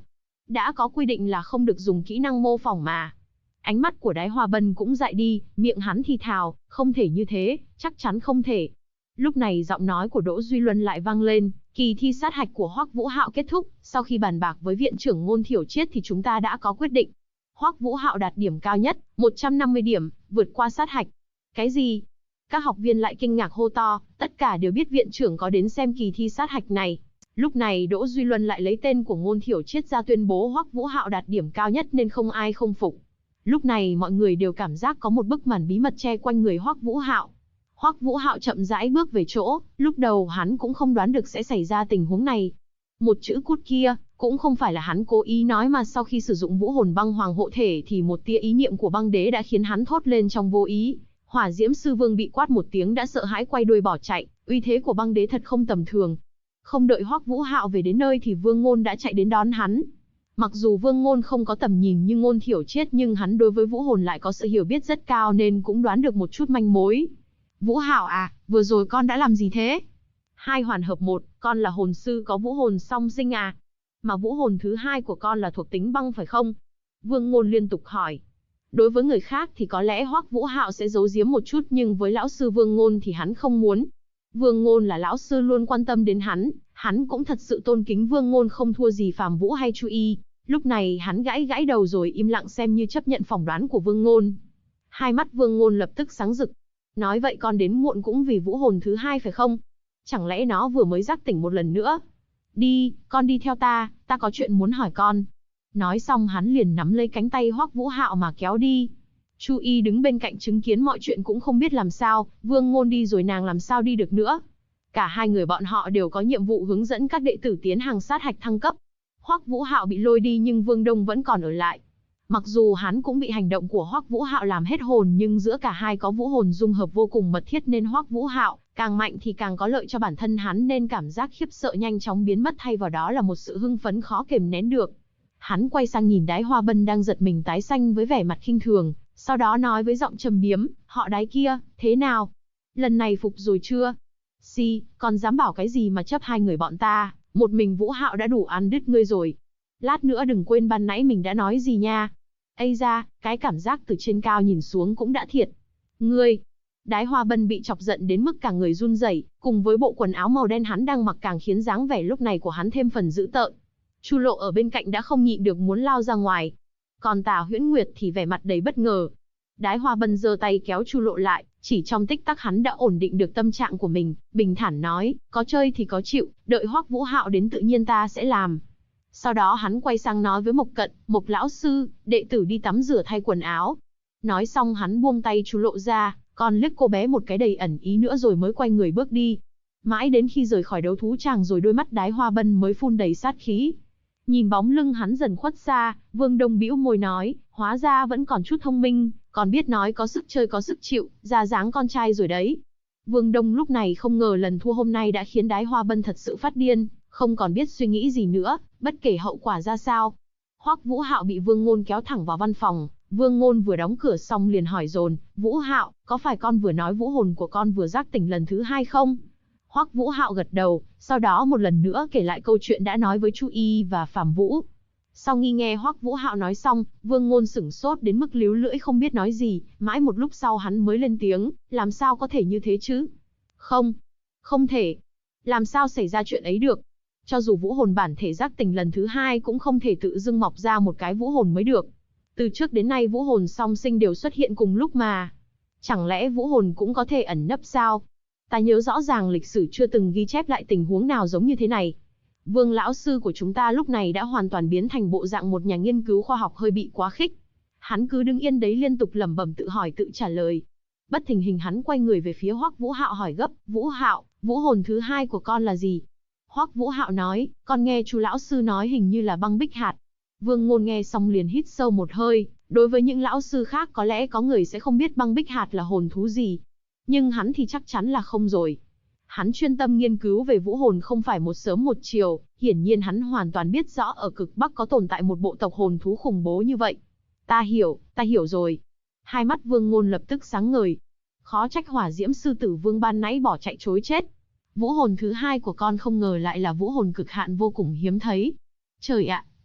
Đã có quy định là không được dùng kỹ năng mô phỏng mà. Ánh mắt của Đái Hoa Bân cũng dại đi, miệng hắn thì thào, không thể như thế, chắc chắn không thể. Lúc này giọng nói của Đỗ Duy Luân lại vang lên, kỳ thi sát hạch của Hoắc Vũ Hạo kết thúc, sau khi bàn bạc với viện trưởng Ngôn Thiểu Triết thì chúng ta đã có quyết định. Hoắc Vũ Hạo đạt điểm cao nhất, 150 điểm, vượt qua sát hạch. Cái gì? Các học viên lại kinh ngạc hô to, tất cả đều biết viện trưởng có đến xem kỳ thi sát hạch này. Lúc này Đỗ Duy Luân lại lấy tên của Ngôn Thiểu Triết ra tuyên bố Hoắc Vũ Hạo đạt điểm cao nhất nên không ai không phục. Lúc này mọi người đều cảm giác có một bức màn bí mật che quanh người Hoắc Vũ Hạo. Hoắc Vũ Hạo chậm rãi bước về chỗ, lúc đầu hắn cũng không đoán được sẽ xảy ra tình huống này. Một chữ cút kia, cũng không phải là hắn cố ý nói mà sau khi sử dụng vũ hồn băng hoàng hộ thể thì một tia ý niệm của băng đế đã khiến hắn thốt lên trong vô ý. Hỏa Diễm Sư Vương bị quát một tiếng đã sợ hãi quay đuôi bỏ chạy, uy thế của băng đế thật không tầm thường. Không đợi Hoắc Vũ Hạo về đến nơi thì Vương Ngôn đã chạy đến đón hắn. Mặc dù Vương Ngôn không có tầm nhìn như Ngôn Thiểu Triết nhưng hắn đối với vũ hồn lại có sự hiểu biết rất cao nên cũng đoán được một chút manh mối. Vũ Hạo à, vừa rồi con đã làm gì thế? Hai hoàn hợp một, con là hồn sư có vũ hồn song sinh à? Mà vũ hồn thứ hai của con là thuộc tính băng phải không? Vương Ngôn liên tục hỏi. Đối với người khác thì có lẽ Hoắc Vũ Hạo sẽ giấu giếm một chút nhưng với lão sư Vương Ngôn thì hắn không muốn. Vương Ngôn là lão sư luôn quan tâm đến hắn cũng thật sự tôn kính Vương Ngôn không thua gì Phàm Vũ hay Chu Y. Lúc này hắn gãi gãi đầu rồi im lặng xem như chấp nhận phỏng đoán của Vương Ngôn. Hai mắt Vương Ngôn lập tức sáng rực. Nói vậy con đến muộn cũng vì vũ hồn thứ hai phải không? Chẳng lẽ nó vừa mới giác tỉnh một lần nữa? Đi, con đi theo ta có chuyện muốn hỏi con. Nói xong hắn liền nắm lấy cánh tay Hoắc Vũ Hạo mà kéo đi. Chu Y đứng bên cạnh chứng kiến mọi chuyện cũng không biết làm sao, Vương Ngôn đi rồi nàng làm sao đi được nữa. Cả hai người bọn họ đều có nhiệm vụ hướng dẫn các đệ tử tiến hành sát hạch thăng cấp. Hoắc Vũ Hạo bị lôi đi nhưng Vương Đông vẫn còn ở lại. Mặc dù hắn cũng bị hành động của Hoắc Vũ Hạo làm hết hồn nhưng giữa cả hai có vũ hồn dung hợp vô cùng mật thiết nên Hoắc Vũ Hạo càng mạnh thì càng có lợi cho bản thân hắn nên cảm giác khiếp sợ nhanh chóng biến mất thay vào đó là một sự hưng phấn khó kềm nén được. Hắn quay sang nhìn Đái Hoa Bân đang giật mình tái xanh với vẻ mặt khinh thường, sau đó nói với giọng trầm biếm, họ Đái kia, thế nào? Lần này phục rồi chưa? Còn dám bảo cái gì mà chấp hai người bọn ta, một mình Vũ Hạo đã đủ ăn đứt ngươi rồi. Lát nữa đừng quên ban nãy mình đã nói gì nha. Ây da, cái cảm giác từ trên cao nhìn xuống cũng đã thiệt. Ngươi! Đái Hoa Bân bị chọc giận đến mức cả người run rẩy, cùng với bộ quần áo màu đen hắn đang mặc càng khiến dáng vẻ lúc này của hắn thêm phần dữ tợn. Chu Lộ ở bên cạnh đã không nhịn được muốn lao ra ngoài. Còn Tả Huyễn Nguyệt thì vẻ mặt đầy bất ngờ. Đái Hoa Bân giơ tay kéo Chu Lộ lại, chỉ trong tích tắc hắn đã ổn định được tâm trạng của mình, bình thản nói, có chơi thì có chịu, đợi Hoắc Vũ Hạo đến tự nhiên ta sẽ làm. Sau đó hắn quay sang nói với Mộc Cận, Mộc lão sư, đệ tử đi tắm rửa thay quần áo. Nói xong hắn buông tay Chu Lộ ra, còn liếc cô bé một cái đầy ẩn ý nữa rồi mới quay người bước đi. Mãi đến khi rời khỏi đấu thú tràng rồi đôi mắt Đái Hoa Bân mới phun đầy sát khí. Nhìn bóng lưng hắn dần khuất xa, Vương Đông bĩu môi nói, hóa ra vẫn còn chút thông minh, còn biết nói có sức chơi có sức chịu, ra dáng con trai rồi đấy. Vương Đông lúc này không ngờ lần thua hôm nay đã khiến Đái Hoa Bân thật sự phát điên, không còn biết suy nghĩ gì nữa, bất kể hậu quả ra sao. Hoắc Vũ Hạo bị Vương Ngôn kéo thẳng vào văn phòng, Vương Ngôn vừa đóng cửa xong liền hỏi dồn, Vũ Hạo, có phải con vừa nói vũ hồn của con vừa giác tỉnh lần thứ hai không? Hoắc Vũ Hạo gật đầu, sau đó một lần nữa kể lại câu chuyện đã nói với Chu Y và Phàm Vũ. Sau khi nghe Hoắc Vũ Hạo nói xong, Vương Ngôn sửng sốt đến mức líu lưỡi không biết nói gì, mãi một lúc sau hắn mới lên tiếng, làm sao có thể như thế chứ? Không thể. Làm sao xảy ra chuyện ấy được? Cho dù vũ hồn bản thể giác tỉnh lần thứ hai cũng không thể tự dưng mọc ra một cái vũ hồn mới được. Từ trước đến nay vũ hồn song sinh đều xuất hiện cùng lúc mà. Chẳng lẽ vũ hồn cũng có thể ẩn nấp sao? Ta nhớ rõ ràng lịch sử chưa từng ghi chép lại tình huống nào giống như thế này. Vương lão sư của chúng ta lúc này đã hoàn toàn biến thành bộ dạng một nhà nghiên cứu khoa học hơi bị quá khích. Hắn cứ đứng yên đấy liên tục lẩm bẩm tự hỏi tự trả lời. Bất thình lình hắn quay người về phía Hoắc Vũ Hạo hỏi gấp, Vũ Hạo, vũ hồn thứ hai của con là gì? Hoắc Vũ Hạo nói, con nghe chú lão sư nói hình như là băng bích hạt. Vương Ngôn nghe xong liền hít sâu một hơi, đối với những lão sư khác có lẽ có người sẽ không biết băng bích hạt là hồn thú gì. Nhưng hắn thì chắc chắn là không rồi. Hắn chuyên tâm nghiên cứu về vũ hồn không phải một sớm một chiều, hiển nhiên hắn hoàn toàn biết rõ ở cực Bắc có tồn tại một bộ tộc hồn thú khủng bố như vậy. Ta hiểu rồi. Hai mắt Vương Ngôn lập tức sáng ngời. Khó trách Hỏa Diễm Sư Tử Vương ban nãy bỏ chạy trối chết. Vũ hồn thứ hai của con không ngờ lại là vũ hồn cực hạn vô cùng hiếm thấy. Trời ạ,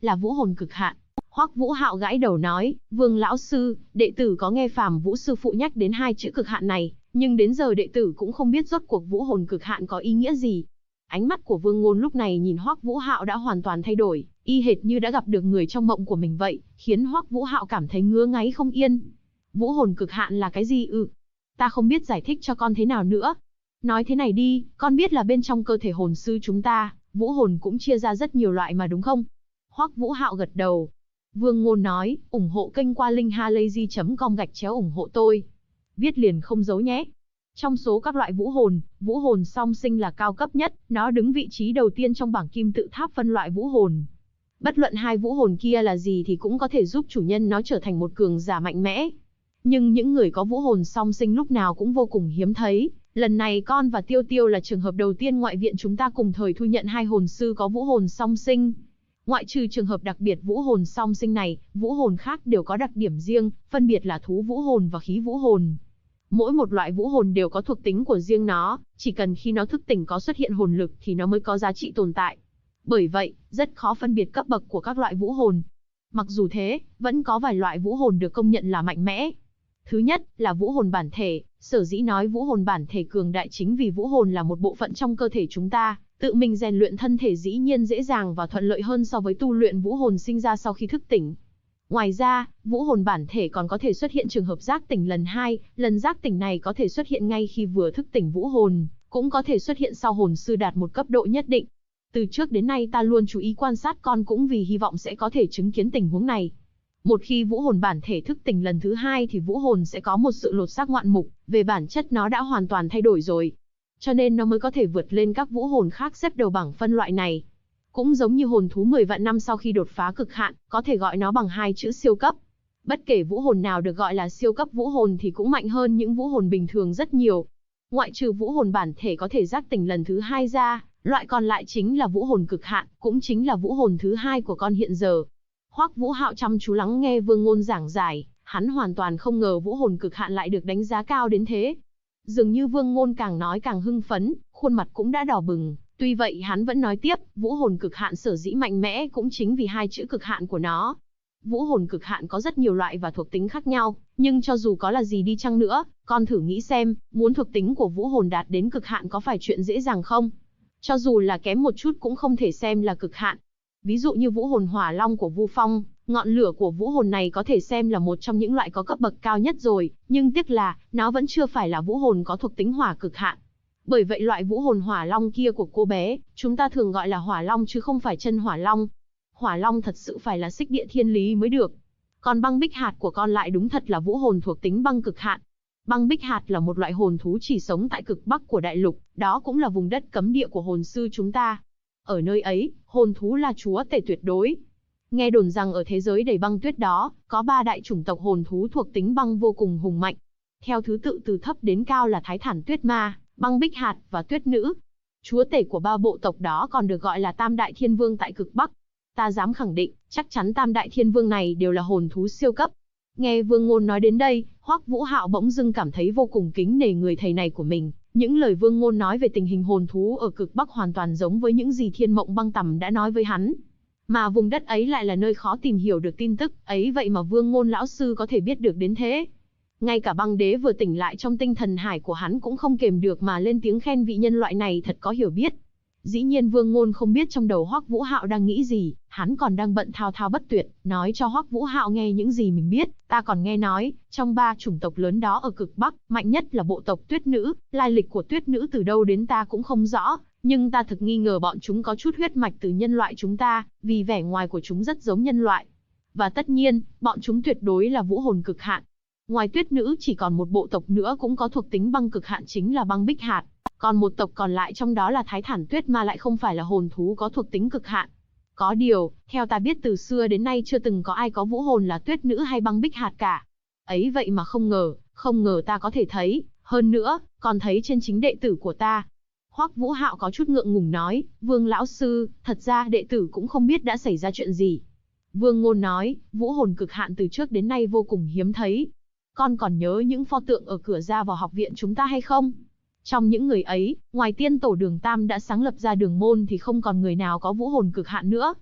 là vũ hồn cực hạn. Hoắc Vũ Hạo gãi đầu nói, Vương lão sư, đệ tử có nghe Phàm Vũ sư phụ nhắc đến hai chữ cực hạn này, nhưng đến giờ đệ tử cũng không biết rốt cuộc vũ hồn cực hạn có ý nghĩa gì. Ánh mắt của Vương Ngôn lúc này nhìn Hoắc Vũ Hạo đã hoàn toàn thay đổi, y hệt như đã gặp được người trong mộng của mình vậy, khiến Hoắc Vũ Hạo cảm thấy ngứa ngáy không yên. Vũ hồn cực hạn là cái gì ư? Ta không biết giải thích cho con thế nào nữa. Nói thế này đi, con biết là bên trong cơ thể hồn sư chúng ta, vũ hồn cũng chia ra rất nhiều loại mà đúng không? Hoắc Vũ Hạo gật đầu. Vương Ngôn nói, ủng hộ kênh qua linkhalazy.com/ủng hộ tôi. Viết liền không giấu nhé. Trong số các loại vũ hồn song sinh là cao cấp nhất, nó đứng vị trí đầu tiên trong bảng kim tự tháp phân loại vũ hồn. Bất luận hai vũ hồn kia là gì thì cũng có thể giúp chủ nhân nó trở thành một cường giả mạnh mẽ. Nhưng những người có vũ hồn song sinh lúc nào cũng vô cùng hiếm thấy. Lần này con và Tiêu Tiêu là trường hợp đầu tiên ngoại viện chúng ta cùng thời thu nhận hai hồn sư có vũ hồn song sinh. Ngoại trừ trường hợp đặc biệt vũ hồn song sinh này, vũ hồn khác đều có đặc điểm riêng, phân biệt là thú vũ hồn và khí vũ hồn. Mỗi một loại vũ hồn đều có thuộc tính của riêng nó, chỉ cần khi nó thức tỉnh có xuất hiện hồn lực thì nó mới có giá trị tồn tại. Bởi vậy, rất khó phân biệt cấp bậc của các loại vũ hồn. Mặc dù thế, vẫn có vài loại vũ hồn được công nhận là mạnh mẽ. Thứ nhất là vũ hồn bản thể, sở dĩ nói vũ hồn bản thể cường đại chính vì vũ hồn là một bộ phận trong cơ thể chúng ta, tự mình rèn luyện thân thể dĩ nhiên dễ dàng và thuận lợi hơn so với tu luyện vũ hồn sinh ra sau khi thức tỉnh. Ngoài ra, vũ hồn bản thể còn có thể xuất hiện trường hợp giác tỉnh lần 2, lần giác tỉnh này có thể xuất hiện ngay khi vừa thức tỉnh vũ hồn, cũng có thể xuất hiện sau hồn sư đạt một cấp độ nhất định. Từ trước đến nay ta luôn chú ý quan sát con cũng vì hy vọng sẽ có thể chứng kiến tình huống này. Một khi vũ hồn bản thể thức tỉnh lần thứ 2 thì vũ hồn sẽ có một sự lột xác ngoạn mục, về bản chất nó đã hoàn toàn thay đổi rồi. Cho nên nó mới có thể vượt lên các vũ hồn khác xếp đầu bảng phân loại này. Cũng giống như hồn thú 10 vạn năm sau khi đột phá cực hạn, có thể gọi nó bằng hai chữ siêu cấp. Bất kể vũ hồn nào được gọi là siêu cấp vũ hồn thì cũng mạnh hơn những vũ hồn bình thường rất nhiều. Ngoại trừ vũ hồn bản thể có thể giác tỉnh lần thứ 2 ra, loại còn lại chính là vũ hồn cực hạn, cũng chính là vũ hồn thứ 2 của con hiện giờ. Hoắc Vũ Hạo chăm chú lắng nghe Vương Ngôn giảng giải, hắn hoàn toàn không ngờ vũ hồn cực hạn lại được đánh giá cao đến thế. Dường như Vương Ngôn càng nói càng hưng phấn, khuôn mặt cũng đã đỏ bừng. Tuy vậy hắn vẫn nói tiếp, vũ hồn cực hạn sở dĩ mạnh mẽ cũng chính vì hai chữ cực hạn của nó. Vũ hồn cực hạn có rất nhiều loại và thuộc tính khác nhau, nhưng cho dù có là gì đi chăng nữa, con thử nghĩ xem, muốn thuộc tính của vũ hồn đạt đến cực hạn có phải chuyện dễ dàng không? Cho dù là kém một chút cũng không thể xem là cực hạn. Ví dụ như vũ hồn hỏa long của Vu Phong, ngọn lửa của vũ hồn này có thể xem là một trong những loại có cấp bậc cao nhất rồi, nhưng tiếc là, nó vẫn chưa phải là vũ hồn có thuộc tính hỏa cực hạn. Bởi vậy loại vũ hồn hỏa long kia của cô bé, chúng ta thường gọi là hỏa long chứ không phải chân hỏa long. Hỏa long thật sự phải là xích địa thiên lý mới được. Còn băng bích hạt của con lại đúng thật là vũ hồn thuộc tính băng cực hạn. Băng bích hạt là một loại hồn thú chỉ sống tại cực bắc của đại lục, đó cũng là vùng đất cấm địa của hồn sư chúng ta. Ở nơi ấy, hồn thú là chúa tể tuyệt đối. Nghe đồn rằng ở thế giới đầy băng tuyết đó, có 3 đại chủng tộc hồn thú thuộc tính băng vô cùng hùng mạnh. Theo thứ tự từ thấp đến cao là Thái Thản Tuyết Ma, Băng Bích Hạt và Tuyết Nữ. Chúa tể của 3 bộ tộc đó còn được gọi là Tam Đại Thiên Vương tại cực Bắc. Ta dám khẳng định, chắc chắn Tam Đại Thiên Vương này đều là hồn thú siêu cấp. Nghe Vương Ngôn nói đến đây, Hoắc Vũ Hạo bỗng dưng cảm thấy vô cùng kính nể người thầy này của mình. Những lời Vương Ngôn nói về tình hình hồn thú ở cực Bắc hoàn toàn giống với những gì Thiên Mộng Băng Tầm đã nói với hắn. Mà vùng đất ấy lại là nơi khó tìm hiểu được tin tức, ấy vậy mà Vương Ngôn lão sư có thể biết được đến thế. Ngay cả băng đế vừa tỉnh lại trong tinh thần hải của hắn cũng không kềm được mà lên tiếng khen vị nhân loại này thật có hiểu biết. Dĩ nhiên Vương Ngôn không biết trong đầu Hoắc Vũ Hạo đang nghĩ gì, hắn còn đang bận thao thao bất tuyệt, nói cho Hoắc Vũ Hạo nghe những gì mình biết. Ta còn nghe nói, trong 3 chủng tộc lớn đó ở cực Bắc, mạnh nhất là bộ tộc Tuyết Nữ, lai lịch của Tuyết Nữ từ đâu đến ta cũng không rõ, nhưng ta thực nghi ngờ bọn chúng có chút huyết mạch từ nhân loại chúng ta, vì vẻ ngoài của chúng rất giống nhân loại. Và tất nhiên, bọn chúng tuyệt đối là vũ hồn cực hạn. Ngoài Tuyết Nữ chỉ còn một bộ tộc nữa cũng có thuộc tính băng cực hạn chính là Băng Bích Hạt. Còn một tộc còn lại trong đó là Thái Thản Tuyết Ma lại không phải là hồn thú có thuộc tính cực hạn. Có điều, theo ta biết từ xưa đến nay chưa từng có ai có vũ hồn là Tuyết Nữ hay Băng Bích Hạt cả. Ấy vậy mà không ngờ ta có thể thấy, hơn nữa, còn thấy trên chính đệ tử của ta. Hoắc Vũ Hạo có chút ngượng ngùng nói, Vương lão sư, thật ra đệ tử cũng không biết đã xảy ra chuyện gì. Vương Ngôn nói, vũ hồn cực hạn từ trước đến nay vô cùng hiếm thấy. Con còn nhớ những pho tượng ở cửa ra vào học viện chúng ta hay không? Trong những người ấy, ngoài tiên tổ Đường Tam đã sáng lập ra đường môn thì không còn người nào có vũ hồn cực hạn nữa.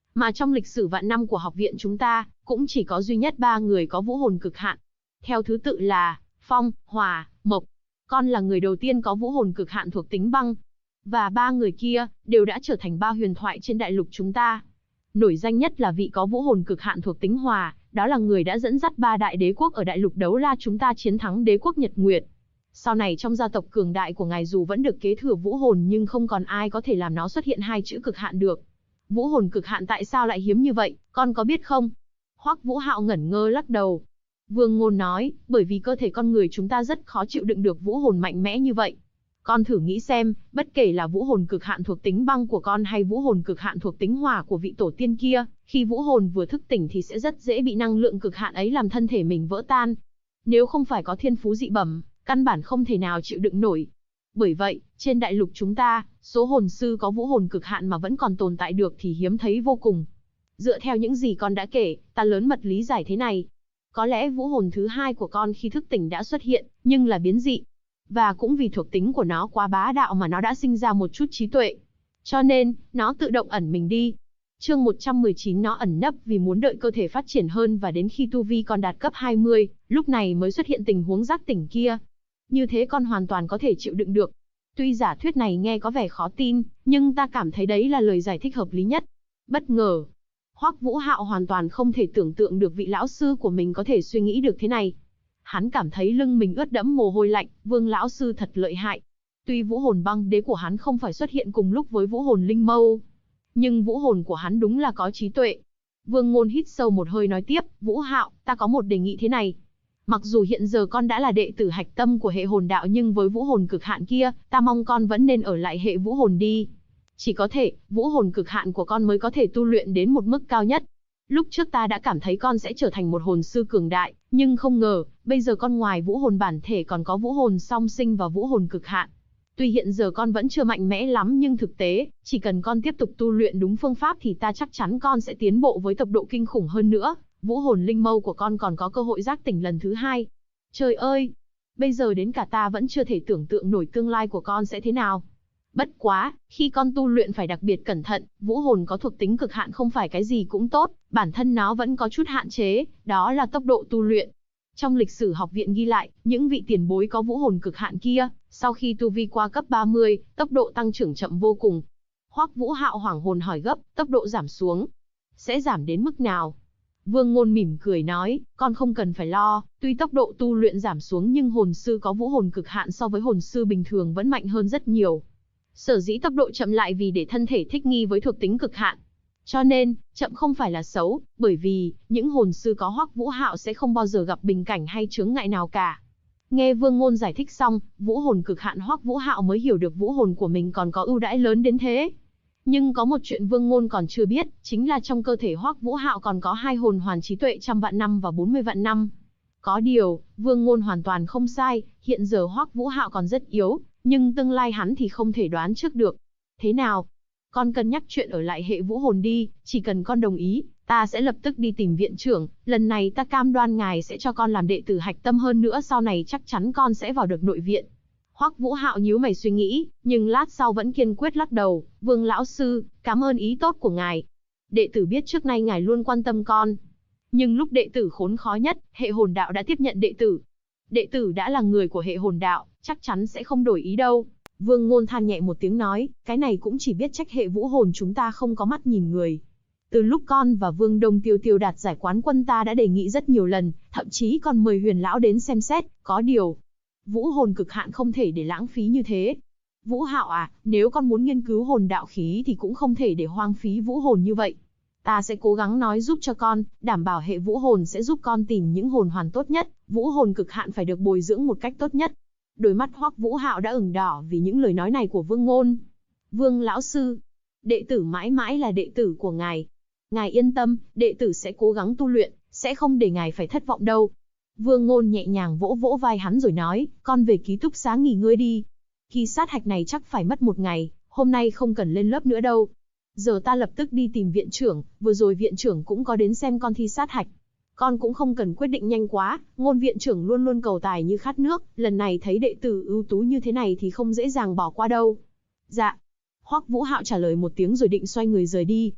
Mà trong lịch sử vạn năm của học viện chúng ta, cũng chỉ có duy nhất 3 người có vũ hồn cực hạn. Theo thứ tự là Phong, Hỏa, Mộc. Con là người đầu tiên có vũ hồn cực hạn thuộc tính băng. Và 3 người kia, đều đã trở thành 3 huyền thoại trên đại lục chúng ta. Nổi danh nhất là vị có vũ hồn cực hạn thuộc tính hỏa, đó là người đã dẫn dắt 3 đại đế quốc ở đại lục đấu la chúng ta chiến thắng đế quốc Nhật Nguyệt. Sau này trong gia tộc cường đại của ngài dù vẫn được kế thừa vũ hồn nhưng không còn ai có thể làm nó xuất hiện 2 chữ cực hạn được. Vũ hồn cực hạn tại sao lại hiếm như vậy, con có biết không? Hoắc Vũ Hạo ngẩn ngơ lắc đầu. Vương Ngôn nói, bởi vì cơ thể con người chúng ta rất khó chịu đựng được vũ hồn mạnh mẽ như vậy. Con thử nghĩ xem, bất kể là vũ hồn cực hạn thuộc tính băng của con hay vũ hồn cực hạn thuộc tính hỏa của vị tổ tiên kia, khi vũ hồn vừa thức tỉnh thì sẽ rất dễ bị năng lượng cực hạn ấy làm thân thể mình vỡ tan. Nếu không phải có thiên phú dị bẩm, căn bản không thể nào chịu đựng nổi. Bởi vậy, trên đại lục chúng ta, số hồn sư có vũ hồn cực hạn mà vẫn còn tồn tại được thì hiếm thấy vô cùng. Dựa theo những gì con đã kể, ta lớn mật lý giải thế này. Có lẽ vũ hồn thứ 2 của con khi thức tỉnh đã xuất hiện, nhưng là biến dị. Và cũng vì thuộc tính của nó quá bá đạo mà nó đã sinh ra một chút trí tuệ. Cho nên, nó tự động ẩn mình đi. Chương 119 nó ẩn nấp vì muốn đợi cơ thể phát triển hơn và đến khi tu vi con đạt cấp 20, lúc này mới xuất hiện tình huống giác tỉnh kia. Như thế con hoàn toàn có thể chịu đựng được. Tuy giả thuyết này nghe có vẻ khó tin, nhưng ta cảm thấy đấy là lời giải thích hợp lý nhất. Bất ngờ, Hoắc Vũ Hạo hoàn toàn không thể tưởng tượng được vị lão sư của mình có thể suy nghĩ được thế này. Hắn cảm thấy lưng mình ướt đẫm mồ hôi lạnh, Vương lão sư thật lợi hại. Tuy vũ hồn băng đế của hắn không phải xuất hiện cùng lúc với vũ hồn linh mâu, nhưng vũ hồn của hắn đúng là có trí tuệ. Vương Ngôn hít sâu một hơi nói tiếp, Vũ Hạo, ta có một đề nghị thế này. Mặc dù hiện giờ con đã là đệ tử hạch tâm của hệ hồn đạo nhưng với vũ hồn cực hạn kia, ta mong con vẫn nên ở lại hệ vũ hồn đi. Chỉ có thể, vũ hồn cực hạn của con mới có thể tu luyện đến một mức cao nhất. Lúc trước ta đã cảm thấy con sẽ trở thành một hồn sư cường đại, nhưng không ngờ, bây giờ con ngoài vũ hồn bản thể còn có vũ hồn song sinh và vũ hồn cực hạn. Tuy hiện giờ con vẫn chưa mạnh mẽ lắm nhưng thực tế, chỉ cần con tiếp tục tu luyện đúng phương pháp thì ta chắc chắn con sẽ tiến bộ với tốc độ kinh khủng hơn nữa. Vũ hồn linh mâu của con còn có cơ hội giác tỉnh lần thứ 2. Trời ơi! Bây giờ đến cả ta vẫn chưa thể tưởng tượng nổi tương lai của con sẽ thế nào. Bất quá, khi con tu luyện phải đặc biệt cẩn thận, vũ hồn có thuộc tính cực hạn không phải cái gì cũng tốt, bản thân nó vẫn có chút hạn chế, đó là tốc độ tu luyện. Trong lịch sử học viện ghi lại, những vị tiền bối có vũ hồn cực hạn kia, sau khi tu vi qua cấp 30, tốc độ tăng trưởng chậm vô cùng. Hoắc Vũ Hạo hoảng hồn hỏi gấp, tốc độ giảm xuống. Sẽ giảm đến mức nào? Vương Ngôn mỉm cười nói, con không cần phải lo, tuy tốc độ tu luyện giảm xuống nhưng hồn sư có vũ hồn cực hạn so với hồn sư bình thường vẫn mạnh hơn rất nhiều. Sở dĩ tốc độ chậm lại vì để thân thể thích nghi với thuộc tính cực hạn. Cho nên, chậm không phải là xấu, bởi vì, những hồn sư có Hoắc Vũ Hạo sẽ không bao giờ gặp bình cảnh hay chướng ngại nào cả. Nghe Vương Ngôn giải thích xong, vũ hồn cực hạn Hoắc Vũ Hạo mới hiểu được vũ hồn của mình còn có ưu đãi lớn đến thế. Nhưng có một chuyện Vương Ngôn còn chưa biết, chính là trong cơ thể Hoắc Vũ Hạo còn có 2 hồn hoàn trí tuệ 100 vạn năm và 40 vạn năm. Có điều, Vương Ngôn hoàn toàn không sai, hiện giờ Hoắc Vũ Hạo còn rất yếu, nhưng tương lai hắn thì không thể đoán trước được. Thế nào? Con cân nhắc chuyện ở lại hệ vũ hồn đi, chỉ cần con đồng ý, ta sẽ lập tức đi tìm viện trưởng, lần này ta cam đoan ngài sẽ cho con làm đệ tử hạch tâm hơn nữa, sau này chắc chắn con sẽ vào được nội viện. Hoắc Vũ Hạo nhíu mày suy nghĩ, nhưng lát sau vẫn kiên quyết lắc đầu, Vương lão sư, cảm ơn ý tốt của ngài. Đệ tử biết trước nay ngài luôn quan tâm con. Nhưng lúc đệ tử khốn khó nhất, hệ hồn đạo đã tiếp nhận đệ tử. Đệ tử đã là người của hệ hồn đạo, chắc chắn sẽ không đổi ý đâu. Vương Ngôn than nhẹ một tiếng nói, cái này cũng chỉ biết trách hệ vũ hồn chúng ta không có mắt nhìn người. Từ lúc con và Vương Đông Tiêu Tiêu đạt giải quán quân ta đã đề nghị rất nhiều lần, thậm chí còn mời Huyền lão đến xem xét, có điều, vũ hồn cực hạn không thể để lãng phí như thế. Vũ Hạo à, nếu con muốn nghiên cứu hồn đạo khí thì cũng không thể để hoang phí vũ hồn như vậy. Ta sẽ cố gắng nói giúp cho con, đảm bảo hệ vũ hồn sẽ giúp con tìm những hồn hoàn tốt nhất, vũ hồn cực hạn phải được bồi dưỡng một cách tốt nhất. Đôi mắt Hoắc Vũ Hạo đã ửng đỏ vì những lời nói này của Vương Ngôn. Vương lão sư, đệ tử mãi mãi là đệ tử của ngài. Ngài yên tâm, đệ tử sẽ cố gắng tu luyện, sẽ không để ngài phải thất vọng đâu. Vương Ngôn nhẹ nhàng vỗ vỗ vai hắn rồi nói, con về ký túc xá nghỉ ngơi đi. Kỳ sát hạch này chắc phải mất 1 ngày, hôm nay không cần lên lớp nữa đâu. Giờ ta lập tức đi tìm viện trưởng, vừa rồi viện trưởng cũng có đến xem con thi sát hạch. Con cũng không cần quyết định nhanh quá, Ngôn viện trưởng luôn luôn cầu tài như khát nước, lần này thấy đệ tử ưu tú như thế này thì không dễ dàng bỏ qua đâu. Dạ. Hoắc Vũ Hạo trả lời một tiếng rồi định xoay người rời đi.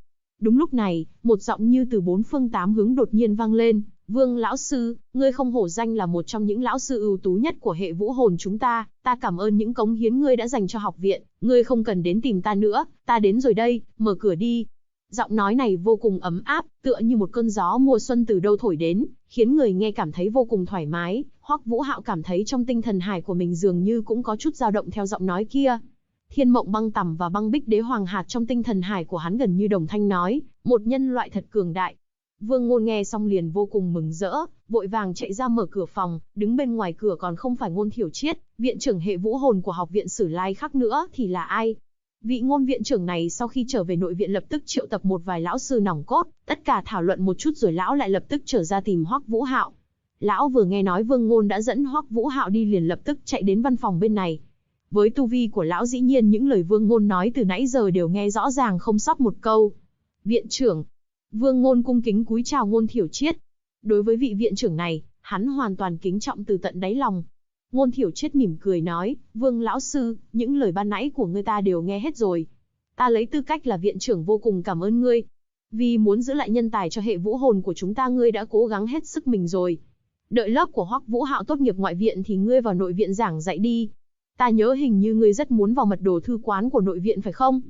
Đúng lúc này, một giọng như từ bốn phương tám hướng đột nhiên vang lên. Vương lão sư, ngươi không hổ danh là một trong những lão sư ưu tú nhất của hệ vũ hồn chúng ta cảm ơn những cống hiến ngươi đã dành cho học viện, ngươi không cần đến tìm ta nữa, ta đến rồi đây, mở cửa đi. Giọng nói này vô cùng ấm áp, tựa như một cơn gió mùa xuân từ đâu thổi đến, khiến người nghe cảm thấy vô cùng thoải mái. Hoắc Vũ Hạo cảm thấy trong tinh thần hải của mình dường như cũng có chút dao động theo giọng nói kia. Thiên Mộng Băng Tằm và Băng Bích Đế Hoàng Hạt trong tinh thần hải của hắn gần như đồng thanh nói, một nhân loại thật cường đại. Vương Ngôn nghe xong liền vô cùng mừng rỡ, vội vàng chạy ra mở cửa phòng, đứng bên ngoài cửa còn không phải Ngôn Thiểu Triết, viện trưởng hệ vũ hồn của học viện Sử Lai khác nữa thì là ai? Vị Ngôn viện trưởng này sau khi trở về nội viện lập tức triệu tập một vài lão sư nòng cốt, tất cả thảo luận một chút rồi lão lại lập tức trở ra tìm Hoắc Vũ Hạo. Lão vừa nghe nói Vương Ngôn đã dẫn Hoắc Vũ Hạo đi liền lập tức chạy đến văn phòng bên này. Với tu vi của lão dĩ nhiên những lời Vương Ngôn nói từ nãy giờ đều nghe rõ ràng không sót một câu. Viện trưởng. Vương Ngôn cung kính cúi chào Ngôn Thiểu Triết. Đối với vị viện trưởng này, hắn hoàn toàn kính trọng từ tận đáy lòng. Ngôn Thiểu Triết mỉm cười nói, Vương lão sư, những lời ban nãy của ngươi ta đều nghe hết rồi. Ta lấy tư cách là viện trưởng vô cùng cảm ơn ngươi. Vì muốn giữ lại nhân tài cho hệ vũ hồn của chúng ta ngươi đã cố gắng hết sức mình rồi. Đợi lớp của Hoắc Vũ Hạo tốt nghiệp ngoại viện thì ngươi vào nội viện giảng dạy đi. Ta nhớ hình như ngươi rất muốn vào mật đồ thư quán của nội viện phải không?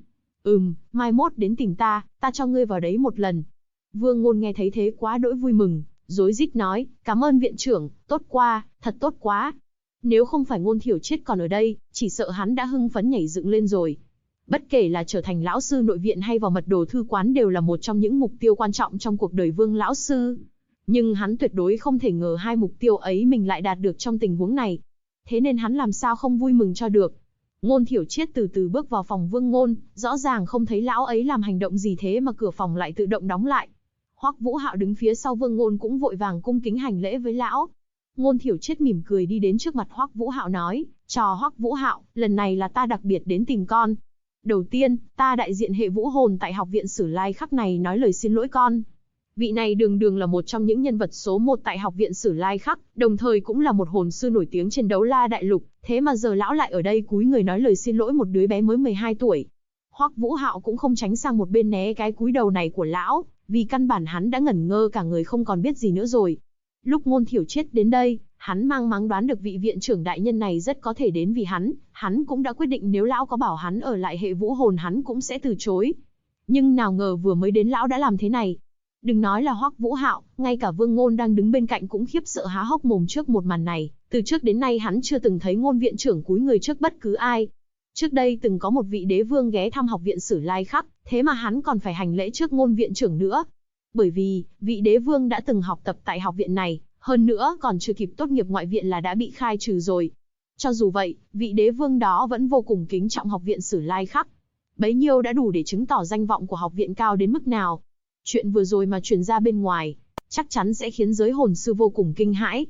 Mai mốt đến tìm ta cho ngươi vào đấy một lần. Vương Ngôn nghe thấy thế quá đỗi vui mừng, rối rít nói, cảm ơn viện trưởng, tốt quá, thật tốt quá. Nếu không phải Ngôn Thiểu Triết còn ở đây, chỉ sợ hắn đã hưng phấn nhảy dựng lên rồi. Bất kể là trở thành lão sư nội viện hay vào mật đồ thư quán đều là một trong những mục tiêu quan trọng trong cuộc đời Vương lão sư. Nhưng hắn tuyệt đối không thể ngờ hai mục tiêu ấy mình lại đạt được trong tình huống này. Thế nên hắn làm sao không vui mừng cho được. Ngôn Thiểu Triết từ từ bước vào phòng Vương Ngôn, rõ ràng không thấy lão ấy làm hành động gì thế mà cửa phòng lại tự động đóng lại. Hoắc Vũ Hạo đứng phía sau Vương Ngôn cũng vội vàng cung kính hành lễ với lão. Ngôn Thiểu Triết mỉm cười đi đến trước mặt Hoắc Vũ Hạo nói, chào Hoắc Vũ Hạo, lần này là ta đặc biệt đến tìm con. Đầu tiên, ta đại diện hệ vũ hồn tại học viện Sử Lai Khắc này nói lời xin lỗi con. Vị này đường đường là một trong những nhân vật số 1 tại học viện Sử Lai Khắc, đồng thời cũng là một hồn sư nổi tiếng trên đấu la đại lục, thế mà giờ lão lại ở đây cúi người nói lời xin lỗi một đứa bé mới 12 tuổi. Hoắc Vũ Hạo cũng không tránh sang một bên né cái cúi đầu này của lão, vì căn bản hắn đã ngẩn ngơ cả người không còn biết gì nữa rồi. Lúc Ngôn Thiểu Triết đến đây, hắn mang máng đoán được vị viện trưởng đại nhân này rất có thể đến vì hắn cũng đã quyết định nếu lão có bảo hắn ở lại hệ vũ hồn hắn cũng sẽ từ chối. Nhưng nào ngờ vừa mới đến lão đã làm thế này. Đừng nói là Hoắc Vũ Hạo, ngay cả Vương Ngôn đang đứng bên cạnh cũng khiếp sợ há hốc mồm trước một màn này, từ trước đến nay hắn chưa từng thấy Ngôn viện trưởng cúi người trước bất cứ ai. Trước đây từng có một vị đế vương ghé thăm học viện Sử Lai Khắc, thế mà hắn còn phải hành lễ trước Ngôn viện trưởng nữa. Bởi vì, vị đế vương đã từng học tập tại học viện này, hơn nữa còn chưa kịp tốt nghiệp ngoại viện là đã bị khai trừ rồi. Cho dù vậy, vị đế vương đó vẫn vô cùng kính trọng học viện Sử Lai Khắc. Bấy nhiêu đã đủ để chứng tỏ danh vọng của học viện cao đến mức nào. Chuyện vừa rồi mà truyền ra bên ngoài, chắc chắn sẽ khiến giới hồn sư vô cùng kinh hãi.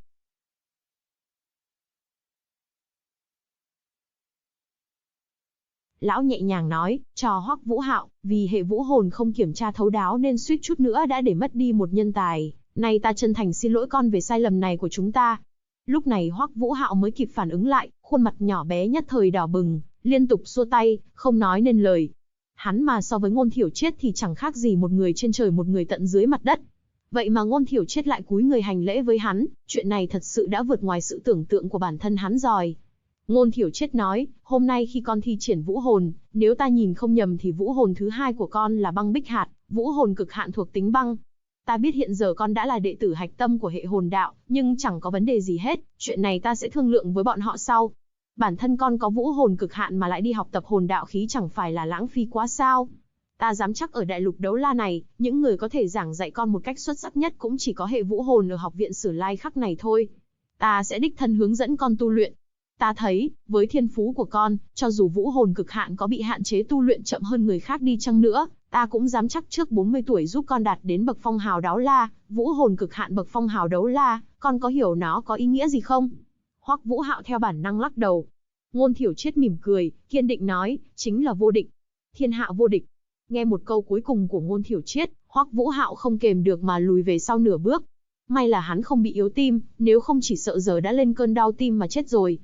Lão nhẹ nhàng nói, cho Hoắc Vũ Hạo, vì hệ vũ hồn không kiểm tra thấu đáo nên suýt chút nữa đã để mất đi một nhân tài. Nay ta chân thành xin lỗi con về sai lầm này của chúng ta. Lúc này Hoắc Vũ Hạo mới kịp phản ứng lại, khuôn mặt nhỏ bé nhất thời đỏ bừng, liên tục xua tay, không nói nên lời. Hắn mà so với Ngôn Thiểu Triết thì chẳng khác gì một người trên trời một người tận dưới mặt đất. Vậy mà Ngôn Thiểu Triết lại cúi người hành lễ với hắn, chuyện này thật sự đã vượt ngoài sự tưởng tượng của bản thân hắn rồi. Ngôn Thiểu Triết nói, hôm nay khi con thi triển vũ hồn, nếu ta nhìn không nhầm thì vũ hồn thứ 2 của con là băng bích hạt, vũ hồn cực hạn thuộc tính băng. Ta biết hiện giờ con đã là đệ tử hạch tâm của hệ hồn đạo, nhưng chẳng có vấn đề gì hết, chuyện này ta sẽ thương lượng với bọn họ sau. Bản thân con có vũ hồn cực hạn mà lại đi học tập hồn đạo khí chẳng phải là lãng phí quá sao? Ta dám chắc ở đại lục đấu la này, những người có thể giảng dạy con một cách xuất sắc nhất cũng chỉ có hệ vũ hồn ở học viện Sử Lai Khắc này thôi. Ta sẽ đích thân hướng dẫn con tu luyện. Ta thấy, với thiên phú của con, cho dù vũ hồn cực hạn có bị hạn chế tu luyện chậm hơn người khác đi chăng nữa, ta cũng dám chắc trước 40 tuổi giúp con đạt đến bậc phong hào đấu la, vũ hồn cực hạn bậc phong hào đấu la, con có hiểu nó có ý nghĩa gì không? Hoắc Vũ Hạo theo bản năng lắc đầu. Ngôn Thiểu Triết mỉm cười, kiên định nói, chính là vô địch. Thiên hạ vô địch. Nghe một câu cuối cùng của Ngôn Thiểu Triết, Hoắc Vũ Hạo không kềm được mà lùi về sau nửa bước. May là hắn không bị yếu tim, nếu không chỉ sợ giờ đã lên cơn đau tim mà chết rồi.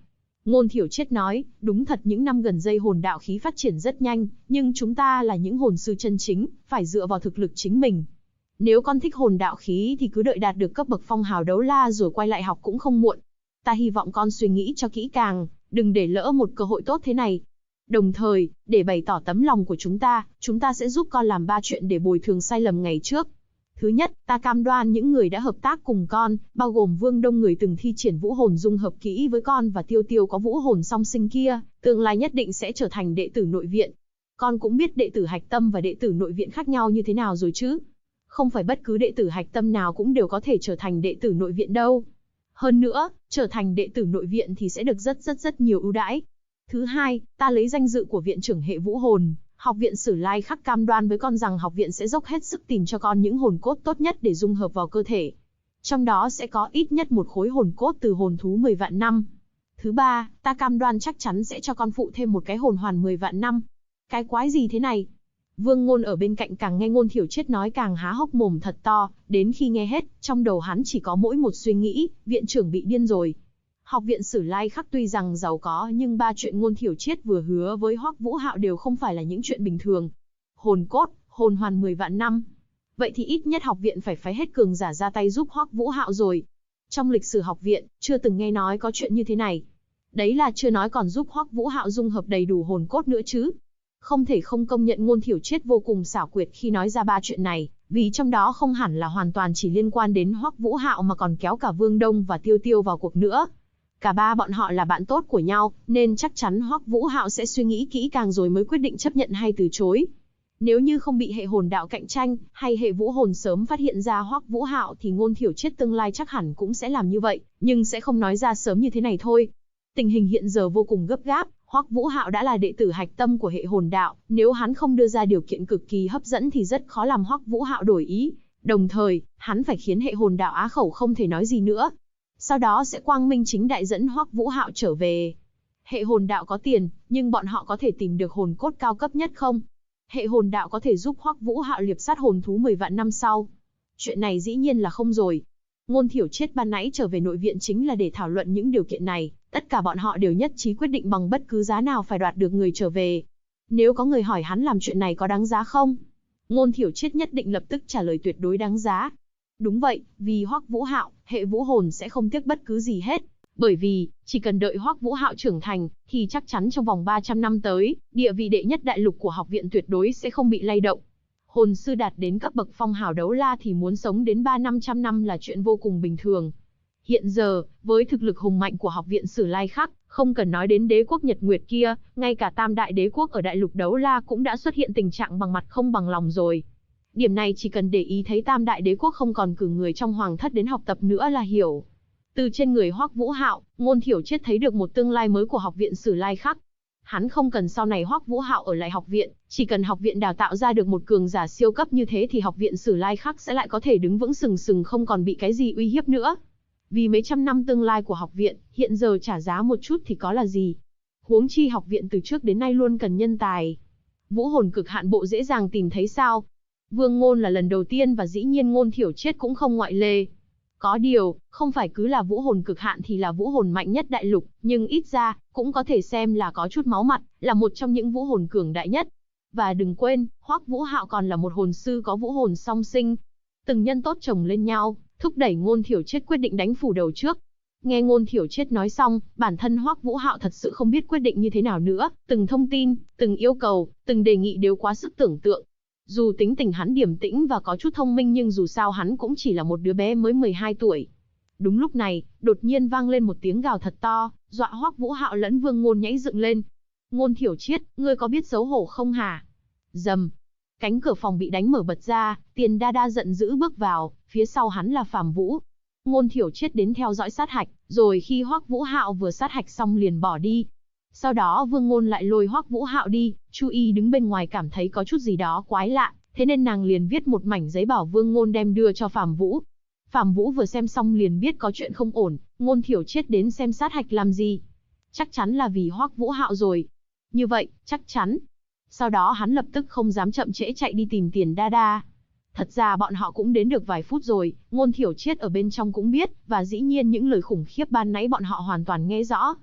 Ngôn Thiểu Triết nói, đúng thật những năm gần đây hồn đạo khí phát triển rất nhanh, nhưng chúng ta là những hồn sư chân chính, phải dựa vào thực lực chính mình. Nếu con thích hồn đạo khí thì cứ đợi đạt được cấp bậc phong hào đấu la rồi quay lại học cũng không muộn. Ta hy vọng con suy nghĩ cho kỹ càng, đừng để lỡ một cơ hội tốt thế này. Đồng thời, để bày tỏ tấm lòng của chúng ta sẽ giúp con làm 3 chuyện để bồi thường sai lầm ngày trước. Thứ nhất, ta cam đoan những người đã hợp tác cùng con, bao gồm Vương Đông người từng thi triển vũ hồn dung hợp kỹ với con và Tiêu Tiêu có vũ hồn song sinh kia, tương lai nhất định sẽ trở thành đệ tử nội viện. Con cũng biết đệ tử hạch tâm và đệ tử nội viện khác nhau như thế nào rồi chứ? Không phải bất cứ đệ tử hạch tâm nào cũng đều có thể trở thành đệ tử nội viện đâu. Hơn nữa, trở thành đệ tử nội viện thì sẽ được rất nhiều ưu đãi. Thứ hai, ta lấy danh dự của viện trưởng hệ vũ hồn, Học viện Sử Lai Khắc cam đoan với con rằng học viện sẽ dốc hết sức tìm cho con những hồn cốt tốt nhất để dung hợp vào cơ thể. Trong đó sẽ có ít nhất một khối hồn cốt từ hồn thú 10 vạn năm. Thứ ba, ta cam đoan chắc chắn sẽ cho con phụ thêm một cái hồn hoàn 10 vạn năm. Cái quái gì thế này? Vương Ngôn ở bên cạnh càng nghe Ngôn Thiểu Triết nói càng há hốc mồm thật to, đến khi nghe hết, trong đầu hắn chỉ có mỗi một suy nghĩ, viện trưởng bị điên rồi. Học viện Sử Lai Khắc tuy rằng giàu có nhưng 3 chuyện Ngôn Thiểu Triết vừa hứa với Hoắc Vũ Hạo đều không phải là những chuyện bình thường. Hồn cốt, hồn hoàn 10 vạn năm. Vậy thì ít nhất học viện phải phái hết cường giả ra tay giúp Hoắc Vũ Hạo rồi. Trong lịch sử học viện, chưa từng nghe nói có chuyện như thế này. Đấy là chưa nói còn giúp Hoắc Vũ Hạo dung hợp đầy đủ hồn cốt nữa chứ. Không thể không công nhận Ngôn Thiểu Triết vô cùng xảo quyệt khi nói ra 3 chuyện này, vì trong đó không hẳn là hoàn toàn chỉ liên quan đến Hoắc Vũ Hạo mà còn kéo cả Vương Đông và Tiêu Tiêu vào cuộc nữa. Cả ba bọn họ là bạn tốt của nhau, nên chắc chắn Hoắc Vũ Hạo sẽ suy nghĩ kỹ càng rồi mới quyết định chấp nhận hay từ chối. Nếu như không bị hệ hồn đạo cạnh tranh, hay hệ vũ hồn sớm phát hiện ra Hoắc Vũ Hạo thì Ngôn Thiểu Triết tương lai chắc hẳn cũng sẽ làm như vậy, nhưng sẽ không nói ra sớm như thế này thôi. Tình hình hiện giờ vô cùng gấp gáp, Hoắc Vũ Hạo đã là đệ tử hạch tâm của hệ hồn đạo, nếu hắn không đưa ra điều kiện cực kỳ hấp dẫn thì rất khó làm Hoắc Vũ Hạo đổi ý. Đồng thời, hắn phải khiến hệ hồn đạo á khẩu không thể nói gì nữa. Sau đó sẽ quang minh chính đại dẫn Hoắc Vũ Hạo trở về. Hệ hồn đạo có tiền, nhưng bọn họ có thể tìm được hồn cốt cao cấp nhất không? Hệ hồn đạo có thể giúp Hoắc Vũ Hạo liệp sát hồn thú 10 vạn năm sau. Chuyện này dĩ nhiên là không rồi. Ngôn Thiểu Triết ban nãy trở về nội viện chính là để thảo luận những điều kiện này, tất cả bọn họ đều nhất trí quyết định bằng bất cứ giá nào phải đoạt được người trở về. Nếu có người hỏi hắn làm chuyện này có đáng giá không? Ngôn Thiểu Triết nhất định lập tức trả lời tuyệt đối đáng giá. Đúng vậy, vì Hoắc Vũ Hạo, hệ vũ hồn sẽ không tiếc bất cứ gì hết. Bởi vì, chỉ cần đợi Hoắc Vũ Hạo trưởng thành, thì chắc chắn trong vòng 300 năm tới, địa vị đệ nhất đại lục của học viện tuyệt đối sẽ không bị lay động. Hồn sư đạt đến cấp bậc phong hào đấu la thì muốn sống đến 300-500 năm là chuyện vô cùng bình thường. Hiện giờ, với thực lực hùng mạnh của học viện Sử Lai Khắc, không cần nói đến đế quốc Nhật Nguyệt kia, ngay cả tam đại đế quốc ở đại lục đấu la cũng đã xuất hiện tình trạng bằng mặt không bằng lòng rồi. Điểm này chỉ cần để ý thấy tam đại đế quốc không còn cử người trong hoàng thất đến học tập nữa là hiểu. Từ trên người Hoắc Vũ Hạo, Ngôn Thiểu Triết thấy được một tương lai mới của học viện Sử Lai Khắc. Hắn không cần sau này Hoắc Vũ Hạo ở lại học viện, chỉ cần học viện đào tạo ra được một cường giả siêu cấp như thế thì học viện Sử Lai Khắc sẽ lại có thể đứng vững sừng sừng không còn bị cái gì uy hiếp nữa. Vì mấy trăm năm tương lai của học viện, hiện giờ trả giá một chút thì có là gì? Huống chi học viện từ trước đến nay luôn cần nhân tài. Vũ hồn cực hạn bộ dễ dàng tìm thấy sao? Vương Ngôn là lần đầu tiên và dĩ nhiên Ngôn Thiểu Triết cũng không ngoại lệ. Có điều, không phải cứ là vũ hồn cực hạn thì là vũ hồn mạnh nhất đại lục, nhưng ít ra, cũng có thể xem là có chút máu mặt, là một trong những vũ hồn cường đại nhất. Và đừng quên, Hoắc Vũ Hạo còn là một hồn sư có vũ hồn song sinh. Từng nhân tốt chồng lên nhau, thúc đẩy Ngôn Thiểu Triết quyết định đánh phủ đầu trước. Nghe Ngôn Thiểu Triết nói xong, bản thân Hoắc Vũ Hạo thật sự không biết quyết định như thế nào nữa, từng thông tin, từng yêu cầu, từng đề nghị đều quá sức tưởng tượng. Dù tính tình hắn điềm tĩnh và có chút thông minh nhưng dù sao hắn cũng chỉ là một đứa bé mới 12 tuổi. Đúng lúc này, đột nhiên vang lên một tiếng gào thật to, dọa Hoắc Vũ Hạo lẫn Vương Ngôn nhảy dựng lên. Ngôn Thiểu Triết, ngươi có biết xấu hổ không hả? Rầm. Cánh cửa phòng bị đánh mở bật ra, Tiền Đa Đa giận dữ bước vào, phía sau hắn là Phàm Vũ. Ngôn Thiểu Triết đến theo dõi sát hạch, rồi khi Hoắc Vũ Hạo vừa sát hạch xong liền bỏ đi. Sau đó Vương Ngôn lại lôi Hoắc Vũ Hạo đi, Chu Y đứng bên ngoài cảm thấy có chút gì đó quái lạ, thế nên nàng liền viết một mảnh giấy bảo Vương Ngôn đem đưa cho Phàm Vũ. Phàm Vũ vừa xem xong liền biết có chuyện không ổn, Ngôn Thiểu Triết đến xem sát hạch làm gì? Chắc chắn là vì Hoắc Vũ Hạo rồi. Như vậy, chắc chắn. Sau đó hắn lập tức không dám chậm trễ chạy đi tìm Tiền Đa Đa. Thật ra bọn họ cũng đến được vài phút rồi, Ngôn Thiểu Triết ở bên trong cũng biết, và dĩ nhiên những lời khủng khiếp ban nãy bọn họ hoàn toàn nghe rõ.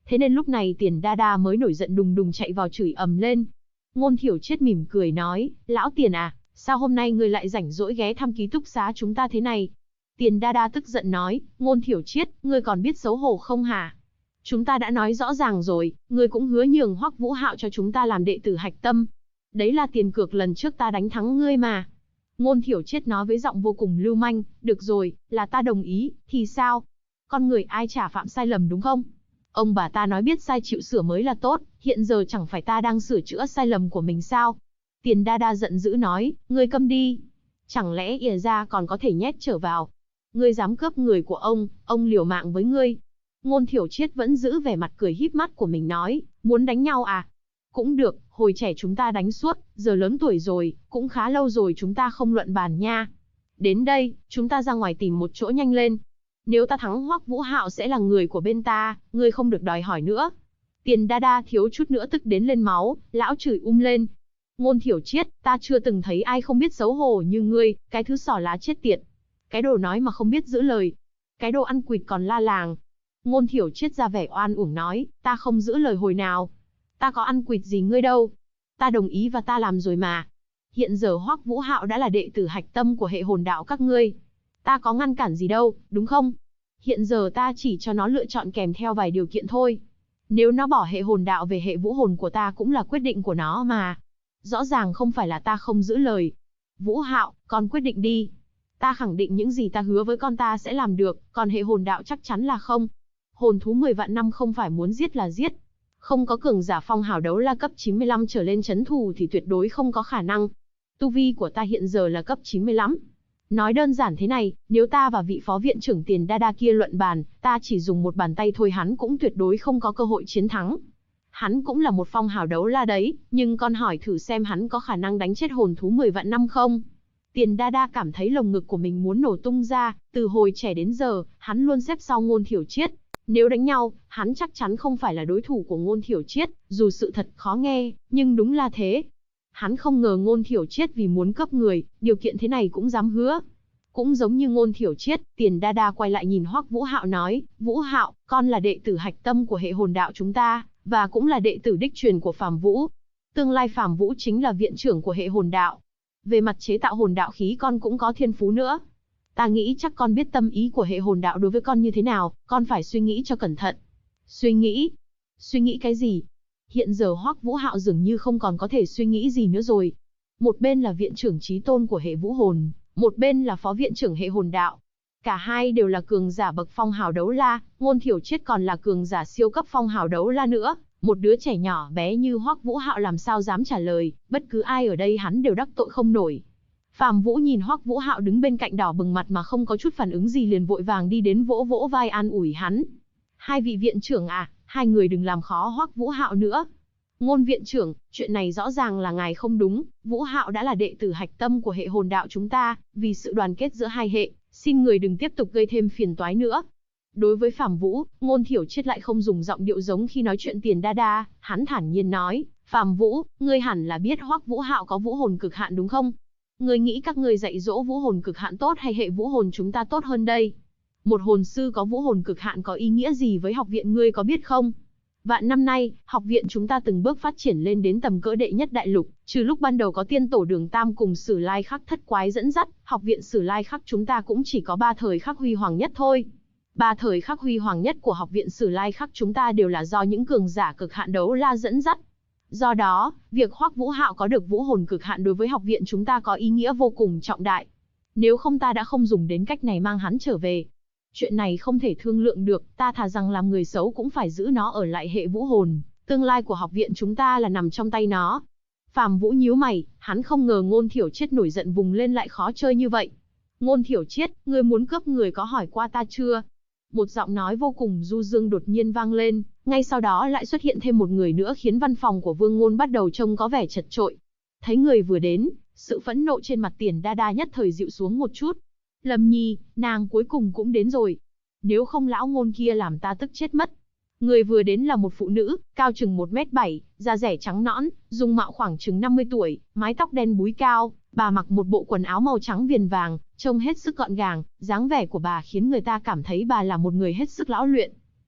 Thế nên lúc này Tiền Đa Đa mới nổi giận đùng đùng chạy vào chửi ầm lên. Ngôn Thiểu Triết mỉm cười nói, lão Tiền à, sao hôm nay ngươi lại rảnh rỗi ghé thăm ký túc xá chúng ta thế này? Tiền Đa Đa tức giận nói, Ngôn Thiểu Triết, ngươi còn biết xấu hổ không hả? Chúng ta đã nói rõ ràng rồi, ngươi cũng hứa nhường Hoắc Vũ Hạo cho chúng ta làm đệ tử hạch tâm. Đấy là tiền cược lần trước ta đánh thắng ngươi mà. Ngôn Thiểu Triết nói với giọng vô cùng lưu manh, được rồi, là ta đồng ý, thì sao? Con người ai chả phạm sai lầm đúng không? Ông bà ta nói biết sai chịu sửa mới là tốt, hiện giờ chẳng phải ta đang sửa chữa sai lầm của mình sao? Tiền Đa Đa giận dữ nói, ngươi câm đi. Chẳng lẽ ỉa ra còn có thể nhét trở vào? Ngươi dám cướp người của ông liều mạng với ngươi. Ngôn Thiểu Triết vẫn giữ vẻ mặt cười híp mắt của mình nói, muốn đánh nhau à? Cũng được, hồi trẻ chúng ta đánh suốt, giờ lớn tuổi rồi, cũng khá lâu rồi chúng ta không luận bàn nha. Đến đây, chúng ta ra ngoài tìm một chỗ nhanh lên. Nếu ta thắng Hoắc Vũ Hạo sẽ là người của bên ta, ngươi không được đòi hỏi nữa. Tiền Đa Đa thiếu chút nữa tức đến lên máu, lão chửi lên. Ngôn Thiểu Triết, ta chưa từng thấy ai không biết xấu hổ như ngươi, cái thứ xỏ lá chết tiệt. Cái đồ nói mà không biết giữ lời. Cái đồ ăn quỵt còn la làng. Ngôn Thiểu Triết ra vẻ oan uổng nói, ta không giữ lời hồi nào. Ta có ăn quỵt gì ngươi đâu. Ta đồng ý và ta làm rồi mà. Hiện giờ Hoắc Vũ Hạo đã là đệ tử hạch tâm của hệ hồn đạo các ngươi. Ta có ngăn cản gì đâu, đúng không? Hiện giờ ta chỉ cho nó lựa chọn kèm theo vài điều kiện thôi. Nếu nó bỏ hệ hồn đạo về hệ vũ hồn của ta cũng là quyết định của nó mà. Rõ ràng không phải là ta không giữ lời. Vũ Hạo, con quyết định đi. Ta khẳng định những gì ta hứa với con ta sẽ làm được, còn hệ hồn đạo chắc chắn là không. Hồn thú 10 vạn năm không phải muốn giết là giết. Không có cường giả phong hào đấu la cấp 95 trở lên trấn thủ thì tuyệt đối không có khả năng. Tu vi của ta hiện giờ là cấp 95. Nói đơn giản thế này, nếu ta và vị phó viện trưởng Tiền Đa Đa kia luận bàn, ta chỉ dùng một bàn tay thôi hắn cũng tuyệt đối không có cơ hội chiến thắng. Hắn cũng là một phong hào đấu la đấy, nhưng con hỏi thử xem hắn có khả năng đánh chết hồn thú 10 vạn năm không? Tiền Đa Đa cảm thấy lồng ngực của mình muốn nổ tung ra, từ hồi trẻ đến giờ, hắn luôn xếp sau Ngôn Thiểu Triết. Nếu đánh nhau, hắn chắc chắn không phải là đối thủ của Ngôn Thiểu Triết, dù sự thật khó nghe, nhưng đúng là thế. Hắn không ngờ Ngôn Thiểu Triết vì muốn cướp người, điều kiện thế này cũng dám hứa. Cũng giống như Ngôn Thiểu Triết, Tiền Đa Đa quay lại nhìn Hoắc Vũ Hạo nói, Vũ Hạo, con là đệ tử hạch tâm của hệ hồn đạo chúng ta, và cũng là đệ tử đích truyền của Phàm Vũ. Tương lai Phàm Vũ chính là viện trưởng của hệ hồn đạo. Về mặt chế tạo hồn đạo khí con cũng có thiên phú nữa. Ta nghĩ chắc con biết tâm ý của hệ hồn đạo đối với con như thế nào, con phải suy nghĩ cho cẩn thận. Suy nghĩ? Suy nghĩ cái gì? Hiện giờ Hoắc Vũ Hạo dường như không còn có thể suy nghĩ gì nữa rồi. Một bên là viện trưởng chí tôn của hệ vũ hồn, một bên là phó viện trưởng hệ hồn đạo. Cả hai đều là cường giả bậc phong hào đấu la, Ngôn Thiểu Triết còn là cường giả siêu cấp phong hào đấu la nữa. Một đứa trẻ nhỏ bé như Hoắc Vũ Hạo làm sao dám trả lời, bất cứ ai ở đây hắn đều đắc tội không nổi. Phàm Vũ nhìn Hoắc Vũ Hạo đứng bên cạnh đỏ bừng mặt mà không có chút phản ứng gì liền vội vàng đi đến vỗ vỗ vai an ủi hắn. Hai vị viện trưởng à, hai người đừng làm khó Hoắc Vũ Hạo nữa. Ngôn viện trưởng, chuyện này rõ ràng là ngài không đúng, Vũ Hạo đã là đệ tử hạch tâm của hệ hồn đạo chúng ta, vì sự đoàn kết giữa hai hệ, xin người đừng tiếp tục gây thêm phiền toái nữa. Đối với Phàm Vũ, Ngôn Thiểu Triết lại không dùng giọng điệu giống khi nói chuyện Tiền Đa Đa, hắn thản nhiên nói, Phàm Vũ, ngươi hẳn là biết Hoắc Vũ Hạo có vũ hồn cực hạn đúng không? Ngươi nghĩ các ngươi dạy dỗ vũ hồn cực hạn tốt hay hệ vũ hồn chúng ta tốt hơn đây? Một hồn sư có vũ hồn cực hạn có ý nghĩa gì với học viện ngươi có biết không? Vạn năm nay, học viện chúng ta từng bước phát triển lên đến tầm cỡ đệ nhất đại lục, trừ lúc ban đầu có tiên tổ Đường Tam cùng Sử Lai Khắc thất quái dẫn dắt, học viện Sử Lai Khắc chúng ta cũng chỉ có 3 thời khắc huy hoàng nhất thôi. 3 thời khắc huy hoàng nhất của học viện Sử Lai Khắc chúng ta đều là do những cường giả cực hạn đấu la dẫn dắt. Do đó, việc Hoắc Vũ Hạo có được vũ hồn cực hạn đối với học viện chúng ta có ý nghĩa vô cùng trọng đại. Nếu không ta đã không dùng đến cách này mang hắn trở về. Chuyện này không thể thương lượng được, ta thà rằng làm người xấu cũng phải giữ nó ở lại hệ vũ hồn, tương lai của học viện chúng ta là nằm trong tay nó. Phàm Vũ nhíu mày, hắn không ngờ Ngôn Thiểu Triết nổi giận vùng lên lại khó chơi như vậy. Ngôn Thiểu Triết, ngươi muốn cướp người có hỏi qua ta chưa? Một giọng nói vô cùng du dương đột nhiên vang lên, ngay sau đó lại xuất hiện thêm một người nữa khiến văn phòng của Vương Ngôn bắt đầu trông có vẻ chật chội. Thấy người vừa đến, sự phẫn nộ trên mặt Tiền Đa Đa nhất thời dịu xuống một chút. Lâm Nhi, nàng cuối cùng cũng đến rồi. Nếu không lão Ngôn kia làm ta tức chết mất. Người vừa đến là một phụ nữ, cao chừng 1m7, da dẻ trắng nõn, dung mạo khoảng chừng 50 tuổi, mái tóc đen búi cao. Bà mặc một bộ quần áo màu trắng viền vàng, trông hết sức gọn gàng, dáng vẻ của bà khiến người ta cảm thấy bà là một người hết sức lão luyện.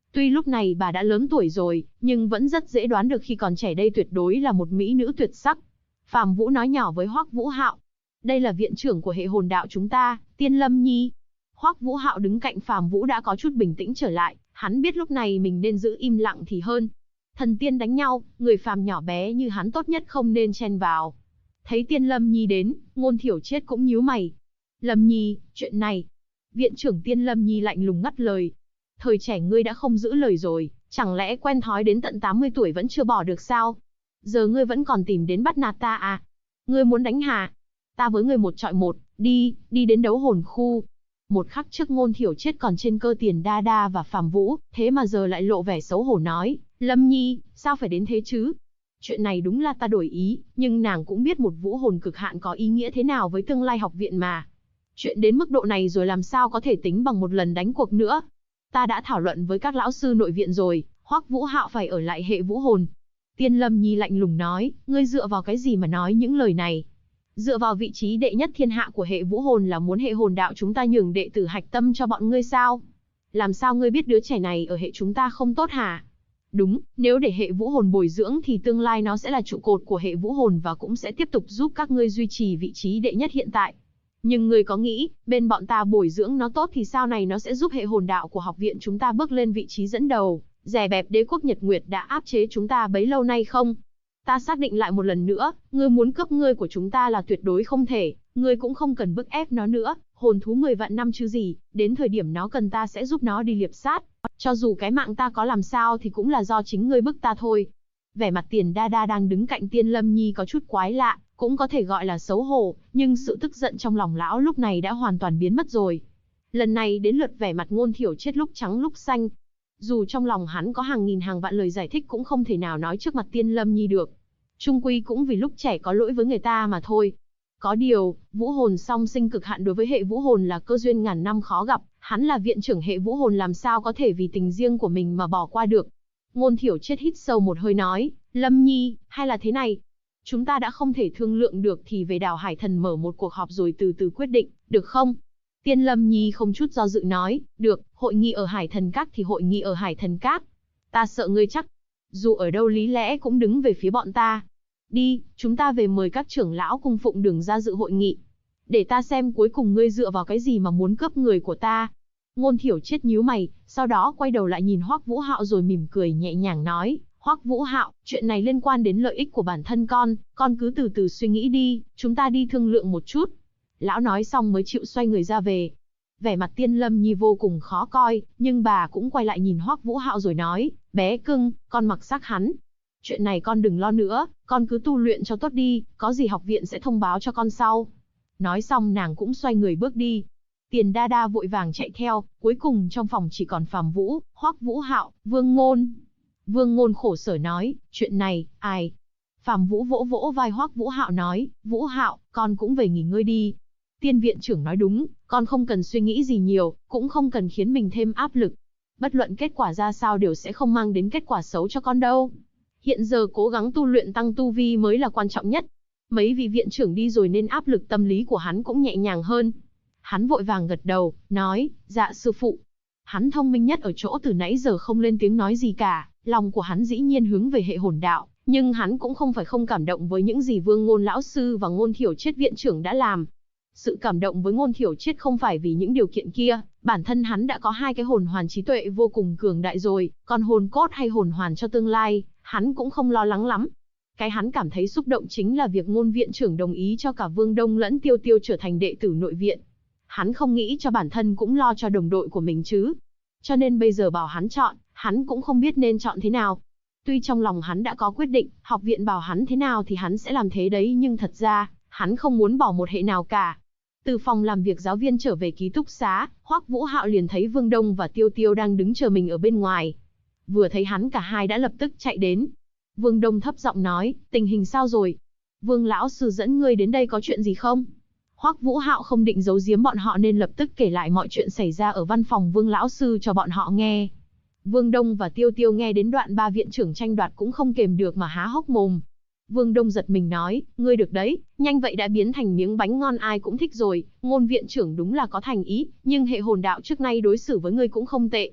Tuy lúc này bà đã lớn tuổi rồi, nhưng vẫn rất dễ đoán được khi còn trẻ đây tuyệt đối là một mỹ nữ tuyệt sắc. Phàm Vũ nói nhỏ với Hoắc Vũ Hạo, đây là viện trưởng của hệ hồn đạo chúng ta, Tiên Lâm Nhi. Hoắc Vũ Hạo đứng cạnh Phàm Vũ đã có chút bình tĩnh trở lại, hắn biết lúc này mình nên giữ im lặng thì hơn. Thần tiên đánh nhau, người phàm nhỏ bé như hắn tốt nhất không nên chen vào. Thấy Tiên Lâm Nhi đến, Ngôn Thiểu Triết cũng nhíu mày. Lâm Nhi, chuyện này. Viện trưởng Tiên Lâm Nhi lạnh lùng ngắt lời. Thời trẻ ngươi đã không giữ lời rồi, chẳng lẽ quen thói đến tận 80 tuổi vẫn chưa bỏ được sao? Giờ ngươi vẫn còn tìm đến bắt nạt ta à? Ngươi muốn đánh hả? Ta với ngươi một chọi một, đi đến đấu hồn khu. Một khắc trước Ngôn Thiểu Triết còn trên cơ Tiền Đa Đa và Phàm Vũ, thế mà giờ lại lộ vẻ xấu hổ nói, Lâm Nhi, sao phải đến thế chứ? Chuyện này đúng là ta đổi ý, nhưng nàng cũng biết một vũ hồn cực hạn có ý nghĩa thế nào với tương lai học viện mà. Chuyện đến mức độ này rồi làm sao có thể tính bằng một lần đánh cuộc nữa. Ta đã thảo luận với các lão sư nội viện rồi, Hoắc Vũ Hạo phải ở lại hệ vũ hồn. Tiên Lâm Nhi lạnh lùng nói, ngươi dựa vào cái gì mà nói những lời này? Dựa vào vị trí đệ nhất thiên hạ của hệ vũ hồn là muốn hệ hồn đạo chúng ta nhường đệ tử hạch tâm cho bọn ngươi sao? Làm sao ngươi biết đứa trẻ này ở hệ chúng ta không tốt hả? Đúng, nếu để hệ vũ hồn bồi dưỡng thì tương lai nó sẽ là trụ cột của hệ vũ hồn và cũng sẽ tiếp tục giúp các ngươi duy trì vị trí đệ nhất hiện tại. Nhưng ngươi có nghĩ, bên bọn ta bồi dưỡng nó tốt thì sau này nó sẽ giúp hệ hồn đạo của học viện chúng ta bước lên vị trí dẫn đầu, dè bẹp đế quốc Nhật Nguyệt đã áp chế chúng ta bấy lâu nay không? Ta xác định lại một lần nữa, ngươi muốn cướp ngươi của chúng ta là tuyệt đối không thể, ngươi cũng không cần bức ép nó nữa, hồn thú 10 vạn năm chứ gì, đến thời điểm nó cần ta sẽ giúp nó đi liệp sát. Cho dù cái mạng ta có làm sao thì cũng là do chính ngươi bức ta thôi. Vẻ mặt Tiền Đa Đa đang đứng cạnh Tiên Lâm Nhi có chút quái lạ, cũng có thể gọi là xấu hổ, nhưng sự tức giận trong lòng lão lúc này đã hoàn toàn biến mất rồi. Lần này đến lượt vẻ mặt Ngôn Thiểu Triết lúc trắng lúc xanh. Dù trong lòng hắn có hàng nghìn hàng vạn lời giải thích cũng không thể nào nói trước mặt Tiên Lâm Nhi được. Chung quy cũng vì lúc trẻ có lỗi với người ta mà thôi. Có điều, vũ hồn song sinh cực hạn đối với hệ vũ hồn là cơ duyên ngàn năm khó gặp, hắn là viện trưởng hệ vũ hồn làm sao có thể vì tình riêng của mình mà bỏ qua được. Ngôn Thiểu Triết hít sâu một hơi nói, Lâm Nhi, hay là thế này? Chúng ta đã không thể thương lượng được thì về đảo Hải Thần mở một cuộc họp rồi từ từ quyết định, được không? Tiên Lâm Nhi không chút do dự nói, được, hội nghị ở Hải Thần Các thì hội nghị ở Hải Thần Các. Ta sợ ngươi chắc, dù ở đâu lý lẽ cũng đứng về phía bọn ta. Đi, chúng ta về mời các trưởng lão cung phụng đường ra dự hội nghị. Để ta xem cuối cùng ngươi dựa vào cái gì mà muốn cướp người của ta. Ngôn Thiểu Triết nhíu mày, sau đó quay đầu lại nhìn Hoắc Vũ Hạo rồi mỉm cười nhẹ nhàng nói, Hoắc Vũ Hạo, chuyện này liên quan đến lợi ích của bản thân con cứ từ từ suy nghĩ đi, chúng ta đi thương lượng một chút. Lão nói xong mới chịu xoay người ra về. Vẻ mặt Tiên Lâm Nhi vô cùng khó coi, nhưng bà cũng quay lại nhìn Hoắc Vũ Hạo rồi nói, bé cưng, con mặc xác hắn. Chuyện này con đừng lo nữa, con cứ tu luyện cho tốt đi, có gì học viện sẽ thông báo cho con sau. Nói xong nàng cũng xoay người bước đi. Tiền Đa Đa vội vàng chạy theo, cuối cùng trong phòng chỉ còn Phàm Vũ, Hoắc Vũ Hạo, Vương Ngôn. Vương Ngôn khổ sở nói, chuyện này, ai? Phàm Vũ vỗ vỗ vai Hoắc Vũ Hạo nói, Vũ Hạo, con cũng về nghỉ ngơi đi. Tiên viện trưởng nói đúng, con không cần suy nghĩ gì nhiều, cũng không cần khiến mình thêm áp lực. Bất luận kết quả ra sao đều sẽ không mang đến kết quả xấu cho con đâu. Hiện giờ cố gắng tu luyện tăng tu vi mới là quan trọng nhất. Mấy vị viện trưởng đi rồi nên áp lực tâm lý của hắn cũng nhẹ nhàng hơn. Hắn vội vàng gật đầu, nói, dạ sư phụ. Hắn thông minh nhất ở chỗ từ nãy giờ không lên tiếng nói gì cả, lòng của hắn dĩ nhiên hướng về hệ hồn đạo, nhưng hắn cũng không phải không cảm động với những gì Vương Ngôn lão sư và Ngôn Thiểu Triết viện trưởng đã làm. Sự cảm động với Ngôn Thiểu Triết không phải vì những điều kiện kia, bản thân hắn đã có hai cái hồn hoàn trí tuệ vô cùng cường đại rồi, còn hồn cốt hay hồn hoàn cho tương lai, hắn cũng không lo lắng lắm. Cái hắn cảm thấy xúc động chính là việc Ngôn viện trưởng đồng ý cho cả Vương Đông lẫn Tiêu Tiêu trở thành đệ tử nội viện. Hắn không nghĩ cho bản thân cũng lo cho đồng đội của mình chứ. Cho nên bây giờ bảo hắn chọn, hắn cũng không biết nên chọn thế nào. Tuy trong lòng hắn đã có quyết định, học viện bảo hắn thế nào thì hắn sẽ làm thế đấy, nhưng thật ra, hắn không muốn bỏ một hệ nào cả. Từ phòng làm việc giáo viên trở về ký túc xá, Hoắc Vũ Hạo liền thấy Vương Đông và Tiêu Tiêu đang đứng chờ mình ở bên ngoài. Vừa thấy hắn cả hai đã lập tức chạy đến. Vương Đông thấp giọng nói, tình hình sao rồi? Vương lão sư dẫn ngươi đến đây có chuyện gì không? Hoắc Vũ Hạo không định giấu giếm bọn họ nên lập tức kể lại mọi chuyện xảy ra ở văn phòng Vương lão sư cho bọn họ nghe. Vương Đông và Tiêu Tiêu nghe đến đoạn ba viện trưởng tranh đoạt cũng không kềm được mà há hốc mồm. Vương Đông giật mình nói, ngươi được đấy, nhanh vậy đã biến thành miếng bánh ngon ai cũng thích rồi, Ngôn viện trưởng đúng là có thành ý, nhưng hệ hồn đạo trước nay đối xử với ngươi cũng không tệ.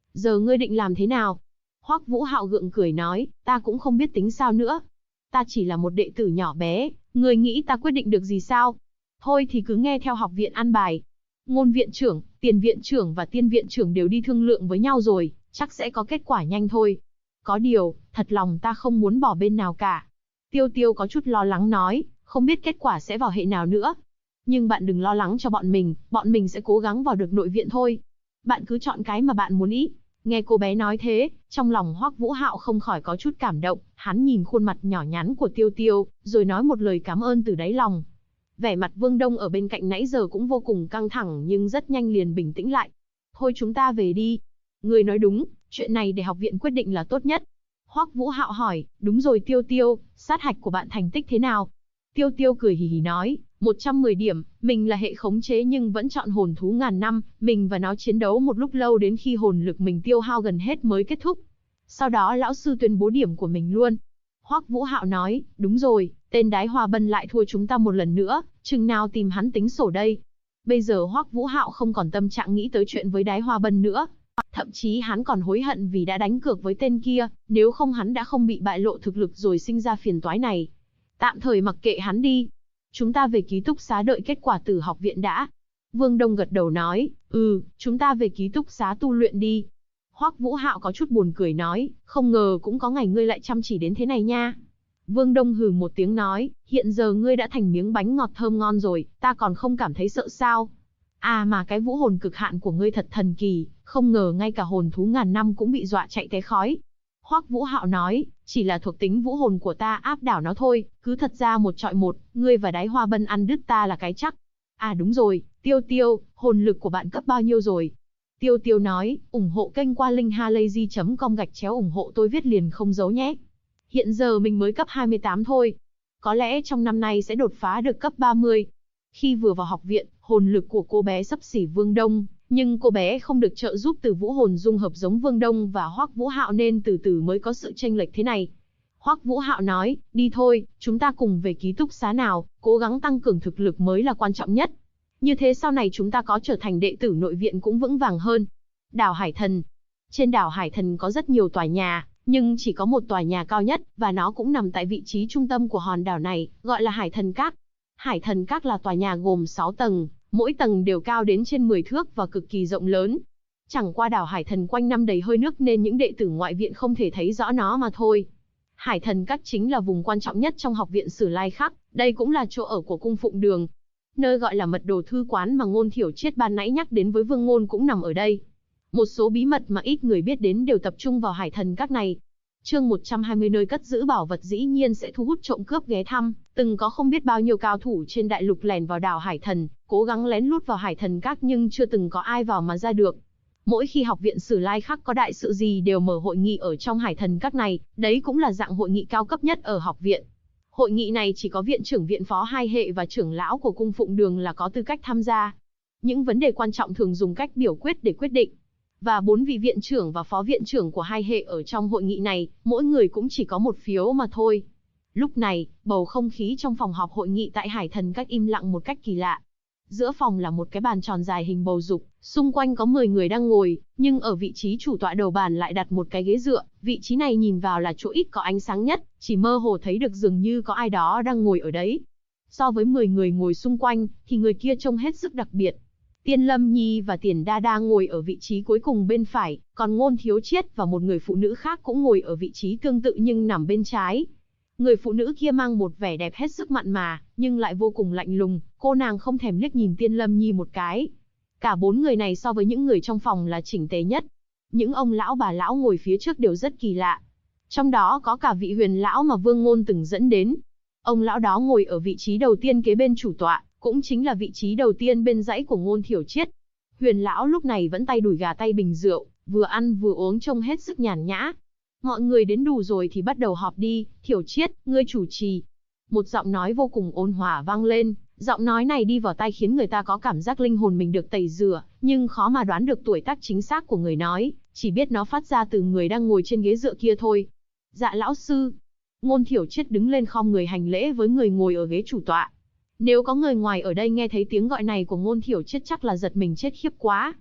Giờ ngươi định làm thế nào? Hoắc Vũ Hạo gượng cười nói, ta cũng không biết tính sao nữa. Ta chỉ là một đệ tử nhỏ bé, ngươi nghĩ ta quyết định được gì sao? Thôi thì cứ nghe theo học viện an bài. Ngôn viện trưởng, tiền viện trưởng và tiên viện trưởng đều đi thương lượng với nhau rồi, chắc sẽ có kết quả nhanh thôi. Có điều, thật lòng ta không muốn bỏ bên nào cả. Tiêu Tiêu có chút lo lắng nói, không biết kết quả sẽ vào hệ nào nữa. Nhưng bạn đừng lo lắng cho bọn mình sẽ cố gắng vào được nội viện thôi. Bạn cứ chọn cái mà bạn muốn ý. Nghe cô bé nói thế, trong lòng Hoắc Vũ Hạo không khỏi có chút cảm động, hắn nhìn khuôn mặt nhỏ nhắn của Tiêu Tiêu, rồi nói một lời cảm ơn từ đáy lòng. Vẻ mặt Vương Đông ở bên cạnh nãy giờ cũng vô cùng căng thẳng nhưng rất nhanh liền bình tĩnh lại. Thôi chúng ta về đi. Người nói đúng, chuyện này để học viện quyết định là tốt nhất. Hoắc Vũ Hạo hỏi, đúng rồi Tiêu Tiêu, sát hạch của bạn thành tích thế nào? Tiêu Tiêu cười hì hì nói, 110 điểm, mình là hệ khống chế nhưng vẫn chọn hồn thú ngàn năm, mình và nó chiến đấu một lúc lâu đến khi hồn lực mình tiêu hao gần hết mới kết thúc. Sau đó lão sư tuyên bố điểm của mình luôn. Hoắc Vũ Hạo nói, đúng rồi, tên Đái Hoa Bân lại thua chúng ta một lần nữa, chừng nào tìm hắn tính sổ đây. Bây giờ Hoắc Vũ Hạo không còn tâm trạng nghĩ tới chuyện với Đái Hoa Bân nữa. Thậm chí hắn còn hối hận vì đã đánh cược với tên kia, nếu không hắn đã không bị bại lộ thực lực rồi sinh ra phiền toái này. Tạm thời mặc kệ hắn đi. Chúng ta về ký túc xá đợi kết quả từ học viện đã. Vương Đông gật đầu nói, chúng ta về ký túc xá tu luyện đi. Hoắc Vũ Hạo có chút buồn cười nói, không ngờ cũng có ngày ngươi lại chăm chỉ đến thế này nha. Vương Đông hừ một tiếng nói, hiện giờ ngươi đã thành miếng bánh ngọt thơm ngon rồi, ta còn không cảm thấy sợ sao. À mà cái vũ hồn cực hạn của ngươi thật thần kỳ, không ngờ ngay cả hồn thú ngàn năm cũng bị dọa chạy té khói. Hoắc Vũ Hạo nói, chỉ là thuộc tính vũ hồn của ta áp đảo nó thôi, cứ thật ra một chọi một, ngươi và Đái Hoa Bân ăn đứt ta là cái chắc. À đúng rồi, Tiêu Tiêu, hồn lực của bạn cấp bao nhiêu rồi? Tiêu Tiêu nói, ủng hộ kênh qua link halayzi.com/ủng hộ tôi viết liền không giấu nhé. Hiện giờ mình mới cấp 28 thôi. Có lẽ trong năm nay sẽ đột phá được cấp 30. Khi vừa vào học viện, hồn lực của cô bé xấp xỉ Vương Đông, nhưng cô bé không được trợ giúp từ vũ hồn dung hợp giống Vương Đông và Hoắc Vũ Hạo nên từ từ mới có sự chênh lệch thế này. Hoắc Vũ Hạo nói, đi thôi, chúng ta cùng về ký túc xá nào, cố gắng tăng cường thực lực mới là quan trọng nhất. Như thế sau này chúng ta có trở thành đệ tử nội viện cũng vững vàng hơn. Đảo Hải Thần. Trên đảo Hải Thần có rất nhiều tòa nhà, nhưng chỉ có một tòa nhà cao nhất, và nó cũng nằm tại vị trí trung tâm của hòn đảo này, gọi là Hải Thần Các. Hải Thần Các là tòa nhà gồm 6 tầng, mỗi tầng đều cao đến trên 10 thước và cực kỳ rộng lớn. Chẳng qua đảo Hải Thần quanh năm đầy hơi nước nên những đệ tử ngoại viện không thể thấy rõ nó mà thôi. Hải Thần Các chính là vùng quan trọng nhất trong học viện Sử Lai Khắc, đây cũng là chỗ ở của cung phụng đường. Nơi gọi là mật đồ thư quán mà Ngôn Thiểu Triết ban nãy nhắc đến với Vương Ngôn cũng nằm ở đây. Một số bí mật mà ít người biết đến đều tập trung vào Hải Thần Các này. Chương 120 nơi cất giữ bảo vật dĩ nhiên sẽ thu hút trộm cướp ghé thăm, từng có không biết bao nhiêu cao thủ trên đại lục lẻn vào đảo Hải Thần, cố gắng lén lút vào Hải Thần Các nhưng chưa từng có ai vào mà ra được. Mỗi khi học viện Sử Lai Khắc có đại sự gì đều mở hội nghị ở trong Hải Thần Các này, đấy cũng là dạng hội nghị cao cấp nhất ở học viện. Hội nghị này chỉ có viện trưởng viện phó hai hệ và trưởng lão của cung phụng đường là có tư cách tham gia. Những vấn đề quan trọng thường dùng cách biểu quyết để quyết định. Và 4 vị viện trưởng và phó viện trưởng của hai hệ ở trong hội nghị này, mỗi người cũng chỉ có một phiếu mà thôi. Lúc này, bầu không khí trong phòng họp hội nghị tại Hải Thần Các im lặng một cách kỳ lạ. Giữa phòng là một cái bàn tròn dài hình bầu dục, xung quanh có 10 người đang ngồi, nhưng ở vị trí chủ tọa đầu bàn lại đặt một cái ghế dựa, vị trí này nhìn vào là chỗ ít có ánh sáng nhất, chỉ mơ hồ thấy được dường như có ai đó đang ngồi ở đấy. So với 10 người ngồi xung quanh, thì người kia trông hết sức đặc biệt. Tiên Lâm Nhi và Tiền Đa Đa ngồi ở vị trí cuối cùng bên phải, còn Ngôn Thiếu Chiết và một người phụ nữ khác cũng ngồi ở vị trí tương tự nhưng nằm bên trái. Người phụ nữ kia mang một vẻ đẹp hết sức mặn mà, nhưng lại vô cùng lạnh lùng, cô nàng không thèm liếc nhìn Tiên Lâm Nhi một cái. Cả 4 người này so với những người trong phòng là chỉnh tề nhất. Những ông lão bà lão ngồi phía trước đều rất kỳ lạ. Trong đó có cả vị Huyền lão mà Vương Ngôn từng dẫn đến. Ông lão đó ngồi ở vị trí đầu tiên kế bên chủ tọa, cũng chính là vị trí đầu tiên bên dãy của Ngôn Thiểu Triết. Huyền lão lúc này vẫn tay đùi gà tay bình rượu, vừa ăn vừa uống trông hết sức nhàn nhã. Mọi người đến đủ rồi thì bắt đầu họp đi, Thiểu Triết, ngươi chủ trì. Một giọng nói vô cùng ôn hòa vang lên, giọng nói này đi vào tai khiến người ta có cảm giác linh hồn mình được tẩy rửa, nhưng khó mà đoán được tuổi tác chính xác của người nói, chỉ biết nó phát ra từ người đang ngồi trên ghế dựa kia thôi. Dạ lão sư. Ngôn Thiểu Triết đứng lên khom người hành lễ với người ngồi ở ghế chủ tọa. Nếu có người ngoài ở đây nghe thấy tiếng gọi này của Ngôn Thiểu Triết chắc là giật mình chết khiếp quá.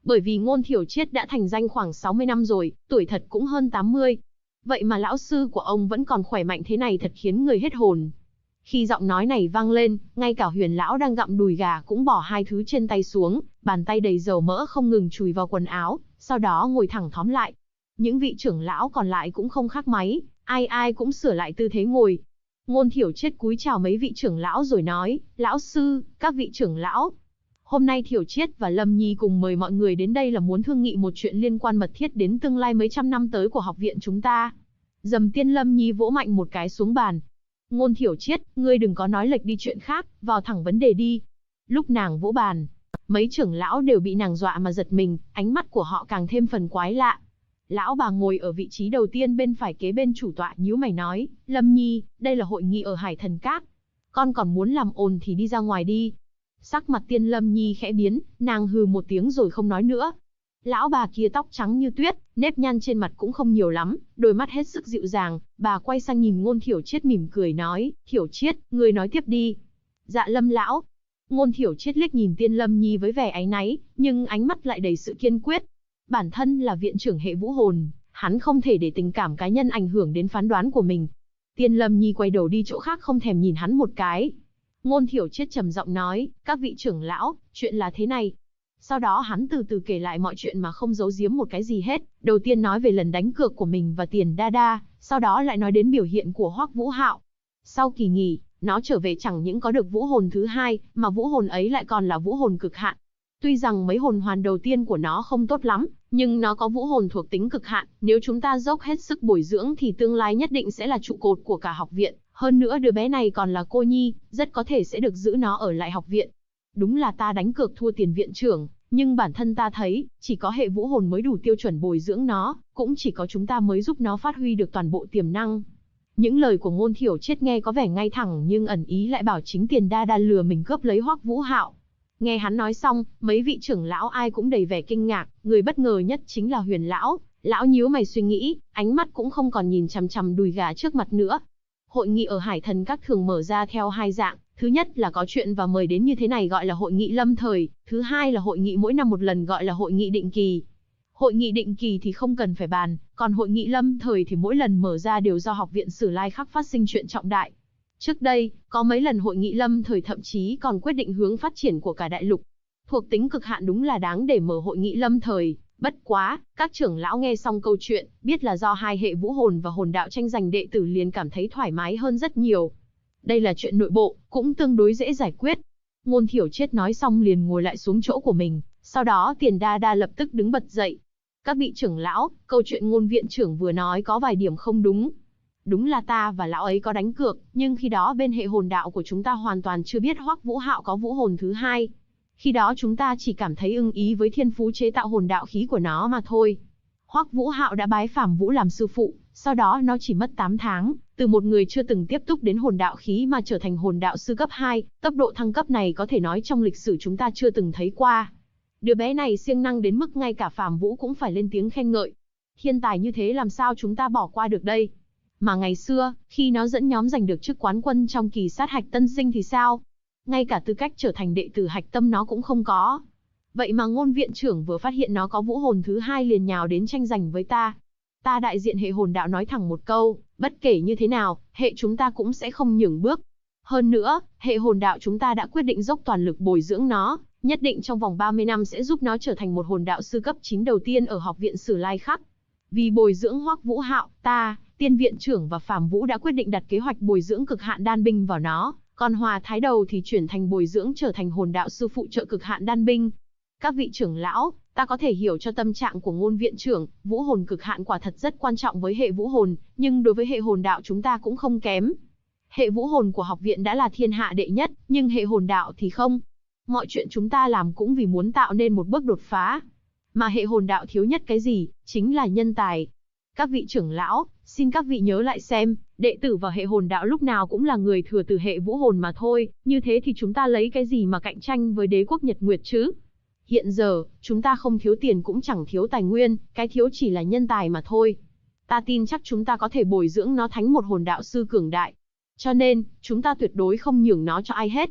Bởi vì Ngôn Thiểu Triết đã thành danh khoảng 60 năm rồi, tuổi thật cũng hơn 80. Vậy mà lão sư của ông vẫn còn khỏe mạnh thế này thật khiến người hết hồn. Khi giọng nói này vang lên, ngay cả Huyền lão đang gặm đùi gà cũng bỏ hai thứ trên tay xuống, bàn tay đầy dầu mỡ không ngừng chùi vào quần áo, sau đó ngồi thẳng thóm lại. Những vị trưởng lão còn lại cũng không khác mấy, ai ai cũng sửa lại tư thế ngồi. Ngôn Thiểu Triết cúi chào mấy vị trưởng lão rồi nói, lão sư, các vị trưởng lão. Hôm nay Thiểu Triết và Lâm Nhi cùng mời mọi người đến đây là muốn thương nghị một chuyện liên quan mật thiết đến tương lai mấy trăm năm tới của học viện chúng ta. Dầm Tiên Lâm Nhi vỗ mạnh một cái xuống bàn. Ngôn Thiểu Triết, ngươi đừng có nói lệch đi chuyện khác, vào thẳng vấn đề đi. Lúc nàng vỗ bàn, mấy trưởng lão đều bị nàng dọa mà giật mình, ánh mắt của họ càng thêm phần quái lạ. Lão bà ngồi ở vị trí đầu tiên bên phải kế bên chủ tọa nhíu mày nói, Lâm Nhi, đây là hội nghị ở Hải Thần Các. Con còn muốn làm ồn thì đi ra ngoài đi. Sắc mặt Tiên Lâm Nhi khẽ biến, nàng hừ một tiếng rồi không nói nữa. Lão bà kia tóc trắng như tuyết, nếp nhăn trên mặt cũng không nhiều lắm, đôi mắt hết sức dịu dàng, bà quay sang nhìn Ngôn Thiểu Triết mỉm cười nói, Thiểu Triết, ngươi nói tiếp đi. Dạ Lâm lão. Ngôn Thiểu Triết liếc nhìn Tiên Lâm Nhi với vẻ áy náy, nhưng ánh mắt lại đầy sự kiên quyết. Bản thân là viện trưởng hệ vũ hồn, hắn không thể để tình cảm cá nhân ảnh hưởng đến phán đoán của mình. Tiên Lâm Nhi quay đầu đi chỗ khác không thèm nhìn hắn một cái. Ngôn Thiểu Triết trầm giọng nói, các vị trưởng lão, chuyện là thế này. Sau đó hắn từ từ kể lại mọi chuyện mà không giấu giếm một cái gì hết. Đầu tiên nói về lần đánh cược của mình và Tiền Đa Đa, sau đó lại nói đến biểu hiện của Hoắc Vũ Hạo. Sau kỳ nghỉ, nó trở về chẳng những có được vũ hồn thứ hai, mà vũ hồn ấy lại còn là vũ hồn cực hạn. Tuy rằng mấy hồn hoàn đầu tiên của nó không tốt lắm, nhưng nó có vũ hồn thuộc tính cực hạn, nếu chúng ta dốc hết sức bồi dưỡng thì tương lai nhất định sẽ là trụ cột của cả học viện. Hơn nữa đứa bé này còn là cô nhi, rất có thể sẽ được giữ nó ở lại học viện. Đúng là ta đánh cược thua Tiền viện trưởng, nhưng bản thân ta thấy, chỉ có hệ vũ hồn mới đủ tiêu chuẩn bồi dưỡng nó, cũng chỉ có chúng ta mới giúp nó phát huy được toàn bộ tiềm năng. Những lời của Ngôn Thiểu Triết nghe có vẻ ngay thẳng nhưng ẩn ý lại bảo chính Tiền Đa Đa lừa mình cướp lấy Hoắc Vũ Hạo. Nghe hắn nói xong, mấy vị trưởng lão ai cũng đầy vẻ kinh ngạc, người bất ngờ nhất chính là Huyền lão. Lão nhíu mày suy nghĩ, ánh mắt cũng không còn nhìn chằm chằm đùi gà trước mặt nữa. Hội nghị ở Hải Thần Các thường mở ra theo hai dạng, thứ nhất là có chuyện và mời đến như thế này gọi là hội nghị lâm thời, thứ hai là hội nghị mỗi năm một lần gọi là hội nghị định kỳ. Hội nghị định kỳ thì không cần phải bàn, còn hội nghị lâm thời thì mỗi lần mở ra đều do học viện Sử Lai Khắc phát sinh chuyện trọng đại. Trước đây, có mấy lần hội nghị lâm thời thậm chí còn quyết định hướng phát triển của cả đại lục. Thuộc tính cực hạn đúng là đáng để mở hội nghị lâm thời. Bất quá, các trưởng lão nghe xong câu chuyện, biết là do hai hệ vũ hồn và hồn đạo tranh giành đệ tử liền cảm thấy thoải mái hơn rất nhiều. Đây là chuyện nội bộ, cũng tương đối dễ giải quyết. Ngôn Thiểu Triết nói xong liền ngồi lại xuống chỗ của mình, sau đó Tiền Đa Đa lập tức đứng bật dậy. Các vị trưởng lão, câu chuyện Ngôn viện trưởng vừa nói có vài điểm không đúng. Đúng là ta và lão ấy có đánh cược, nhưng khi đó bên hệ hồn đạo của chúng ta hoàn toàn chưa biết Hoắc Vũ Hạo có vũ hồn thứ hai. Khi đó chúng ta chỉ cảm thấy ưng ý với thiên phú chế tạo hồn đạo khí của nó mà thôi. Hoắc Vũ Hạo đã bái Phàm Vũ làm sư phụ, sau đó nó chỉ mất 8 tháng, từ một người chưa từng tiếp xúc đến hồn đạo khí mà trở thành hồn đạo sư cấp 2, tốc độ thăng cấp này có thể nói trong lịch sử chúng ta chưa từng thấy qua. Đứa bé này siêng năng đến mức ngay cả Phàm Vũ cũng phải lên tiếng khen ngợi. Thiên tài như thế làm sao chúng ta bỏ qua được đây? Mà ngày xưa, khi nó dẫn nhóm giành được chức quán quân trong kỳ sát hạch tân sinh thì sao? Ngay cả tư cách trở thành đệ tử hạch tâm nó cũng không có. Vậy mà Ngôn viện trưởng vừa phát hiện nó có vũ hồn thứ hai liền nhào đến tranh giành với ta. Ta đại diện hệ hồn đạo nói thẳng một câu, bất kể như thế nào, hệ chúng ta cũng sẽ không nhường bước. Hơn nữa, hệ hồn đạo chúng ta đã quyết định dốc toàn lực bồi dưỡng nó, nhất định trong vòng 30 năm sẽ giúp nó trở thành một hồn đạo sư cấp 9 đầu tiên ở học viện Sử Lai Khắc. Vì bồi dưỡng Hoắc Vũ Hạo, ta, Tiên viện trưởng và Phàm Vũ đã quyết định đặt kế hoạch bồi dưỡng cực hạn đan binh vào nó, còn Hòa Thái Đầu thì chuyển thành bồi dưỡng trở thành hồn đạo sư phụ trợ cực hạn đan binh. Các vị trưởng lão, ta có thể hiểu cho tâm trạng của Ngôn viện trưởng, vũ hồn cực hạn quả thật rất quan trọng với hệ vũ hồn, nhưng đối với hệ hồn đạo chúng ta cũng không kém. Hệ vũ hồn của học viện đã là thiên hạ đệ nhất, nhưng hệ hồn đạo thì không. Mọi chuyện chúng ta làm cũng vì muốn tạo nên một bước đột phá. Mà hệ hồn đạo thiếu nhất cái gì, chính là nhân tài. Các vị trưởng lão, xin các vị nhớ lại xem, đệ tử vào hệ hồn đạo lúc nào cũng là người thừa từ hệ vũ hồn mà thôi, như thế thì chúng ta lấy cái gì mà cạnh tranh với đế quốc Nhật Nguyệt chứ? Hiện giờ, chúng ta không thiếu tiền cũng chẳng thiếu tài nguyên, cái thiếu chỉ là nhân tài mà thôi. Ta tin chắc chúng ta có thể bồi dưỡng nó thành một hồn đạo sư cường đại. Cho nên, chúng ta tuyệt đối không nhường nó cho ai hết.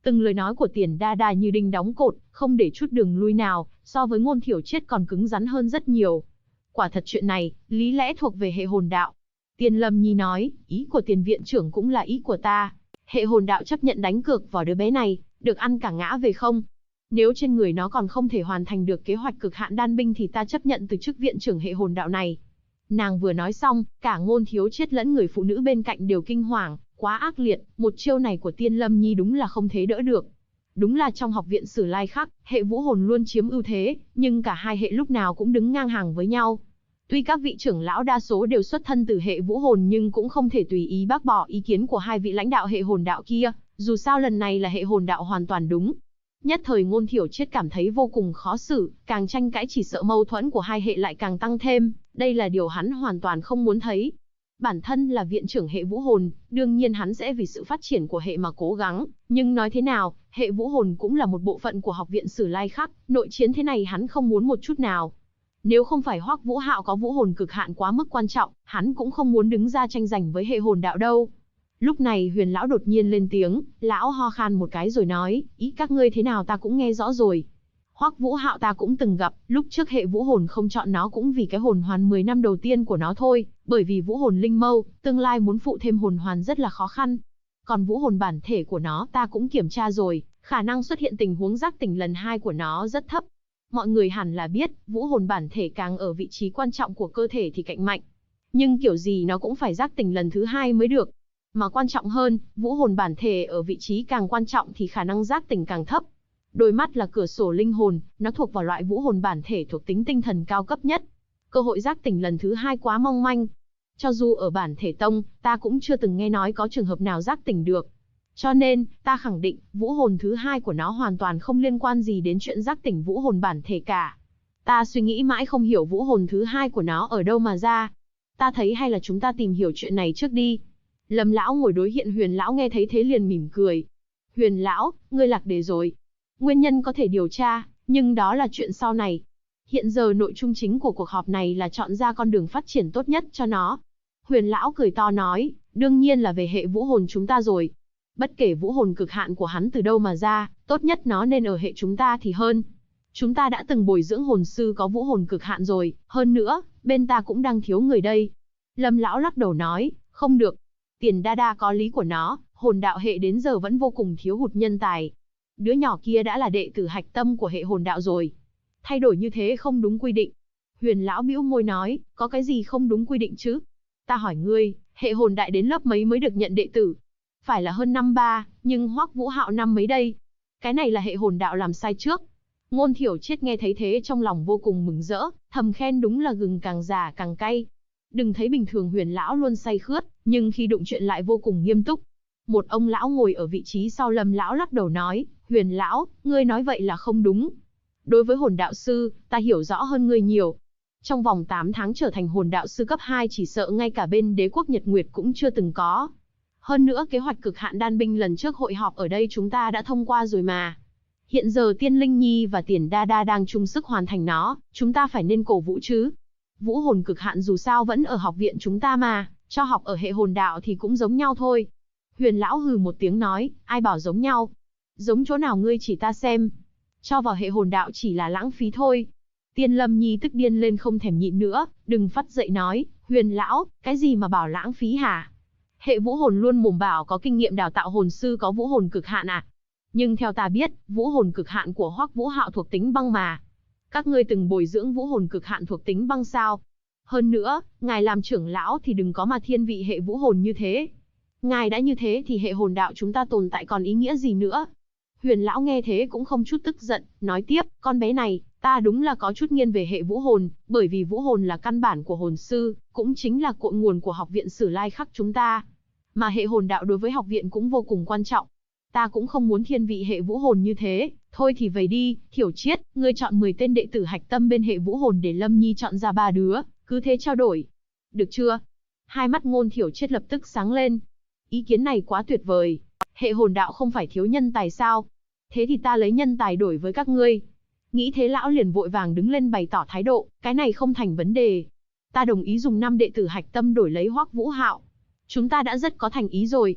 Từng lời nói của Tiền Đa Đa như đinh đóng cột, không để chút đường lui nào, so với Ngôn Thiểu Triết còn cứng rắn hơn rất nhiều. Quả thật chuyện này, lý lẽ thuộc về hệ hồn đạo. Tiền Lâm Nhi nói, ý của Tiền viện trưởng cũng là ý của ta. Hệ hồn đạo chấp nhận đánh cược vào đứa bé này, được ăn cả ngã về không? Nếu trên người nó còn không thể hoàn thành được kế hoạch cực hạn đan binh thì ta chấp nhận từ chức viện trưởng hệ hồn đạo này. Nàng vừa nói xong, cả Ngôn Thiếu Chiết lẫn người phụ nữ bên cạnh đều kinh hoàng, quá ác liệt, một chiêu này của Tiên Lâm Nhi đúng là không thế đỡ được. Đúng là trong học viện Sử Lai Khắc, hệ vũ hồn luôn chiếm ưu thế, nhưng cả hai hệ lúc nào cũng đứng ngang hàng với nhau. Tuy các vị trưởng lão đa số đều xuất thân từ hệ vũ hồn nhưng cũng không thể tùy ý bác bỏ ý kiến của hai vị lãnh đạo hệ hồn đạo kia, dù sao lần này là hệ hồn đạo hoàn toàn đúng. Nhất thời Ngôn Thiểu Triết cảm thấy vô cùng khó xử, càng tranh cãi chỉ sợ mâu thuẫn của hai hệ lại càng tăng thêm, đây là điều hắn hoàn toàn không muốn thấy. Bản thân là viện trưởng hệ vũ hồn, đương nhiên hắn sẽ vì sự phát triển của hệ mà cố gắng, nhưng nói thế nào, hệ vũ hồn cũng là một bộ phận của học viện Sử Lai Khắc, nội chiến thế này hắn không muốn một chút nào. Nếu không phải Hoắc Vũ Hạo có vũ hồn cực hạn quá mức quan trọng, hắn cũng không muốn đứng ra tranh giành với hệ hồn đạo đâu. Lúc này Huyền lão đột nhiên lên tiếng, lão ho khan một cái rồi nói, ý các ngươi thế nào ta cũng nghe rõ rồi. Hoắc Vũ Hạo ta cũng từng gặp, lúc trước hệ vũ hồn không chọn nó cũng vì cái hồn hoàn 10 năm đầu tiên của nó thôi, bởi vì vũ hồn linh mâu, tương lai muốn phụ thêm hồn hoàn rất là khó khăn. Còn vũ hồn bản thể của nó ta cũng kiểm tra rồi, khả năng xuất hiện tình huống giác tỉnh lần 2 của nó rất thấp. Mọi người hẳn là biết, vũ hồn bản thể càng ở vị trí quan trọng của cơ thể thì cạnh mạnh. Nhưng kiểu gì nó cũng phải giác tỉnh lần thứ 2 mới được. Mà quan trọng hơn, vũ hồn bản thể ở vị trí càng quan trọng thì khả năng giác tỉnh càng thấp. Đôi mắt là cửa sổ linh hồn, nó thuộc vào loại vũ hồn bản thể thuộc tính tinh thần cao cấp nhất. Cơ hội giác tỉnh lần thứ 2 quá mong manh. Cho dù ở bản thể tông, ta cũng chưa từng nghe nói có trường hợp nào giác tỉnh được. Cho nên, ta khẳng định, vũ hồn thứ 2 của nó hoàn toàn không liên quan gì đến chuyện giác tỉnh vũ hồn bản thể cả. Ta suy nghĩ mãi không hiểu vũ hồn thứ 2 của nó ở đâu mà ra. Ta thấy hay là chúng ta tìm hiểu chuyện này trước đi. Lâm lão ngồi đối diện Huyền lão nghe thấy thế liền mỉm cười. Huyền lão, ngươi lạc đề rồi. Nguyên nhân có thể điều tra, nhưng đó là chuyện sau này. Hiện giờ nội dung chính của cuộc họp này là chọn ra con đường phát triển tốt nhất cho nó. Huyền lão cười to nói, đương nhiên là về hệ vũ hồn chúng ta rồi. Bất kể vũ hồn cực hạn của hắn từ đâu mà ra, tốt nhất nó nên ở hệ chúng ta thì hơn. Chúng ta đã từng bồi dưỡng hồn sư có vũ hồn cực hạn rồi, hơn nữa, bên ta cũng đang thiếu người đây. Lâm lão lắc đầu nói, không được. Tiền Đa Đa có lý của nó, hồn đạo hệ đến giờ vẫn vô cùng thiếu hụt nhân tài. Đứa nhỏ kia đã là đệ tử hạch tâm của hệ hồn đạo rồi. Thay đổi như thế không đúng quy định. Huyền lão bĩu môi nói, có cái gì không đúng quy định chứ? Ta hỏi ngươi, hệ hồn đại đến lớp mấy mới được nhận đệ tử? Phải là hơn năm 3, nhưng Hoắc Vũ Hạo năm mấy đây? Cái này là hệ hồn đạo làm sai trước. Ngôn Thiểu Triết nghe thấy thế trong lòng vô cùng mừng rỡ, thầm khen đúng là gừng càng già càng cay. Đừng thấy bình thường Huyền lão luôn say khướt, nhưng khi đụng chuyện lại vô cùng nghiêm túc. Một ông lão ngồi ở vị trí sau Lâm lão lắc đầu nói, Huyền lão, ngươi nói vậy là không đúng. Đối với hồn đạo sư, ta hiểu rõ hơn ngươi nhiều. Trong vòng 8 tháng trở thành hồn đạo sư cấp 2 chỉ sợ ngay cả bên đế quốc Nhật Nguyệt cũng chưa từng có. Hơn nữa kế hoạch cực hạn đan binh lần trước hội họp ở đây chúng ta đã thông qua rồi mà. Hiện giờ Tiên Linh Nhi và Tiền Đa Đa đang chung sức hoàn thành nó, chúng ta phải nên cổ vũ chứ. Vũ hồn cực hạn dù sao vẫn ở học viện chúng ta mà, cho học ở hệ hồn đạo thì cũng giống nhau thôi. Huyền lão hừ một tiếng nói, ai bảo giống nhau? Giống chỗ nào ngươi chỉ ta xem. Cho vào hệ hồn đạo chỉ là lãng phí thôi. Tiên Lâm Nhi tức điên lên không thèm nhịn nữa, đừng phát dậy nói, Huyền lão, cái gì mà bảo lãng phí hả? Hệ vũ hồn luôn mồm bảo có kinh nghiệm đào tạo hồn sư có vũ hồn cực hạn à? Nhưng theo ta biết, vũ hồn cực hạn của Hoắc Vũ Hạo thuộc tính băng mà. Các ngươi từng bồi dưỡng vũ hồn cực hạn thuộc tính băng sao? Hơn nữa, ngài làm trưởng lão thì đừng có mà thiên vị hệ vũ hồn như thế. Ngài đã như thế thì hệ hồn đạo chúng ta tồn tại còn ý nghĩa gì nữa? Huyền lão nghe thế cũng không chút tức giận, nói tiếp, con bé này, ta đúng là có chút nghiêng về hệ vũ hồn, bởi vì vũ hồn là căn bản của hồn sư, cũng chính là cội nguồn của học viện Sử Lai Khắc chúng ta. Mà hệ hồn đạo đối với học viện cũng vô cùng quan trọng. Ta cũng không muốn thiên vị hệ vũ hồn như thế, thôi thì về đi, Thiểu Triết, ngươi chọn 10 tên đệ tử hạch tâm bên hệ vũ hồn để Lâm Nhi chọn ra 3 đứa, cứ thế trao đổi. Được chưa? Hai mắt Ngôn Thiểu Triết lập tức sáng lên. Ý kiến này quá tuyệt vời. Hệ hồn đạo không phải thiếu nhân tài sao? Thế thì ta lấy nhân tài đổi với các ngươi. Nghĩ thế lão liền vội vàng đứng lên bày tỏ thái độ, cái này không thành vấn đề. Ta đồng ý dùng 5 đệ tử hạch tâm đổi lấy Hoắc Vũ Hạo. Chúng ta đã rất có thành ý rồi.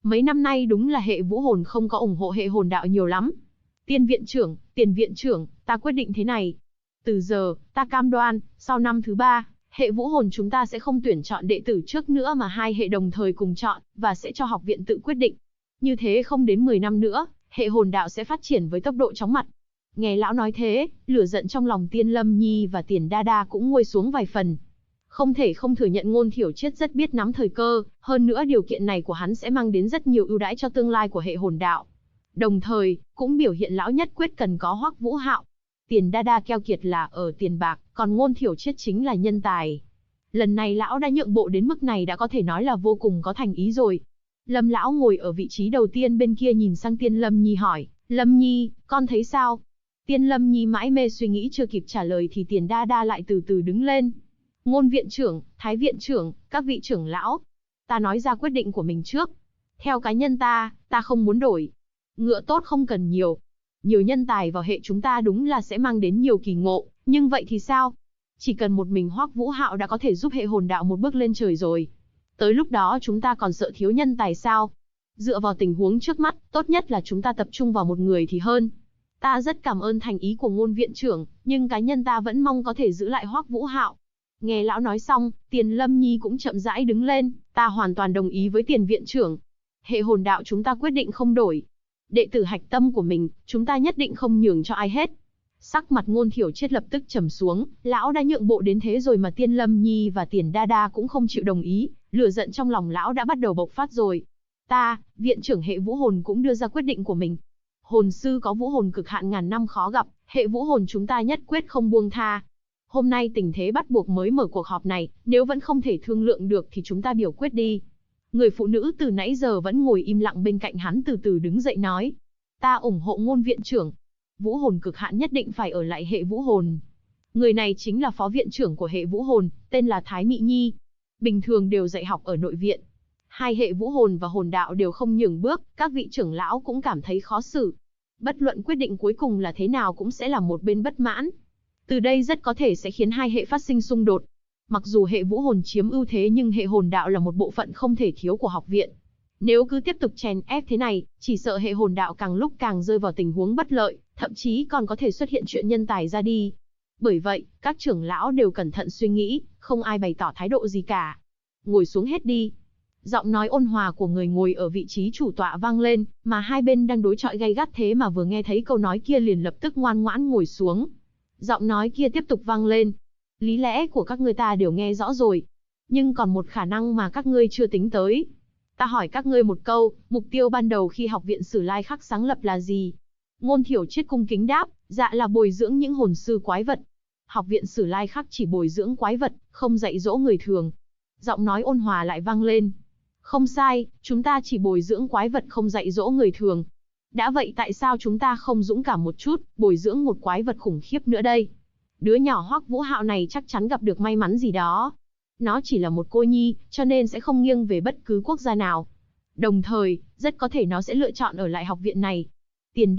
Mấy năm nay đúng là hệ vũ hồn không có ủng hộ hệ hồn đạo nhiều lắm. Tiền viện trưởng, ta quyết định thế này. Từ giờ, ta cam đoan, sau năm thứ 3, hệ vũ hồn chúng ta sẽ không tuyển chọn đệ tử trước nữa mà hai hệ đồng thời cùng chọn, và sẽ cho học viện tự quyết định. Như thế không đến 10 năm nữa, hệ hồn đạo sẽ phát triển với tốc độ chóng mặt. Nghe lão nói thế, lửa giận trong lòng Tiên Lâm Nhi và Tiền Đa Đa cũng nguôi xuống vài phần. Không thể không thừa nhận Ngôn Thiểu Triết rất biết nắm thời cơ, hơn nữa điều kiện này của hắn sẽ mang đến rất nhiều ưu đãi cho tương lai của hệ hồn đạo. Đồng thời, cũng biểu hiện lão nhất quyết cần có Hoắc Vũ Hạo. Tiền Đa Đa keo kiệt là ở tiền bạc, còn Ngôn Thiểu Triết chính là nhân tài. Lần này lão đã nhượng bộ đến mức này đã có thể nói là vô cùng có thành ý rồi. Lâm lão ngồi ở vị trí đầu tiên bên kia nhìn sang Tiên Lâm Nhi hỏi, Lâm Nhi, con thấy sao? Tiên Lâm Nhi mãi mê suy nghĩ chưa kịp trả lời thì Tiền Đa Đa lại từ từ đứng lên. Ngôn viện trưởng, Thái viện trưởng, các vị trưởng lão. Ta nói ra quyết định của mình trước. Theo cá nhân ta không muốn đổi. Ngựa tốt không cần nhiều. Nhiều nhân tài vào hệ chúng ta đúng là sẽ mang đến nhiều kỳ ngộ, nhưng vậy thì sao? Chỉ cần một mình Hoắc Vũ Hạo đã có thể giúp hệ hồn đạo một bước lên trời rồi. Tới lúc đó chúng ta còn sợ thiếu nhân tài sao? Dựa vào tình huống trước mắt, tốt nhất là chúng ta tập trung vào một người thì hơn. Ta rất cảm ơn thành ý của Ngôn viện trưởng, nhưng cá nhân ta vẫn mong có thể giữ lại Hoắc Vũ Hạo. Nghe lão nói xong, Tiền Lâm Nhi cũng chậm rãi đứng lên, ta hoàn toàn đồng ý với Tiền viện trưởng. Hệ hồn đạo chúng ta quyết định không đổi. Đệ tử hạch tâm của mình, chúng ta nhất định không nhường cho ai hết. Sắc mặt Ngôn Thiểu Triết lập tức trầm xuống, lão đã nhượng bộ đến thế rồi mà Tiên Lâm Nhi và Tiền Đa Đa cũng không chịu đồng ý, lửa giận trong lòng lão đã bắt đầu bộc phát rồi. Ta, viện trưởng hệ vũ hồn cũng đưa ra quyết định của mình. Hồn sư có vũ hồn cực hạn ngàn năm khó gặp, hệ vũ hồn chúng ta nhất quyết không buông tha. Hôm nay tình thế bắt buộc mới mở cuộc họp này, nếu vẫn không thể thương lượng được thì chúng ta biểu quyết đi. Người phụ nữ từ nãy giờ vẫn ngồi im lặng bên cạnh hắn từ từ đứng dậy nói. Ta ủng hộ Ngôn viện trưởng. Vũ hồn cực hạn nhất định phải ở lại hệ vũ hồn. Người này chính là phó viện trưởng của hệ vũ hồn, tên là Thái Mị Nhi. Bình thường đều dạy học ở nội viện. Hai hệ vũ hồn và hồn đạo đều không nhường bước, các vị trưởng lão cũng cảm thấy khó xử. Bất luận quyết định cuối cùng là thế nào cũng sẽ làm một bên bất mãn. Từ đây rất có thể sẽ khiến hai hệ phát sinh xung đột. Mặc dù hệ vũ hồn chiếm ưu thế nhưng hệ hồn đạo là một bộ phận không thể thiếu của học viện. Nếu cứ tiếp tục chèn ép thế này, chỉ sợ hệ hồn đạo càng lúc càng rơi vào tình huống bất lợi, thậm chí còn có thể xuất hiện chuyện nhân tài ra đi. Bởi vậy, các trưởng lão đều cẩn thận suy nghĩ, không ai bày tỏ thái độ gì cả. Ngồi xuống hết đi. Giọng nói ôn hòa của người ngồi ở vị trí chủ tọa vang lên, mà hai bên đang đối chọi gay gắt thế mà vừa nghe thấy câu nói kia liền lập tức ngoan ngoãn ngồi xuống. Giọng nói kia tiếp tục vang lên. Lý lẽ của các ngươi ta đều nghe rõ rồi. Nhưng còn một khả năng mà các ngươi chưa tính tới. Ta hỏi các ngươi một câu, mục tiêu ban đầu khi học viện Sử Lai Khắc sáng lập là gì? Ngôn Thiểu Triết cung kính đáp, dạ là bồi dưỡng những hồn sư quái vật. Học viện Sử Lai Khắc chỉ bồi dưỡng quái vật, không dạy dỗ người thường. Giọng nói ôn hòa lại vang lên. Không sai, chúng ta chỉ bồi dưỡng quái vật không dạy dỗ người thường. Đã vậy tại sao chúng ta không dũng cảm một chút, bồi dưỡng một quái vật khủng khiếp nữa đây? Đứa nhỏ Hoắc Vũ Hạo này chắc chắn gặp được may mắn gì đó. Nó chỉ là một cô nhi, cho nên sẽ không nghiêng về bất cứ quốc gia nào. Đồng thời, rất có thể nó sẽ lựa chọn ở lại học viện này. Tiền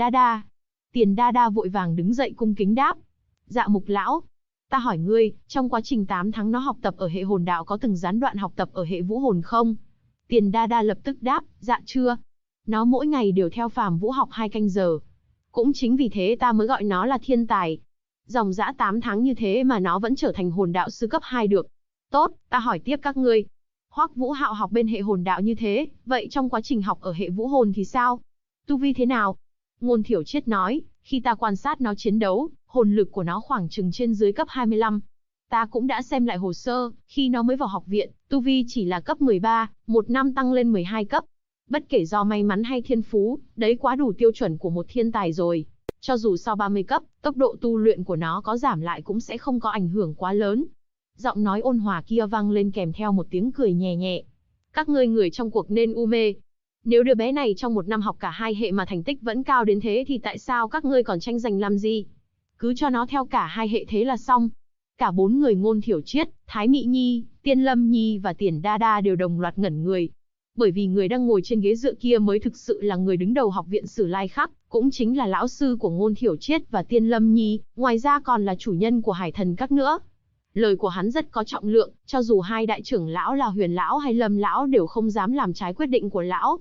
Đa Đa vội vàng đứng dậy cung kính đáp. Dạ Mục lão, ta hỏi ngươi, trong quá trình 8 tháng nó học tập ở hệ hồn đạo có từng gián đoạn học tập ở hệ vũ hồn không? Tiền Đa Đa lập tức đáp, dạ chưa. Nó mỗi ngày đều theo phàm vũ học 2 canh giờ. Cũng chính vì thế ta mới gọi nó là thiên tài. Dòng dã 8 tháng như thế mà nó vẫn trở thành hồn đạo sư cấp 2 được. Tốt, ta hỏi tiếp các ngươi. Hoắc Vũ Hạo học bên hệ hồn đạo như thế, vậy trong quá trình học ở hệ vũ hồn thì sao? Tu vi thế nào? Ngôn Thiểu Triết nói, khi ta quan sát nó chiến đấu, hồn lực của nó khoảng chừng trên dưới cấp 25. Ta cũng đã xem lại hồ sơ, khi nó mới vào học viện, tu vi chỉ là cấp 13, một năm tăng lên 12 cấp. Bất kể do may mắn hay thiên phú, đấy quá đủ tiêu chuẩn của một thiên tài rồi. Cho dù sau 30 cấp, tốc độ tu luyện của nó có giảm lại cũng sẽ không có ảnh hưởng quá lớn. Giọng nói ôn hòa kia vang lên kèm theo một tiếng cười nhẹ nhẹ. Các ngươi người trong cuộc nên u mê. Nếu đứa bé này trong một năm học cả hai hệ mà thành tích vẫn cao đến thế thì tại sao các ngươi còn tranh giành làm gì? Cứ cho nó theo cả hai hệ thế là xong. Cả 4 người Ngôn Thiểu Triết, Thái Mị Nhi, Tiên Lâm Nhi và Tiền Đa Đa đều đồng loạt ngẩn người. Bởi vì người đang ngồi trên ghế dựa kia mới thực sự là người đứng đầu học viện Sử Lai Khắc, cũng chính là lão sư của Ngôn Thiểu Triết và Tiên Lâm Nhi, ngoài ra còn là chủ nhân của Hải Thần Các nữa. Lời của hắn rất có trọng lượng, cho dù hai đại trưởng lão là Huyền lão hay Lâm lão đều không dám làm trái quyết định của lão.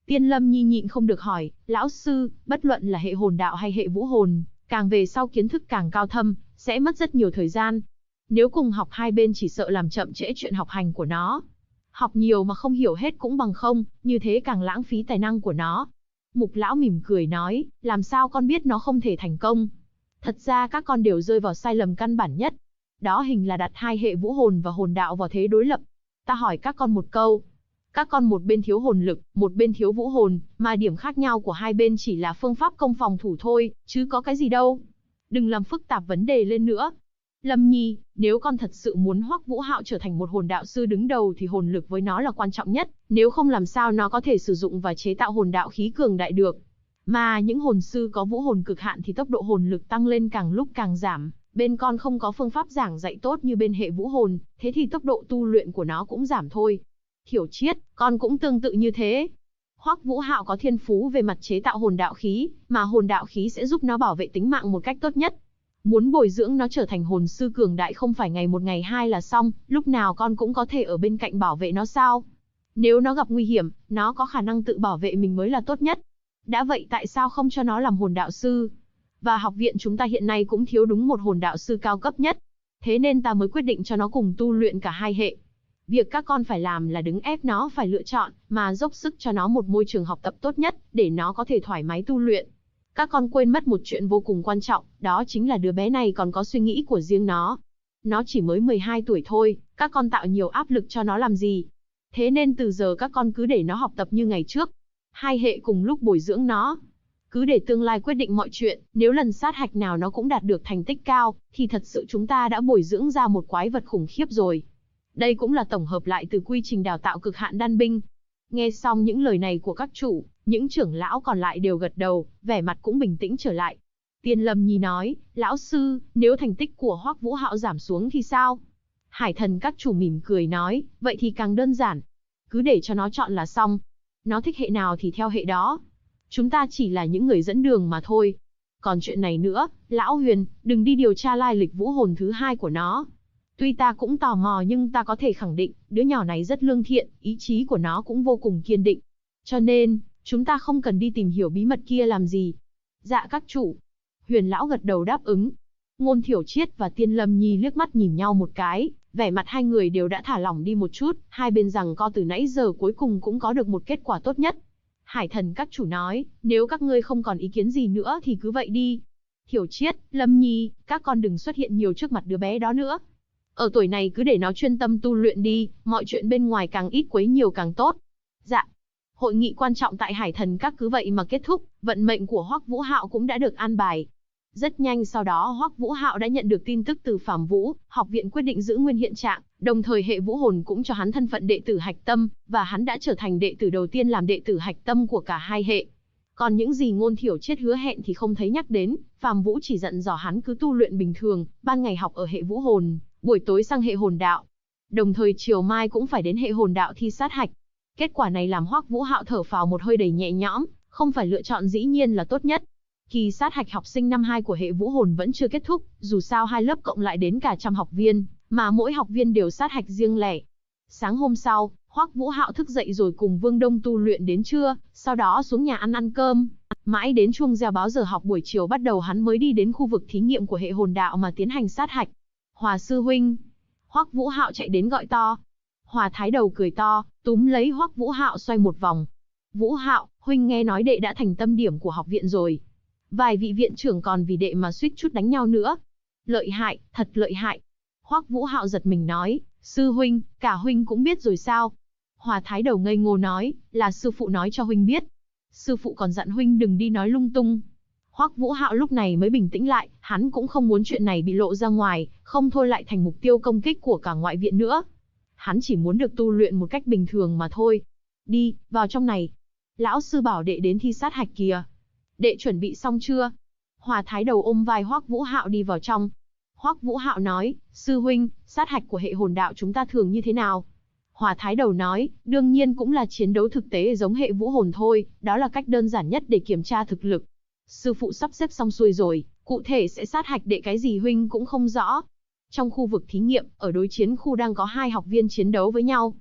Tiên Lâm Nhi nhịn không được hỏi, lão sư, bất luận là hệ hồn đạo hay hệ vũ hồn, càng về sau kiến thức càng cao thâm, sẽ mất rất nhiều thời gian. Nếu cùng học hai bên chỉ sợ làm chậm trễ chuyện học hành của nó. Học nhiều mà không hiểu hết cũng bằng không, như thế càng lãng phí tài năng của nó. Mục lão mỉm cười nói, làm sao con biết nó không thể thành công? Thật ra các con đều rơi vào sai lầm căn bản nhất. Đó hình là đặt hai hệ vũ hồn và hồn đạo vào thế đối lập. Ta hỏi các con một câu. Các con một bên thiếu hồn lực, một bên thiếu vũ hồn, mà điểm khác nhau của hai bên chỉ là phương pháp công phòng thủ thôi, chứ có cái gì đâu. Đừng làm phức tạp vấn đề lên nữa. Lâm Nhi, nếu con thật sự muốn Hoắc Vũ Hạo trở thành một hồn đạo sư đứng đầu thì hồn lực với nó là quan trọng nhất, nếu không làm sao nó có thể sử dụng và chế tạo hồn đạo khí cường đại được. Mà những hồn sư có vũ hồn cực hạn thì tốc độ hồn lực tăng lên càng lúc càng giảm, bên con không có phương pháp giảng dạy tốt như bên hệ vũ hồn, thế thì tốc độ tu luyện của nó cũng giảm thôi. Thiểu Chiết, con cũng tương tự như thế. Hoắc Vũ Hạo có thiên phú về mặt chế tạo hồn đạo khí, mà hồn đạo khí sẽ giúp nó bảo vệ tính mạng một cách tốt nhất. Muốn bồi dưỡng nó trở thành hồn sư cường đại không phải ngày một ngày hai là xong, lúc nào con cũng có thể ở bên cạnh bảo vệ nó sao? Nếu nó gặp nguy hiểm, nó có khả năng tự bảo vệ mình mới là tốt nhất. Đã vậy tại sao không cho nó làm hồn đạo sư? Và học viện chúng ta hiện nay cũng thiếu đúng một hồn đạo sư cao cấp nhất. Thế nên ta mới quyết định cho nó cùng tu luyện cả hai hệ. Việc các con phải làm là đứng ép nó phải lựa chọn, mà dốc sức cho nó một môi trường học tập tốt nhất, để nó có thể thoải mái tu luyện. Các con quên mất một chuyện vô cùng quan trọng, đó chính là đứa bé này còn có suy nghĩ của riêng nó. Nó chỉ mới 12 tuổi thôi, các con tạo nhiều áp lực cho nó làm gì? Thế nên từ giờ các con cứ để nó học tập như ngày trước. Hai hệ cùng lúc bồi dưỡng nó. Cứ để tương lai quyết định mọi chuyện, nếu lần sát hạch nào nó cũng đạt được thành tích cao, thì thật sự chúng ta đã bồi dưỡng ra một quái vật khủng khiếp rồi. Đây cũng là tổng hợp lại từ quy trình đào tạo cực hạn đan binh. Nghe xong những lời này của các chủ, những trưởng lão còn lại đều gật đầu, vẻ mặt cũng bình tĩnh trở lại. Tiên Lâm Nhi nói, lão sư, nếu thành tích của Hoắc Vũ Hạo giảm xuống thì sao? Hải Thần các chủ mỉm cười nói, vậy thì càng đơn giản. Cứ để cho nó chọn là xong. Nó thích hệ nào thì theo hệ đó. Chúng ta chỉ là những người dẫn đường mà thôi. Còn chuyện này nữa, Lão Huyền, đừng đi điều tra lai lịch vũ hồn thứ hai của nó. Tuy ta cũng tò mò nhưng ta có thể khẳng định, đứa nhỏ này rất lương thiện, ý chí của nó cũng vô cùng kiên định. Cho nên, chúng ta không cần đi tìm hiểu bí mật kia làm gì. Dạ các chủ. Huyền Lão gật đầu đáp ứng. Ngôn Thiểu Chiết và Tiên Lâm Nhi liếc mắt nhìn nhau một cái, vẻ mặt hai người đều đã thả lỏng đi một chút, hai bên giằng co từ nãy giờ cuối cùng cũng có được một kết quả tốt nhất. Hải Thần các chủ nói, nếu các ngươi không còn ý kiến gì nữa thì cứ vậy đi. Thiểu Chiết, Lâm Nhi, các con đừng xuất hiện nhiều trước mặt đứa bé đó nữa. Ở tuổi này cứ để nó chuyên tâm tu luyện đi, mọi chuyện bên ngoài càng ít quấy nhiều càng tốt. Dạ. Hội nghị quan trọng tại Hải Thần các cứ vậy mà kết thúc, vận mệnh của Hoắc Vũ Hạo cũng đã được an bài. Rất nhanh sau đó Hoắc Vũ Hạo đã nhận được tin tức từ Phàm Vũ, học viện quyết định giữ nguyên hiện trạng, đồng thời hệ vũ hồn cũng cho hắn thân phận đệ tử hạch tâm, và hắn đã trở thành đệ tử đầu tiên làm đệ tử hạch tâm của cả hai hệ. Còn những gì Ngôn Thiểu Chiết hứa hẹn thì không thấy nhắc đến, Phàm Vũ chỉ dặn dò hắn cứ tu luyện bình thường, ban ngày học ở hệ vũ hồn, buổi tối sang hệ hồn đạo. Đồng thời chiều mai cũng phải đến hệ hồn đạo thi sát hạch. Kết quả này làm Hoắc Vũ Hạo thở phào một hơi đầy nhẹ nhõm, không phải lựa chọn dĩ nhiên là tốt nhất. Kỳ sát hạch học sinh năm 2 của hệ vũ hồn vẫn chưa kết thúc, dù sao hai lớp cộng lại đến cả trăm học viên, mà mỗi học viên đều sát hạch riêng lẻ. Sáng hôm sau, Hoắc Vũ Hạo thức dậy rồi cùng Vương Đông tu luyện đến trưa, sau đó xuống nhà ăn cơm. Mãi đến chuông reo báo giờ học buổi chiều bắt đầu hắn mới đi đến khu vực thí nghiệm của hệ hồn đạo mà tiến hành sát hạch. Hòa sư huynh. Hoắc Vũ Hạo chạy đến gọi to. Hòa Thái Đầu cười to, túm lấy Hoắc Vũ Hạo xoay một vòng. Vũ Hạo, huynh nghe nói đệ đã thành tâm điểm của học viện rồi. Vài vị viện trưởng còn vì đệ mà suýt chút đánh nhau nữa. Lợi hại, thật lợi hại. Hoắc Vũ Hạo giật mình nói, sư huynh, cả huynh cũng biết rồi sao? Hòa Thái Đầu ngây ngô nói, là sư phụ nói cho huynh biết. Sư phụ còn dặn huynh đừng đi nói lung tung. Hoắc Vũ Hạo lúc này mới bình tĩnh lại, hắn cũng không muốn chuyện này bị lộ ra ngoài, không thôi lại thành mục tiêu công kích của cả ngoại viện nữa. Hắn chỉ muốn được tu luyện một cách bình thường mà thôi. Đi, vào trong này. Lão sư bảo đệ đến thi sát hạch kìa. Đệ chuẩn bị xong chưa? Hòa Thái Đầu ôm vai Hoắc Vũ Hạo đi vào trong. Hoắc Vũ Hạo nói, sư huynh, sát hạch của hệ hồn đạo chúng ta thường như thế nào? Hòa Thái Đầu nói, đương nhiên cũng là chiến đấu thực tế giống hệ vũ hồn thôi, đó là cách đơn giản nhất để kiểm tra thực lực. Sư phụ sắp xếp xong xuôi rồi, cụ thể sẽ sát hạch đệ cái gì huynh cũng không rõ. Trong khu vực thí nghiệm, ở đối chiến khu đang có hai học viên chiến đấu với nhau.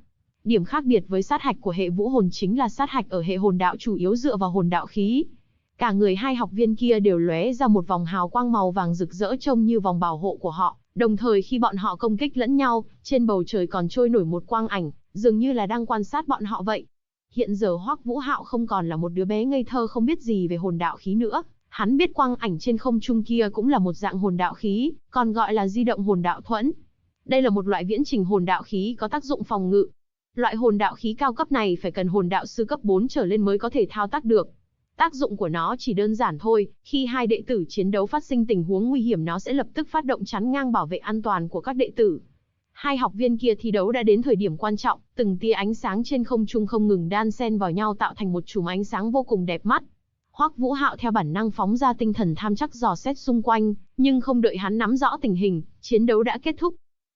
Điểm khác biệt với sát hạch của hệ vũ hồn chính là sát hạch ở hệ hồn đạo chủ yếu dựa vào hồn đạo khí. Cả người hai học viên kia đều lóe ra một vòng hào quang màu vàng rực rỡ trông như vòng bảo hộ của họ, đồng thời khi bọn họ công kích lẫn nhau, trên bầu trời còn trôi nổi một quang ảnh, dường như là đang quan sát bọn họ vậy. Hiện giờ Hoắc Vũ Hạo không còn là một đứa bé ngây thơ không biết gì về hồn đạo khí nữa, hắn biết quang ảnh trên không trung kia cũng là một dạng hồn đạo khí, còn gọi là di động hồn đạo thuẫn. Đây là một loại viễn trình hồn đạo khí có tác dụng phòng ngự. Loại hồn đạo khí cao cấp này phải cần hồn đạo sư cấp 4 trở lên mới có thể thao tác được. Tác dụng của nó chỉ đơn giản thôi, khi hai đệ tử chiến đấu phát sinh tình huống nguy hiểm nó sẽ lập tức phát động chắn ngang bảo vệ an toàn của các đệ tử. Hai học viên kia thi đấu đã đến thời điểm quan trọng, từng tia ánh sáng trên không trung không ngừng đan xen vào nhau tạo thành một chùm ánh sáng vô cùng đẹp mắt. Hoắc Vũ Hạo theo bản năng phóng ra tinh thần tham chắc dò xét xung quanh, nhưng không đợi hắn nắm rõ tình hình, chiến đấu đã kết thúc.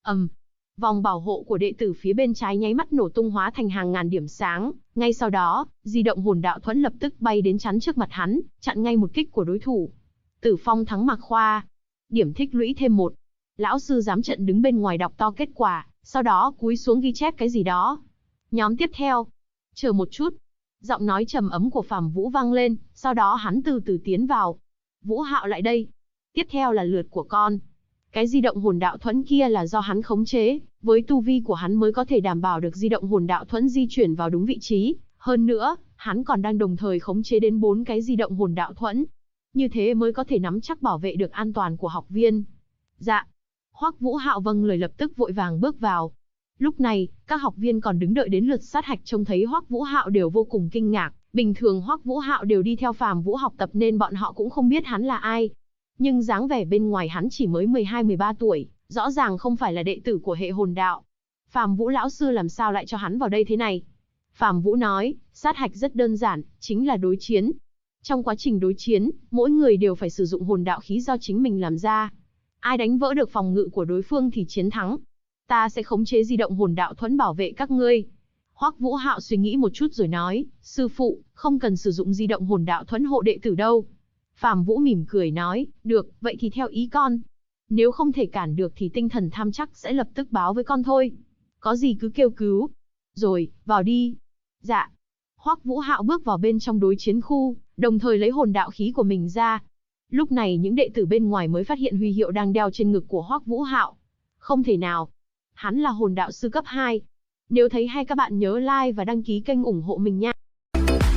Vòng bảo hộ của đệ tử phía bên trái nháy mắt nổ tung hóa thành hàng ngàn điểm sáng, ngay sau đó, di động hồn đạo thuẫn lập tức bay đến chắn trước mặt hắn, chặn ngay một kích của đối thủ. Tử Phong thắng Mạc Khoa. Điểm tích lũy thêm 1. Lão sư giám trận đứng bên ngoài đọc to kết quả, sau đó cúi xuống ghi chép cái gì đó. Nhóm tiếp theo. Chờ một chút. Giọng nói trầm ấm của Phàm Vũ vang lên, sau đó hắn từ từ tiến vào. Vũ Hạo lại đây. Tiếp theo là lượt của con. Cái di động hồn đạo thuẫn kia là do hắn khống chế, với tu vi của hắn mới có thể đảm bảo được di động hồn đạo thuẫn di chuyển vào đúng vị trí. Hơn nữa, hắn còn đang đồng thời khống chế đến 4 cái di động hồn đạo thuẫn. Như thế mới có thể nắm chắc bảo vệ được an toàn của học viên. Dạ. Hoắc Vũ Hạo vâng lời lập tức vội vàng bước vào. Lúc này, các học viên còn đứng đợi đến lượt sát hạch trông thấy Hoắc Vũ Hạo đều vô cùng kinh ngạc. Bình thường Hoắc Vũ Hạo đều đi theo Phàm Vũ học tập nên bọn họ cũng không biết hắn là ai. Nhưng dáng vẻ bên ngoài hắn chỉ mới 12-13 tuổi, rõ ràng không phải là đệ tử của hệ hồn đạo. Phàm Vũ lão sư làm sao lại cho hắn vào đây thế này? Phàm Vũ nói, sát hạch rất đơn giản, chính là đối chiến. Trong quá trình đối chiến, mỗi người đều phải sử dụng hồn đạo khí do chính mình làm ra. Ai đánh vỡ được phòng ngự của đối phương thì chiến thắng. Ta sẽ khống chế di động hồn đạo thuẫn bảo vệ các ngươi. Hoắc Vũ Hạo suy nghĩ một chút rồi nói, sư phụ, không cần sử dụng di động hồn đạo thuẫn hộ đệ tử đâu. Phàm Vũ mỉm cười nói, được, vậy thì theo ý con. Nếu không thể cản được thì tinh thần tham chắc sẽ lập tức báo với con thôi. Có gì cứ kêu cứu. Rồi, vào đi. Dạ. Hoắc Vũ Hạo bước vào bên trong đối chiến khu, đồng thời lấy hồn đạo khí của mình ra. Lúc này những đệ tử bên ngoài mới phát hiện huy hiệu đang đeo trên ngực của Hoắc Vũ Hạo. Không thể nào. Hắn là hồn đạo sư cấp 2. Nếu thấy hay các bạn nhớ like và đăng ký kênh ủng hộ mình nha.